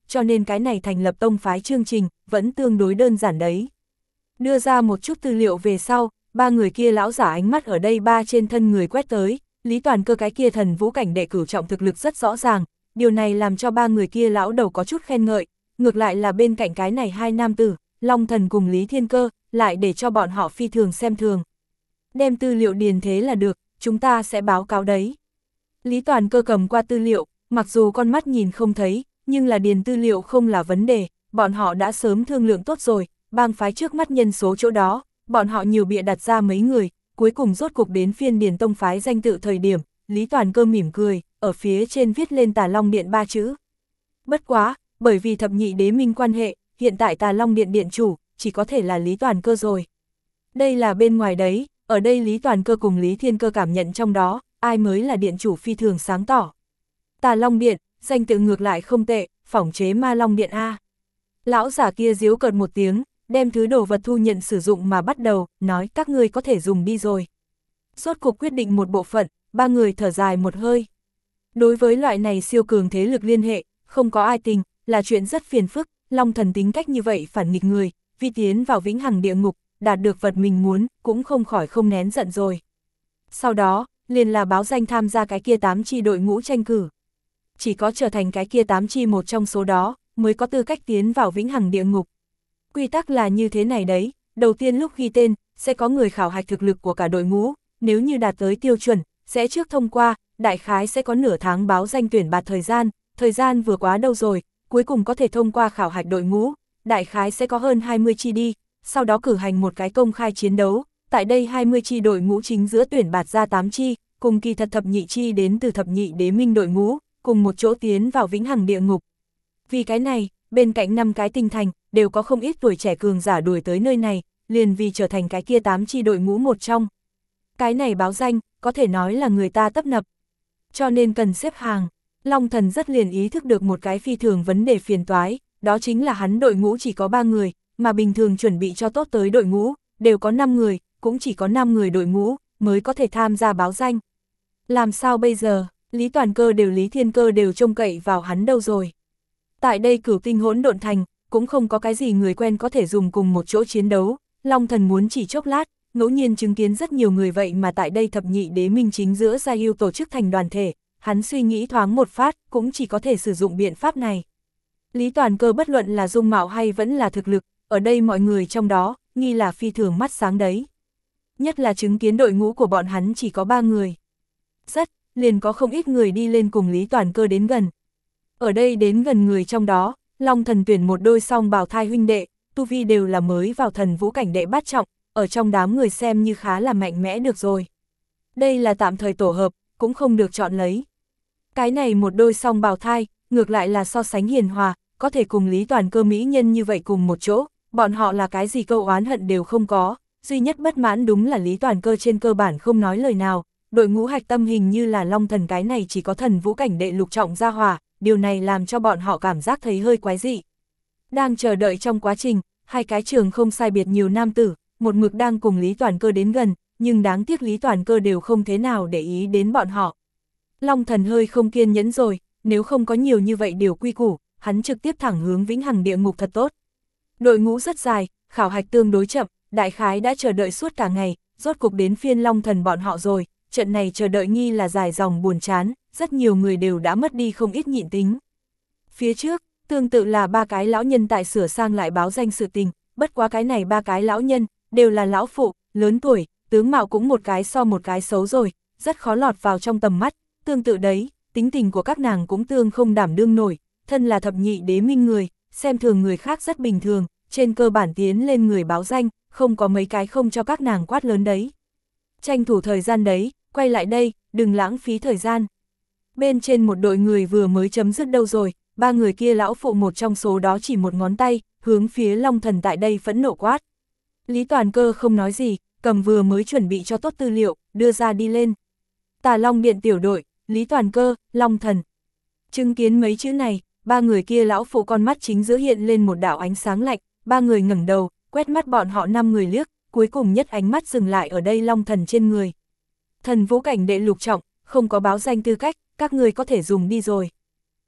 cho nên cái này thành lập tông phái chương trình, vẫn tương đối đơn giản đấy. Đưa ra một chút tư liệu về sau, ba người kia lão giả ánh mắt ở đây ba trên thân người quét tới, Lý Toàn Cơ cái kia thần vũ cảnh đệ cửu trọng thực lực rất rõ ràng, điều này làm cho ba người kia lão đầu có chút khen ngợi, ngược lại là bên cạnh cái này hai nam tử, Long Thần cùng Lý Thiên Cơ, lại để cho bọn họ phi thường xem thường. Đem tư liệu điền thế là được, chúng ta sẽ báo cáo đấy. Lý Toàn Cơ cầm qua tư liệu, mặc dù con mắt nhìn không thấy, nhưng là điền tư liệu không là vấn đề, bọn họ đã sớm thương lượng tốt rồi, bang phái trước mắt nhân số chỗ đó, bọn họ nhiều bịa đặt ra mấy người, cuối cùng rốt cục đến phiên điền tông phái danh tự thời điểm, Lý Toàn Cơ mỉm cười, ở phía trên viết lên Tà Long Điện ba chữ. Bất quá, bởi vì thập nhị đế minh quan hệ, hiện tại Tà Long Điện điện chủ, chỉ có thể là Lý Toàn Cơ rồi. Đây là bên ngoài đấy, ở đây Lý Toàn Cơ cùng Lý Thiên Cơ cảm nhận trong đó, ai mới là điện chủ phi thường sáng tỏ. Tà Long Điện, danh tự ngược lại không tệ, phỏng chế Ma Long Điện A. Lão giả kia giễu cợt một tiếng, đem thứ đồ vật thu nhận sử dụng mà bắt đầu, nói các ngươi có thể dùng đi rồi. Rốt cuộc quyết định một bộ phận, ba người thở dài một hơi. Đối với loại này siêu cường thế lực liên hệ, không có ai tình, là chuyện rất phiền phức, Long Thần tính cách như vậy phản nghịch người, vi tiến vào vĩnh hằng địa ngục, đạt được vật mình muốn, cũng không khỏi không nén giận rồi. Sau đó, liền là báo danh tham gia cái kia tám chi đội ngũ tranh cử. Chỉ có trở thành cái kia tám chi một trong số đó, mới có tư cách tiến vào vĩnh hằng địa ngục. Quy tắc là như thế này đấy, đầu tiên lúc ghi tên, sẽ có người khảo hạch thực lực của cả đội ngũ, nếu như đạt tới tiêu chuẩn, sẽ trước thông qua, đại khái sẽ có nửa tháng báo danh tuyển bạt thời gian, thời gian vừa quá đâu rồi, cuối cùng có thể thông qua khảo hạch đội ngũ, đại khái sẽ có hơn hai mươi chi đi, sau đó cử hành một cái công khai chiến đấu, tại đây hai mươi chi đội ngũ chính giữa tuyển bạt ra tám chi, cùng kỳ thật thập nhị chi đến từ thập nhị đế minh đội ngũ, cùng một chỗ tiến vào vĩnh hằng địa ngục. Vì cái này, bên cạnh năm cái tinh thành, đều có không ít tuổi trẻ cường giả đuổi tới nơi này, liền vì trở thành cái kia tám chi đội ngũ một trong. Cái này báo danh, có thể nói là người ta tấp nập. Cho nên cần xếp hàng. Long Thần rất liền ý thức được một cái phi thường vấn đề phiền toái, đó chính là hắn đội ngũ chỉ có ba người, mà bình thường chuẩn bị cho tốt tới đội ngũ, đều có năm người, cũng chỉ có năm người đội ngũ, mới có thể tham gia báo danh. Làm sao bây giờ, Lý Toàn Cơ đều Lý Thiên Cơ đều trông cậy vào hắn đâu rồi. Tại đây Cửu Tinh Hỗn Độn Thành, cũng không có cái gì người quen có thể dùng cùng một chỗ chiến đấu, Long Thần muốn chỉ chốc lát, ngẫu nhiên chứng kiến rất nhiều người vậy mà tại đây thập nhị đế minh chính giữa Gia Yêu tổ chức thành đoàn thể, hắn suy nghĩ thoáng một phát, cũng chỉ có thể sử dụng biện pháp này. Lý Toàn Cơ bất luận là dung mạo hay vẫn là thực lực, ở đây mọi người trong đó, nghi là phi thường mắt sáng đấy. Nhất là chứng kiến đội ngũ của bọn hắn chỉ có ba người. Rất, liền có không ít người đi lên cùng Lý Toàn Cơ đến gần. Ở đây đến gần người trong đó, Long Thần tuyển một đôi song bào thai huynh đệ, tu vi đều là mới vào thần vũ cảnh đệ bát trọng, ở trong đám người xem như khá là mạnh mẽ được rồi. Đây là tạm thời tổ hợp, cũng không được chọn lấy. Cái này một đôi song bào thai, ngược lại là so sánh hiền hòa, có thể cùng Lý Toàn Cơ mỹ nhân như vậy cùng một chỗ, bọn họ là cái gì câu oán hận đều không có, duy nhất bất mãn đúng là Lý Toàn Cơ trên cơ bản không nói lời nào, đội ngũ hạch tâm hình như là Long Thần cái này chỉ có thần vũ cảnh đệ lục trọng gia hỏa, điều này làm cho bọn họ cảm giác thấy hơi quái dị. Đang chờ đợi trong quá trình, hai cái trường không sai biệt nhiều nam tử, một mực đang cùng Lý Toàn Cơ đến gần, nhưng đáng tiếc Lý Toàn Cơ đều không thế nào để ý đến bọn họ. Long Thần hơi không kiên nhẫn rồi, nếu không có nhiều như vậy điều quy củ, hắn trực tiếp thẳng hướng vĩnh hằng địa ngục thật tốt. Đội ngũ rất dài, khảo hạch tương đối chậm, đại khái đã chờ đợi suốt cả ngày, rốt cục đến phiên Long Thần bọn họ rồi, trận này chờ đợi nghi là dài dòng buồn chán, rất nhiều người đều đã mất đi không ít nhịn tính. Phía trước, tương tự là ba cái lão nhân tại sửa sang lại báo danh sự tình, bất quá cái này ba cái lão nhân, đều là lão phụ, lớn tuổi, tướng mạo cũng một cái so một cái xấu rồi, rất khó lọt vào trong tầm mắt, tương tự đấy, tính tình của các nàng cũng tương không đảm đương nổi, thân là thập nhị đế minh người, xem thường người khác rất bình thường, trên cơ bản tiến lên người báo danh, không có mấy cái không cho các nàng quát lớn đấy. Tranh thủ thời gian đấy, quay lại đây, đừng lãng phí thời gian. Bên trên một đội người vừa mới chấm dứt đâu rồi, ba người kia lão phụ một trong số đó chỉ một ngón tay, hướng phía Long Thần tại đây phẫn nộ quát. Lý Toàn Cơ không nói gì, cầm vừa mới chuẩn bị cho tốt tư liệu, đưa ra đi lên. Tà Long Điện tiểu đội, Lý Toàn Cơ, Long Thần. Chứng kiến mấy chữ này, ba người kia lão phụ con mắt chính giữa hiện lên một đạo ánh sáng lạnh, ba người ngẩng đầu, quét mắt bọn họ năm người liếc, cuối cùng nhất ánh mắt dừng lại ở đây Long Thần trên người. Thần vũ cảnh đệ lục trọng, không có báo danh tư cách, các người có thể dùng đi rồi.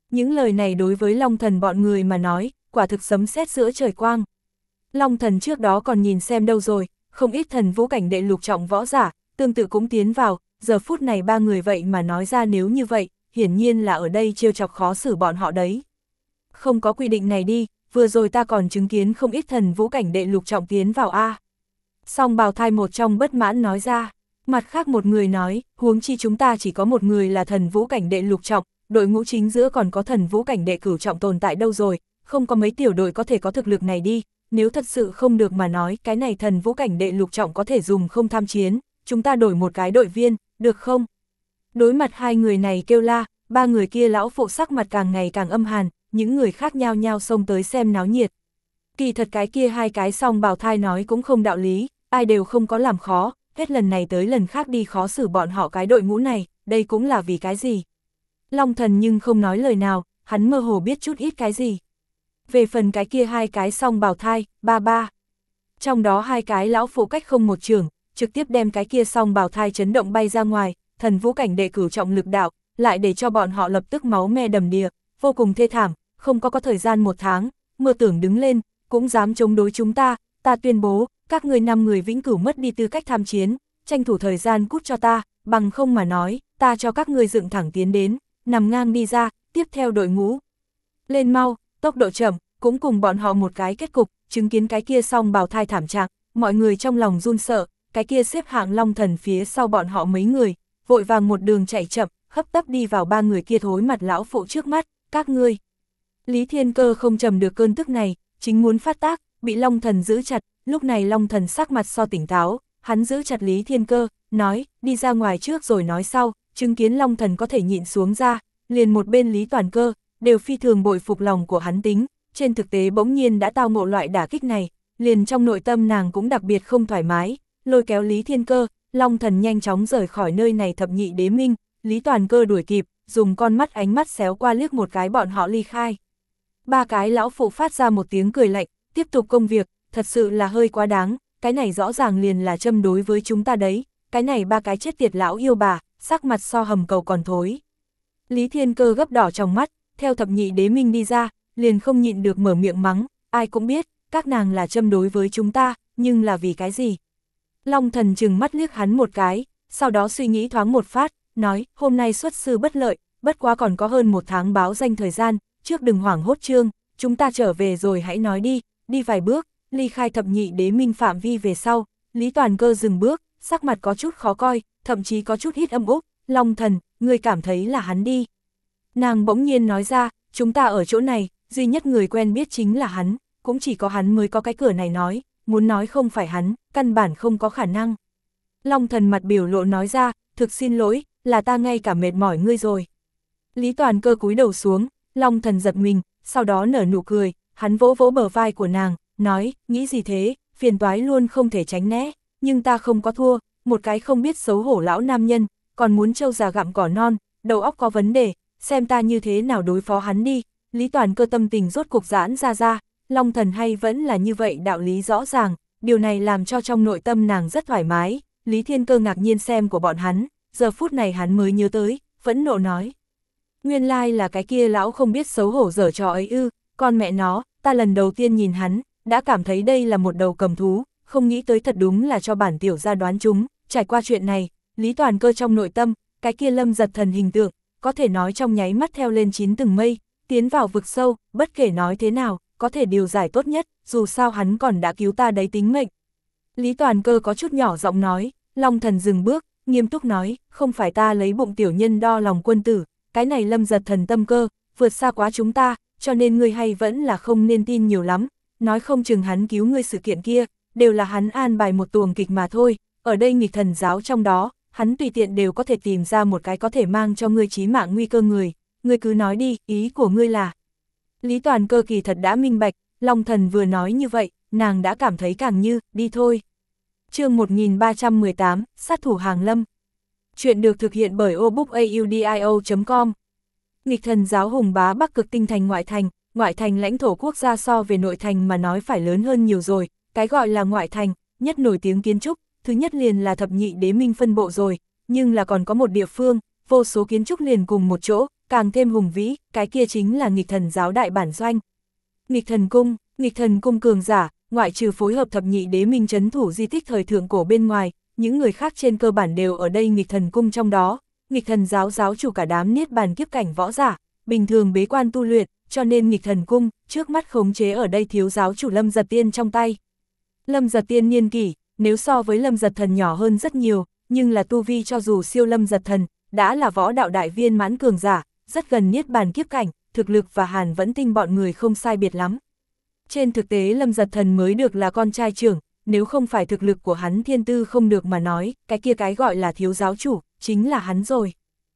Những lời này đối với Long Thần bọn người mà nói, quả thực sấm sét giữa trời quang. Long Thần trước đó còn nhìn xem đâu rồi, không ít thần vũ cảnh đệ lục trọng võ giả, tương tự cũng tiến vào, giờ phút này ba người vậy mà nói ra nếu như vậy, hiển nhiên là ở đây trêu chọc khó xử bọn họ đấy. Không có quy định này đi, vừa rồi ta còn chứng kiến không ít thần vũ cảnh đệ lục trọng tiến vào A. Song bào thai một trong bất mãn nói ra, mặt khác một người nói, huống chi chúng ta chỉ có một người là thần vũ cảnh đệ lục trọng, đội ngũ chính giữa còn có thần vũ cảnh đệ cửu trọng tồn tại đâu rồi, không có mấy tiểu đội có thể có thực lực này đi, nếu thật sự không được mà nói cái này thần vũ cảnh đệ lục trọng có thể dùng không tham chiến, chúng ta đổi một cái đội viên, được không? Đối mặt hai người này kêu la, ba người kia lão phụ sắc mặt càng ngày càng âm hàn, những người khác nhao nhao xông tới xem náo nhiệt. Kỳ thật cái kia hai cái song bào thai nói cũng không đạo lý, ai đều không có làm khó, hết lần này tới lần khác đi khó xử bọn họ cái đội ngũ này, đây cũng là vì cái gì? Long Thần nhưng không nói lời nào, hắn mơ hồ biết chút ít cái gì. Về phần cái kia hai cái song bào thai, ba ba. Trong đó hai cái lão phụ cách không một trường, trực tiếp đem cái kia song bào thai chấn động bay ra ngoài, thần vũ cảnh đệ cửu trọng lực đạo, lại để cho bọn họ lập tức máu me đầm đìa, vô cùng thê thảm, không có có thời gian một tháng, mơ tưởng đứng lên, cũng dám chống đối chúng ta, ta tuyên bố, các người năm người vĩnh cửu mất đi tư cách tham chiến, tranh thủ thời gian cút cho ta, bằng không mà nói, ta cho các người dựng thẳng tiến đến, nằm ngang đi ra, tiếp theo đội ngũ. Lên mau, tốc độ chậm, cũng cùng bọn họ một cái kết cục, chứng kiến cái kia song bào thai thảm trạng, mọi người trong lòng run sợ, cái kia xếp hạng Long Thần phía sau bọn họ mấy người, vội vàng một đường chạy chậm, hấp tấp đi vào ba người kia thối mặt lão phụ trước mắt, các ngươi. Lý Thiên Cơ không trầm được cơn tức này, chính muốn phát tác, bị Long Thần giữ chặt, lúc này Long Thần sắc mặt so tỉnh táo, hắn giữ chặt Lý Thiên Cơ, nói, đi ra ngoài trước rồi nói sau, chứng kiến Long Thần có thể nhịn xuống ra, liền một bên Lý Toàn Cơ, đều phi thường bội phục lòng của hắn tính, trên thực tế bỗng nhiên đã tao ngộ loại đả kích này, liền trong nội tâm nàng cũng đặc biệt không thoải mái, lôi kéo Lý Thiên Cơ, Long Thần nhanh chóng rời khỏi nơi này thập nhị đế minh, Lý Toàn Cơ đuổi kịp, dùng con mắt ánh mắt xéo qua liếc một cái bọn họ ly khai. Ba cái lão phụ phát ra một tiếng cười lạnh, tiếp tục công việc, thật sự là hơi quá đáng, cái này rõ ràng liền là châm đối với chúng ta đấy, cái này ba cái chết tiệt lão yêu bà, sắc mặt so hầm cầu còn thối. Lý Thiên Cơ gấp đỏ trong mắt, theo thập nhị đế minh đi ra, liền không nhịn được mở miệng mắng, ai cũng biết, các nàng là châm đối với chúng ta, nhưng là vì cái gì? Long Thần chừng mắt liếc hắn một cái, sau đó suy nghĩ thoáng một phát, nói, hôm nay xuất sư bất lợi, bất quá còn có hơn một tháng báo danh thời gian, trước đừng hoảng hốt trương, chúng ta trở về rồi hãy nói đi, đi vài bước, ly khai thập nhị đế minh phạm vi về sau, Lý Toàn Cơ dừng bước, sắc mặt có chút khó coi, thậm chí có chút hít âm úc, Long Thần, ngươi cảm thấy là hắn đi. Nàng bỗng nhiên nói ra, chúng ta ở chỗ này, duy nhất người quen biết chính là hắn, cũng chỉ có hắn mới có cái cửa này nói, muốn nói không phải hắn, căn bản không có khả năng. Long Thần mặt biểu lộ nói ra, thực xin lỗi, là ta ngay cả mệt mỏi ngươi rồi. Lý Toàn Cơ cúi đầu xuống, Long Thần giật mình, sau đó nở nụ cười, hắn vỗ vỗ bờ vai của nàng, nói, nghĩ gì thế, phiền toái luôn không thể tránh né, nhưng ta không có thua, một cái không biết xấu hổ lão nam nhân, còn muốn trâu già gặm cỏ non, đầu óc có vấn đề, xem ta như thế nào đối phó hắn đi. Lý Toàn Cơ tâm tình rốt cục giãn ra ra, Long Thần hay vẫn là như vậy đạo lý rõ ràng, điều này làm cho trong nội tâm nàng rất thoải mái. Lý Thiên Cơ ngạc nhiên xem của bọn hắn, giờ phút này hắn mới nhớ tới, phẫn nộ nói. Nguyên lai là cái kia lão không biết xấu hổ dở trò ấy ư, con mẹ nó, ta lần đầu tiên nhìn hắn, đã cảm thấy đây là một đầu cầm thú, không nghĩ tới thật đúng là cho bản tiểu gia đoán chúng. Trải qua chuyện này, Lý Toàn Cơ trong nội tâm, cái kia Lâm Giật Thần hình tượng, có thể nói trong nháy mắt theo lên chín tầng mây, tiến vào vực sâu, bất kể nói thế nào, có thể điều giải tốt nhất, dù sao hắn còn đã cứu ta đấy tính mệnh. Lý Toàn Cơ có chút nhỏ giọng nói, Long Thần dừng bước, nghiêm túc nói, không phải ta lấy bụng tiểu nhân đo lòng quân tử, cái này Lâm Giật Thần tâm cơ, vượt xa quá chúng ta, cho nên ngươi hay vẫn là không nên tin nhiều lắm, nói không chừng hắn cứu ngươi sự kiện kia, đều là hắn an bài một tuồng kịch mà thôi, ở đây nghịch thần giáo trong đó, hắn tùy tiện đều có thể tìm ra một cái có thể mang cho ngươi chí mạng nguy cơ người, ngươi cứ nói đi, ý của ngươi là. Lý Toàn Cơ kỳ thật đã minh bạch, Long Thần vừa nói như vậy, nàng đã cảm thấy càng như, đi thôi. Chương một nghìn ba trăm mười tám, sát thủ hàng lâm. Chuyện được thực hiện bởi obookaudio chấm com. Nghịch thần giáo hùng bá Bắc Cực Tinh thành ngoại thành, ngoại thành lãnh thổ quốc gia so về nội thành mà nói phải lớn hơn nhiều rồi, cái gọi là ngoại thành, nhất nổi tiếng kiến trúc, thứ nhất liền là thập nhị đế minh phân bộ rồi, nhưng là còn có một địa phương, vô số kiến trúc liền cùng một chỗ, càng thêm hùng vĩ, cái kia chính là nghịch thần giáo đại bản doanh. Nghịch thần cung, nghịch thần cung cường giả, ngoại trừ phối hợp thập nhị đế minh trấn thủ di tích thời thượng cổ bên ngoài, những người khác trên cơ bản đều ở đây nghịch thần cung trong đó. Nghịch thần giáo giáo chủ cả đám niết bàn kiếp cảnh võ giả, bình thường bế quan tu luyện, cho nên nghịch thần cung, trước mắt khống chế ở đây thiếu giáo chủ Lâm Giật Tiên trong tay. Lâm Giật Tiên niên kỷ, nếu so với Lâm Giật Thần nhỏ hơn rất nhiều, nhưng là tu vi cho dù siêu Lâm Giật Thần, đã là võ đạo đại viên mãn cường giả, rất gần niết bàn kiếp cảnh, thực lực và Hàn Vẫn Tinh bọn người không sai biệt lắm. Trên thực tế Lâm Giật Thần mới được là con trai trưởng, nếu không phải thực lực của hắn thiên tư không được mà nói, cái kia cái gọi là thiếu giáo chủ, chính là hắn rồi.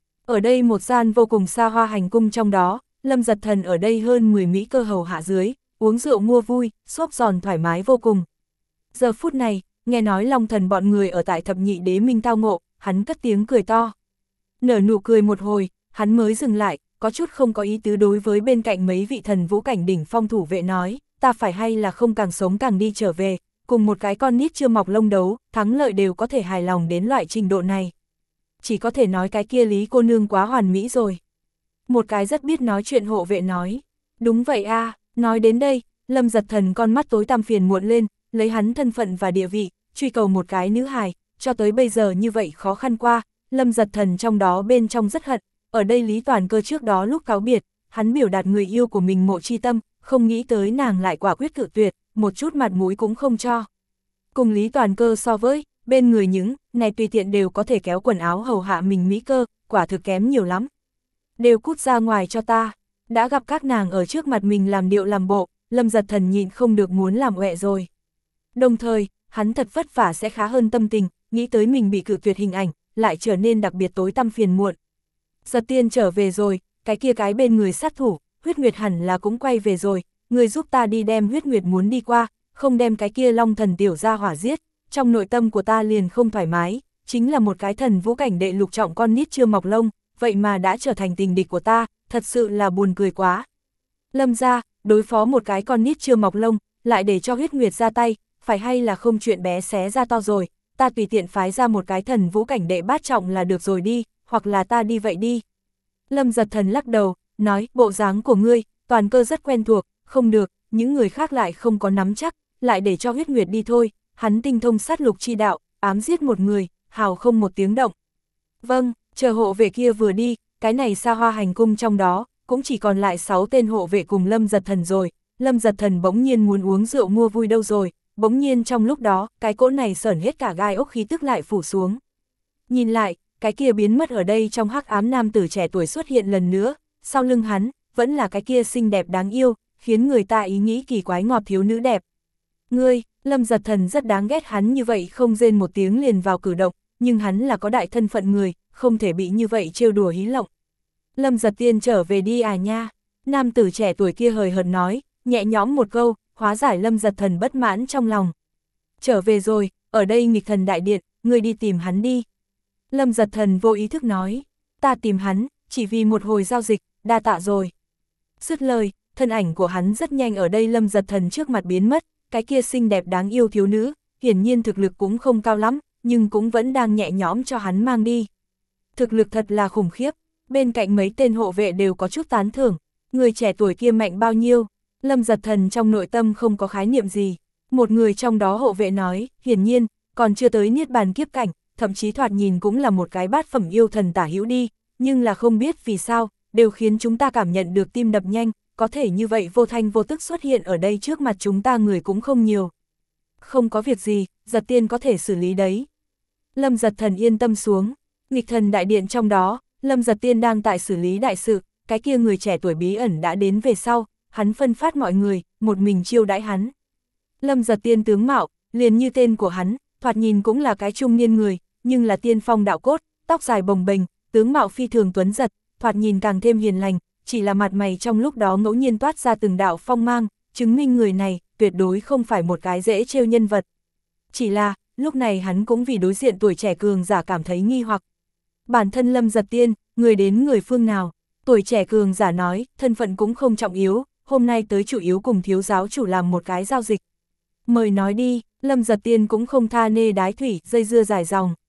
Ở đây một gian vô cùng xa hoa hành cung trong đó, Lâm Giật Thần ở đây hơn mười mỹ cơ hầu hạ dưới, uống rượu mua vui, xốp giòn thoải mái vô cùng. Giờ phút này, nghe nói Long Thần bọn người ở tại thập nhị đế minh tao ngộ, hắn cất tiếng cười to. Nở nụ cười một hồi, hắn mới dừng lại, có chút không có ý tứ đối với bên cạnh mấy vị thần vũ cảnh đỉnh phong thủ vệ nói, ta phải hay là không càng sống càng đi trở về, cùng một cái con nít chưa mọc lông đấu, thắng lợi đều có thể hài lòng đến loại trình độ này. Chỉ có thể nói cái kia Lý cô nương quá hoàn mỹ rồi. Một cái rất biết nói chuyện hộ vệ nói, đúng vậy a. Nói đến đây, Lâm Giật Thần con mắt tối tăm phiền muộn lên, lấy hắn thân phận và địa vị, truy cầu một cái nữ hài, cho tới bây giờ như vậy khó khăn qua, Lâm Giật Thần trong đó bên trong rất hận, ở đây Lý Toàn Cơ trước đó lúc cáo biệt, hắn biểu đạt người yêu của mình mộ chi tâm, không nghĩ tới nàng lại quả quyết cự tuyệt, một chút mặt mũi cũng không cho. Cùng Lý Toàn Cơ so với, bên người những, này tùy tiện đều có thể kéo quần áo hầu hạ mình mỹ cơ, quả thực kém nhiều lắm. Đều cút ra ngoài cho ta, đã gặp các nàng ở trước mặt mình làm điệu làm bộ, Lâm Giật Thần nhịn không được muốn làm ọe rồi. Đồng thời, hắn thật vất vả sẽ khá hơn tâm tình, nghĩ tới mình bị cự tuyệt hình ảnh, lại trở nên đặc biệt tối tăm phiền muộn. Giật Tiên trở về rồi, cái kia cái bên người sát thủ, Huyết Nguyệt hẳn là cũng quay về rồi, người giúp ta đi đem Huyết Nguyệt muốn đi qua, không đem cái kia Long Thần tiểu ra hỏa giết, trong nội tâm của ta liền không thoải mái, chính là một cái thần vũ cảnh đệ lục trọng con nít chưa mọc lông, vậy mà đã trở thành tình địch của ta, thật sự là buồn cười quá. Lâm gia, đối phó một cái con nít chưa mọc lông, lại để cho Huyết Nguyệt ra tay, phải hay là không chuyện bé xé ra to rồi, ta tùy tiện phái ra một cái thần vũ cảnh đệ bát trọng là được rồi đi, hoặc là ta đi vậy đi. Lâm Giật Thần lắc đầu, nói, bộ dáng của ngươi, Toàn Cơ rất quen thuộc, không được, những người khác lại không có nắm chắc, lại để cho Huyết Nguyệt đi thôi, hắn tinh thông sát lục chi đạo, ám giết một người, hào không một tiếng động. Vâng, chờ hộ vệ kia vừa đi, cái này xa hoa hành cung trong đó, cũng chỉ còn lại sáu tên hộ vệ cùng Lâm Giật Thần rồi, Lâm Giật Thần bỗng nhiên muốn uống rượu mua vui đâu rồi, bỗng nhiên trong lúc đó, cái cỗ này sởn hết cả gai ốc khí tức lại phủ xuống. Nhìn lại, cái kia biến mất ở đây trong hắc ám nam tử trẻ tuổi xuất hiện lần nữa, sau lưng hắn, vẫn là cái kia xinh đẹp đáng yêu, khiến người ta ý nghĩ kỳ quái ngọt thiếu nữ đẹp. Ngươi, Lâm Giật Thần rất đáng ghét hắn như vậy không rên một tiếng liền vào cử động, nhưng hắn là có đại thân phận người, không thể bị như vậy trêu đùa hí lộng. Lâm Giật Tiên trở về đi à nha, nam tử trẻ tuổi kia hời hợt nói, nhẹ nhõm một câu, hóa giải Lâm Giật Thần bất mãn trong lòng. Trở về rồi, ở đây nghịch thần đại điện, ngươi đi tìm hắn đi. Lâm Giật Thần vô ý thức nói, ta tìm hắn, chỉ vì một hồi giao dịch, đa tạ rồi. Dứt lời, thân ảnh của hắn rất nhanh ở đây Lâm Giật Thần trước mặt biến mất, cái kia xinh đẹp đáng yêu thiếu nữ, hiển nhiên thực lực cũng không cao lắm, nhưng cũng vẫn đang nhẹ nhõm cho hắn mang đi. Thực lực thật là khủng khiếp, bên cạnh mấy tên hộ vệ đều có chút tán thưởng, người trẻ tuổi kia mạnh bao nhiêu, Lâm Giật Thần trong nội tâm không có khái niệm gì. Một người trong đó hộ vệ nói, hiển nhiên, còn chưa tới niết bàn kiếp cảnh, thậm chí thoạt nhìn cũng là một cái bát phẩm yêu thần tả hữu đi, nhưng là không biết vì sao, đều khiến chúng ta cảm nhận được tim đập nhanh, có thể như vậy vô thanh vô tức xuất hiện ở đây trước mặt chúng ta người cũng không nhiều. Không có việc gì, Giật Tiên có thể xử lý đấy. Lâm Giật Thần yên tâm xuống, nghịch thần đại điện trong đó, Lâm Giật Tiên đang tại xử lý đại sự, cái kia người trẻ tuổi bí ẩn đã đến về sau, hắn phân phát mọi người, một mình chiêu đãi hắn. Lâm Giật Tiên tướng mạo, liền như tên của hắn, thoạt nhìn cũng là cái trung niên người, nhưng là tiên phong đạo cốt, tóc dài bồng bềnh, tướng mạo phi thường tuấn giật, thoạt nhìn càng thêm hiền lành, chỉ là mặt mày trong lúc đó ngẫu nhiên toát ra từng đạo phong mang, chứng minh người này tuyệt đối không phải một cái dễ trêu nhân vật. Chỉ là, lúc này hắn cũng vì đối diện tuổi trẻ cường giả cảm thấy nghi hoặc. Bản thân Lâm Giật Tiên, người đến người phương nào? Tuổi trẻ cường giả nói, thân phận cũng không trọng yếu, hôm nay tới chủ yếu cùng thiếu giáo chủ làm một cái giao dịch. Mời nói đi, Lâm Giật Tiên cũng không tha nê đái thủy, dây dưa dài dòng.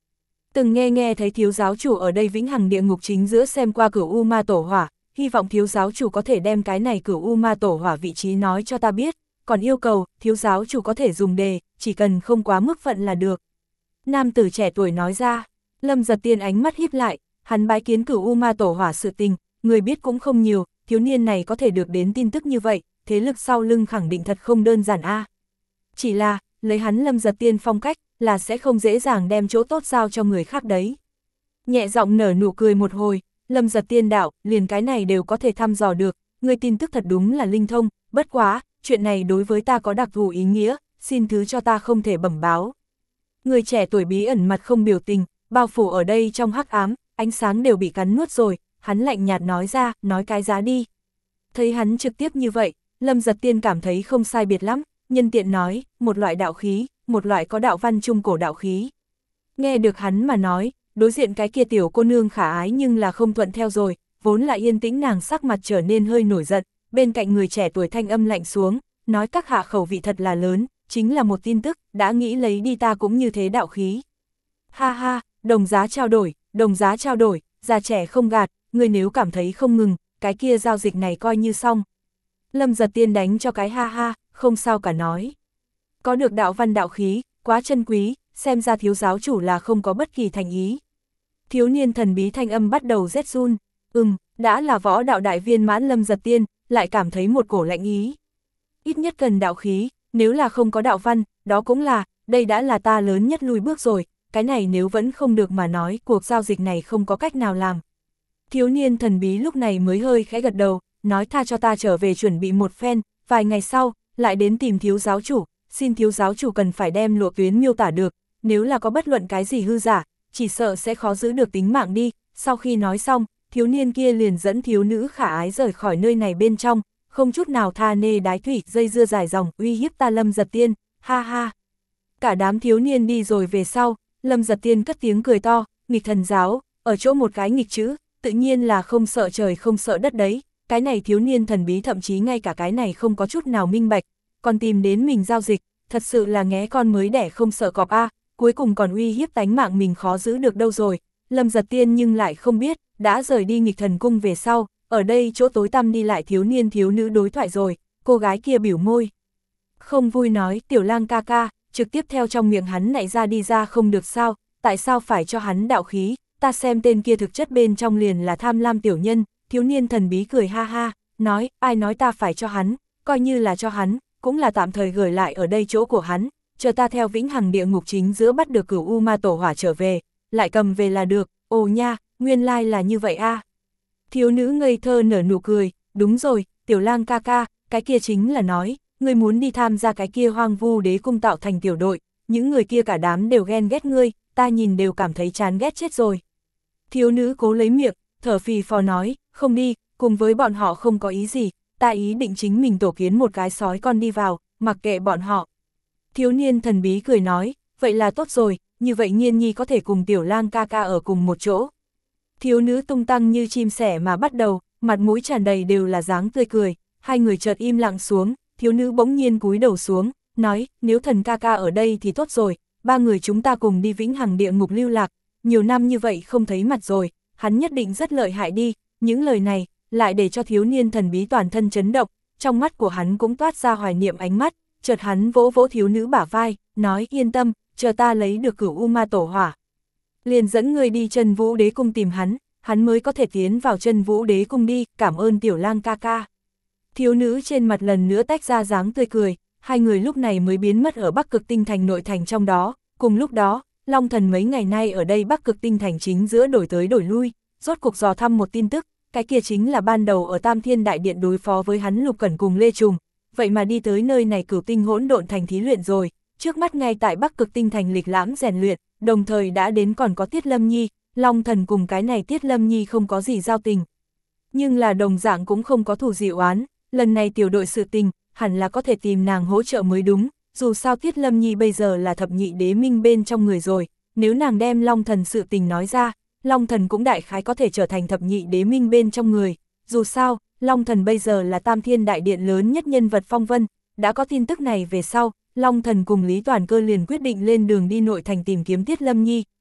Từng nghe nghe thấy thiếu giáo chủ ở đây vĩnh hằng địa ngục chính giữa xem qua cửu U Ma Tổ Hỏa, hy vọng thiếu giáo chủ có thể đem cái này cửu U Ma Tổ Hỏa vị trí nói cho ta biết, còn yêu cầu, thiếu giáo chủ có thể dùng đề, chỉ cần không quá mức phận là được. Nam tử trẻ tuổi nói ra, Lâm Giật Tiên ánh mắt híp lại, hắn bái kiến cửu U Ma Tổ Hỏa sự tình, người biết cũng không nhiều, thiếu niên này có thể được đến tin tức như vậy, thế lực sau lưng khẳng định thật không đơn giản a. Chỉ là, lấy hắn Lâm Giật Tiên phong cách, là sẽ không dễ dàng đem chỗ tốt giao cho người khác đấy. Nhẹ giọng nở nụ cười một hồi, Lâm Giật Tiên đạo, liền cái này đều có thể thăm dò được, người tin tức thật đúng là linh thông, bất quá, chuyện này đối với ta có đặc thù ý nghĩa, xin thứ cho ta không thể bẩm báo. Người trẻ tuổi bí ẩn mặt không biểu tình, bao phủ ở đây trong hắc ám, ánh sáng đều bị cắn nuốt rồi, hắn lạnh nhạt nói ra, nói cái giá đi. Thấy hắn trực tiếp như vậy, Lâm Giật Tiên cảm thấy không sai biệt lắm, nhân tiện nói, một loại đạo khí, một loại có đạo văn trung cổ đạo khí. Nghe được hắn mà nói, đối diện cái kia tiểu cô nương khả ái nhưng là không thuận theo rồi, vốn là yên tĩnh nàng sắc mặt trở nên hơi nổi giận, bên cạnh người trẻ tuổi thanh âm lạnh xuống, nói các hạ khẩu vị thật là lớn, chính là một tin tức, đã nghĩ lấy đi ta cũng như thế đạo khí. Ha ha, đồng giá trao đổi, đồng giá trao đổi, già trẻ không gạt, người nếu cảm thấy không ngừng, cái kia giao dịch này coi như xong. Lâm Giật Tiên đánh cho cái ha ha, không sao cả nói. Có được đạo văn đạo khí, quá chân quý, xem ra thiếu giáo chủ là không có bất kỳ thành ý. Thiếu niên thần bí thanh âm bắt đầu rét run, ừm, đã là võ đạo đại viên mãn Lâm Giật Tiên, lại cảm thấy một cổ lạnh ý. Ít nhất cần đạo khí, nếu là không có đạo văn, đó cũng là, đây đã là ta lớn nhất lùi bước rồi, cái này nếu vẫn không được mà nói, cuộc giao dịch này không có cách nào làm. Thiếu niên thần bí lúc này mới hơi khẽ gật đầu, nói tha cho ta trở về chuẩn bị một phen, vài ngày sau, lại đến tìm thiếu giáo chủ, xin thiếu giáo chủ cần phải đem lộ tuyến miêu tả được, nếu là có bất luận cái gì hư giả, chỉ sợ sẽ khó giữ được tính mạng đi. Sau khi nói xong, thiếu niên kia liền dẫn thiếu nữ khả ái rời khỏi nơi này bên trong, không chút nào tha nê đái thủy, dây dưa dài dòng, uy hiếp ta Lâm Giật Tiên, ha ha. Cả đám thiếu niên đi rồi về sau, Lâm Giật Tiên cất tiếng cười to, nghịch thần giáo, ở chỗ một cái nghịch chữ, tự nhiên là không sợ trời không sợ đất đấy, cái này thiếu niên thần bí thậm chí ngay cả cái này không có chút nào minh bạch, còn tìm đến mình giao dịch, thật sự là nghé con mới đẻ không sợ cọp a, cuối cùng còn uy hiếp tánh mạng mình khó giữ được đâu rồi. Lâm Giật Tiên nhưng lại không biết, đã rời đi nghịch thần cung về sau, ở đây chỗ tối tăm đi lại thiếu niên thiếu nữ đối thoại rồi, cô gái kia biểu môi. Không vui nói, tiểu lang ca ca, trực tiếp theo trong miệng hắn nảy ra đi ra không được sao, tại sao phải cho hắn đạo khí, ta xem tên kia thực chất bên trong liền là tham lam tiểu nhân. Thiếu niên thần bí cười ha ha, nói, ai nói ta phải cho hắn, coi như là cho hắn, cũng là tạm thời gửi lại ở đây chỗ của hắn, chờ ta theo vĩnh hằng địa ngục chính giữa bắt được cửu U Ma Tổ Hỏa trở về, lại cầm về là được. Ồ nha, nguyên lai là như vậy a. À. Thiếu nữ ngây thơ nở nụ cười, đúng rồi, tiểu lang ca ca, cái kia chính là nói, ngươi muốn đi tham gia cái kia hoang vu đế cung tạo thành tiểu đội, những người kia cả đám đều ghen ghét ngươi, ta nhìn đều cảm thấy chán ghét chết rồi. Thiếu nữ cố lấy miệng, thở phì phò nói, không đi, cùng với bọn họ không có ý gì, ta ý định chính mình tổ kiến một cái sói con đi vào, mặc kệ bọn họ. Thiếu niên thần bí cười nói, vậy là tốt rồi, như vậy Nhiên Nhi có thể cùng tiểu lang ca ca ở cùng một chỗ. Thiếu nữ tung tăng như chim sẻ mà bắt đầu, mặt mũi tràn đầy đều là dáng tươi cười, hai người chợt im lặng xuống, thiếu nữ bỗng nhiên cúi đầu xuống, nói, nếu thần ca ca ở đây thì tốt rồi, ba người chúng ta cùng đi vĩnh hằng địa ngục lưu lạc, nhiều năm như vậy không thấy mặt rồi, hắn nhất định rất lợi hại đi. Những lời này, lại để cho thiếu niên thần bí toàn thân chấn động, trong mắt của hắn cũng toát ra hoài niệm ánh mắt, chợt hắn vỗ vỗ thiếu nữ bả vai, nói yên tâm, chờ ta lấy được cửu U Ma Tổ Hỏa. Liền dẫn người đi Chân Vũ Đế Cung tìm hắn, hắn mới có thể tiến vào Chân Vũ Đế Cung đi, cảm ơn tiểu lang ca ca. Thiếu nữ trên mặt lần nữa tách ra dáng tươi cười, hai người lúc này mới biến mất ở Bắc Cực Tinh Thành nội thành trong đó, cùng lúc đó, Long Thần mấy ngày nay ở đây Bắc Cực Tinh Thành chính giữa đổi tới đổi lui, rốt cuộc dò thăm một tin tức, cái kia chính là ban đầu ở Tam Thiên Đại Điện đối phó với hắn Lục Cẩn cùng Lê Trùng, vậy mà đi tới nơi này Cửu Tinh Hỗn Độn Thành thí luyện rồi, trước mắt ngay tại Bắc Cực Tinh Thành lịch lãm rèn luyện, đồng thời đã đến còn có Tiết Lâm Nhi, Long Thần cùng cái này Tiết Lâm Nhi không có gì giao tình. Nhưng là đồng dạng cũng không có thù dị oán, lần này tiểu đội sự tình, hẳn là có thể tìm nàng hỗ trợ mới đúng, dù sao Tiết Lâm Nhi bây giờ là thập nhị đế minh bên trong người rồi, nếu nàng đem Long Thần sự tình nói ra, Long Thần cũng đại khái có thể trở thành thập nhị đế minh bên trong người, dù sao, Long Thần bây giờ là Tam Thiên Đại Điện lớn nhất nhân vật phong vân, đã có tin tức này về sau, Long Thần cùng Lý Toàn Cơ liền quyết định lên đường đi nội thành tìm kiếm Tiết Lâm Nhi,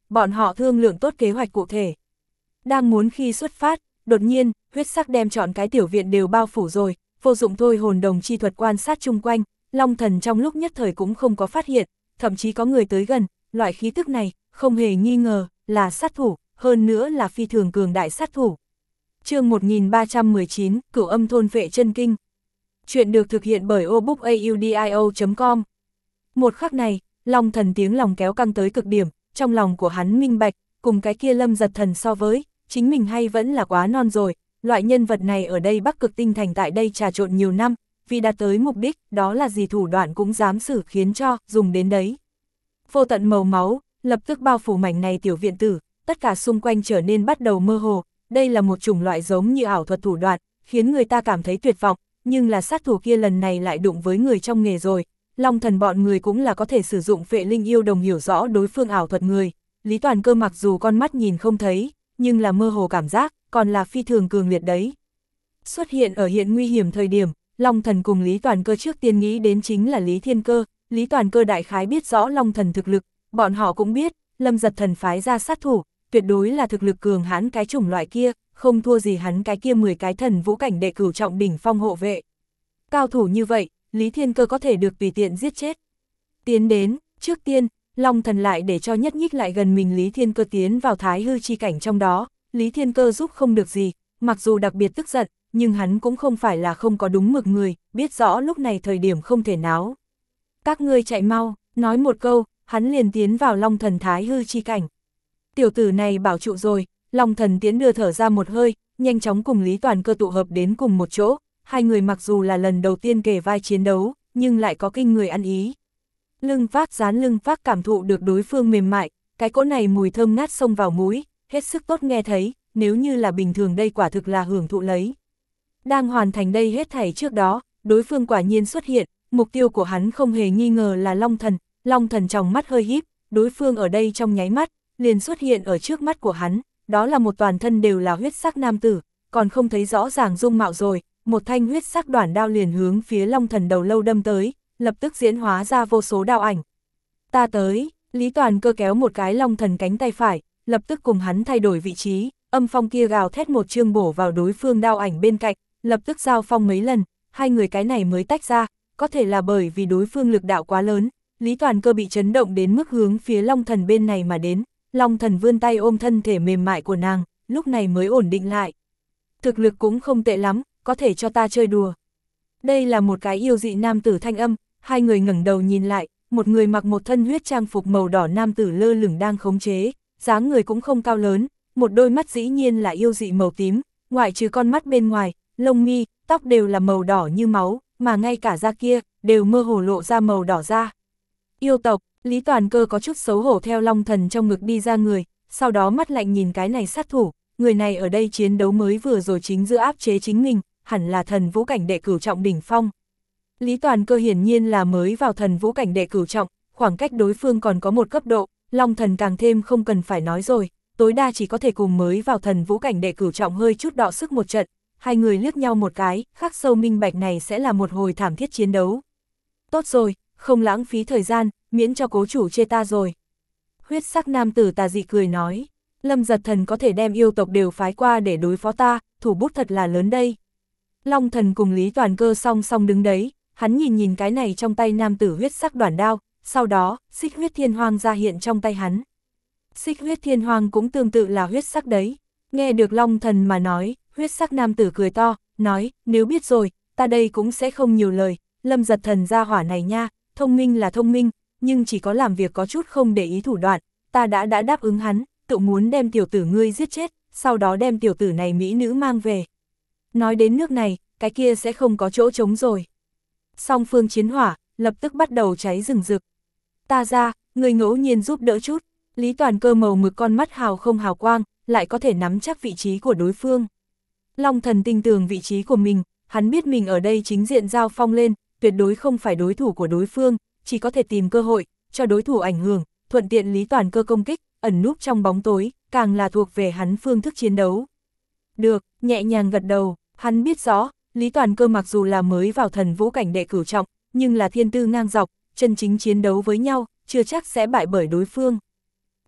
bọn họ thương lượng tốt kế hoạch cụ thể. Đang muốn khi xuất phát, đột nhiên, huyết sắc đem trọn cái tiểu viện đều bao phủ rồi, vô dụng thôi hồn đồng chi thuật quan sát chung quanh, Long Thần trong lúc nhất thời cũng không có phát hiện, thậm chí có người tới gần, loại khí tức này, không hề nghi ngờ, là sát thủ, hơn nữa là phi thường cường đại sát thủ. Chương một nghìn ba trăm mười chín, Cửu Âm Thôn Vệ Chân Kinh. Chuyện được thực hiện bởi obookaudio chấm com. Một khắc này, Long Thần tiếng lòng kéo căng tới cực điểm, trong lòng của hắn minh bạch, cùng cái kia Lâm Giật Thần so với, chính mình hay vẫn là quá non rồi, loại nhân vật này ở đây Bắc Cực Tinh Thành tại đây trà trộn nhiều năm, vì đạt tới mục đích, đó là gì thủ đoạn cũng dám xử khiến cho, dùng đến đấy. Vô tận màu máu, lập tức bao phủ mảnh này tiểu viện tử, tất cả xung quanh trở nên bắt đầu mơ hồ, đây là một chủng loại giống như ảo thuật thủ đoạn, khiến người ta cảm thấy tuyệt vọng, nhưng là sát thủ kia lần này lại đụng với người trong nghề rồi. Long Thần bọn người cũng là có thể sử dụng phệ linh yêu đồng hiểu rõ đối phương ảo thuật người. Lý Toàn Cơ mặc dù con mắt nhìn không thấy, nhưng là mơ hồ cảm giác, còn là phi thường cường liệt đấy. Xuất hiện ở hiện nguy hiểm thời điểm, Long Thần cùng Lý Toàn Cơ trước tiên nghĩ đến chính là Lý Thiên Cơ. Lý Toàn Cơ đại khái biết rõ Long Thần thực lực, bọn họ cũng biết, Lâm Giật Thần phái ra sát thủ, tuyệt đối là thực lực cường hãn cái chủng loại kia, không thua gì hắn cái kia mười cái thần vũ cảnh đệ cửu trọng đỉnh phong hộ vệ. Cao thủ như vậy, Lý Thiên Cơ có thể được tùy tiện giết chết. Tiến đến, trước tiên, Long Thần lại để cho nhất nhích lại gần mình Lý Thiên Cơ tiến vào thái hư chi cảnh trong đó, Lý Thiên Cơ giúp không được gì, mặc dù đặc biệt tức giận, nhưng hắn cũng không phải là không có đúng mực người, biết rõ lúc này thời điểm không thể náo. Các ngươi chạy mau, nói một câu, hắn liền tiến vào Long Thần thái hư chi cảnh. Tiểu tử này bảo trụ rồi, Long Thần tiến đưa thở ra một hơi, nhanh chóng cùng Lý Toàn Cơ tụ hợp đến cùng một chỗ, hai người mặc dù là lần đầu tiên kề vai chiến đấu, nhưng lại có kinh người ăn ý. Lưng vác dán lưng vác cảm thụ được đối phương mềm mại, cái cỗ này mùi thơm ngát xông vào mũi, hết sức tốt nghe thấy, nếu như là bình thường đây quả thực là hưởng thụ lấy. Đang hoàn thành đây hết thảy trước đó, đối phương quả nhiên xuất hiện, mục tiêu của hắn không hề nghi ngờ là Long Thần, Long Thần trong mắt hơi híp, đối phương ở đây trong nháy mắt, liền xuất hiện ở trước mắt của hắn, đó là một toàn thân đều là huyết sắc nam tử, còn không thấy rõ ràng dung mạo rồi, một thanh huyết sắc đoản đao liền hướng phía Long Thần đầu lâu đâm tới, lập tức diễn hóa ra vô số đao ảnh. Ta tới, Lý Toàn Cơ kéo một cái Long Thần cánh tay phải, lập tức cùng hắn thay đổi vị trí, âm phong kia gào thét một chương bổ vào đối phương đao ảnh bên cạnh, lập tức giao phong mấy lần, hai người cái này mới tách ra, có thể là bởi vì đối phương lực đạo quá lớn, Lý Toàn Cơ bị chấn động đến mức hướng phía Long Thần bên này mà đến, Long Thần vươn tay ôm thân thể mềm mại của nàng, lúc này mới ổn định lại. Thực lực cũng không tệ lắm, có thể cho ta chơi đùa. Đây là một cái yêu dị nam tử thanh âm, hai người ngẩng đầu nhìn lại, một người mặc một thân huyết trang phục màu đỏ nam tử lơ lửng đang khống chế, dáng người cũng không cao lớn, một đôi mắt dĩ nhiên là yêu dị màu tím, ngoại trừ con mắt bên ngoài, lông mi, tóc đều là màu đỏ như máu, mà ngay cả da kia, đều mơ hồ lộ ra màu đỏ da. Yêu tộc, Lý Toàn Cơ có chút xấu hổ theo Long Thần trong ngực đi ra người, sau đó mắt lạnh nhìn cái này sát thủ, người này ở đây chiến đấu mới vừa rồi chính giữa áp chế chính mình, hẳn là thần vũ cảnh đệ cửu trọng đỉnh phong. Lý Toàn Cơ hiển nhiên là mới vào thần vũ cảnh đệ cửu trọng, khoảng cách đối phương còn có một cấp độ, Long Thần càng thêm không cần phải nói rồi, tối đa chỉ có thể cùng mới vào thần vũ cảnh đệ cửu trọng hơi chút đọ sức một trận, hai người liếc nhau một cái, khắc sâu minh bạch này sẽ là một hồi thảm thiết chiến đấu. Tốt rồi, không lãng phí thời gian, miễn cho cố chủ chê ta rồi. Huyết sắc nam tử tà dị cười nói, Lâm Giật Thần có thể đem yêu tộc đều phái qua để đối phó ta, thủ bút thật là lớn đây. Long Thần cùng Lý Toàn Cơ song song đứng đấy, hắn nhìn nhìn cái này trong tay nam tử huyết sắc đoản đao, sau đó, xích huyết thiên hoang ra hiện trong tay hắn. Xích huyết thiên hoang cũng tương tự là huyết sắc đấy. Nghe được Long Thần mà nói, huyết sắc nam tử cười to, nói, nếu biết rồi, ta đây cũng sẽ không nhiều lời, Lâm Giật Thần gia hỏa này nha, thông minh là thông minh, nhưng chỉ có làm việc có chút không để ý thủ đoạn, ta đã đã đáp ứng hắn, tự muốn đem tiểu tử ngươi giết chết, sau đó đem tiểu tử này mỹ nữ mang về. Nói đến nước này, cái kia sẽ không có chỗ trống rồi. Song phương chiến hỏa, lập tức bắt đầu cháy rừng rực. Ta ra, người ngẫu nhiên giúp đỡ chút, Lý Toàn Cơ màu mực con mắt hào không hào quang, lại có thể nắm chắc vị trí của đối phương. Long Thần tinh tường vị trí của mình, hắn biết mình ở đây chính diện giao phong lên, tuyệt đối không phải đối thủ của đối phương, chỉ có thể tìm cơ hội, cho đối thủ ảnh hưởng, thuận tiện Lý Toàn Cơ công kích, ẩn núp trong bóng tối, càng là thuộc về hắn phương thức chiến đấu. Được, nhẹ nhàng gật đầu, hắn biết rõ, Lý Toàn Cơ mặc dù là mới vào thần vũ cảnh đệ cửu trọng, nhưng là thiên tư ngang dọc, chân chính chiến đấu với nhau, chưa chắc sẽ bại bởi đối phương.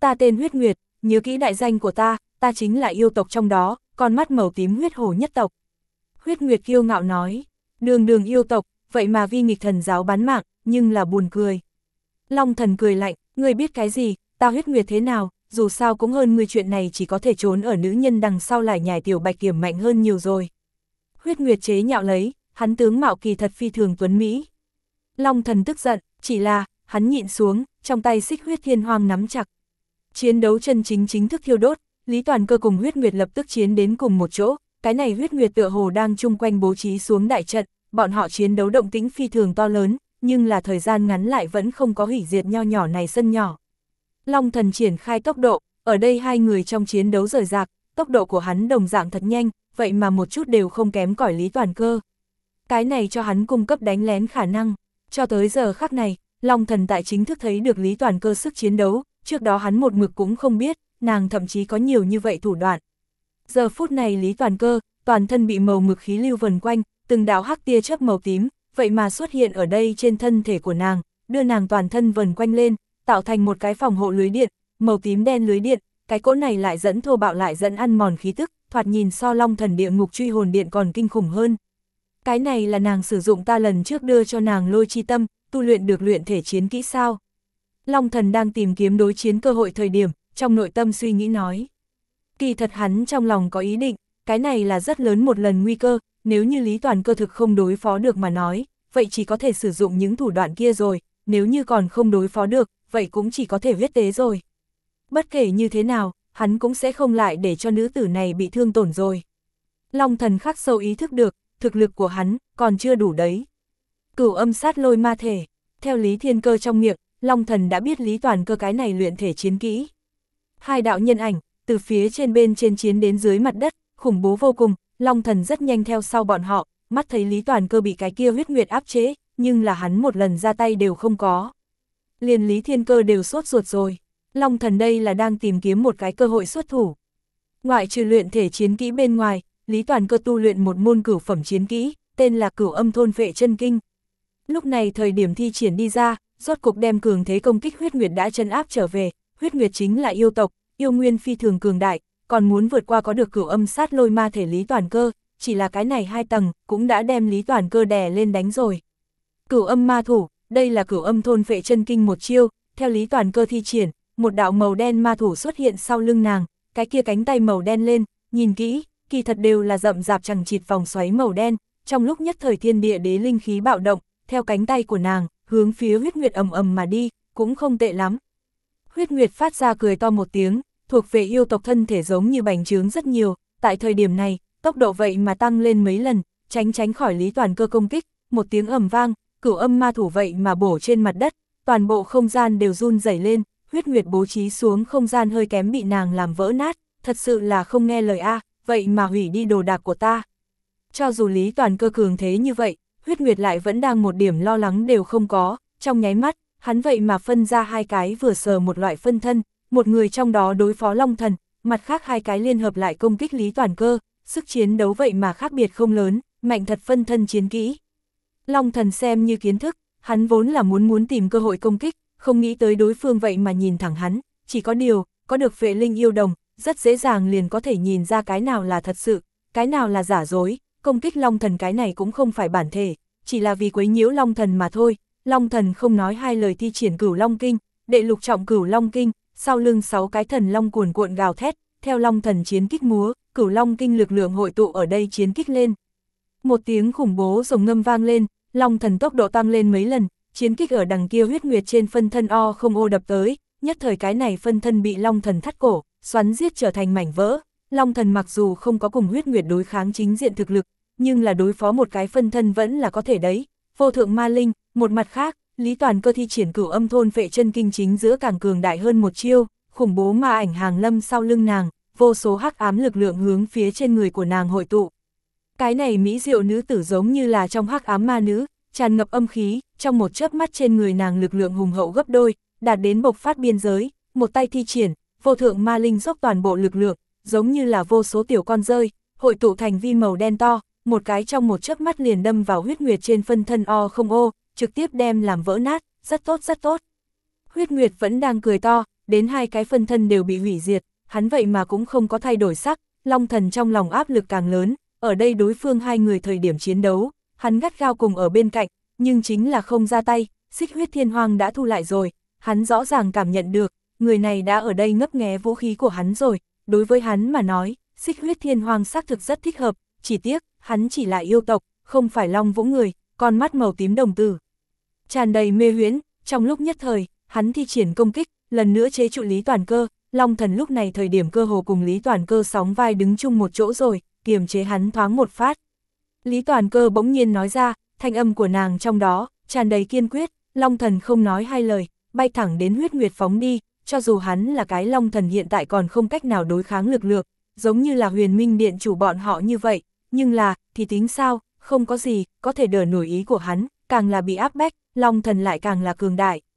Ta tên Huyết Nguyệt, nhớ kỹ đại danh của ta, ta chính là yêu tộc trong đó, con mắt màu tím huyết hổ nhất tộc. Huyết Nguyệt kiêu ngạo nói, đường đường yêu tộc, vậy mà vi nghịch thần giáo bán mạng, nhưng là buồn cười. Long thần cười lạnh, ngươi biết cái gì, ta Huyết Nguyệt thế nào, dù sao cũng hơn ngươi, chuyện này chỉ có thể trốn ở nữ nhân đằng sau lại nhảy tiểu bạch kiểm mạnh hơn nhiều rồi. Huyết Nguyệt chế nhạo lấy, hắn tướng mạo kỳ thật phi thường tuấn Mỹ. Long thần tức giận, chỉ là, hắn nhịn xuống, trong tay xích huyết thiên hoang nắm chặt. Chiến đấu chân chính chính thức thiêu đốt, Lý Toàn Cơ cùng Huyết Nguyệt lập tức chiến đến cùng một chỗ, cái này Huyết Nguyệt tựa hồ đang chung quanh bố trí xuống đại trận, bọn họ chiến đấu động tĩnh phi thường to lớn, nhưng là thời gian ngắn lại vẫn không có hủy diệt nho nhỏ này sân nhỏ. Long thần triển khai tốc độ, ở đây hai người trong chiến đấu rời rạc, tốc độ của hắn đồng dạng thật nhanh, vậy mà một chút đều không kém cỏi Lý Toàn Cơ. Cái này cho hắn cung cấp đánh lén khả năng, cho tới giờ khắc này, Long thần tại chính thức thấy được Lý Toàn Cơ sức chiến đấu, trước đó hắn một mực cũng không biết, nàng thậm chí có nhiều như vậy thủ đoạn. Giờ phút này Lý Toàn Cơ, toàn thân bị màu mực khí lưu vần quanh, từng đạo hắc tia chớp màu tím, vậy mà xuất hiện ở đây trên thân thể của nàng, đưa nàng toàn thân vần quanh lên, tạo thành một cái phòng hộ lưới điện, màu tím đen lưới điện, cái cỗ này lại dẫn thô bạo lại dẫn ăn mòn khí tức, thoạt nhìn so Long thần địa ngục truy hồn điện còn kinh khủng hơn. Cái này là nàng sử dụng ta lần trước đưa cho nàng lôi chi tâm, tu luyện được luyện thể chiến kỹ sao. Long thần đang tìm kiếm đối chiến cơ hội thời điểm, trong nội tâm suy nghĩ nói. Kỳ thật hắn trong lòng có ý định, cái này là rất lớn một lần nguy cơ, nếu như Lý Toàn Cơ thực không đối phó được mà nói, vậy chỉ có thể sử dụng những thủ đoạn kia rồi, nếu như còn không đối phó được, vậy cũng chỉ có thể huyết tế rồi. Bất kể như thế nào, hắn cũng sẽ không lại để cho nữ tử này bị thương tổn rồi. Long thần khắc sâu ý thức được, thực lực của hắn còn chưa đủ đấy. Cửu âm sát lôi ma thể, theo Lý Thiên Cơ trong miệng, Long thần đã biết Lý Toàn Cơ cái này luyện thể chiến kỹ. Hai đạo nhân ảnh, từ phía trên bên trên chiến đến dưới mặt đất, khủng bố vô cùng, Long thần rất nhanh theo sau bọn họ, mắt thấy Lý Toàn Cơ bị cái kia Huyết Nguyệt áp chế, nhưng là hắn một lần ra tay đều không có. Liền Lý Thiên Cơ đều sốt ruột rồi, Long thần đây là đang tìm kiếm một cái cơ hội xuất thủ. Ngoại trừ luyện thể chiến kỹ bên ngoài, Lý Toàn Cơ tu luyện một môn cửu phẩm chiến kỹ, tên là Cửu Âm Thôn Phệ Chân Kinh. Lúc này thời điểm thi triển đi ra, rốt cục đem cường thế công kích Huyết Nguyệt đã chân áp trở về, Huyết Nguyệt chính là yêu tộc, yêu nguyên phi thường cường đại, còn muốn vượt qua có được cửu âm sát lôi ma thể Lý Toàn Cơ, chỉ là cái này hai tầng, cũng đã đem Lý Toàn Cơ đè lên đánh rồi. Cửu âm ma thủ, đây là Cửu Âm Thôn Phệ Chân Kinh một chiêu, theo Lý Toàn Cơ thi triển, một đạo màu đen ma thủ xuất hiện sau lưng nàng, cái kia cánh tay màu đen lên, nhìn kỹ, kỳ thật đều là rậm rạp chằng chịt vòng xoáy màu đen, trong lúc nhất thời thiên địa đế linh khí bạo động, theo cánh tay của nàng, hướng phía Huyết Nguyệt ầm ầm mà đi, cũng không tệ lắm. Huyết Nguyệt phát ra cười to một tiếng, thuộc về yêu tộc thân thể giống như bành trướng rất nhiều, tại thời điểm này, tốc độ vậy mà tăng lên mấy lần, tránh tránh khỏi Lý Toàn Cơ công kích, một tiếng ầm vang, cửu âm ma thủ vậy mà bổ trên mặt đất, toàn bộ không gian đều run rẩy lên, Huyết Nguyệt bố trí xuống không gian hơi kém bị nàng làm vỡ nát, thật sự là không nghe lời a, vậy mà hủy đi đồ đạc của ta. Cho dù Lý Toàn Cơ cường thế như vậy, Huyết Nguyệt lại vẫn đang một điểm lo lắng đều không có, trong nháy mắt, hắn vậy mà phân ra hai cái vừa sờ một loại phân thân, một người trong đó đối phó Long thần, mặt khác hai cái liên hợp lại công kích Lý Toàn Cơ, sức chiến đấu vậy mà khác biệt không lớn, mạnh thật phân thân chiến kỹ. Long thần xem như kiến thức, hắn vốn là muốn muốn tìm cơ hội công kích, không nghĩ tới đối phương vậy mà nhìn thẳng hắn, chỉ có điều, có được Phệ Linh yêu đồng, rất dễ dàng liền có thể nhìn ra cái nào là thật sự, cái nào là giả dối, công kích Long thần cái này cũng không phải bản thể, chỉ là vì quấy nhiễu Long thần mà thôi. Long thần không nói hai lời thi triển Cửu Long Kinh, đệ lục trọng Cửu Long Kinh, sau lưng sáu cái thần long cuồn cuộn gào thét, theo Long thần chiến kích múa, Cửu Long Kinh lực lượng hội tụ ở đây chiến kích lên. Một tiếng khủng bố rồng ngâm vang lên, Long thần tốc độ tăng lên mấy lần, chiến kích ở đằng kia Huyết Nguyệt trên phân thân o không ô đập tới, nhất thời cái này phân thân bị Long thần thắt cổ, xoắn giết trở thành mảnh vỡ. Long thần mặc dù không có cùng Huyết Nguyệt đối kháng chính diện thực lực, nhưng là đối phó một cái phân thân vẫn là có thể đấy. Vô thượng ma linh, một mặt khác, Lý Toàn Cơ thi triển Cửu Âm Thôn Phệ Chân Kinh chính giữa càng cường đại hơn một chiêu, khủng bố ma ảnh hàng lâm sau lưng nàng, vô số hắc ám lực lượng hướng phía trên người của nàng hội tụ. Cái này mỹ diệu nữ tử giống như là trong hắc ám ma nữ, tràn ngập âm khí, trong một chớp mắt trên người nàng lực lượng hùng hậu gấp đôi, đạt đến bộc phát biên giới, một tay thi triển, vô thượng ma linh dốc toàn bộ lực lượng, giống như là vô số tiểu con rơi, hội tụ thành vi màu đen to, một cái trong một chớp mắt liền đâm vào Huyết Nguyệt trên phân thân o không ô, trực tiếp đem làm vỡ nát, rất tốt rất tốt. Huyết Nguyệt vẫn đang cười to, đến hai cái phân thân đều bị hủy diệt, hắn vậy mà cũng không có thay đổi sắc, Long Thần trong lòng áp lực càng lớn, ở đây đối phương hai người thời điểm chiến đấu, hắn gắt gao cùng ở bên cạnh, nhưng chính là không ra tay, Xích Huyết Thiên Hoang đã thu lại rồi, hắn rõ ràng cảm nhận được, người này đã ở đây ngấp nghé vũ khí của hắn rồi, đối với hắn mà nói, Xích Huyết Thiên Hoang xác thực rất thích hợp, chỉ tiếc, hắn chỉ là yêu tộc, không phải Long Vũ người, con mắt màu tím đồng tử. Tràn đầy mê huyễn, trong lúc nhất thời, hắn thi triển công kích, lần nữa chế trụ Lý Toàn Cơ, Long Thần lúc này thời điểm cơ hồ cùng Lý Toàn Cơ sóng vai đứng chung một chỗ rồi, kiềm chế hắn thoáng một phát. Lý Toàn Cơ bỗng nhiên nói ra, thanh âm của nàng trong đó, tràn đầy kiên quyết, Long Thần không nói hai lời, bay thẳng đến Huyết Nguyệt phóng đi, cho dù hắn là cái Long Thần hiện tại còn không cách nào đối kháng lực lượng, giống như là Huyền Minh Điện chủ bọn họ như vậy, nhưng là, thì tính sao, không có gì, có thể đỡ nổi ý của hắn, càng là bị áp bách, Long Thần lại càng là cường đại.